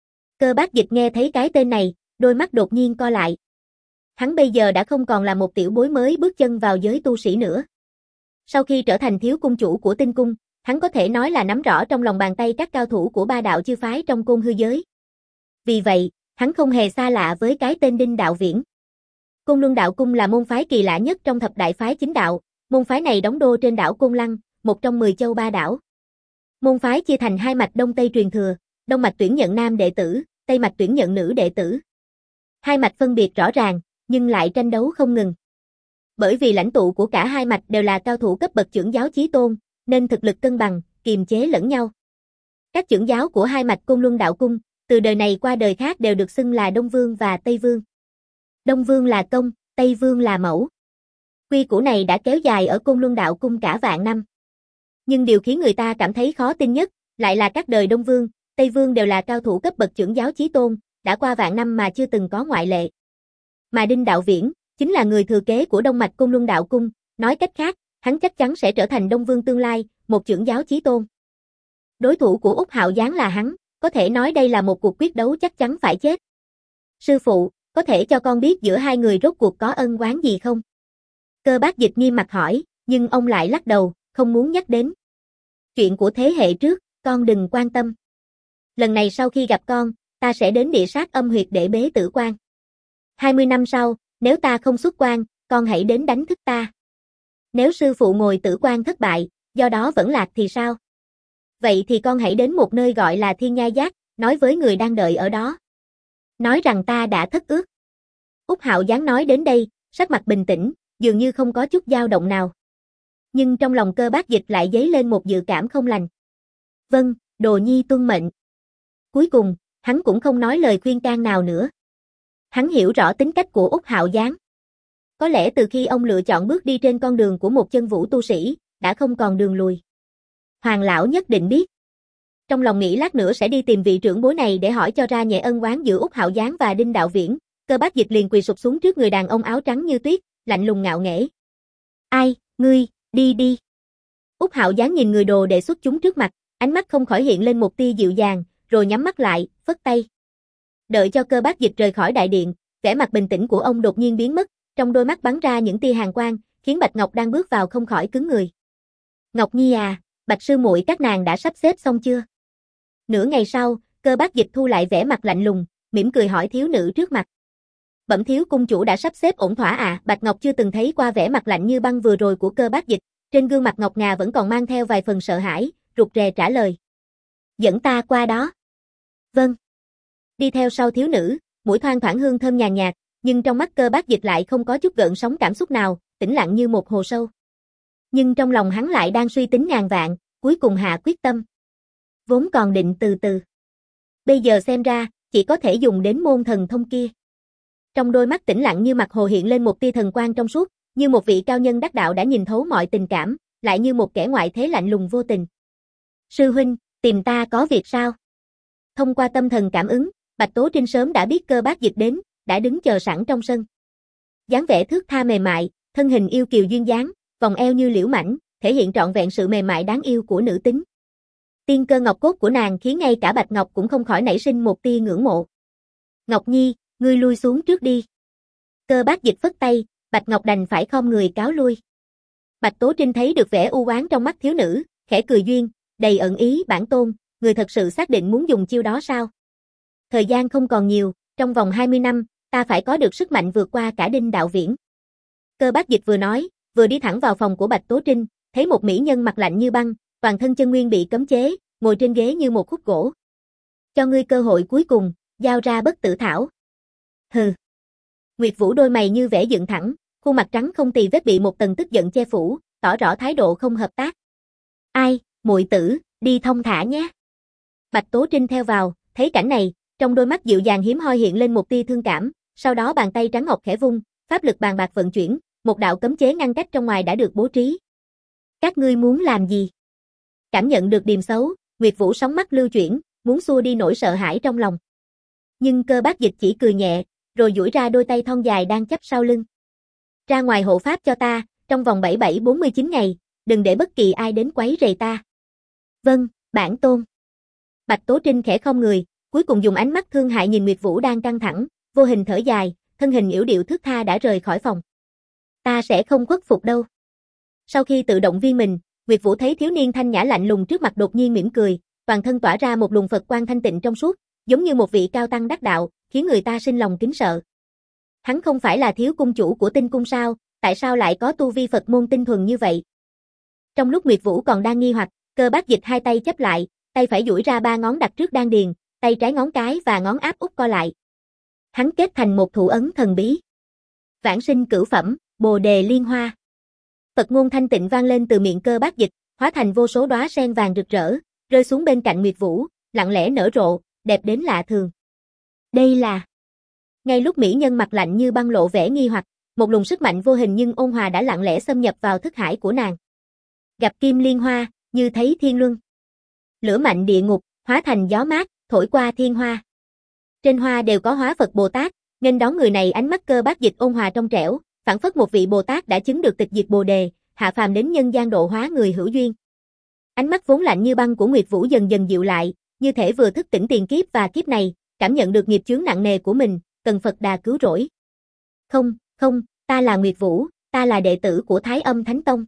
Cơ Bác Dịch nghe thấy cái tên này, đôi mắt đột nhiên co lại. Hắn bây giờ đã không còn là một tiểu bối mới bước chân vào giới tu sĩ nữa. Sau khi trở thành thiếu cung chủ của Tinh Cung, hắn có thể nói là nắm rõ trong lòng bàn tay các cao thủ của ba đạo chư phái trong Côn hư giới. Vì vậy, hắn không hề xa lạ với cái tên Đinh Đạo Viễn. Côn Luân Đạo Cung là môn phái kỳ lạ nhất trong thập đại phái chính đạo, môn phái này đóng đô trên đảo Côn Lăng, một trong mười châu ba đảo. Môn phái chia thành hai mạch Đông Tây truyền thừa, Đông mạch tuyển nhận nam đệ tử, Tây mạch tuyển nhận nữ đệ tử. Hai mạch phân biệt rõ ràng, nhưng lại tranh đấu không ngừng. Bởi vì lãnh tụ của cả hai mạch đều là cao thủ cấp bậc trưởng giáo chí tôn, nên thực lực cân bằng, kiềm chế lẫn nhau. Các trưởng giáo của hai mạch Côn Luân Đạo Cung, từ đời này qua đời khác đều được xưng là Đông Vương và Tây Vương. Đông Vương là công, Tây Vương là mẫu. Quy củ này đã kéo dài ở Côn Luân Đạo Cung cả vạn năm. Nhưng điều khiến người ta cảm thấy khó tin nhất, lại là các đời Đông Vương, Tây Vương đều là cao thủ cấp bậc trưởng giáo chí tôn, đã qua vạn năm mà chưa từng có ngoại lệ. Mà Đinh Đạo Viễn, chính là người thừa kế của Đông mạch Côn Luân Đạo Cung, nói cách khác, hắn chắc chắn sẽ trở thành Đông Vương tương lai, một trưởng giáo chí tôn. Đối thủ của Úc Hạo Giáng là hắn, có thể nói đây là một cuộc quyết đấu chắc chắn phải chết. Sư phụ, có thể cho con biết giữa hai người rốt cuộc có ân oán gì không? Cơ Bác Dịch nghiêm mặt hỏi, nhưng ông lại lắc đầu, không muốn nhắc đến. Chuyện của thế hệ trước, con đừng quan tâm. Lần này sau khi gặp con, ta sẽ đến địa sát âm huyệt để bế tử quan. hai mươi năm sau, nếu ta không xuất quan, con hãy đến đánh thức ta. Nếu sư phụ ngồi tử quan thất bại, do đó vẫn lạc thì sao? Vậy thì con hãy đến một nơi gọi là Thiên Nhai Giác, nói với người đang đợi ở đó. Nói rằng ta đã thất ước. Úc Hạo Giáng nói đến đây, sắc mặt bình tĩnh, dường như không có chút dao động nào. Nhưng trong lòng Cơ Bác Dịch lại dấy lên một dự cảm không lành. Vâng, đồ nhi tuân mệnh. Cuối cùng, hắn cũng không nói lời khuyên can nào nữa. Hắn hiểu rõ tính cách của Úc Hạo Giáng. Có lẽ từ khi ông lựa chọn bước đi trên con đường của một chân vũ tu sĩ, đã không còn đường lùi. Hoàng lão nhất định biết. Trong lòng nghĩ lát nữa sẽ đi tìm vị trưởng bối này để hỏi cho ra nhẹ ân oán giữa Úc Hạo Giáng và Đinh Đạo Viễn. Cơ Bác Dịch liền quỳ sụp xuống trước người đàn ông áo trắng như tuyết, lạnh lùng ngạo nghễ. Ai, ngươi, đi đi. Úc Hạo Giáng nhìn người đồ đệ xuất chúng trước mặt, ánh mắt không khỏi hiện lên một tia dịu dàng, rồi nhắm mắt lại, phất tay. Đợi cho Cơ Bác Dịch rời khỏi đại điện, vẻ mặt bình tĩnh của ông đột nhiên biến mất, trong đôi mắt bắn ra những tia hàn quang, khiến Bạch Ngọc đang bước vào không khỏi cứng người. Ngọc Nhi à, Bạch sư muội các nàng đã sắp xếp xong chưa? Nửa ngày sau, Cơ Bác Dịch thu lại vẻ mặt lạnh lùng, mỉm cười hỏi thiếu nữ trước mặt. Bẩm thiếu cung chủ đã sắp xếp ổn thỏa à? Bạch Ngọc chưa từng thấy qua vẻ mặt lạnh như băng vừa rồi của Cơ Bác Dịch, trên gương mặt ngọc ngà vẫn còn mang theo vài phần sợ hãi, rụt rè trả lời. Dẫn ta qua đó. Vâng. Đi theo sau thiếu nữ, mũi thoang thoảng hương thơm nhàn nhạt, nhưng trong mắt Cơ Bác Dịch lại không có chút gợn sóng cảm xúc nào, tĩnh lặng như một hồ sâu. Nhưng trong lòng hắn lại đang suy tính ngàn vạn, cuối cùng hạ quyết tâm. Vốn còn định từ từ. Bây giờ xem ra, chỉ có thể dùng đến môn thần thông kia. Trong đôi mắt tĩnh lặng như mặt hồ hiện lên một tia thần quang trong suốt, như một vị cao nhân đắc đạo đã nhìn thấu mọi tình cảm, lại như một kẻ ngoại thế lạnh lùng vô tình. Sư huynh, tìm ta có việc sao? Thông qua tâm thần cảm ứng, Bạch Tố Trinh sớm đã biết Cơ Bác Dịch đến, đã đứng chờ sẵn trong sân. Dáng vẻ thướt tha mềm mại, thân hình yêu kiều duyên dáng, vòng eo như liễu mảnh, thể hiện trọn vẹn sự mềm mại đáng yêu của nữ tính. Tiên cơ ngọc cốt của nàng khiến ngay cả Bạch Ngọc cũng không khỏi nảy sinh một tia ngưỡng mộ. Ngọc Nhi, ngươi lui xuống trước đi. Cơ Bác Dịch phất tay, Bạch Ngọc đành phải khom người cáo lui. Bạch Tố Trinh thấy được vẻ u oán trong mắt thiếu nữ, khẽ cười duyên, đầy ẩn ý. Bản tôn, người thật sự xác định muốn dùng chiêu đó sao? Thời gian không còn nhiều, trong vòng hai mươi năm, ta phải có được sức mạnh vượt qua cả Đinh Đạo Viễn. Cơ Bác Dịch vừa nói, vừa đi thẳng vào phòng của Bạch Tố Trinh, thấy một mỹ nhân mặt lạnh như băng, toàn thân chân nguyên bị cấm chế, ngồi trên ghế như một khúc gỗ. Cho ngươi cơ hội cuối cùng, giao ra bất tử thảo. Hừ. Nguyệt Vũ đôi mày như vẽ dựng thẳng, khuôn mặt trắng không tì vết bị một tầng tức giận che phủ, tỏ rõ thái độ không hợp tác. Ai, muội tử, đi thông thả nhé. Bạch Tố Trinh theo vào, thấy cảnh này, trong đôi mắt dịu dàng hiếm hoi hiện lên một tia thương cảm, sau đó bàn tay trắng ngọc khẽ vung, pháp lực bàn bạc vận chuyển, một đạo cấm chế ngăn cách trong ngoài đã được bố trí. Các ngươi muốn làm gì? Cảm nhận được điềm xấu, Nguyệt Vũ sóng mắt lưu chuyển, muốn xua đi nỗi sợ hãi trong lòng. Nhưng Cơ Bác Dịch chỉ cười nhẹ, rồi duỗi ra đôi tay thon dài đang chắp sau lưng. Ra ngoài hộ pháp cho ta, trong vòng bảy bảy bốn mươi chín ngày, đừng để bất kỳ ai đến quấy rầy ta. Vâng, bản tôn. Bạch Tố Trinh khẽ khom người, cuối cùng dùng ánh mắt thương hại nhìn Nguyệt Vũ đang căng thẳng, vô hình thở dài, thân hình yểu điệu thướt tha đã rời khỏi phòng. Ta sẽ không khuất phục đâu. Sau khi tự động viên mình, Nguyệt Vũ thấy thiếu niên thanh nhã lạnh lùng trước mặt đột nhiên mỉm cười, toàn thân tỏa ra một luồng Phật quang thanh tịnh trong suốt, giống như một vị cao tăng đắc đạo, khiến người ta sinh lòng kính sợ. Hắn không phải là thiếu cung chủ của Tinh cung sao, tại sao lại có tu vi Phật môn tinh thuần như vậy? Trong lúc Nguyệt Vũ còn đang nghi hoặc, Cơ Bác Dịch hai tay chấp lại, tay phải duỗi ra ba ngón đặt trước đan điền, tay trái ngón cái và ngón áp út co lại. Hắn kết thành một thủ ấn thần bí. Vãng sinh cửu phẩm, Bồ đề liên hoa. Phật ngôn thanh tịnh vang lên từ miệng Cơ Bác Dịch, hóa thành vô số đóa sen vàng rực rỡ, rơi xuống bên cạnh Nguyệt Vũ, lặng lẽ nở rộ, đẹp đến lạ thường. Đây là... Ngay lúc mỹ nhân mặt lạnh như băng lộ vẻ nghi hoặc, một luồng sức mạnh vô hình nhưng ôn hòa đã lặng lẽ xâm nhập vào thức hải của nàng. Gặp kim liên hoa, như thấy thiên luân. Lửa mạnh địa ngục, hóa thành gió mát, thổi qua thiên hoa. Trên hoa đều có hóa Phật Bồ Tát, nghênh đón người này ánh mắt Cơ Bác Dịch ôn hòa trong trẻo, phảng phất một vị Bồ Tát đã chứng được tịch diệt Bồ đề, hạ phàm đến nhân gian độ hóa người hữu duyên. Ánh mắt vốn lạnh như băng của Nguyệt Vũ dần dần dịu lại, như thể vừa thức tỉnh tiền kiếp và kiếp này, cảm nhận được nghiệp chướng nặng nề của mình, cần Phật Đà cứu rỗi. Không, không, ta là Nguyệt Vũ, ta là đệ tử của Thái Âm Thánh Tông.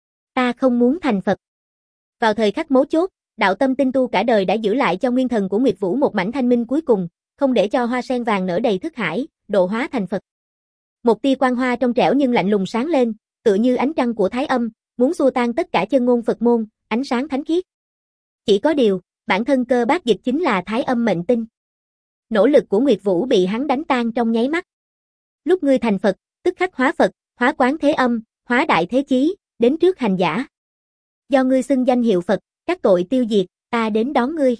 Ta không muốn thành Phật. Vào thời khắc mấu chốt, đạo tâm tinh tu cả đời đã giữ lại cho nguyên thần của Nguyệt Vũ một mảnh thanh minh cuối cùng, không để cho hoa sen vàng nở đầy thức hải, độ hóa thành Phật. Một tia quang hoa trong trẻo nhưng lạnh lùng sáng lên, tựa như ánh trăng của Thái Âm, muốn xua tan tất cả chân ngôn Phật môn, ánh sáng thánh khiết. Chỉ có điều, bản thân Cơ Bác Dịch chính là Thái Âm mệnh tinh. Nỗ lực của Nguyệt Vũ bị hắn đánh tan trong nháy mắt. Lúc ngươi thành Phật, tức Tức khắc hóa Phật, hóa quán thế âm, hóa đại thế chí, đến trước hành giả. Do ngươi xưng danh hiệu Phật, các tội tiêu diệt, ta đến đón ngươi.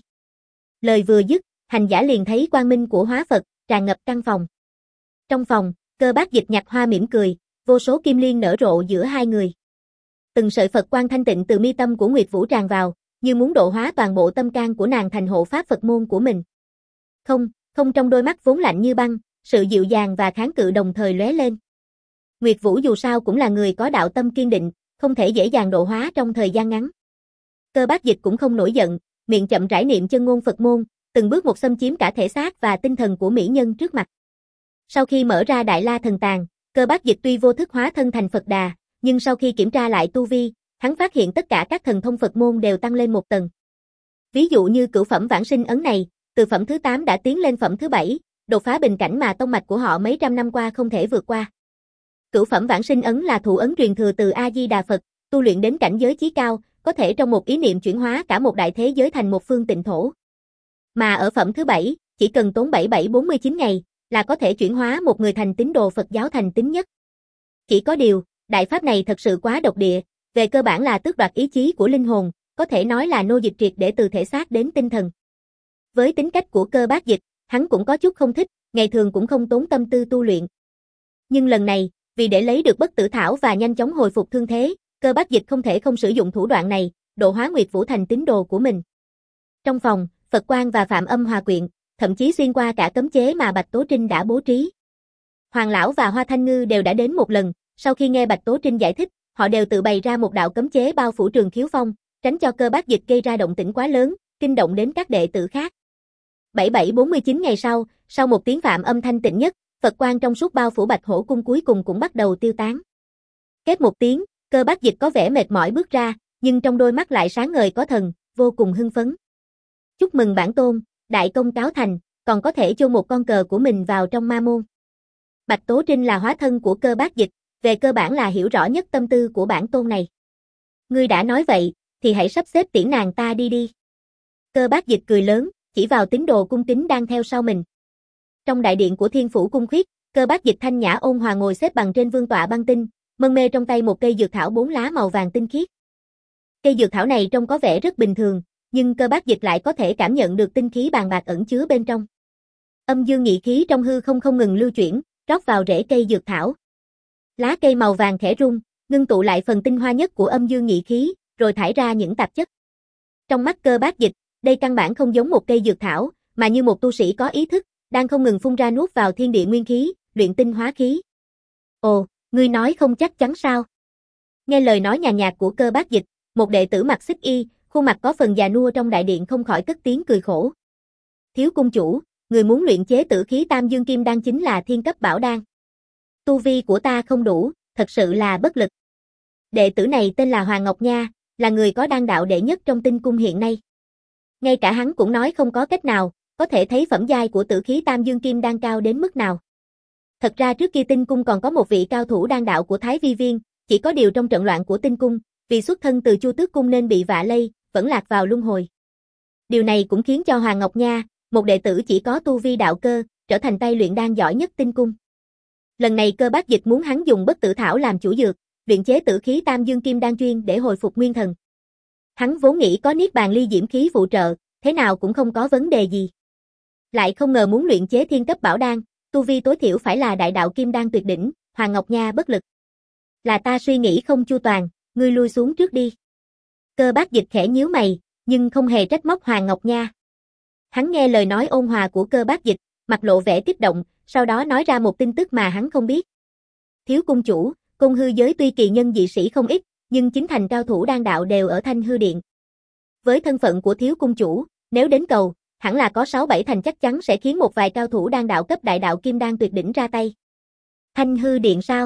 Lời vừa dứt, hành giả liền thấy quang minh của hóa Phật, tràn ngập căn phòng. Trong phòng, Cơ Bác Dịch nhặt hoa mỉm cười, vô số kim liên nở rộ giữa hai người. Từng sợi Phật quang thanh tịnh từ mi tâm của Nguyệt Vũ tràn vào, như muốn độ hóa toàn bộ tâm can của nàng thành hộ pháp Phật môn của mình. Không, không trong đôi mắt vốn lạnh như băng, sự dịu dàng và kháng cự đồng thời lóe lên. Nguyệt Vũ dù sao cũng là người có đạo tâm kiên định, không thể dễ dàng độ hóa trong thời gian ngắn. Cơ Bác Dịch cũng không nổi giận, miệng chậm rãi niệm chân ngôn Phật môn, từng bước một xâm chiếm cả thể xác và tinh thần của mỹ nhân trước mặt. Sau khi mở ra Đại La Thần Tàng, Cơ Bác Dịch tuy vô thức hóa thân thành Phật Đà, nhưng sau khi kiểm tra lại tu vi, hắn phát hiện tất cả các thần thông Phật môn đều tăng lên một tầng. Ví dụ như cửu phẩm vãng sinh ấn này, từ phẩm thứ tám đã tiến lên phẩm thứ bảy, đột phá bình cảnh mà tông mạch của họ mấy trăm năm qua không thể vượt qua. Cửu phẩm vãng sinh ấn là thủ ấn truyền thừa từ A Di Đà Phật, tu luyện đến cảnh giới chí cao, có thể trong một ý niệm chuyển hóa cả một đại thế giới thành một phương tịnh thổ. Mà ở phẩm thứ bảy, chỉ cần tốn bảy bảy bốn mươi chín ngày, là có thể chuyển hóa một người thành tín đồ Phật giáo thành tín nhất. Chỉ có điều, đại pháp này thật sự quá độc địa, về cơ bản là tước đoạt ý chí của linh hồn, có thể nói là nô dịch triệt để từ thể xác đến tinh thần. Với tính cách của Cơ Bác Dịch, hắn cũng có chút không thích, ngày thường cũng không tốn tâm tư tu luyện. Nhưng lần này, vì để lấy được bất tử thảo và nhanh chóng hồi phục thương thế, Cơ Bác Dịch không thể không sử dụng thủ đoạn này, độ hóa Nguyệt Vũ thành tín đồ của mình. Trong phòng, Phật Quang và Phạm Âm hòa quyện, thậm chí xuyên qua cả cấm chế mà Bạch Tố Trinh đã bố trí. Hoàng Lão và Hoa Thanh Ngư đều đã đến một lần, sau khi nghe Bạch Tố Trinh giải thích, họ đều tự bày ra một đạo cấm chế bao phủ Trường Khiếu Phong, tránh cho Cơ Bác Dịch gây ra động tĩnh quá lớn, kinh động đến các đệ tử khác. bảy bảy bốn mươi chín ngày sau, sau một tiếng Phạm Âm thanh tịnh nhất, Phật quang trong suốt bao phủ Bạch Hổ cung cuối cùng cũng bắt đầu tiêu tán. Kết một tiếng, Cơ Bác Dịch có vẻ mệt mỏi bước ra, nhưng trong đôi mắt lại sáng ngời có thần, vô cùng hưng phấn. Chúc mừng bản tôn, đại công cáo thành, còn có thể chôn một con cờ của mình vào trong ma môn. Bạch Tố Trinh là hóa thân của Cơ Bác Dịch, về cơ bản là hiểu rõ nhất tâm tư của bản tôn này. Ngươi đã nói vậy, thì hãy sắp xếp tiễn nàng ta đi đi. Cơ Bác Dịch cười lớn, chỉ vào tín đồ cung kính đang theo sau mình. Trong đại điện của Thiên Phủ cung khuyết, Cơ Bác Dịch thanh nhã ôn hòa ngồi xếp bằng trên vương tọa băng tinh, mân mê trong tay một cây dược thảo bốn lá màu vàng tinh khiết. Cây dược thảo này trông có vẻ rất bình thường, nhưng Cơ Bác Dịch lại có thể cảm nhận được tinh khí bàn bạc ẩn chứa bên trong. Âm dương nhị khí trong hư không không ngừng lưu chuyển, rót vào rễ cây dược thảo. Lá cây màu vàng khẽ rung, ngưng tụ lại phần tinh hoa nhất của âm dương nhị khí, rồi thải ra những tạp chất. Trong mắt Cơ Bác Dịch, đây căn bản không giống một cây dược thảo, mà như một tu sĩ có ý thức, đang không ngừng phun ra nuốt vào thiên địa nguyên khí, luyện tinh hóa khí. Ồ, ngươi nói không chắc chắn sao? Nghe lời nói nhàn nhạt của Cơ Bác Dịch, một đệ tử mặc xích y, khuôn mặt có phần già nua trong đại điện không khỏi cất tiếng cười khổ. Thiếu cung chủ, người muốn luyện chế tử khí tam dương kim đan chính là thiên cấp bảo đan. Tu vi của ta không đủ, thật sự là bất lực. Đệ tử này tên là Hoàng Ngọc Nha, là người có đan đạo đệ nhất trong tinh cung hiện nay. Ngay cả hắn cũng nói không có cách nào, có thể thấy phẩm giai của tử khí tam dương kim đan cao đến mức nào. Thật ra trước kia tinh cung còn có một vị cao thủ đan đạo của Thái Vi Viên, chỉ có điều trong trận loạn của tinh cung, vì xuất thân từ Chu Tước cung nên bị vạ lây, vẫn lạc vào luân hồi. Điều này cũng khiến cho Hoàng Ngọc Nha, một đệ tử chỉ có tu vi đạo cơ, trở thành tay luyện đan giỏi nhất tinh cung. Lần này Cơ Bác Dịch muốn hắn dùng bất tử thảo làm chủ dược, luyện chế tử khí tam dương kim đan chuyên để hồi phục nguyên thần. Hắn vốn nghĩ có niết bàn ly diễm khí phụ trợ, thế nào cũng không có vấn đề gì. Lại không ngờ muốn luyện chế thiên cấp bảo đan, tu vi tối thiểu phải là đại đạo kim đan tuyệt đỉnh, Hoàng Ngọc Nha bất lực. Là ta suy nghĩ không chu toàn, ngươi lui xuống trước đi. Cơ Bác Dịch khẽ nhíu mày, nhưng không hề trách móc Hoàng Ngọc Nha. Hắn nghe lời nói ôn hòa của Cơ Bác Dịch, mặt lộ vẻ kích động, sau đó nói ra một tin tức mà hắn không biết. Thiếu cung chủ, cung hư giới tuy kỳ nhân dị sĩ không ít, nhưng chính thành cao thủ đan đạo đều ở Thanh Hư Điện. Với thân phận của thiếu cung chủ, nếu đến cầu, hẳn là có sáu bảy thành chắc chắn sẽ khiến một vài cao thủ đan đạo cấp đại đạo kim đan tuyệt đỉnh ra tay. Thanh Hư Điện sao?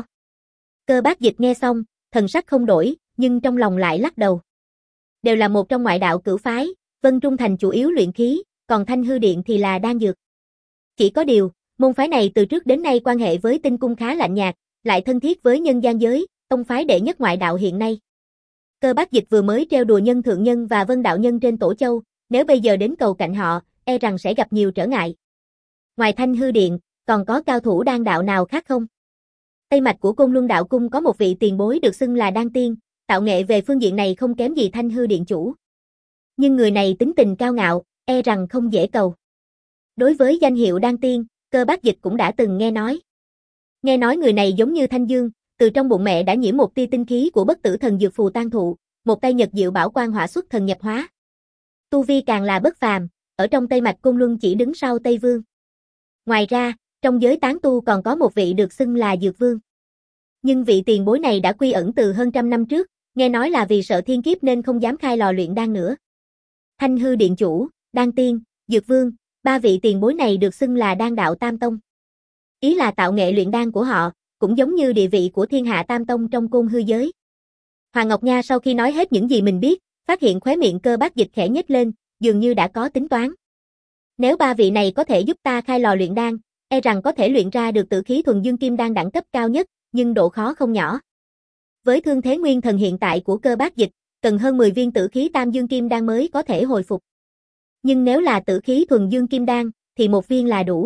Cơ Bác Dịch nghe xong, thần sắc không đổi, nhưng trong lòng lại lắc đầu. Đều là một trong ngoại đạo cửu phái, Vân Trung Thành chủ yếu luyện khí, còn Thanh Hư Điện thì là đan dược. Chỉ có điều, môn phái này từ trước đến nay quan hệ với tinh cung khá lạnh nhạt, lại thân thiết với nhân gian giới, tông phái đệ nhất ngoại đạo hiện nay. Cơ Bác Dịch vừa mới trêu đùa Nhân Thượng Nhân và Vân Đạo Nhân trên Tổ Châu, nếu bây giờ đến cầu cạnh họ, e rằng sẽ gặp nhiều trở ngại. Ngoài Thanh Hư Điện, còn có cao thủ đan đạo nào khác không? Tây mạch của Côn Luân Đạo Cung có một vị tiền bối được xưng là Đan Tiên, tạo nghệ về phương diện này không kém gì Thanh Hư Điện Chủ. Nhưng người này tính tình cao ngạo, e rằng không dễ cầu. Đối với danh hiệu Đan Tiên, Cơ Bác Dịch cũng đã từng nghe nói. Nghe nói người này giống như Thanh Dương, từ trong bụng mẹ đã nhiễm một tia tinh khí của bất tử thần dược phù tan thụ, một tay nhật diệu bảo quan hỏa xuất thần nhập hóa. Tu vi càng là bất phàm, ở trong Tây mạch Côn Luân chỉ đứng sau Tây Vương. Ngoài ra, trong giới tán tu còn có một vị được xưng là Dược Vương. Nhưng vị tiền bối này đã quy ẩn từ hơn trăm năm trước, nghe nói là vì sợ thiên kiếp nên không dám khai lò luyện đan nữa. Thanh Hư Điện Chủ, Đan Tiên, Dược Vương, ba vị tiền bối này được xưng là Đan Đạo Tam Tông. Ý là tạo nghệ luyện đan của họ, cũng giống như địa vị của Thiên Hạ Tam Tông trong Côn Hư giới. Hoàng Ngọc Nha sau khi nói hết những gì mình biết, phát hiện khóe miệng Cơ Bác Dịch khẽ nhếch lên, dường như đã có tính toán. Nếu ba vị này có thể giúp ta khai lò luyện đan, e rằng có thể luyện ra được tử khí thuần dương kim đan đẳng cấp cao nhất, nhưng độ khó không nhỏ. Với thương thế nguyên thần hiện tại của Cơ Bác Dịch, cần hơn mười viên tử khí tam dương kim đan mới có thể hồi phục. Nhưng nếu là tử khí thuần dương kim đan, thì một viên là đủ.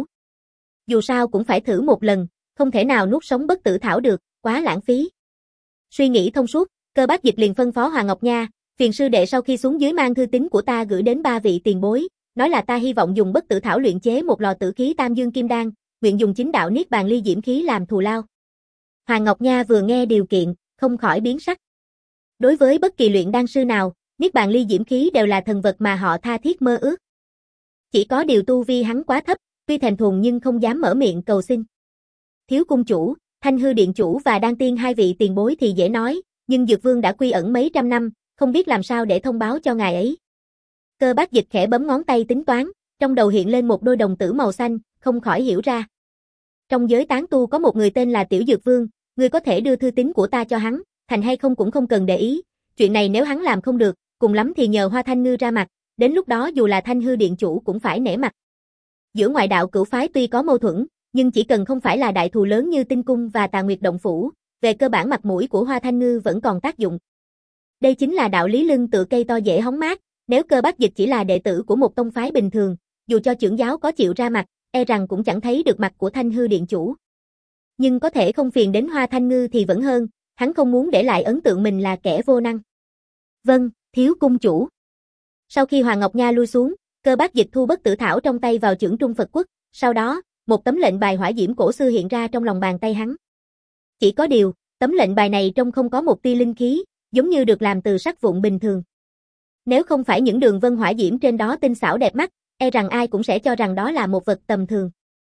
Dù sao cũng phải thử một lần, không thể nào nuốt sống bất tử thảo được, quá lãng phí. Suy nghĩ thông suốt, Cơ Bác Dịch liền phân phó Hoàng Ngọc Nha, phiền sư đệ sau khi xuống dưới mang thư tín của ta gửi đến ba vị tiền bối, nói là ta hy vọng dùng bất tử thảo luyện chế một lò tử khí tam dương kim đan, nguyện dùng chính đạo niết bàn ly diễm khí làm thù lao. Hoàng Ngọc Nha vừa nghe điều kiện, không khỏi biến sắc. Đối với bất kỳ luyện đan sư nào, niết bàn ly diễm khí đều là thần vật mà họ tha thiết mơ ước. Chỉ có điều tu vi hắn quá thấp, tuy thèm thuồng nhưng không dám mở miệng cầu xin. Thiếu cung chủ, Thanh Hư Điện Chủ và Đan Tiên hai vị tiền bối thì dễ nói, nhưng Dược Vương đã quy ẩn mấy trăm năm, không biết làm sao để thông báo cho ngài ấy. Cơ Bác Dịch khẽ bấm ngón tay tính toán, trong đầu hiện lên một đôi đồng tử màu xanh, không khỏi hiểu ra. Trong giới tán tu có một người tên là Tiểu Dược Vương, ngươi có thể đưa thư tín của ta cho hắn, thành hay không cũng không cần để ý, chuyện này nếu hắn làm không được, cùng lắm thì nhờ Hoa Thanh Ngư ra mặt, đến lúc đó dù là Thanh Hư Điện Chủ cũng phải nể mặt. Giữa ngoại đạo cửu phái tuy có mâu thuẫn, nhưng chỉ cần không phải là đại thù lớn như Tinh Cung và Tà Nguyệt Động Phủ, về cơ bản mặt mũi của Hoa Thanh Ngư vẫn còn tác dụng. Đây chính là đạo lý lưng tựa cây to dễ hóng mát, nếu Cơ Bác Dịch chỉ là đệ tử của một tông phái bình thường, dù cho trưởng giáo có chịu ra mặt, e rằng cũng chẳng thấy được mặt của Thanh Hư Điện Chủ. Nhưng có thể không phiền đến Hoa Thanh Ngư thì vẫn hơn, hắn không muốn để lại ấn tượng mình là kẻ vô năng. Vâng, thiếu cung chủ. Sau khi Hoàng Ngọc Nha lui xuống, Cơ Bác Dịch thu bất tử thảo trong tay vào chưởng Trung Phật Quốc, sau đó, một tấm lệnh bài hỏa diễm cổ xưa hiện ra trong lòng bàn tay hắn. Chỉ có điều, tấm lệnh bài này trông không có một tia linh khí, giống như được làm từ sắt vụn bình thường. Nếu không phải những đường vân hỏa diễm trên đó tinh xảo đẹp mắt, e rằng ai cũng sẽ cho rằng đó là một vật tầm thường.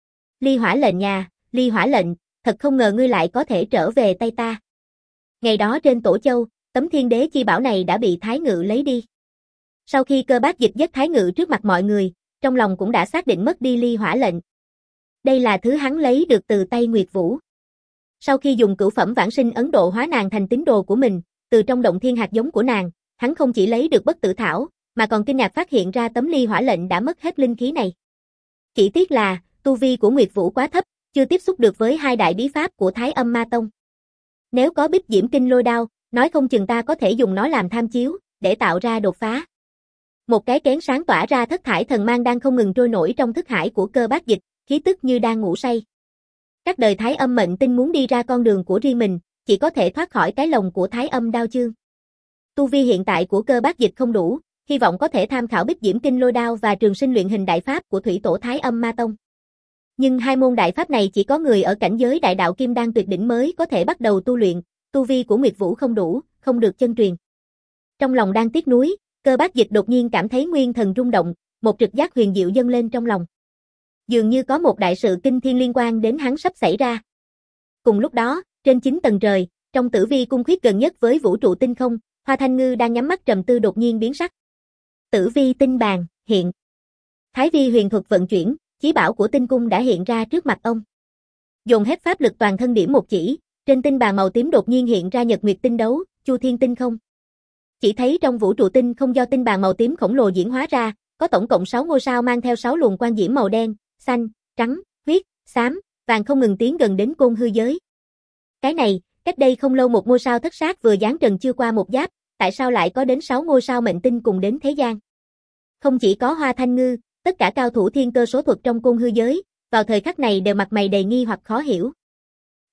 Ly hỏa lệnh nhà, ly hỏa lệnh, thật không ngờ ngươi lại có thể trở về tay ta. Ngày đó trên Tổ Châu, tấm thiên đế chi bảo này đã bị Thái Ngự lấy đi. Sau khi Cơ Bác Dịch giết Thái Ngự trước mặt mọi người, trong lòng cũng đã xác định mất đi ly hỏa lệnh. Đây là thứ hắn lấy được từ tay Nguyệt Vũ. Sau khi dùng cửu phẩm vãng sinh ấn độ hóa nàng thành tín đồ của mình, từ trong động thiên hạt giống của nàng, hắn không chỉ lấy được bất tử thảo, mà còn kinh ngạc phát hiện ra tấm ly hỏa lệnh đã mất hết linh khí này. Chỉ tiếc là, tu vi của Nguyệt Vũ quá thấp, chưa tiếp xúc được với hai đại bí pháp của Thái Âm Ma Tông. Nếu có Bích Diễm Kinh Lôi Đao, nói không chừng ta có thể dùng nó làm tham chiếu, để tạo ra đột phá. Một cái kén sáng tỏa ra thất thải thần mang đang không ngừng trôi nổi trong thức hải của Cơ Bác Dịch, khí tức như đang ngủ say. Các đời Thái Âm mệnh tinh muốn đi ra con đường của riêng mình, chỉ có thể thoát khỏi cái lồng của Thái Âm đao chương. Tu vi hiện tại của Cơ Bác Dịch không đủ, hy vọng có thể tham khảo Bích Diễm Kinh Lôi Đao và Trường Sinh Luyện Hình Đại Pháp của Thủy Tổ Thái Âm Ma Tông. Nhưng hai môn đại pháp này chỉ có người ở cảnh giới đại đạo kim đan tuyệt đỉnh mới có thể bắt đầu tu luyện, tu vi của Nguyệt Vũ không đủ, không được chân truyền. Trong lòng đang tiếc nuối, Cơ Bác Dịch đột nhiên cảm thấy nguyên thần rung động, một trực giác huyền diệu dâng lên trong lòng. Dường như có một đại sự kinh thiên liên quan đến hắn sắp xảy ra. Cùng lúc đó, trên chín tầng trời, trong Tử Vi cung khuyết gần nhất với vũ trụ tinh không, Hoa Thanh Ngư đang nhắm mắt trầm tư đột nhiên biến sắc. Tử Vi tinh bàn, hiện. Thái Vi huyền thuật vận chuyển, chí bảo của tinh cung đã hiện ra trước mặt ông. Dồn hết pháp lực toàn thân điểm một chỉ, trên tinh bàn màu tím đột nhiên hiện ra nhật nguyệt tinh đấu, chu thiên tinh không. Chỉ thấy trong vũ trụ tinh không do tinh bàn màu tím khổng lồ diễn hóa ra, có tổng cộng sáu ngôi sao mang theo sáu luồng quang diễm màu đen, xanh, trắng, huyết, xám, vàng không ngừng tiến gần đến Côn Hư giới. Cái này, cách đây không lâu một ngôi sao thất sát vừa giáng trần chưa qua một giáp, tại sao lại có đến sáu ngôi sao mệnh tinh cùng đến thế gian? Không chỉ có Hoa Thanh Ngư, tất cả cao thủ thiên cơ số thuật trong Côn Hư giới, vào thời khắc này đều mặt mày đầy nghi hoặc khó hiểu.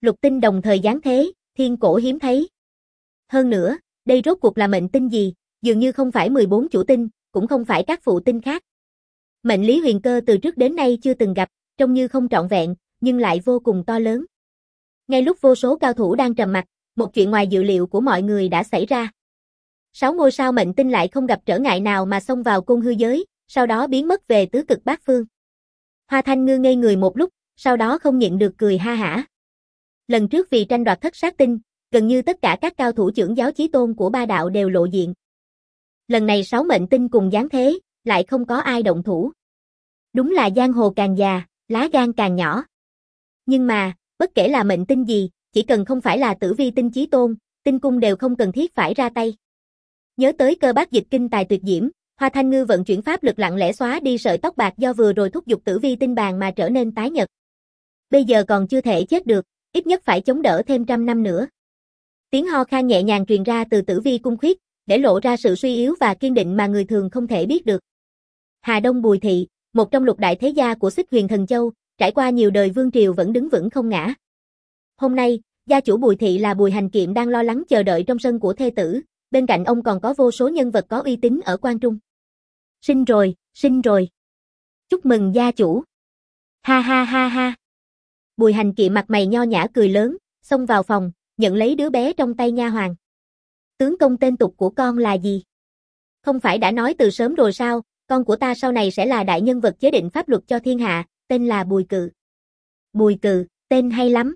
Lục tinh đồng thời giáng thế, thiên cổ hiếm thấy. Hơn nữa, đây rốt cuộc là mệnh tinh gì, dường như không phải mười bốn chủ tinh, cũng không phải các phụ tinh khác. Mệnh lý huyền cơ từ trước đến nay chưa từng gặp, trông như không trọn vẹn, nhưng lại vô cùng to lớn. Ngay lúc vô số cao thủ đang trầm mặc, một chuyện ngoài dự liệu của mọi người đã xảy ra. Sáu ngôi sao mệnh tinh lại không gặp trở ngại nào mà xông vào côn hư giới, sau đó biến mất về tứ cực bát phương. Hoa Thanh Ngư ngây người một lúc, sau đó không nhịn được cười ha hả. Lần trước vì tranh đoạt thất sát tinh, gần như tất cả các cao thủ trưởng giáo chí tôn của ba đạo đều lộ diện. Lần này sáu mệnh tinh cùng giáng thế, lại không có ai động thủ. Đúng là giang hồ càng già, lá gan càng nhỏ. Nhưng mà, bất kể là mệnh tinh gì, chỉ cần không phải là tử vi tinh chí tôn, tinh cung đều không cần thiết phải ra tay. Nhớ tới cơ bát dịch kinh tài tuyệt diễm, Hoa Thanh Ngư vận chuyển pháp lực lặng lẽ xóa đi sợi tóc bạc do vừa rồi thúc giục tử vi tinh bàn mà trở nên tái nhật. Bây giờ còn chưa thể chết được, ít nhất phải chống đỡ thêm trăm năm nữa. Tiếng ho khan nhẹ nhàng truyền ra từ tử vi cung khuyết, để lộ ra sự suy yếu và kiên định mà người thường không thể biết được. Hà Đông Bùi Thị, một trong lục đại thế gia của Xích Huyền Thần Châu, trải qua nhiều đời vương triều vẫn đứng vững không ngã. Hôm nay, gia chủ Bùi Thị là Bùi Hành Kiệm đang lo lắng chờ đợi trong sân của thê tử, bên cạnh ông còn có vô số nhân vật có uy tín ở Quan Trung. Sinh rồi, sinh rồi. Chúc mừng gia chủ. Ha ha ha ha. Bùi Hành Kiệm mặt mày nho nhã cười lớn, xông vào phòng, nhận lấy đứa bé trong tay nha hoàn. Tướng công tên tục của con là gì? Không phải đã nói từ sớm rồi sao, con của ta sau này sẽ là đại nhân vật chế định pháp luật cho thiên hạ, tên là Bùi Cự. Bùi Cự, tên hay lắm.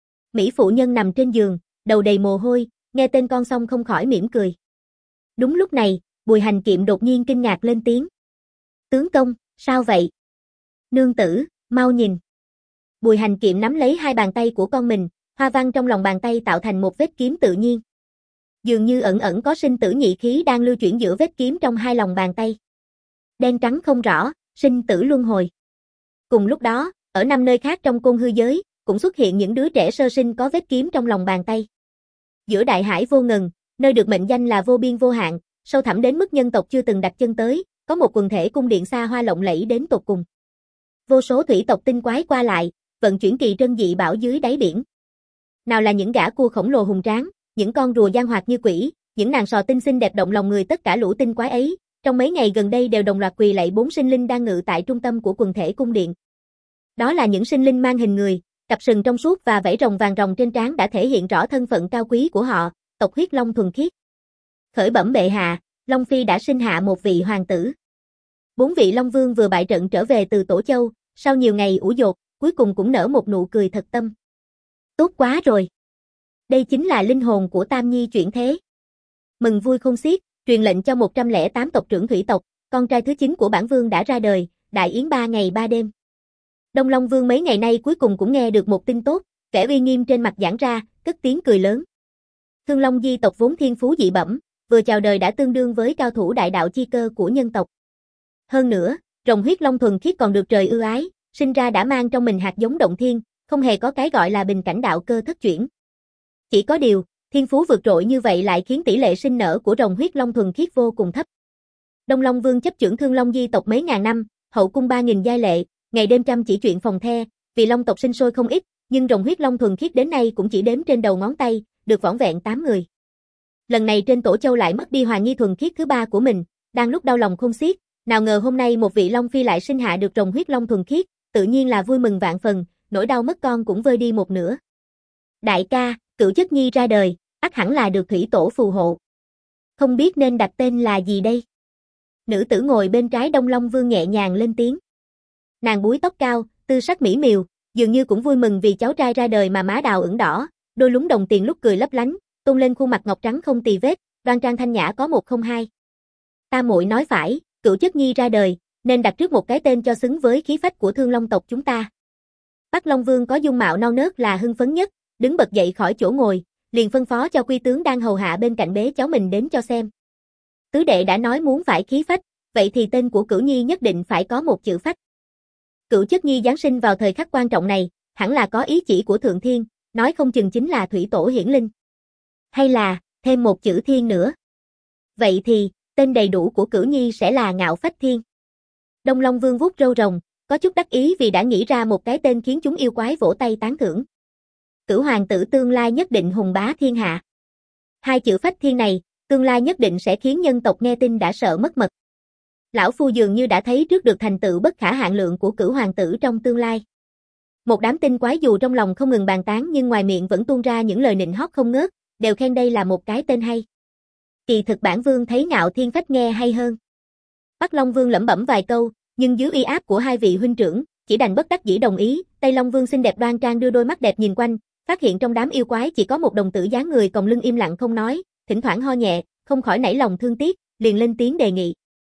Mỹ phụ nhân nằm trên giường, đầu đầy mồ hôi, nghe tên con xong không khỏi mỉm cười. Đúng lúc này, Bùi Hành Kiệm đột nhiên kinh ngạc lên tiếng. Tướng công, sao vậy? Nương tử, mau nhìn. Bùi Hành Kiệm nắm lấy hai bàn tay của con mình, hoa văn trong lòng bàn tay tạo thành một vết kiếm tự nhiên. Dường như ẩn ẩn có sinh tử nhị khí đang lưu chuyển giữa vết kiếm trong hai lòng bàn tay. Đen trắng không rõ, sinh tử luân hồi. Cùng lúc đó, ở năm nơi khác trong côn hư giới, cũng xuất hiện những đứa trẻ sơ sinh có vết kiếm trong lòng bàn tay. Giữa đại hải vô ngần, nơi được mệnh danh là vô biên vô hạn, sâu thẳm đến mức nhân tộc chưa từng đặt chân tới, có một quần thể cung điện xa hoa lộng lẫy đến tột cùng. Vô số thủy tộc tinh quái qua lại, vận chuyển kỳ trân dị bảo dưới đáy biển. Nào là những gã cua khổng lồ hùng tráng, những con rùa gian hoạt như quỷ, những nàng sò tinh xinh đẹp động lòng người, tất cả lũ tinh quái ấy, trong mấy ngày gần đây đều đồng loạt quỳ lạy bốn sinh linh đang ngự tại trung tâm của quần thể cung điện. Đó là những sinh linh mang hình người, cặp sừng trong suốt và vảy rồng vàng ròng trên trán đã thể hiện rõ thân phận cao quý của họ, tộc huyết long thuần khiết. Khởi bẩm bệ hạ, Long Phi đã sinh hạ một vị hoàng tử. Bốn vị Long Vương vừa bại trận trở về từ Tổ Châu, sau nhiều ngày ủ dột, cuối cùng cũng nở một nụ cười thật tâm. Tốt quá rồi. Đây chính là linh hồn của Tam Nhi chuyển thế. Mừng vui khôn xiết, truyền lệnh cho một trăm lẻ tám tộc trưởng thủy tộc, con trai thứ chín của bản vương đã ra đời, đại yến ba ngày ba đêm. Đông Long Vương mấy ngày nay cuối cùng cũng nghe được một tin tốt, vẻ uy nghiêm trên mặt giãn ra, cất tiếng cười lớn. Thương Long Di tộc vốn thiên phú dị bẩm, vừa chào đời đã tương đương với cao thủ đại đạo chi cơ của nhân tộc. Hơn nữa, rồng huyết long thuần khiết còn được trời ưu ái, sinh ra đã mang trong mình hạt giống động thiên, không hề có cái gọi là bình cảnh đạo cơ thất chuyển. Chỉ có điều, thiên phú vượt trội như vậy lại khiến tỷ lệ sinh nở của rồng huyết long thuần khiết vô cùng thấp. Đông Long Vương chấp chưởng Thương Long Di tộc mấy ngàn năm, hậu cung ba nghìn giai lệ, ngày đêm chăm chỉ chuyện phòng the, vì long tộc sinh sôi không ít, nhưng rồng huyết long thuần khiết đến nay cũng chỉ đếm trên đầu ngón tay, được vỏn vẹn tám người. Lần này trên Tổ Châu lại mất đi hoàng nhi thuần khiết thứ ba của mình, đang lúc đau lòng khôn xiết, nào ngờ hôm nay một vị Long Phi lại sinh hạ được rồng huyết long thuần khiết, tự nhiên là vui mừng vạn phần, nỗi đau mất con cũng vơi đi một nửa. Đại ca, cửu chất nhi ra đời, ắt hẳn là được thủy tổ phù hộ. Không biết nên đặt tên là gì đây? Nữ tử ngồi bên trái Đông Long Vương nhẹ nhàng lên tiếng. Nàng búi tóc cao, tư sắc mỹ miều, dường như cũng vui mừng vì cháu trai ra đời mà má đào ửng đỏ, đôi lúng đồng tiền lúc cười lấp lánh, tôn lên khuôn mặt ngọc trắng không tì vết, đoan trang thanh nhã có một không hai. Ta muội nói phải, cửu chất nhi ra đời, nên đặt trước một cái tên cho xứng với khí phách của Thương Long tộc chúng ta. Bắc Long Vương có dung mạo non nớt là hưng phấn nhất, đứng bật dậy khỏi chỗ ngồi, liền phân phó cho quy tướng đang hầu hạ bên cạnh bế cháu mình đến cho xem. Tứ đệ đã nói muốn phải khí phách, vậy thì tên của Cửu Nhi nhất định phải có một chữ phách. Cửu chất nhi giáng sinh vào thời khắc quan trọng này, hẳn là có ý chỉ của Thượng Thiên, nói không chừng chính là thủy tổ hiển linh. Hay là, thêm một chữ thiên nữa. Vậy thì, tên đầy đủ của Cửu Nhi sẽ là Ngạo Phách Thiên. Đông Long Vương vuốt râu rồng, có chút đắc ý vì đã nghĩ ra một cái tên khiến chúng yêu quái vỗ tay tán thưởng. Cửu hoàng tử tương lai nhất định hùng bá thiên hạ. Hai chữ phách thiên này, tương lai nhất định sẽ khiến nhân tộc nghe tin đã sợ mất mật. Lão Phu dường như đã thấy trước được thành tựu bất khả hạn lượng của cửu hoàng tử trong tương lai. Một đám tinh quái dù trong lòng không ngừng bàn tán nhưng ngoài miệng vẫn tuôn ra những lời nịnh hót không ngớt, đều khen đây là một cái tên hay. Kỳ thực bản vương thấy Ngạo Thiên Phách nghe hay hơn. Bắc Long Vương lẩm bẩm vài câu, nhưng dưới uy áp của hai vị huynh trưởng, chỉ đành bất đắc dĩ đồng ý. Tây Long Vương xinh đẹp đoan trang đưa đôi mắt đẹp nhìn quanh, phát hiện trong đám yêu quái chỉ có một đồng tử dáng người còng lưng im lặng không nói, thỉnh thoảng ho nhẹ, không khỏi nảy lòng thương tiếc, liền lên tiếng đề nghị.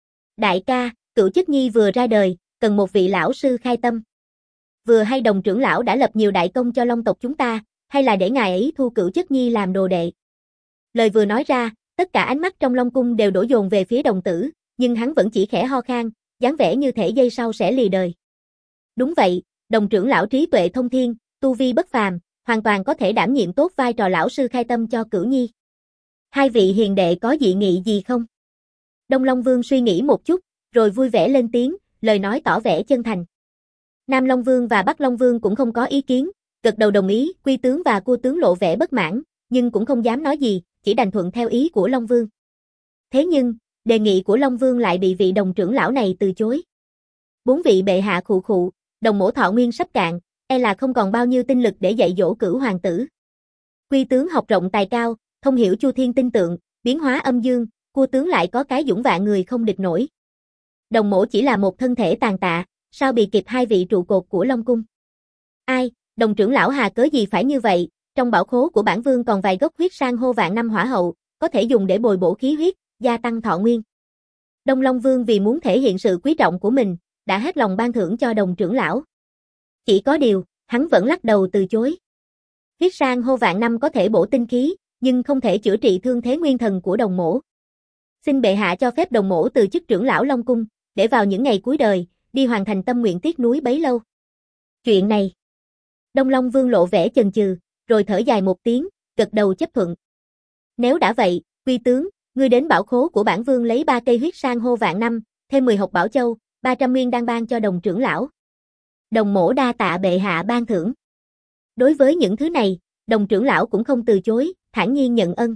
Đại ca, Cửu Chất Nhi vừa ra đời, cần một vị lão sư khai tâm. Vừa hay đồng trưởng lão đã lập nhiều đại công cho Long tộc chúng ta, hay là để ngài ấy thu Cửu Chất Nhi làm đồ đệ. Lời vừa nói ra, tất cả ánh mắt trong Long cung đều đổ dồn về phía đồng tử, nhưng hắn vẫn chỉ khẽ ho khan, dáng vẻ như thể giây sau sẽ lìa đời. Đúng vậy, đồng trưởng lão trí tuệ thông thiên, tu vi bất phàm, hoàn toàn có thể đảm nhiệm tốt vai trò lão sư khai tâm cho Cửu Nhi. Hai vị hiền đệ có dị nghị gì không? Đông Long Vương suy nghĩ một chút, rồi vui vẻ lên tiếng, lời nói tỏ vẻ chân thành. Nam Long Vương và Bắc Long Vương cũng không có ý kiến, gật đầu đồng ý. Quy tướng và Cua tướng lộ vẻ bất mãn, nhưng cũng không dám nói gì, chỉ đành thuận theo ý của Long Vương. Thế nhưng, đề nghị của Long Vương lại bị vị đồng trưởng lão này từ chối. Bốn vị bệ hạ khụ khụ, đồng mổ thọ nguyên sắp cạn, e là không còn bao nhiêu tinh lực để dạy dỗ Cửu hoàng tử. Quy tướng học rộng tài cao, thông hiểu chu thiên tinh tượng, biến hóa âm dương, Cua tướng lại có cái dũng vạn người không địch nổi. Đồng mổ chỉ là một thân thể tàn tạ, sao bị kịp hai vị trụ cột của Long cung. Ai, đồng trưởng lão hà cớ gì phải như vậy, trong bảo khố của bản vương còn vài gốc huyết sang hô vạn năm hỏa hậu, có thể dùng để bồi bổ khí huyết, gia tăng thọ nguyên. Đông Long Vương vì muốn thể hiện sự quý trọng của mình, đã hết lòng ban thưởng cho đồng trưởng lão. Chỉ có điều, hắn vẫn lắc đầu từ chối. Huyết sang hô vạn năm có thể bổ tinh khí, nhưng không thể chữa trị thương thế nguyên thần của đồng mổ. Xin bệ hạ cho phép đồng mổ từ chức trưởng lão Long cung, để vào những ngày cuối đời, đi hoàn thành tâm nguyện tiếc núi bấy lâu. Chuyện này. Đông Long Vương lộ vẻ chần chừ, rồi thở dài một tiếng, gật đầu chấp thuận. Nếu đã vậy, Quy tướng, ngươi đến bảo khố của bản vương lấy ba cây huyết sang hô vạn năm, thêm mười hộp bảo châu, ba trăm nguyên đan ban cho đồng trưởng lão. Đồng mổ đa tạ bệ hạ ban thưởng. Đối với những thứ này, đồng trưởng lão cũng không từ chối, thản nhiên nhận ân.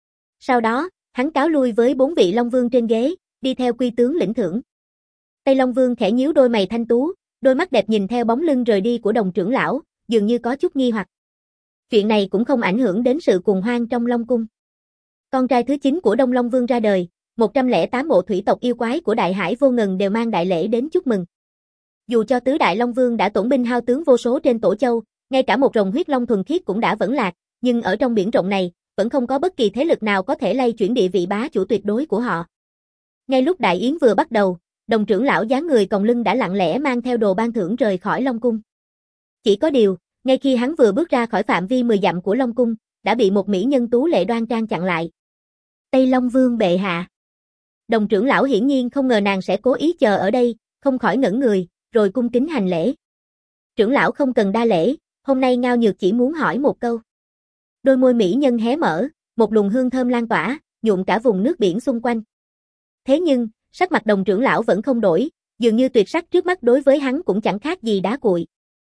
Sau đó, hắn cáo lui với bốn vị Long Vương trên ghế, đi theo Quy tướng lĩnh thưởng. Tây Long Vương khẽ nhíu đôi mày thanh tú, đôi mắt đẹp nhìn theo bóng lưng rời đi của đồng trưởng lão, dường như có chút nghi hoặc. Chuyện này cũng không ảnh hưởng đến sự cuồng hoan trong Long cung. Con trai thứ chín của Đông Long Vương ra đời, một trăm lẻ tám bộ thủy tộc yêu quái của Đại Hải vô ngần đều mang đại lễ đến chúc mừng. Dù cho tứ đại Long Vương đã tổn binh hao tướng vô số trên Tổ Châu, ngay cả một rồng huyết long thuần khiết cũng đã vẫn lạc, nhưng ở trong biển rộng này, vẫn không có bất kỳ thế lực nào có thể lay chuyển địa vị bá chủ tuyệt đối của họ. Ngay lúc đại yến vừa bắt đầu, đồng trưởng lão dáng người còng lưng đã lặng lẽ mang theo đồ ban thưởng rời khỏi Long cung. Chỉ có điều, ngay khi hắn vừa bước ra khỏi phạm vi mười dặm của Long cung, đã bị một mỹ nhân tú lệ đoan trang chặn lại. Tây Long Vương bệ hạ. Đồng trưởng lão hiển nhiên không ngờ nàng sẽ cố ý chờ ở đây, không khỏi ngẩn người, rồi cung kính hành lễ. Trưởng lão không cần đa lễ, hôm nay Ngao Nhược chỉ muốn hỏi một câu. Đôi môi mỹ nhân hé mở, một luồng hương thơm lan tỏa, nhuộm cả vùng nước biển xung quanh. Thế nhưng, sắc mặt đồng trưởng lão vẫn không đổi, dường như tuyệt sắc trước mắt đối với hắn cũng chẳng khác gì đá cuội.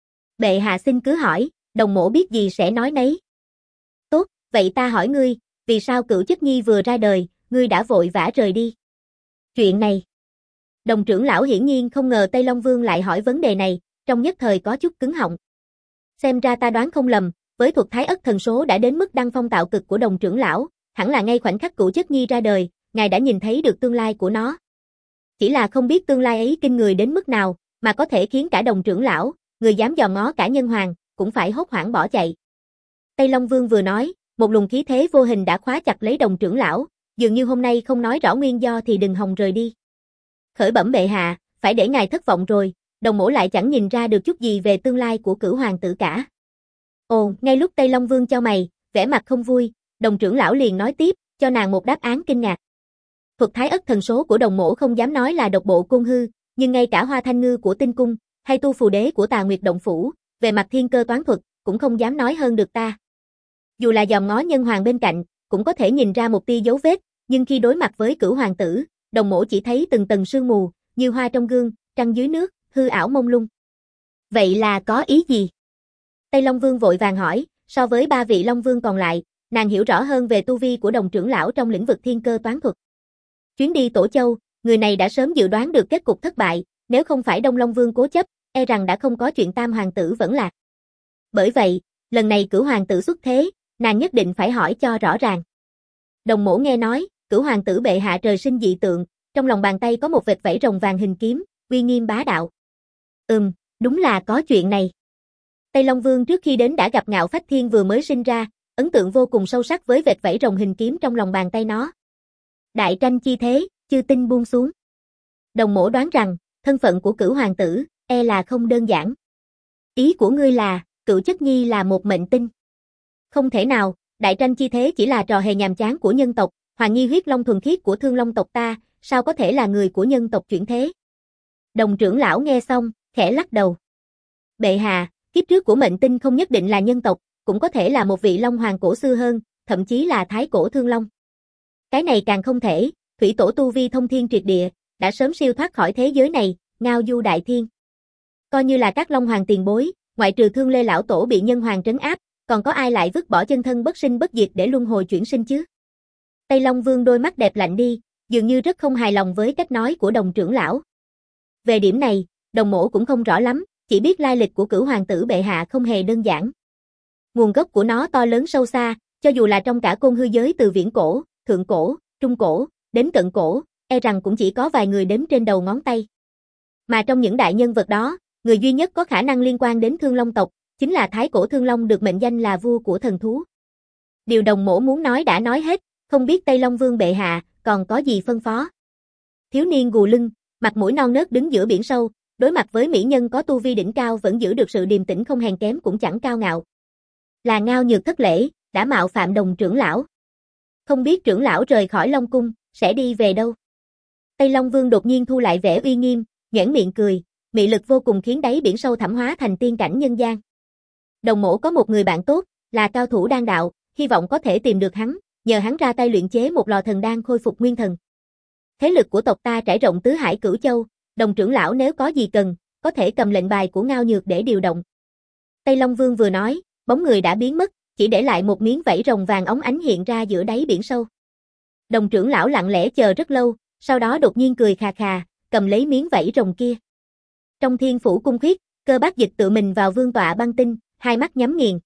Bệ hạ xin cứ hỏi, đồng mổ biết gì sẽ nói nấy. Tốt, vậy ta hỏi ngươi, vì sao Cửu Chất Nhi vừa ra đời, ngươi đã vội vã rời đi? Chuyện này. Đồng trưởng lão hiển nhiên không ngờ Tây Long Vương lại hỏi vấn đề này, trong nhất thời có chút cứng họng. Xem ra ta đoán không lầm, với thuật thái ất thần số đã đến mức đăng phong tạo cực của đồng trưởng lão, hẳn là ngay khoảnh khắc Cửu Chất Nhi ra đời, ngài đã nhìn thấy được tương lai của nó. Chỉ là không biết tương lai ấy kinh người đến mức nào, mà có thể khiến cả đồng trưởng lão, người dám dò ngó cả nhân hoàng, cũng phải hốt hoảng bỏ chạy. Tây Long Vương vừa nói, một luồng khí thế vô hình đã khóa chặt lấy đồng trưởng lão, dường như hôm nay không nói rõ nguyên do thì đừng hòng rời đi. Khởi bẩm bệ hạ, phải để ngài thất vọng rồi, đồng mổ lại chẳng nhìn ra được chút gì về tương lai của Cửu hoàng tử cả. Ồ, ngay lúc Tây Long Vương chau mày, vẻ mặt không vui, đồng trưởng lão liền nói tiếp, cho nàng một đáp án kinh ngạc. Thuật thái ất thần số của đồng mổ không dám nói là độc bộ côn hư, nhưng ngay cả Hoa Thanh Ngư của Tinh Cung, hay tu phù đế của Tà Nguyệt Động Phủ, về mặt thiên cơ toán thuật, cũng không dám nói hơn được ta. Dù là dòm ngó nhân hoàng bên cạnh, cũng có thể nhìn ra một tia dấu vết, nhưng khi đối mặt với Cửu hoàng tử, đồng mổ chỉ thấy từng tầng sương mù, như hoa trong gương, trăng dưới nước, hư ảo mông lung. Vậy là có ý gì? Tây Long Vương vội vàng hỏi, so với ba vị Long Vương còn lại, nàng hiểu rõ hơn về tu vi của Đồng trưởng lão trong lĩnh vực thiên cơ toán thuật. Chuyến đi Tổ Châu, người này đã sớm dự đoán được kết cục thất bại, nếu không phải Đông Long Vương cố chấp, e rằng đã không có chuyện Tam hoàng tử vẫn lạc. Bởi vậy, lần này Cửu hoàng tử xuất thế, nàng nhất định phải hỏi cho rõ ràng. Đồng mỗ nghe nói, Cửu hoàng tử bệ hạ trời sinh dị tượng, trong lòng bàn tay có một vệt vảy rồng vàng hình kiếm, uy nghiêm bá đạo. Ừm, đúng là có chuyện này. Tây Long Vương trước khi đến đã gặp Ngạo Phách Thiên vừa mới sinh ra, ấn tượng vô cùng sâu sắc với vệt vảy rồng hình kiếm trong lòng bàn tay nó. Đại tranh chi thế, chư tinh buông xuống. Đồng mỗ đoán rằng, thân phận của Cửu hoàng tử, e là không đơn giản. Ý của ngươi là, Cửu Chất Nhi là một mệnh tinh. Không thể nào, đại tranh chi thế chỉ là trò hề nhàm chán của nhân tộc, Hoàng Nhi huyết long thuần khiết của Thương Long tộc ta, sao có thể là người của nhân tộc chuyển thế? Đồng trưởng lão nghe xong, khẽ lắc đầu. Bệ hạ, kiếp trước của mệnh tinh không nhất định là nhân tộc, cũng có thể là một vị long hoàng cổ xưa hơn, thậm chí là thái cổ Thương Long. Cái này càng không thể, thủy tổ tu vi thông thiên triệt địa, đã sớm siêu thoát khỏi thế giới này, ngao du đại thiên. Coi như là các long hoàng tiền bối, ngoại trừ Thương Lê lão tổ bị nhân hoàng trấn áp, còn có ai lại vứt bỏ chân thân bất sinh bất diệt để luân hồi chuyển sinh chứ? Tây Long Vương đôi mắt đẹp lạnh đi, dường như rất không hài lòng với cách nói của Đồng trưởng lão. Về điểm này, Đồng mỗ cũng không rõ lắm, chỉ biết lai lịch của Cửu hoàng tử bệ hạ không hề đơn giản. Nguồn gốc của nó to lớn sâu xa, cho dù là trong cả côn hư giới từ viễn cổ, thượng cổ, trung cổ, đến cận cổ, e rằng cũng chỉ có vài người đếm trên đầu ngón tay. Mà trong những đại nhân vật đó, người duy nhất có khả năng liên quan đến Thương Long tộc, chính là thái cổ Thương Long được mệnh danh là vua của thần thú. Điều Đồng mỗ muốn nói đã nói hết, không biết Tây Long Vương bệ hạ, còn có gì phân phó. Thiếu niên gù lưng, mặt mũi non nớt đứng giữa biển sâu, đối mặt với mỹ nhân có tu vi đỉnh cao vẫn giữ được sự điềm tĩnh không hèn kém cũng chẳng cao ngạo. Là Ngao Nhược thất lễ, đã mạo phạm Đồng trưởng lão. Không biết trưởng lão rời khỏi Long cung, sẽ đi về đâu? Tây Long Vương đột nhiên thu lại vẻ uy nghiêm, nhoẻn miệng cười, mị lực vô cùng khiến đáy biển sâu thẳm hóa thành tiên cảnh nhân gian. Đồng mỗ có một người bạn tốt, là cao thủ đan đạo, hy vọng có thể tìm được hắn, nhờ hắn ra tay luyện chế một lò thần đan khôi phục nguyên thần. Thế lực của tộc ta trải rộng tứ hải cửu châu, Đồng trưởng lão nếu có gì cần, có thể cầm lệnh bài của Ngao Nhược để điều động. Tây Long Vương vừa nói, bóng người đã biến mất, chỉ để lại một miếng vảy rồng vàng óng ánh hiện ra giữa đáy biển sâu. Đồng trưởng lão lặng lẽ chờ rất lâu, sau đó đột nhiên cười khà khà, cầm lấy miếng vảy rồng kia. Trong thiên phủ cung khuyết, Cơ Bác Dịch tự mình vào vương tọa băng tinh, hai mắt nhắm nghiền.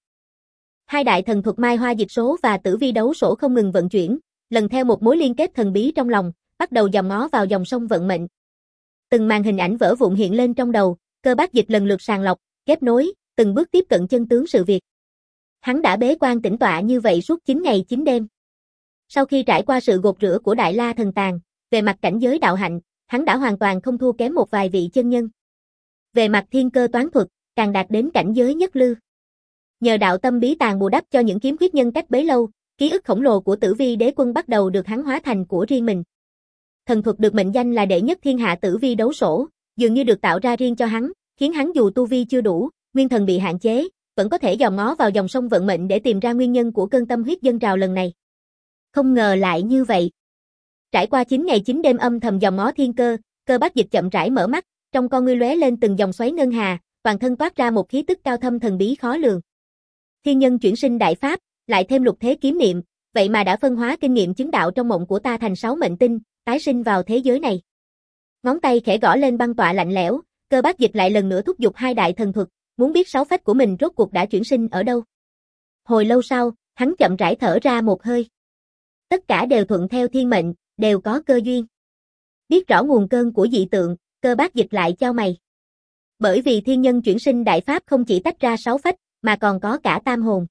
Hai đại thần thuật mai hoa dịch số và tử vi đấu sổ không ngừng vận chuyển, lần theo một mối liên kết thần bí trong lòng, bắt đầu dòm ngó vào dòng sông vận mệnh. Từng màn hình ảnh vỡ vụn hiện lên trong đầu, Cơ Bác Dịch lần lượt sàng lọc, ghép nối, từng bước tiếp cận chân tướng sự việc. Hắn đã bế quan tĩnh tọa như vậy suốt chín ngày chín đêm. Sau khi trải qua sự gột rửa của Đại La thần tàng, về mặt cảnh giới đạo hạnh, hắn đã hoàn toàn không thua kém một vài vị chân nhân. Về mặt thiên cơ toán thuật, càng đạt đến cảnh giới nhất lư. Nhờ đạo tâm bí tàng bù đắp cho những kiếm khuyết nhân cách bấy lâu, ký ức khổng lồ của Tử Vi Đế Quân bắt đầu được hắn hóa thành của riêng mình. Thần thuật được mệnh danh là đệ nhất thiên hạ Tử Vi đấu sổ, dường như được tạo ra riêng cho hắn, khiến hắn dù tu vi chưa đủ, nguyên thần bị hạn chế, vẫn có thể dòm ngó vào dòng sông vận mệnh để tìm ra nguyên nhân của cơn tâm huyết dâng trào lần này. Không ngờ lại như vậy. Trải qua chín ngày chín đêm âm thầm dòm ngó thiên cơ, Cơ Bác Dịch chậm rãi mở mắt, trong con ngươi lóe lên từng dòng xoáy ngân hà, toàn thân toát ra một khí tức cao thâm thần bí khó lường. Thiên nhân chuyển sinh đại pháp, lại thêm lục thế kiếm niệm, vậy mà đã phân hóa kinh nghiệm chứng đạo trong mộng của ta thành sáu mệnh tinh, tái sinh vào thế giới này. Ngón tay khẽ gõ lên băng tọa lạnh lẽo, Cơ Bác Dịch lại lần nữa thúc giục hai đại thần thuật, muốn biết sáu phách của mình rốt cuộc đã chuyển sinh ở đâu. Hồi lâu sau, hắn chậm rãi thở ra một hơi. Tất cả đều thuận theo thiên mệnh, đều có cơ duyên. Biết rõ nguồn cơn của dị tượng, Cơ Bác Dịch lại chau mày. Bởi vì thiên nhân chuyển sinh đại pháp không chỉ tách ra sáu phách, mà còn có cả tam hồn.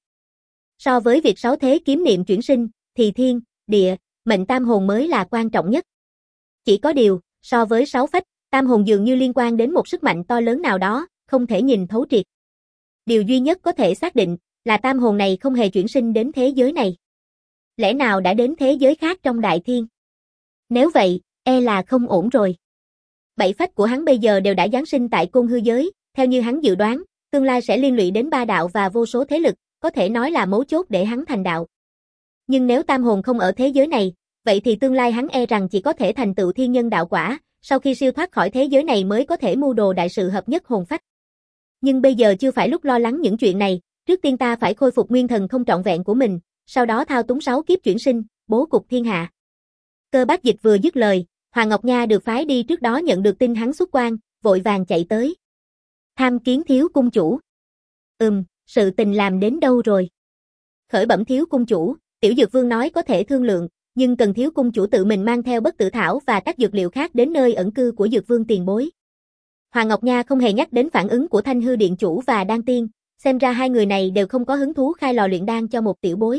So với việc sáu thế kiếm niệm chuyển sinh, thì thiên, địa, mệnh tam hồn mới là quan trọng nhất. Chỉ có điều, so với sáu phách, tam hồn dường như liên quan đến một sức mạnh to lớn nào đó, không thể nhìn thấu triệt. Điều duy nhất có thể xác định, là tam hồn này không hề chuyển sinh đến thế giới này. Lẽ nào đã đến thế giới khác trong đại thiên? Nếu vậy, e là không ổn rồi. Bảy phách của hắn bây giờ đều đã giáng sinh tại côn hư giới, theo như hắn dự đoán, tương lai sẽ liên lụy đến ba đạo và vô số thế lực, có thể nói là mấu chốt để hắn thành đạo. Nhưng nếu tam hồn không ở thế giới này, vậy thì tương lai hắn e rằng chỉ có thể thành tựu thiên nhân đạo quả, sau khi siêu thoát khỏi thế giới này mới có thể mưu đồ đại sự hợp nhất hồn phách. Nhưng bây giờ chưa phải lúc lo lắng những chuyện này, Trước tiên ta phải khôi phục nguyên thần không trọn vẹn của mình, sau đó thao túng sáu kiếp chuyển sinh, bố cục thiên hạ. Cơ Bác Dịch vừa dứt lời, Hoàng Ngọc Nha được phái đi trước đó nhận được tin hắn xuất quan, vội vàng chạy tới. Tham kiến thiếu cung chủ. Ừm, sự tình làm đến đâu rồi? Khởi bẩm thiếu cung chủ, Tiểu Dược Vương nói có thể thương lượng, nhưng cần thiếu cung chủ tự mình mang theo bất tử thảo và các dược liệu khác đến nơi ẩn cư của Dược Vương tiền bối. Hoàng Ngọc Nha không hề nhắc đến phản ứng của Thanh Hư Điện chủ và Đan Tiên, xem ra hai người này đều không có hứng thú khai lò luyện đan cho một tiểu bối.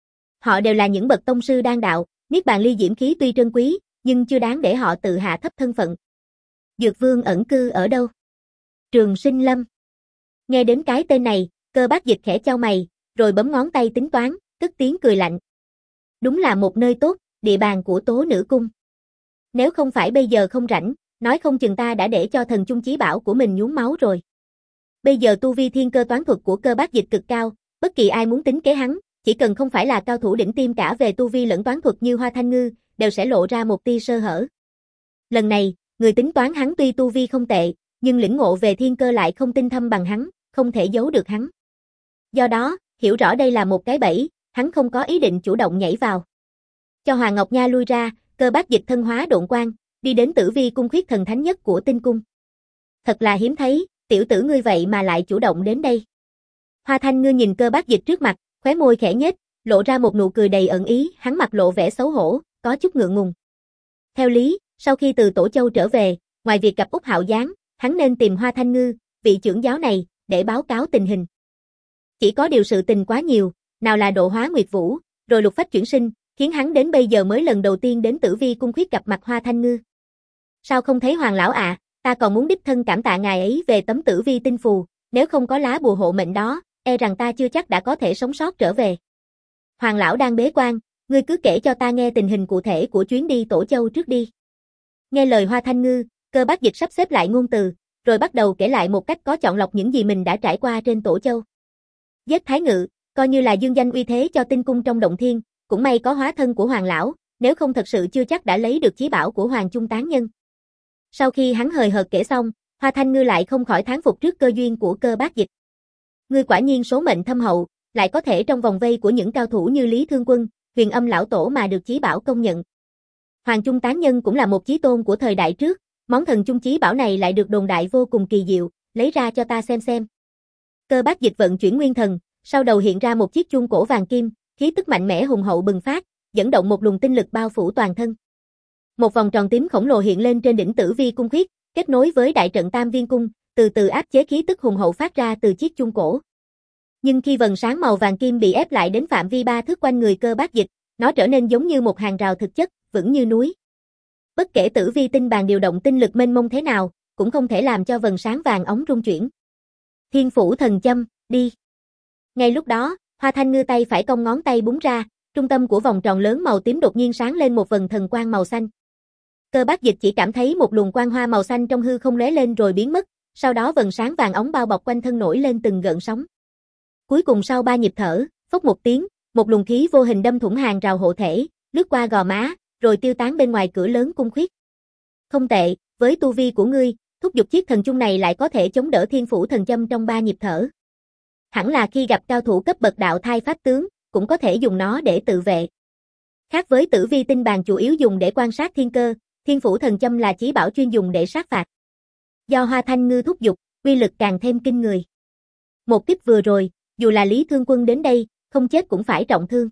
Họ đều là những bậc tông sư đan đạo, niết bàn ly diễm khí tuy trân quý, nhưng chưa đáng để họ tự hạ thấp thân phận. Dược Vương ẩn cư ở đâu? Trường Sinh Lâm. Nghe đến cái tên này, Cơ Bác Dịch khẽ chau mày, rồi bấm ngón tay tính toán, cất tiếng cười lạnh. Đúng là một nơi tốt, địa bàn của Tố Nữ Cung. Nếu không phải bây giờ không rảnh, nói không chừng ta đã để cho thần chung chí bảo của mình nhuốm máu rồi. Bây giờ tu vi thiên cơ toán thuật của Cơ Bác Dịch cực cao, bất kỳ ai muốn tính kế hắn, chỉ cần không phải là cao thủ đỉnh tiêm cả về tu vi lẫn toán thuật như Hoa Thanh Ngư, đều sẽ lộ ra một tia sơ hở. Lần này, người tính toán hắn tuy tu vi không tệ, nhưng lĩnh ngộ về thiên cơ lại không tinh thâm bằng hắn, không thể giấu được hắn. Do đó, hiểu rõ đây là một cái bẫy, hắn không có ý định chủ động nhảy vào. Cho Hoàng Ngọc Nha lui ra, Cơ Bác Dịch thân hóa độn quang, đi đến Tử Vi cung khuyết thần thánh nhất của tinh cung. Thật là hiếm thấy, tiểu tử ngươi vậy mà lại chủ động đến đây. Hoa Thanh Ngư nhìn Cơ Bác Dịch trước mặt, khóe môi khẽ nhếch, lộ ra một nụ cười đầy ẩn ý, hắn mặt lộ vẻ xấu hổ, có chút ngượng ngùng. Theo lý, sau khi từ Tổ Châu trở về, ngoài việc gặp Úc Hạo Giáng, hắn nên tìm Hoa Thanh Ngư, vị trưởng giáo này, để báo cáo tình hình. Chỉ có điều sự tình quá nhiều, nào là độ hóa Nguyệt Vũ, rồi lục phách chuyển sinh, khiến hắn đến bây giờ mới lần đầu tiên đến Tử Vi cung khuyết gặp mặt Hoa Thanh Ngư. Sao không thấy Hoàng lão ạ, à, ta còn muốn đích thân cảm tạ ngài ấy về tấm Tử Vi tinh phù, nếu không có lá bùa hộ mệnh đó, e rằng ta chưa chắc đã có thể sống sót trở về. Hoàng lão đang bế quan, ngươi cứ kể cho ta nghe tình hình cụ thể của chuyến đi Tổ Châu trước đi. Nghe lời Hoa Thanh Ngư, Cơ Bác Dịch sắp xếp lại ngôn từ, rồi bắt đầu kể lại một cách có chọn lọc những gì mình đã trải qua trên Tổ Châu. Giết Thái Ngự, coi như là dương danh uy thế cho tinh cung trong động thiên, cũng may có hóa thân của Hoàng lão, nếu không thật sự chưa chắc đã lấy được chí bảo của Hoàng Trung Tán Nhân. Sau khi hắn hời hợt kể xong, Hoa Thanh Ngư lại không khỏi thán phục trước cơ duyên của Cơ Bác Dịch. Ngươi quả nhiên số mệnh thâm hậu, lại có thể trong vòng vây của những cao thủ như Lý Thương Quân, Huyền Âm lão tổ mà được chí bảo công nhận. Hoàng Trung Tán Nhân cũng là một chí tôn của thời đại trước, món thần chung chí bảo này lại được đồn đại vô cùng kỳ diệu, lấy ra cho ta xem xem. Cơ Bác Dịch vận chuyển nguyên thần, sau đầu hiện ra một chiếc chuông cổ vàng kim, khí tức mạnh mẽ hùng hậu bừng phát, dẫn động một luồng tinh lực bao phủ toàn thân. Một vòng tròn tím khổng lồ hiện lên trên đỉnh Tử Vi cung khuyết, kết nối với đại trận Tam Viên cung, từ từ áp chế khí tức hùng hậu phát ra từ chiếc chuông cổ. Nhưng khi vầng sáng màu vàng kim bị ép lại đến phạm vi ba thước quanh người Cơ Bác Dịch, nó trở nên giống như một hàng rào thực chất, vững như núi. Bất kể Tử Vi tinh bàn điều động tinh lực mênh mông thế nào, cũng không thể làm cho vầng sáng vàng óng rung chuyển. Thiên Phủ Thần Châm, đi. Ngay lúc đó, Hoa Thanh Ngư tay phải cong ngón tay búng ra, trung tâm của vòng tròn lớn màu tím đột nhiên sáng lên một vầng thần quang màu xanh. Cơ Bác Dịch chỉ cảm thấy một luồng quang hoa màu xanh trong hư không lóe lên rồi biến mất, sau đó vầng sáng vàng óng bao bọc quanh thân nổi lên từng gợn sóng. Cuối cùng sau ba nhịp thở, phốc một tiếng, một luồng khí vô hình đâm thủng hàng rào hộ thể, lướt qua gò má, rồi tiêu tán bên ngoài cửa lớn cung khuyết. Không tệ, với tu vi của ngươi, thúc giục chiếc thần chung này lại có thể chống đỡ Thiên Phủ Thần Châm trong ba nhịp thở. Hẳn là khi gặp cao thủ cấp bậc đạo thai pháp tướng, cũng có thể dùng nó để tự vệ. Khác với Tử Vi tinh bàn chủ yếu dùng để quan sát thiên cơ, Thiên Phủ Thần Châm là chí bảo chuyên dùng để sát phạt. Do Hoa Thanh Ngư thúc giục, uy lực càng thêm kinh người. Một kích vừa rồi, dù là Lý Thương Quân đến đây, không chết cũng phải trọng thương.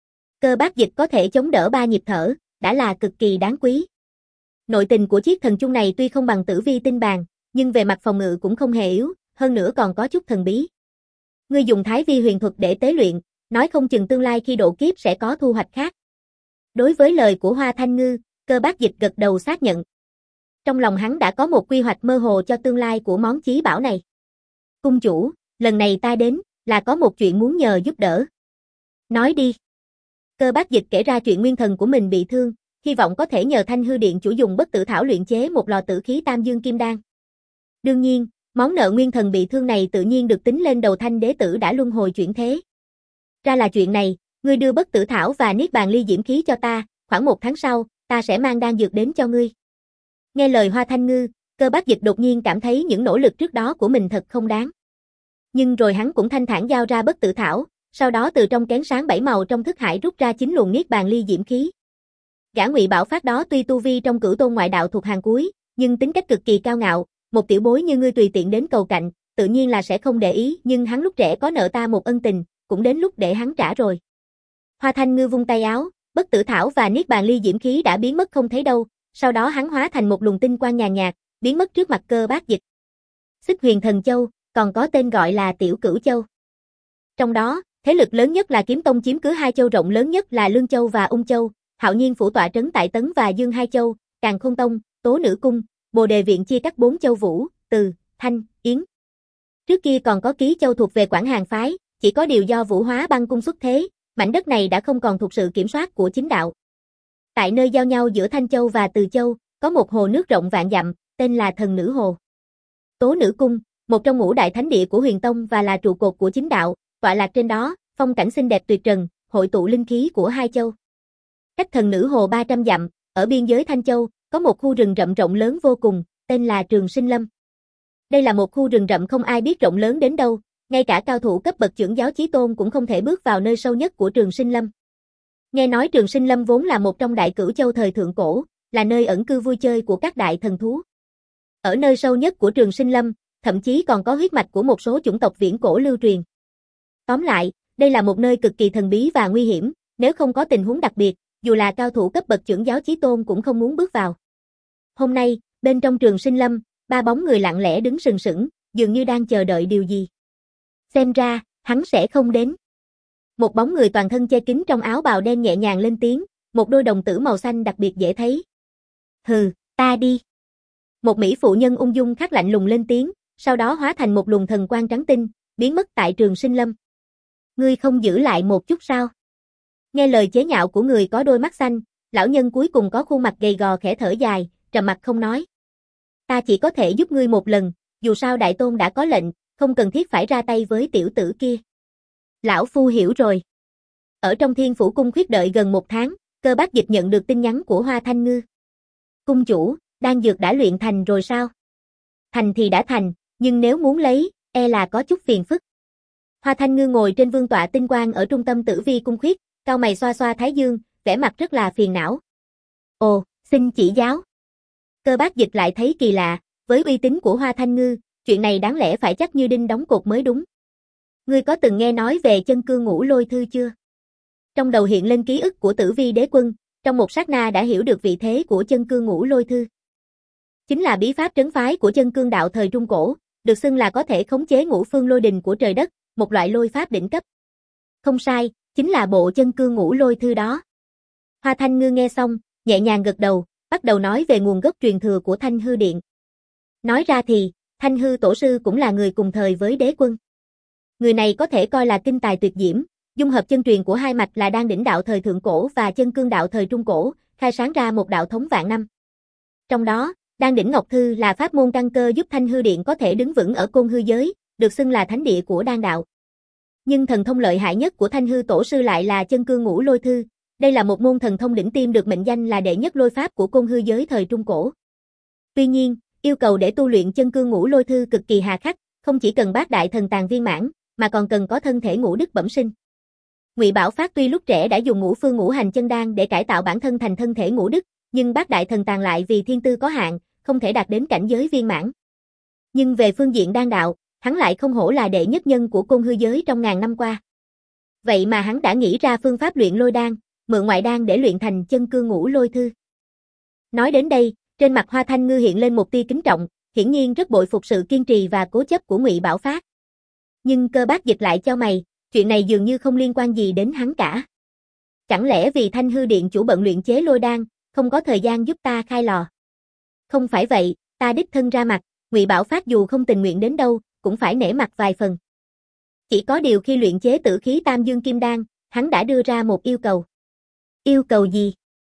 Cơ Bác Dịch có thể chống đỡ ba nhịp thở, đã là cực kỳ đáng quý. Nội tình của chiếc thần chung này tuy không bằng Tử Vi tinh bàn, nhưng về mặt phòng ngự cũng không hề yếu, hơn nữa còn có chút thần bí. Ngươi dùng Thái Vi huyền thuật để tế luyện, nói không chừng tương lai khi độ kiếp sẽ có thu hoạch khác. Đối với lời của Hoa Thanh Ngư, Cơ Bác Dịch gật đầu xác nhận. Trong lòng hắn đã có một quy hoạch mơ hồ cho tương lai của món chí bảo này. Cung chủ, lần này ta đến, là có một chuyện muốn nhờ giúp đỡ. Nói đi. Cơ Bác Dịch kể ra chuyện nguyên thần của mình bị thương, hy vọng có thể nhờ Thanh Hư Điện chủ dùng bất tử thảo luyện chế một lò tử khí tam dương kim đan. Đương nhiên, món nợ nguyên thần bị thương này tự nhiên được tính lên đầu Thanh đế tử đã luân hồi chuyển thế. Ra là chuyện này, ngươi đưa bất tử thảo và niết bàn ly diễm khí cho ta, khoảng một tháng sau, ta sẽ mang đan dược đến cho ngươi. Nghe lời Hoa Thanh Ngư, Cơ Bác Dịch đột nhiên cảm thấy những nỗ lực trước đó của mình thật không đáng. Nhưng rồi hắn cũng thanh thản giao ra bất tử thảo, sau đó từ trong kén sáng bảy màu trong thức hải rút ra chín luồng niết bàn ly diễm khí. Gã Ngụy Bảo Phát đó tuy tu vi trong Cửu Tôn ngoại đạo thuộc hàng cuối, nhưng tính cách cực kỳ cao ngạo, một tiểu bối như ngươi tùy tiện đến cầu cạnh, tự nhiên là sẽ không để ý, nhưng hắn lúc trẻ có nợ ta một ân tình, cũng đến lúc để hắn trả rồi. Hoa Thanh Ngư vung tay áo, bất tử thảo và niết bàn ly diễm khí đã biến mất không thấy đâu, sau đó hắn hóa thành một luồng tinh quang nhàn nhạt, biến mất trước mặt Cơ Bác Dịch. Xích Huyền Thần Châu, còn có tên gọi là Tiểu Cửu Châu. Trong đó, thế lực lớn nhất là Kiếm Tông chiếm cứ hai châu rộng lớn nhất là Lương Châu và Ung Châu, Hạo Nhiên phủ tọa trấn tại Tấn và Dương hai châu, Càn Khôn Tông, Tố Nữ Cung, Bồ Đề Viện chia cắt bốn châu Vũ, Từ, Thanh, Yến. Trước kia còn có Ký Châu thuộc về Quảng Hàn phái, chỉ có điều do Vũ Hóa Băng cung xuất thế, mảnh đất này đã không còn thuộc sự kiểm soát của chính đạo. Tại nơi giao nhau giữa Thanh Châu và Từ Châu, có một hồ nước rộng vạn dặm, tên là Thần Nữ Hồ. Tố Nữ Cung, một trong ngũ đại thánh địa của Huyền Tông và là trụ cột của chính đạo, tọa lạc trên đó, phong cảnh xinh đẹp tuyệt trần, hội tụ linh khí của hai châu. Cách Thần Nữ Hồ ba trăm dặm, ở biên giới Thanh Châu, có một khu rừng rậm rộng lớn vô cùng, tên là Trường Sinh Lâm. Đây là một khu rừng rậm không ai biết rộng lớn đến đâu, ngay cả cao thủ cấp bậc trưởng giáo chí tôn cũng không thể bước vào nơi sâu nhất của Trường Sinh Lâm. Nghe nói Trường Sinh Lâm vốn là một trong đại cửu châu thời thượng cổ, là nơi ẩn cư vui chơi của các đại thần thú. Ở nơi sâu nhất của Trường Sinh Lâm, thậm chí còn có huyết mạch của một số chủng tộc viễn cổ lưu truyền. Tóm lại, đây là một nơi cực kỳ thần bí và nguy hiểm, nếu không có tình huống đặc biệt, dù là cao thủ cấp bậc trưởng giáo chí tôn cũng không muốn bước vào. Hôm nay, bên trong Trường Sinh Lâm, ba bóng người lặng lẽ đứng sừng sững, dường như đang chờ đợi điều gì. Xem ra, hắn sẽ không đến. Một bóng người toàn thân che kín trong áo bào đen nhẹ nhàng lên tiếng, một đôi đồng tử màu xanh đặc biệt dễ thấy. Hừ, ta đi. Một mỹ phụ nhân ung dung khác lạnh lùng lên tiếng, sau đó hóa thành một luồng thần quang trắng tinh, biến mất tại Trường Sinh Lâm. Ngươi không giữ lại một chút sao? Nghe lời chế nhạo của người có đôi mắt xanh, lão nhân cuối cùng có khuôn mặt gầy gò khẽ thở dài, trầm mặt không nói. Ta chỉ có thể giúp ngươi một lần, dù sao đại tôn đã có lệnh, không cần thiết phải ra tay với tiểu tử kia. Lão phu hiểu rồi. Ở trong Thiên Phủ Cung khuyết đợi gần một tháng, Cơ Bác Dịch nhận được tin nhắn của Hoa Thanh Ngư. Cung chủ, đan dược đã luyện thành rồi sao? Thành thì đã thành, nhưng nếu muốn lấy, e là có chút phiền phức. Hoa Thanh Ngư ngồi trên vương tọa tinh quang ở trung tâm Tử Vi Cung khuyết, cau mày xoa xoa thái dương, vẻ mặt rất là phiền não. Ồ, xin chỉ giáo. Cơ Bác Dịch lại thấy kỳ lạ, với uy tín của Hoa Thanh Ngư, chuyện này đáng lẽ phải chắc như đinh đóng cột mới đúng. Ngươi có từng nghe nói về chân cương ngũ lôi thư chưa? Trong đầu hiện lên ký ức của Tử Vi Đế Quân, trong một sát na đã hiểu được vị thế của chân cương ngũ lôi thư. Chính là bí pháp trấn phái của chân cương đạo thời Trung Cổ, được xưng là có thể khống chế ngũ phương lôi đình của trời đất, một loại lôi pháp đỉnh cấp. Không sai, chính là bộ chân cương ngũ lôi thư đó. Hoa Thanh Ngư nghe xong, nhẹ nhàng gật đầu, bắt đầu nói về nguồn gốc truyền thừa của Thanh Hư Điện. Nói ra thì, Thanh Hư tổ sư cũng là người cùng thời với Đế Quân. Người này có thể coi là kinh tài tuyệt diễm, dung hợp chân truyền của hai mạch là đan đỉnh đạo thời thượng cổ và chân cương đạo thời trung cổ, khai sáng ra một đạo thống vạn năm. Trong đó, đan đỉnh Ngọc Thư là pháp môn căn cơ giúp Thanh Hư Điện có thể đứng vững ở côn hư giới, được xưng là thánh địa của đan đạo. Nhưng thần thông lợi hại nhất của Thanh Hư tổ sư lại là chân cương ngũ lôi thư. Đây là một môn thần thông đỉnh tiêm được mệnh danh là đệ nhất lôi pháp của côn hư giới thời trung cổ. Tuy nhiên, yêu cầu để tu luyện chân cương ngũ lôi thư cực kỳ hà khắc, không chỉ cần bát đại thần tàng viên mãn, mà còn cần có thân thể ngũ đức bẩm sinh. Ngụy Bảo Phát tuy lúc trẻ đã dùng ngũ phương ngũ hành chân đan để cải tạo bản thân thành thân thể ngũ đức, nhưng bát đại thần tàng lại vì thiên tư có hạn, không thể đạt đến cảnh giới viên mãn. Nhưng về phương diện đan đạo, hắn lại không hổ là đệ nhất nhân của côn hư giới trong ngàn năm qua. Vậy mà hắn đã nghĩ ra phương pháp luyện lôi đan, mượn ngoại đan để luyện thành chân cương ngũ lôi thư. Nói đến đây, trên mặt Hoa Thanh Ngư hiện lên một tia kính trọng, hiển nhiên rất bội phục sự kiên trì và cố chấp của Ngụy Bảo Phát. Nhưng Cơ Bác Dịch lại cho mày, chuyện này dường như không liên quan gì đến hắn cả. Chẳng lẽ vì Thanh Hư Điện chủ bận luyện chế lôi đan, không có thời gian giúp ta khai lò? Không phải vậy, ta đích thân ra mặt, Ngụy Bảo Phát dù không tình nguyện đến đâu, cũng phải nể mặt vài phần. Chỉ có điều khi luyện chế tử khí Tam Dương Kim Đan, hắn đã đưa ra một yêu cầu. Yêu cầu gì?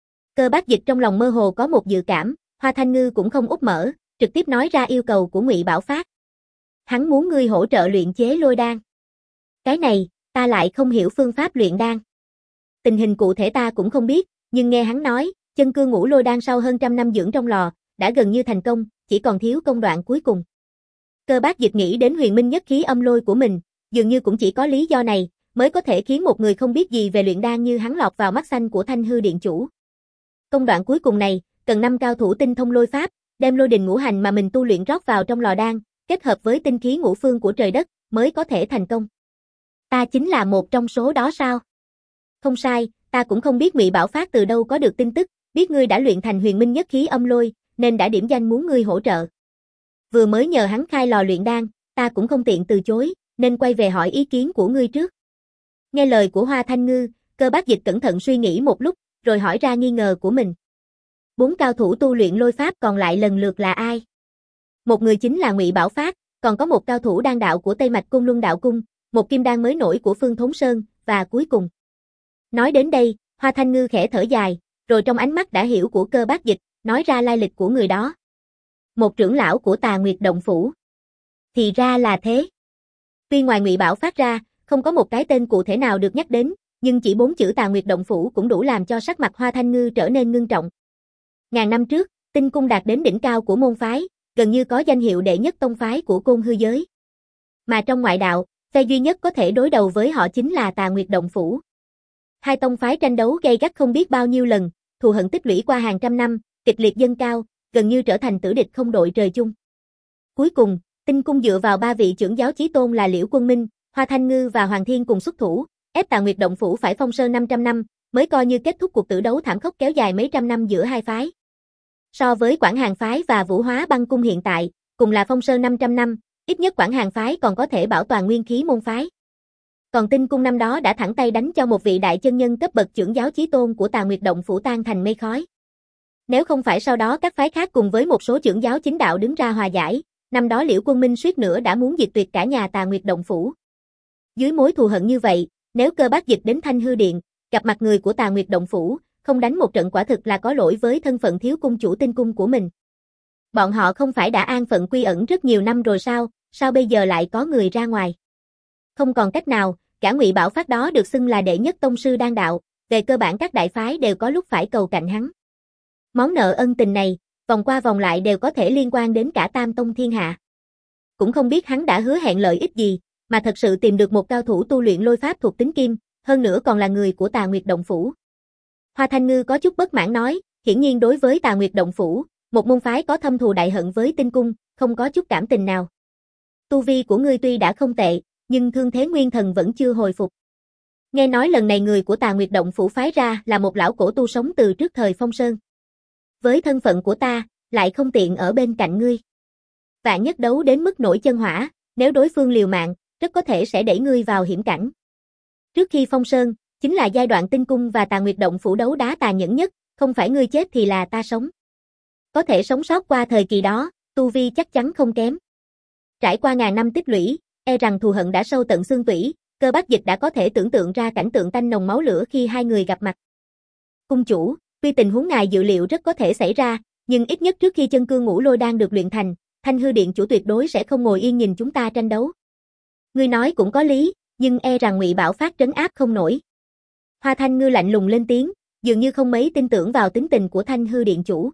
Cơ Bác Dịch trong lòng mơ hồ có một dự cảm, Hoa Thanh Ngư cũng không úp mở, trực tiếp nói ra yêu cầu của Ngụy Bảo Phát. Hắn muốn ngươi hỗ trợ luyện chế lôi đan. Cái này, ta lại không hiểu phương pháp luyện đan. Tình hình cụ thể ta cũng không biết, nhưng nghe hắn nói, chân cương ngũ lôi đan sau hơn trăm năm dưỡng trong lò, đã gần như thành công, chỉ còn thiếu công đoạn cuối cùng. Cơ Bác Dịch nghĩ đến huyền minh nhất khí âm lôi của mình, dường như cũng chỉ có lý do này, mới có thể khiến một người không biết gì về luyện đan như hắn lọt vào mắt xanh của Thanh Hư Điện Chủ. Công đoạn cuối cùng này, cần năm cao thủ tinh thông lôi pháp, đem lôi đình ngũ hành mà mình tu luyện rót vào trong lò đan, kết hợp với tinh khí ngũ phương của trời đất, mới có thể thành công. Ta chính là một trong số đó sao? Không sai, ta cũng không biết Ngụy Bảo Phát từ đâu có được tin tức, biết ngươi đã luyện thành huyền minh nhất khí âm lôi, nên đã điểm danh muốn ngươi hỗ trợ. Vừa mới nhờ hắn khai lò luyện đan, ta cũng không tiện từ chối, nên quay về hỏi ý kiến của ngươi trước. Nghe lời của Hoa Thanh Ngư, Cơ Bác Dịch cẩn thận suy nghĩ một lúc, rồi hỏi ra nghi ngờ của mình. Bốn cao thủ tu luyện lôi pháp còn lại lần lượt là ai? Một người chính là Ngụy Bảo Phát, còn có một cao thủ đan đạo của Tây Mạch Côn Luân Đạo Cung, một kim đan mới nổi của Phương Thốn Sơn, và cuối cùng. Nói đến đây, Hoa Thanh Ngư khẽ thở dài, rồi trong ánh mắt đã hiểu của Cơ Bác Dịch, nói ra lai lịch của người đó. Một trưởng lão của Tà Nguyệt Động Phủ. Thì ra là thế. Tuy ngoài Ngụy Bảo Phát ra, không có một cái tên cụ thể nào được nhắc đến, nhưng chỉ bốn chữ Tà Nguyệt Động Phủ cũng đủ làm cho sắc mặt Hoa Thanh Ngư trở nên ngưng trọng. Ngàn năm trước, Tinh Cung đạt đến đỉnh cao của môn phái, gần như có danh hiệu đệ nhất tông phái của Côn Hư giới. Mà trong ngoại đạo, phe duy nhất có thể đối đầu với họ chính là Tà Nguyệt Động Phủ. Hai tông phái tranh đấu gay gắt không biết bao nhiêu lần, thù hận tích lũy qua hàng trăm năm, kịch liệt dâng cao, gần như trở thành tử địch không đội trời chung. Cuối cùng, Tinh Cung dựa vào ba vị trưởng giáo chí tôn là Liễu Quân Minh, Hoa Thanh Ngư và Hoàng Thiên cùng xuất thủ, ép Tà Nguyệt Động Phủ phải phong sơn năm trăm năm, mới coi như kết thúc cuộc tử đấu thảm khốc kéo dài mấy trăm năm giữa hai phái. So với Quảng Hàn phái và Vũ Hóa Băng cung hiện tại, cùng là phong sơn năm trăm năm, ít nhất Quảng Hàn phái còn có thể bảo toàn nguyên khí môn phái. Còn Tinh Cung năm đó đã thẳng tay đánh cho một vị đại chân nhân cấp bậc trưởng giáo chí tôn của Tà Nguyệt Động Phủ tan thành mây khói. Nếu không phải sau đó các phái khác cùng với một số trưởng giáo chính đạo đứng ra hòa giải, năm đó Liễu Quân Minh suýt nữa đã muốn diệt tuyệt cả nhà Tà Nguyệt Động Phủ. Dưới mối thù hận như vậy, nếu Cơ Bác Dịch đến Thanh Hư Điện, gặp mặt người của Tà Nguyệt Động Phủ, không đánh một trận quả thực là có lỗi với thân phận thiếu cung chủ Tinh Cung của mình. Bọn họ không phải đã an phận quy ẩn rất nhiều năm rồi sao, sao bây giờ lại có người ra ngoài? Không còn cách nào, cả Ngụy Bảo Phát đó được xưng là đệ nhất tông sư đan đạo, về cơ bản các đại phái đều có lúc phải cầu cạnh hắn. Món nợ ân tình này, vòng qua vòng lại đều có thể liên quan đến cả Tam Tông thiên hạ. Cũng không biết hắn đã hứa hẹn lợi ích gì, mà thật sự tìm được một cao thủ tu luyện lôi pháp thuộc tính kim, hơn nữa còn là người của Tà Nguyệt Động Phủ. Hoa Thanh Ngư có chút bất mãn nói, hiển nhiên đối với Tà Nguyệt Động Phủ, một môn phái có thâm thù đại hận với Tinh Cung, không có chút cảm tình nào. Tu vi của ngươi tuy đã không tệ, nhưng thương thế nguyên thần vẫn chưa hồi phục. Nghe nói lần này người của Tà Nguyệt Động Phủ phái ra là một lão cổ tu sống từ trước thời Phong Sơn. Với thân phận của ta, lại không tiện ở bên cạnh ngươi. Vạn nhất đấu đến mức nổi chân hỏa, nếu đối phương liều mạng, rất có thể sẽ đẩy ngươi vào hiểm cảnh. Trước khi Phong Sơn, chính là giai đoạn Tinh Cung và Tà Nguyệt Động Phủ đấu đá tàn nhẫn nhất, không phải ngươi chết thì là ta sống. Có thể sống sót qua thời kỳ đó, tu vi chắc chắn không kém. Trải qua ngàn năm tích lũy, e rằng thù hận đã sâu tận xương tủy, Cơ Bác Dịch đã có thể tưởng tượng ra cảnh tượng tanh nồng máu lửa khi hai người gặp mặt. Cung chủ, tuy tình huống ngài dự liệu rất có thể xảy ra, nhưng ít nhất trước khi chân cương ngũ lôi đan được luyện thành, Thanh Hư Điện chủ tuyệt đối sẽ không ngồi yên nhìn chúng ta tranh đấu. Ngươi nói cũng có lý, nhưng e rằng Ngụy Bảo Phát trấn áp không nổi. Hoa Thanh Ngư lạnh lùng lên tiếng, dường như không mấy tin tưởng vào tính tình của Thanh Hư Điện chủ.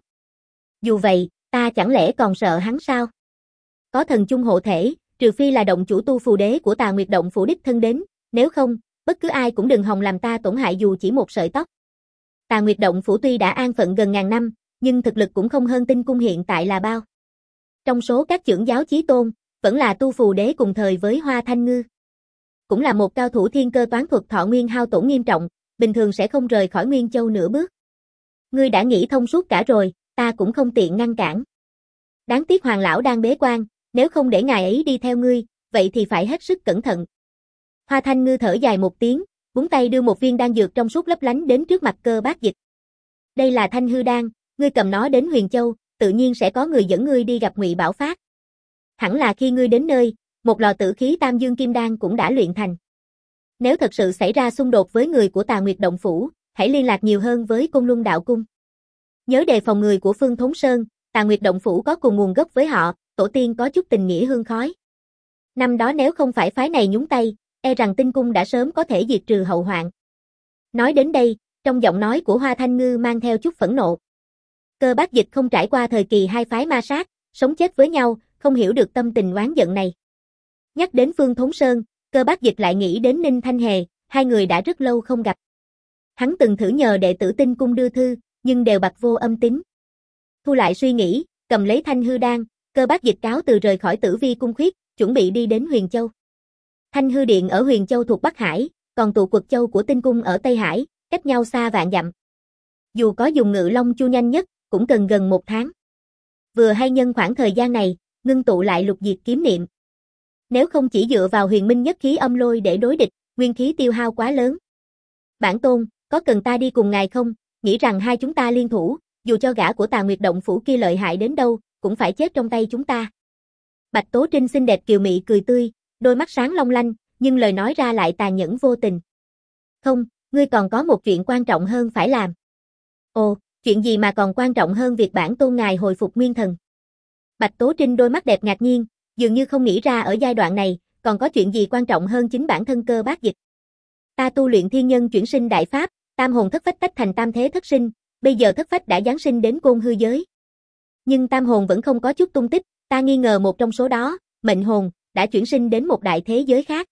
Dù vậy, ta chẳng lẽ còn sợ hắn sao? Có thần chung hộ thể, trừ phi là động chủ tu phù đế của Tà Nguyệt Động Phủ đích thân đến, nếu không, bất cứ ai cũng đừng hòng làm ta tổn hại dù chỉ một sợi tóc. Tà Nguyệt Động Phủ tuy đã an phận gần ngàn năm, nhưng thực lực cũng không hơn Tinh Cung hiện tại là bao. Trong số các trưởng giáo chí tôn, vẫn là tu phù đế cùng thời với Hoa Thanh Ngư. Cũng là một cao thủ thiên cơ toán thuật thọ nguyên hao tổn nghiêm trọng, bình thường sẽ không rời khỏi Nguyên Châu nửa bước. Ngươi đã nghĩ thông suốt cả rồi, ta cũng không tiện ngăn cản. Đáng tiếc Hoàng lão đang bế quan, nếu không để ngài ấy đi theo ngươi, vậy thì phải hết sức cẩn thận. Hoa Thanh Ngư thở dài một tiếng, búng tay đưa một viên đan dược trong suốt lấp lánh đến trước mặt Cơ Bác Dịch. Đây là Thanh Hư đan, ngươi cầm nó đến Huyền Châu, tự nhiên sẽ có người dẫn ngươi đi gặp Ngụy Bảo Phát. Hẳn là khi ngươi đến nơi, một lò tử khí Tam Dương Kim Đan cũng đã luyện thành. Nếu thật sự xảy ra xung đột với người của Tà Nguyệt Động Phủ, hãy liên lạc nhiều hơn với Côn Luân Đạo Cung. Nhớ đề phòng người của Phương Thốn Sơn, Tà Nguyệt Động Phủ có cùng nguồn gốc với họ, tổ tiên có chút tình nghĩa hương khói. Năm đó nếu không phải phái này nhúng tay, e rằng Tinh Cung đã sớm có thể diệt trừ hậu hoạn. Nói đến đây, trong giọng nói của Hoa Thanh Ngư mang theo chút phẫn nộ. Cơ Bác Dịch không trải qua thời kỳ hai phái ma sát, sống chết với nhau, không hiểu được tâm tình oán giận này. Nhắc đến Phương Thốn Sơn, Cơ Bác Dịch lại nghĩ đến Ninh Thanh Hề, hai người đã rất lâu không gặp. Hắn từng thử nhờ đệ tử Tinh Cung đưa thư, nhưng đều bặt vô âm tín. Thu lại suy nghĩ, cầm lấy Thanh Hư Đan, Cơ Bác Dịch cáo từ rời khỏi Tử Vi Cung Khuyết, chuẩn bị đi đến Huyền Châu. Thanh Hư Điện ở Huyền Châu thuộc Bắc Hải, còn Tụ Quật Châu của Tinh Cung ở Tây Hải, cách nhau xa vạn dặm. Dù có dùng Ngự Long Chu nhanh nhất, cũng cần gần một tháng. Vừa hay nhân khoảng thời gian này, ngưng tụ lại lục diệt kiếm niệm. Nếu không chỉ dựa vào Huyền Minh nhất khí âm lôi để đối địch, nguyên khí tiêu hao quá lớn. Bản tôn, có cần ta đi cùng ngài không? Nghĩ rằng hai chúng ta liên thủ, dù cho gã của Tà Nguyệt Động Phủ kia lợi hại đến đâu, cũng phải chết trong tay chúng ta. Bạch Tố Trinh xinh đẹp kiều mị cười tươi, đôi mắt sáng long lanh, nhưng lời nói ra lại tàn nhẫn vô tình. Không, ngươi còn có một chuyện quan trọng hơn phải làm. Ồ, chuyện gì mà còn quan trọng hơn việc bản tôn ngài hồi phục nguyên thần? Bạch Tố Trinh đôi mắt đẹp ngạc nhiên, dường như không nghĩ ra ở giai đoạn này, còn có chuyện gì quan trọng hơn chính bản thân Cơ Bác Dịch. Ta tu luyện thiên nhân chuyển sinh đại pháp, tam hồn thất phách tách thành tam thế thất sinh, bây giờ thất phách đã giáng sinh đến côn hư giới. Nhưng tam hồn vẫn không có chút tung tích, ta nghi ngờ một trong số đó, mệnh hồn, đã chuyển sinh đến một đại thế giới khác.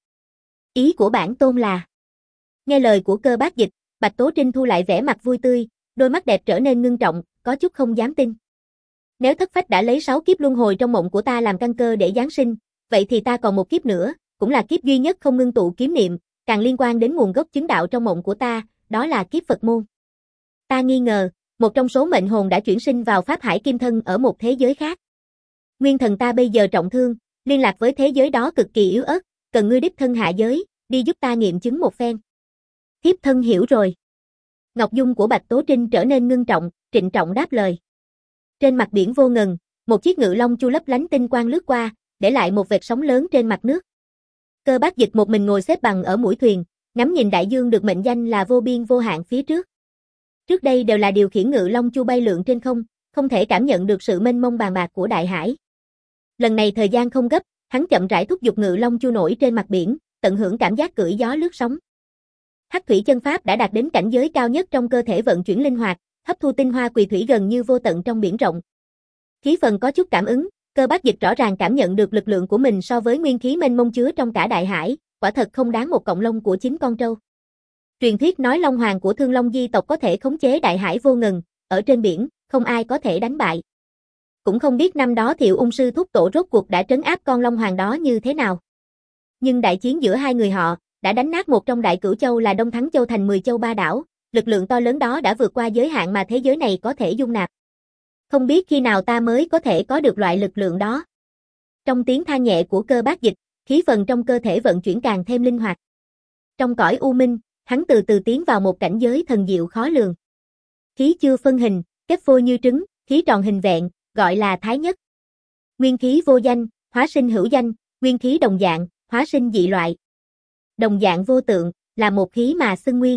Ý của bản tôn là... Nghe lời của Cơ Bác Dịch, Bạch Tố Trinh thu lại vẻ mặt vui tươi, đôi mắt đẹp trở nên ngưng trọng, có chút không dám tin. Nếu thất phách đã lấy sáu kiếp luân hồi trong mộng của ta làm căn cơ để giáng sinh, vậy thì ta còn một kiếp nữa, cũng là kiếp duy nhất không ngưng tụ kiếm niệm, càng liên quan đến nguồn gốc chứng đạo trong mộng của ta, đó là kiếp Phật môn. Ta nghi ngờ, một trong số mệnh hồn đã chuyển sinh vào Pháp Hải Kim Thân ở một thế giới khác. Nguyên thần ta bây giờ trọng thương, liên lạc với thế giới đó cực kỳ yếu ớt, cần ngươi đích thân hạ giới, đi giúp ta nghiệm chứng một phen. Thiếp thân hiểu rồi. Ngọc dung của Bạch Tố Trinh trở nên ngưng trọng, trịnh trọng đáp lời. Trên mặt biển vô ngần, một chiếc ngự long chu lấp lánh tinh quang lướt qua, để lại một vệt sóng lớn trên mặt nước. Cơ Bác Dịch một mình ngồi xếp bằng ở mũi thuyền, ngắm nhìn đại dương được mệnh danh là vô biên vô hạn phía trước. Trước đây đều là điều khiển ngự long chu bay lượn trên không, không thể cảm nhận được sự mênh mông bàn bạc của đại hải. Lần này thời gian không gấp, hắn chậm rãi thúc giục ngự long chu nổi trên mặt biển, tận hưởng cảm giác cưỡi gió lướt sóng. Hắc thủy chân pháp đã đạt đến cảnh giới cao nhất trong cơ thể vận chuyển linh hoạt, hấp thu tinh hoa quỳ thủy gần như vô tận trong biển rộng. Khí phần có chút cảm ứng, Cơ Bác Dịch rõ ràng cảm nhận được lực lượng của mình so với nguyên khí mênh mông chứa trong cả đại hải, quả thật không đáng một cọng lông của chính con trâu. Truyền thuyết nói Long Hoàng của Thương Long Di tộc có thể khống chế đại hải vô ngần, ở trên biển, không ai có thể đánh bại. Cũng không biết năm đó Thiệu Ung sư thúc tổ rốt cuộc đã trấn áp con Long Hoàng đó như thế nào. Nhưng đại chiến giữa hai người họ, đã đánh nát một trong đại cửu châu là Đông Thắng Châu thành mười châu ba đảo, lực lượng to lớn đó đã vượt qua giới hạn mà thế giới này có thể dung nạp. Không biết khi nào ta mới có thể có được loại lực lượng đó. Trong tiếng than nhẹ của Cơ Bác Dịch, khí phần trong cơ thể vận chuyển càng thêm linh hoạt. Trong cõi u minh, hắn từ từ tiến vào một cảnh giới thần diệu khó lường. Khí chưa phân hình, kết phôi như trứng, khí tròn hình vẹn, gọi là thái nhất. Nguyên khí vô danh, hóa sinh hữu danh, nguyên khí đồng dạng, hóa sinh dị loại. Đồng dạng vô tượng, là một khí mà xưng nguyên.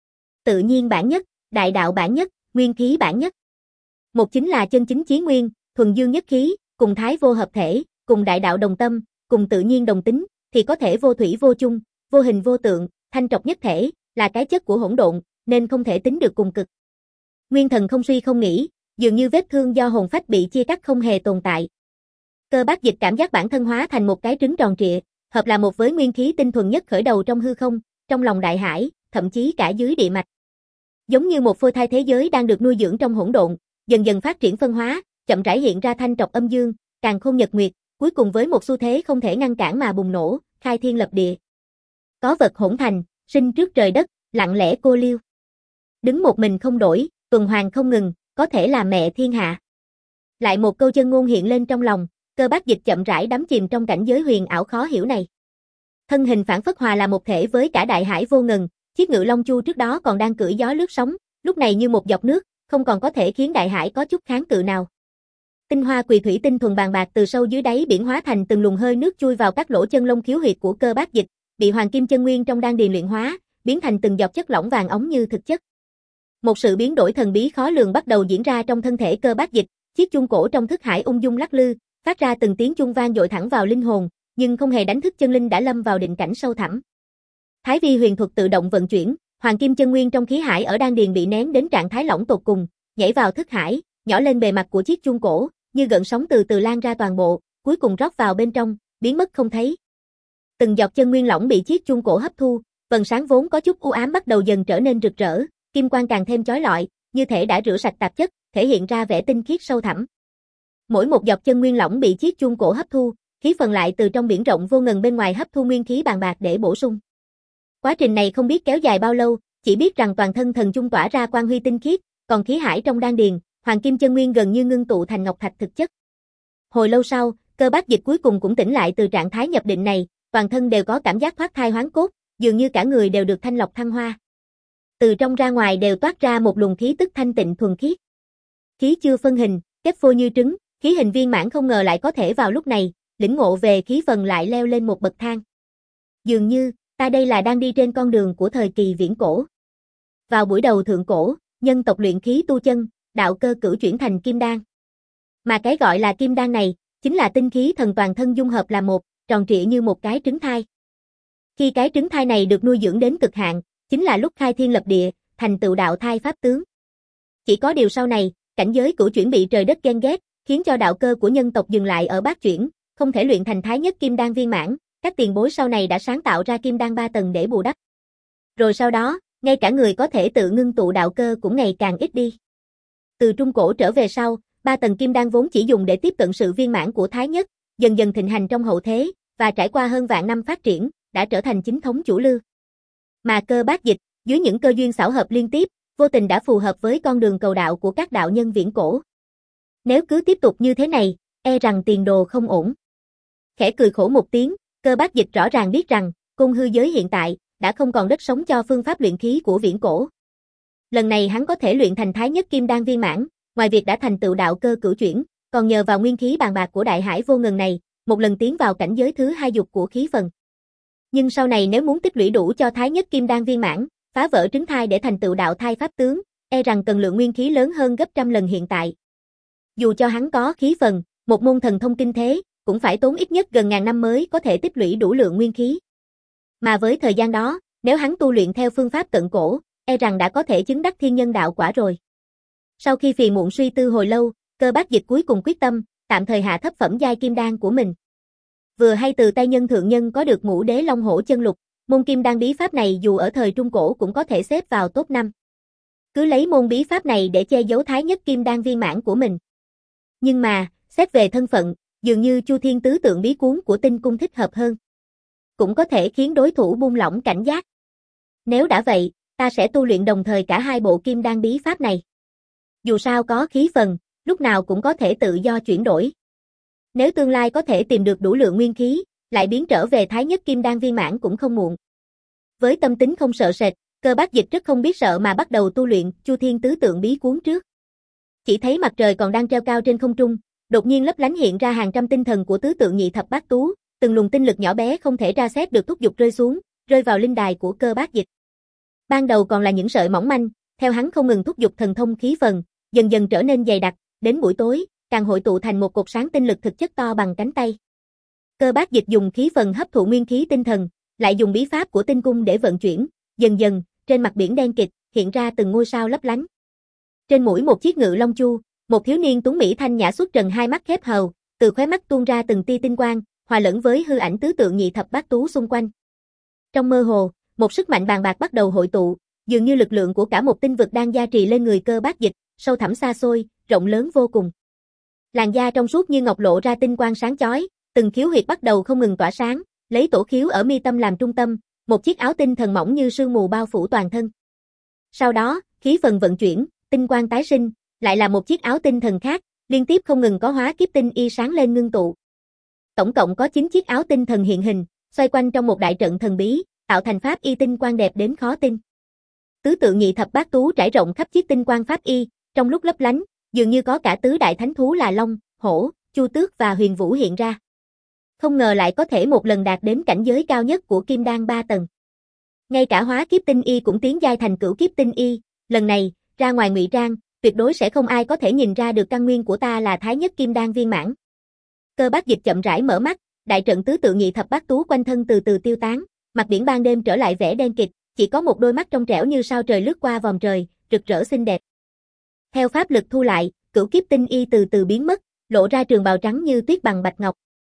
Tự nhiên bản nhất, đại đạo bản nhất, nguyên khí bản nhất. Một chính là chân chính chí nguyên, thuần dương nhất khí, cùng thái vô hợp thể, cùng đại đạo đồng tâm, cùng tự nhiên đồng tính, thì có thể vô thủy vô chung, vô hình vô tượng, thanh trọc nhất thể, là cái chất của hỗn độn, nên không thể tính được cùng cực. Nguyên thần không suy không nghĩ, dường như vết thương do hồn phách bị chia cắt không hề tồn tại. Cơ Bác Dịch cảm giác bản thân hóa thành một cái trứng tròn trịa, hợp là một với nguyên khí tinh thuần nhất khởi đầu trong hư không, trong lòng đại hải, thậm chí cả dưới địa mạch. Giống như một phôi thai thế giới đang được nuôi dưỡng trong hỗn độn, dần dần phát triển phân hóa, chậm rãi hiện ra thanh trọc âm dương, càn khôn nhật nguyệt, cuối cùng với một xu thế không thể ngăn cản mà bùng nổ, khai thiên lập địa. Có vật hỗn thành, sinh trước trời đất, lặng lẽ cô liêu. Đứng một mình không đổi, tuần hoàn không ngừng, có thể là mẹ thiên hạ. Lại một câu chân ngôn hiện lên trong lòng, Cơ Bác Dịch chậm rãi đắm chìm trong cảnh giới huyền ảo khó hiểu này. Thân hình phản phất hòa là một thể với cả đại hải vô ngần, chiếc ngự long chu trước đó còn đang cưỡi gió lướt sóng, lúc này như một giọt nước, không còn có thể khiến đại hải có chút kháng cự nào. Tinh hoa quỳ thủy tinh thuần bàn bạc từ sâu dưới đáy biển hóa thành từng luồng hơi nước chui vào các lỗ chân lông khiếu huyệt của Cơ Bác Dịch, bị hoàng kim chân nguyên trong đan điền luyện hóa, biến thành từng giọt chất lỏng vàng óng như thực chất. Một sự biến đổi thần bí khó lường bắt đầu diễn ra trong thân thể Cơ Bác Dịch, chiếc chuông cổ trong thức hải ung dung lắc lư, phát ra từng tiếng chuông vang dội thẳng vào linh hồn, nhưng không hề đánh thức chân linh đã lâm vào định cảnh sâu thẳm. Thái vi huyền thuật tự động vận chuyển, hoàng kim chân nguyên trong khí hải ở đan điền bị nén đến trạng thái lỏng tột cùng, nhảy vào thức hải, nhỏ lên bề mặt của chiếc chuông cổ, như gợn sóng từ từ lan ra toàn bộ, cuối cùng rót vào bên trong, biến mất không thấy. Từng giọt chân nguyên lỏng bị chiếc chuông cổ hấp thu, vầng sáng vốn có chút u ám bắt đầu dần trở nên rực rỡ, kim quang càng thêm chói lọi, như thể đã rửa sạch tạp chất, thể hiện ra vẻ tinh khiết sâu thẳm. Mỗi một giọt chân nguyên lỏng bị chiếc chuông cổ hấp thu, khí phần lại từ trong biển rộng vô ngần bên ngoài hấp thu nguyên khí bàn bạc để bổ sung. Quá trình này không biết kéo dài bao lâu, chỉ biết rằng toàn thân thần chung tỏa ra quang huy tinh khiết, còn khí hải trong đan điền, hoàng kim chân nguyên gần như ngưng tụ thành ngọc thạch thực chất. Hồi lâu sau, Cơ Bác Dịch cuối cùng cũng tỉnh lại từ trạng thái nhập định này, toàn thân đều có cảm giác thoát thai hoán cốt, dường như cả người đều được thanh lọc thăng hoa. Từ trong ra ngoài đều toát ra một luồng khí tức thanh tịnh thuần khiết. Khí chưa phân hình, kép phôi như trứng, khí hình viên mãn không ngờ lại có thể vào lúc này, lĩnh ngộ về khí phần lại leo lên một bậc thang. Dường như, ta đây là đang đi trên con đường của thời kỳ viễn cổ. Vào buổi đầu thượng cổ, nhân tộc luyện khí tu chân, đạo cơ cửu chuyển thành kim đan. Mà cái gọi là kim đan này, chính là tinh khí thần toàn thân dung hợp là một, tròn trịa như một cái trứng thai. Khi cái trứng thai này được nuôi dưỡng đến cực hạn, chính là lúc khai thiên lập địa, thành tựu đạo thai pháp tướng. Chỉ có điều sau này, cảnh giới cửu chuyển bị trời đất ghen ghét, khiến cho đạo cơ của nhân tộc dừng lại ở bát chuyển, không thể luyện thành thái nhất kim đan viên mãn, các tiền bối sau này đã sáng tạo ra kim đan ba tầng để bù đắp. Rồi sau đó, ngay cả người có thể tự ngưng tụ đạo cơ cũng ngày càng ít đi. Từ trung cổ trở về sau, ba tầng kim đan vốn chỉ dùng để tiếp cận sự viên mãn của thái nhất, dần dần thịnh hành trong hậu thế, và trải qua hơn vạn năm phát triển, đã trở thành chính thống chủ lưu. Mà Cơ Bác Dịch, dưới những cơ duyên xảo hợp liên tiếp, vô tình đã phù hợp với con đường cầu đạo của các đạo nhân viễn cổ. Nếu cứ tiếp tục như thế này, e rằng tiền đồ không ổn. Khẽ cười khổ một tiếng, Cơ Bác Dịch rõ ràng biết rằng, cung hư giới hiện tại, đã không còn đất sống cho phương pháp luyện khí của viễn cổ. Lần này hắn có thể luyện thành thái nhất kim đan viên mãn, ngoài việc đã thành tựu đạo cơ cửu chuyển, còn nhờ vào nguyên khí bàn bạc của đại hải vô ngần này, một lần tiến vào cảnh giới thứ hai dục của khí phần. Nhưng sau này nếu muốn tích lũy đủ cho thái nhất kim đan viên mãn, phá vỡ trứng thai để thành tựu đạo thai pháp tướng, e rằng cần lượng nguyên khí lớn hơn gấp trăm lần hiện tại. Dù cho hắn có khí phần, một môn thần thông kinh thế, cũng phải tốn ít nhất gần ngàn năm mới có thể tích lũy đủ lượng nguyên khí. Mà với thời gian đó, nếu hắn tu luyện theo phương pháp cận cổ, e rằng đã có thể chứng đắc thiên nhân đạo quả rồi. Sau khi phiền muộn suy tư hồi lâu, Cơ Bác Dịch cuối cùng quyết tâm, tạm thời hạ thấp phẩm giai kim đan của mình. Vừa hay từ tay nhân thượng nhân có được ngũ đế long hổ chân lục, môn kim đan bí pháp này dù ở thời trung cổ cũng có thể xếp vào top năm. Cứ lấy môn bí pháp này để che giấu thái nhất kim đan viên mãn của mình. Nhưng mà, xét về thân phận, dường như Chu Thiên tứ tượng bí cuốn của Tinh Cung thích hợp hơn. Cũng có thể khiến đối thủ buông lỏng cảnh giác. Nếu đã vậy, ta sẽ tu luyện đồng thời cả hai bộ kim đan bí pháp này. Dù sao có khí phần, lúc nào cũng có thể tự do chuyển đổi. Nếu tương lai có thể tìm được đủ lượng nguyên khí, lại biến trở về thái nhất kim đan viên mãn cũng không muộn. Với tâm tính không sợ sệt, Cơ Bác Dịch rất không biết sợ mà bắt đầu tu luyện Chu Thiên tứ tượng bí cuốn trước. Chỉ thấy mặt trời còn đang treo cao trên không trung, đột nhiên lấp lánh hiện ra hàng trăm tinh thần của tứ tượng nhị thập bát tú, từng luồng tinh lực nhỏ bé không thể tra xét được thúc giục rơi xuống, rơi vào linh đài của Cơ Bác Dịch. Ban đầu còn là những sợi mỏng manh, theo hắn không ngừng thúc giục thần thông khí phần, dần dần trở nên dày đặc, đến buổi tối, càng hội tụ thành một cột sáng tinh lực thực chất to bằng cánh tay. Cơ Bác Dịch dùng khí phần hấp thụ nguyên khí tinh thần, lại dùng bí pháp của tinh cung để vận chuyển, dần dần, trên mặt biển đen kịt, hiện ra từng ngôi sao lấp lánh. Trên mũi một chiếc ngự long chu, một thiếu niên tuấn mỹ thanh nhã xuất trần hai mắt khép hờ, từ khóe mắt tuôn ra từng tia tinh quang, hòa lẫn với hư ảnh tứ tượng nhị thập bát tú xung quanh. Trong mơ hồ, một sức mạnh bàn bạc bắt đầu hội tụ, dường như lực lượng của cả một tinh vực đang gia trì lên người Cơ Bác Dịch, sâu thẳm xa xôi, rộng lớn vô cùng. Làn da trong suốt như ngọc lộ ra tinh quang sáng chói, từng khiếu huyệt bắt đầu không ngừng tỏa sáng, lấy tổ khiếu ở mi tâm làm trung tâm, một chiếc áo tinh thần mỏng như sương mù bao phủ toàn thân. Sau đó, khí phần vận chuyển, tinh quang tái sinh, lại là một chiếc áo tinh thần khác, liên tiếp không ngừng có hóa kiếp tinh y sáng lên ngưng tụ. Tổng cộng có chín chiếc áo tinh thần hiện hình, xoay quanh trong một đại trận thần bí, tạo thành pháp y tinh quang đẹp đến khó tin. Tứ tượng nhị thập bát tú trải rộng khắp chiếc tinh quang pháp y, trong lúc lấp lánh, dường như có cả tứ đại thánh thú là Long, Hổ, Chu Tước và Huyền Vũ hiện ra. Không ngờ lại có thể một lần đạt đến cảnh giới cao nhất của kim đan ba tầng. Ngay cả hóa kiếp tinh y cũng tiến giai thành cửu kiếp tinh y, lần này, ra ngoài ngụy trang, tuyệt đối sẽ không ai có thể nhìn ra được căn nguyên của ta là thái nhất kim đan viên mãn. Cơ Bác Dịch chậm rãi mở mắt, đại trận tứ tượng nhị thập bát tú quanh thân từ từ tiêu tán, mặt biển ban đêm trở lại vẻ đen kịt, chỉ có một đôi mắt trong trẻo như sao trời lướt qua vòm trời, rực rỡ xinh đẹp. Theo pháp lực thu lại, cửu kiếp tinh y từ từ biến mất, lộ ra trường bào trắng như tuyết bằng bạch ngọc.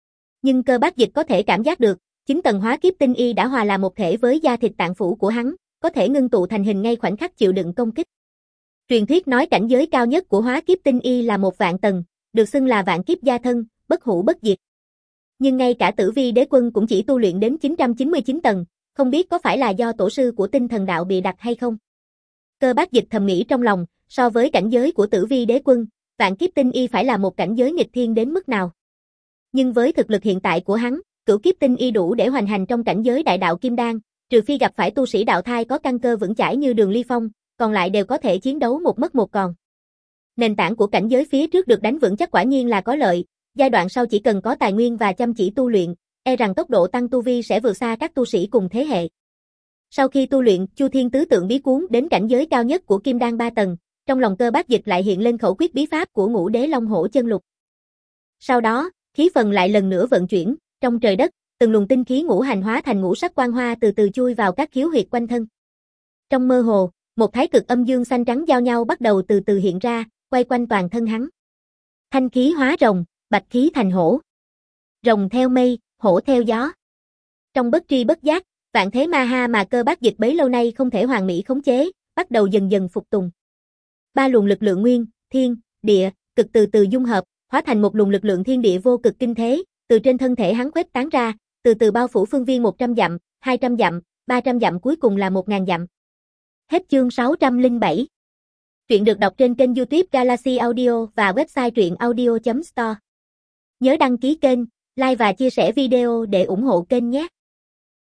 Nhưng Cơ Bác Dịch có thể cảm giác được, chín tầng hóa kiếp tinh y đã hòa là một thể với da thịt tạng phủ của hắn, có thể ngưng tụ thành hình ngay khoảnh khắc chịu đựng công kích. Truyền thuyết nói cảnh giới cao nhất của hóa kiếp tinh y là một vạn tầng, được xưng là vạn kiếp gia thân, bất hủ bất diệt. Nhưng ngay cả Tử Vi Đế Quân cũng chỉ tu luyện đến chín trăm chín mươi chín tầng, không biết có phải là do tổ sư của Tinh Thần Đạo bịa đặt hay không. Cơ Bác Dịch thầm nghĩ trong lòng, so với cảnh giới của Tử Vi Đế Quân, vạn kiếp tinh y phải là một cảnh giới nghịch thiên đến mức nào. Nhưng với thực lực hiện tại của hắn, cửu kiếp tinh y đủ để hoành hành trong cảnh giới đại đạo kim đan, trừ phi gặp phải tu sĩ đạo thai có căn cơ vững chãi như Đường Ly Phong, còn lại đều có thể chiến đấu một mất một còn. Nền tảng của cảnh giới phía trước được đánh vững chắc quả nhiên là có lợi, giai đoạn sau chỉ cần có tài nguyên và chăm chỉ tu luyện, e rằng tốc độ tăng tu vi sẽ vượt xa các tu sĩ cùng thế hệ. Sau khi tu luyện Chu Thiên Tứ Tượng Bí Cuốn đến cảnh giới cao nhất của Kim Đan ba tầng, trong lòng Cơ Bác Dịch lại hiện lên khẩu quyết bí pháp của Ngũ Đế Long Hổ Chân Lục. Sau đó, khí phần lại lần nữa vận chuyển, trong trời đất, từng luồng tinh khí ngũ hành hóa thành ngũ sắc quang hoa từ từ chui vào các khiếu huyệt quanh thân. Trong mơ hồ, một thái cực âm dương xanh trắng giao nhau bắt đầu từ từ hiện ra, quay quanh toàn thân hắn. Thanh khí hóa rồng, bạch khí thành hổ. Rồng theo mây, hổ theo gió. Trong bất tri bất giác, vạn thế ma ha mà Cơ Bác Dịch bấy lâu nay không thể hoàn mỹ khống chế, bắt đầu dần dần phục tùng. Ba luồng lực lượng nguyên, thiên, địa, cực từ từ dung hợp, hóa thành một luồng lực lượng thiên địa vô cực kinh thế, từ trên thân thể hắn khuếch tán ra, từ từ bao phủ phương viên một trăm dặm, hai trăm dặm, ba trăm dặm cuối cùng là một nghìn dặm. Hết chương sáu trăm lẻ bảy. Truyện được đọc trên kênh YouTube Galaxy Audio và website truyện audio chấm store. Nhớ đăng ký kênh, like và chia sẻ video để ủng hộ kênh nhé.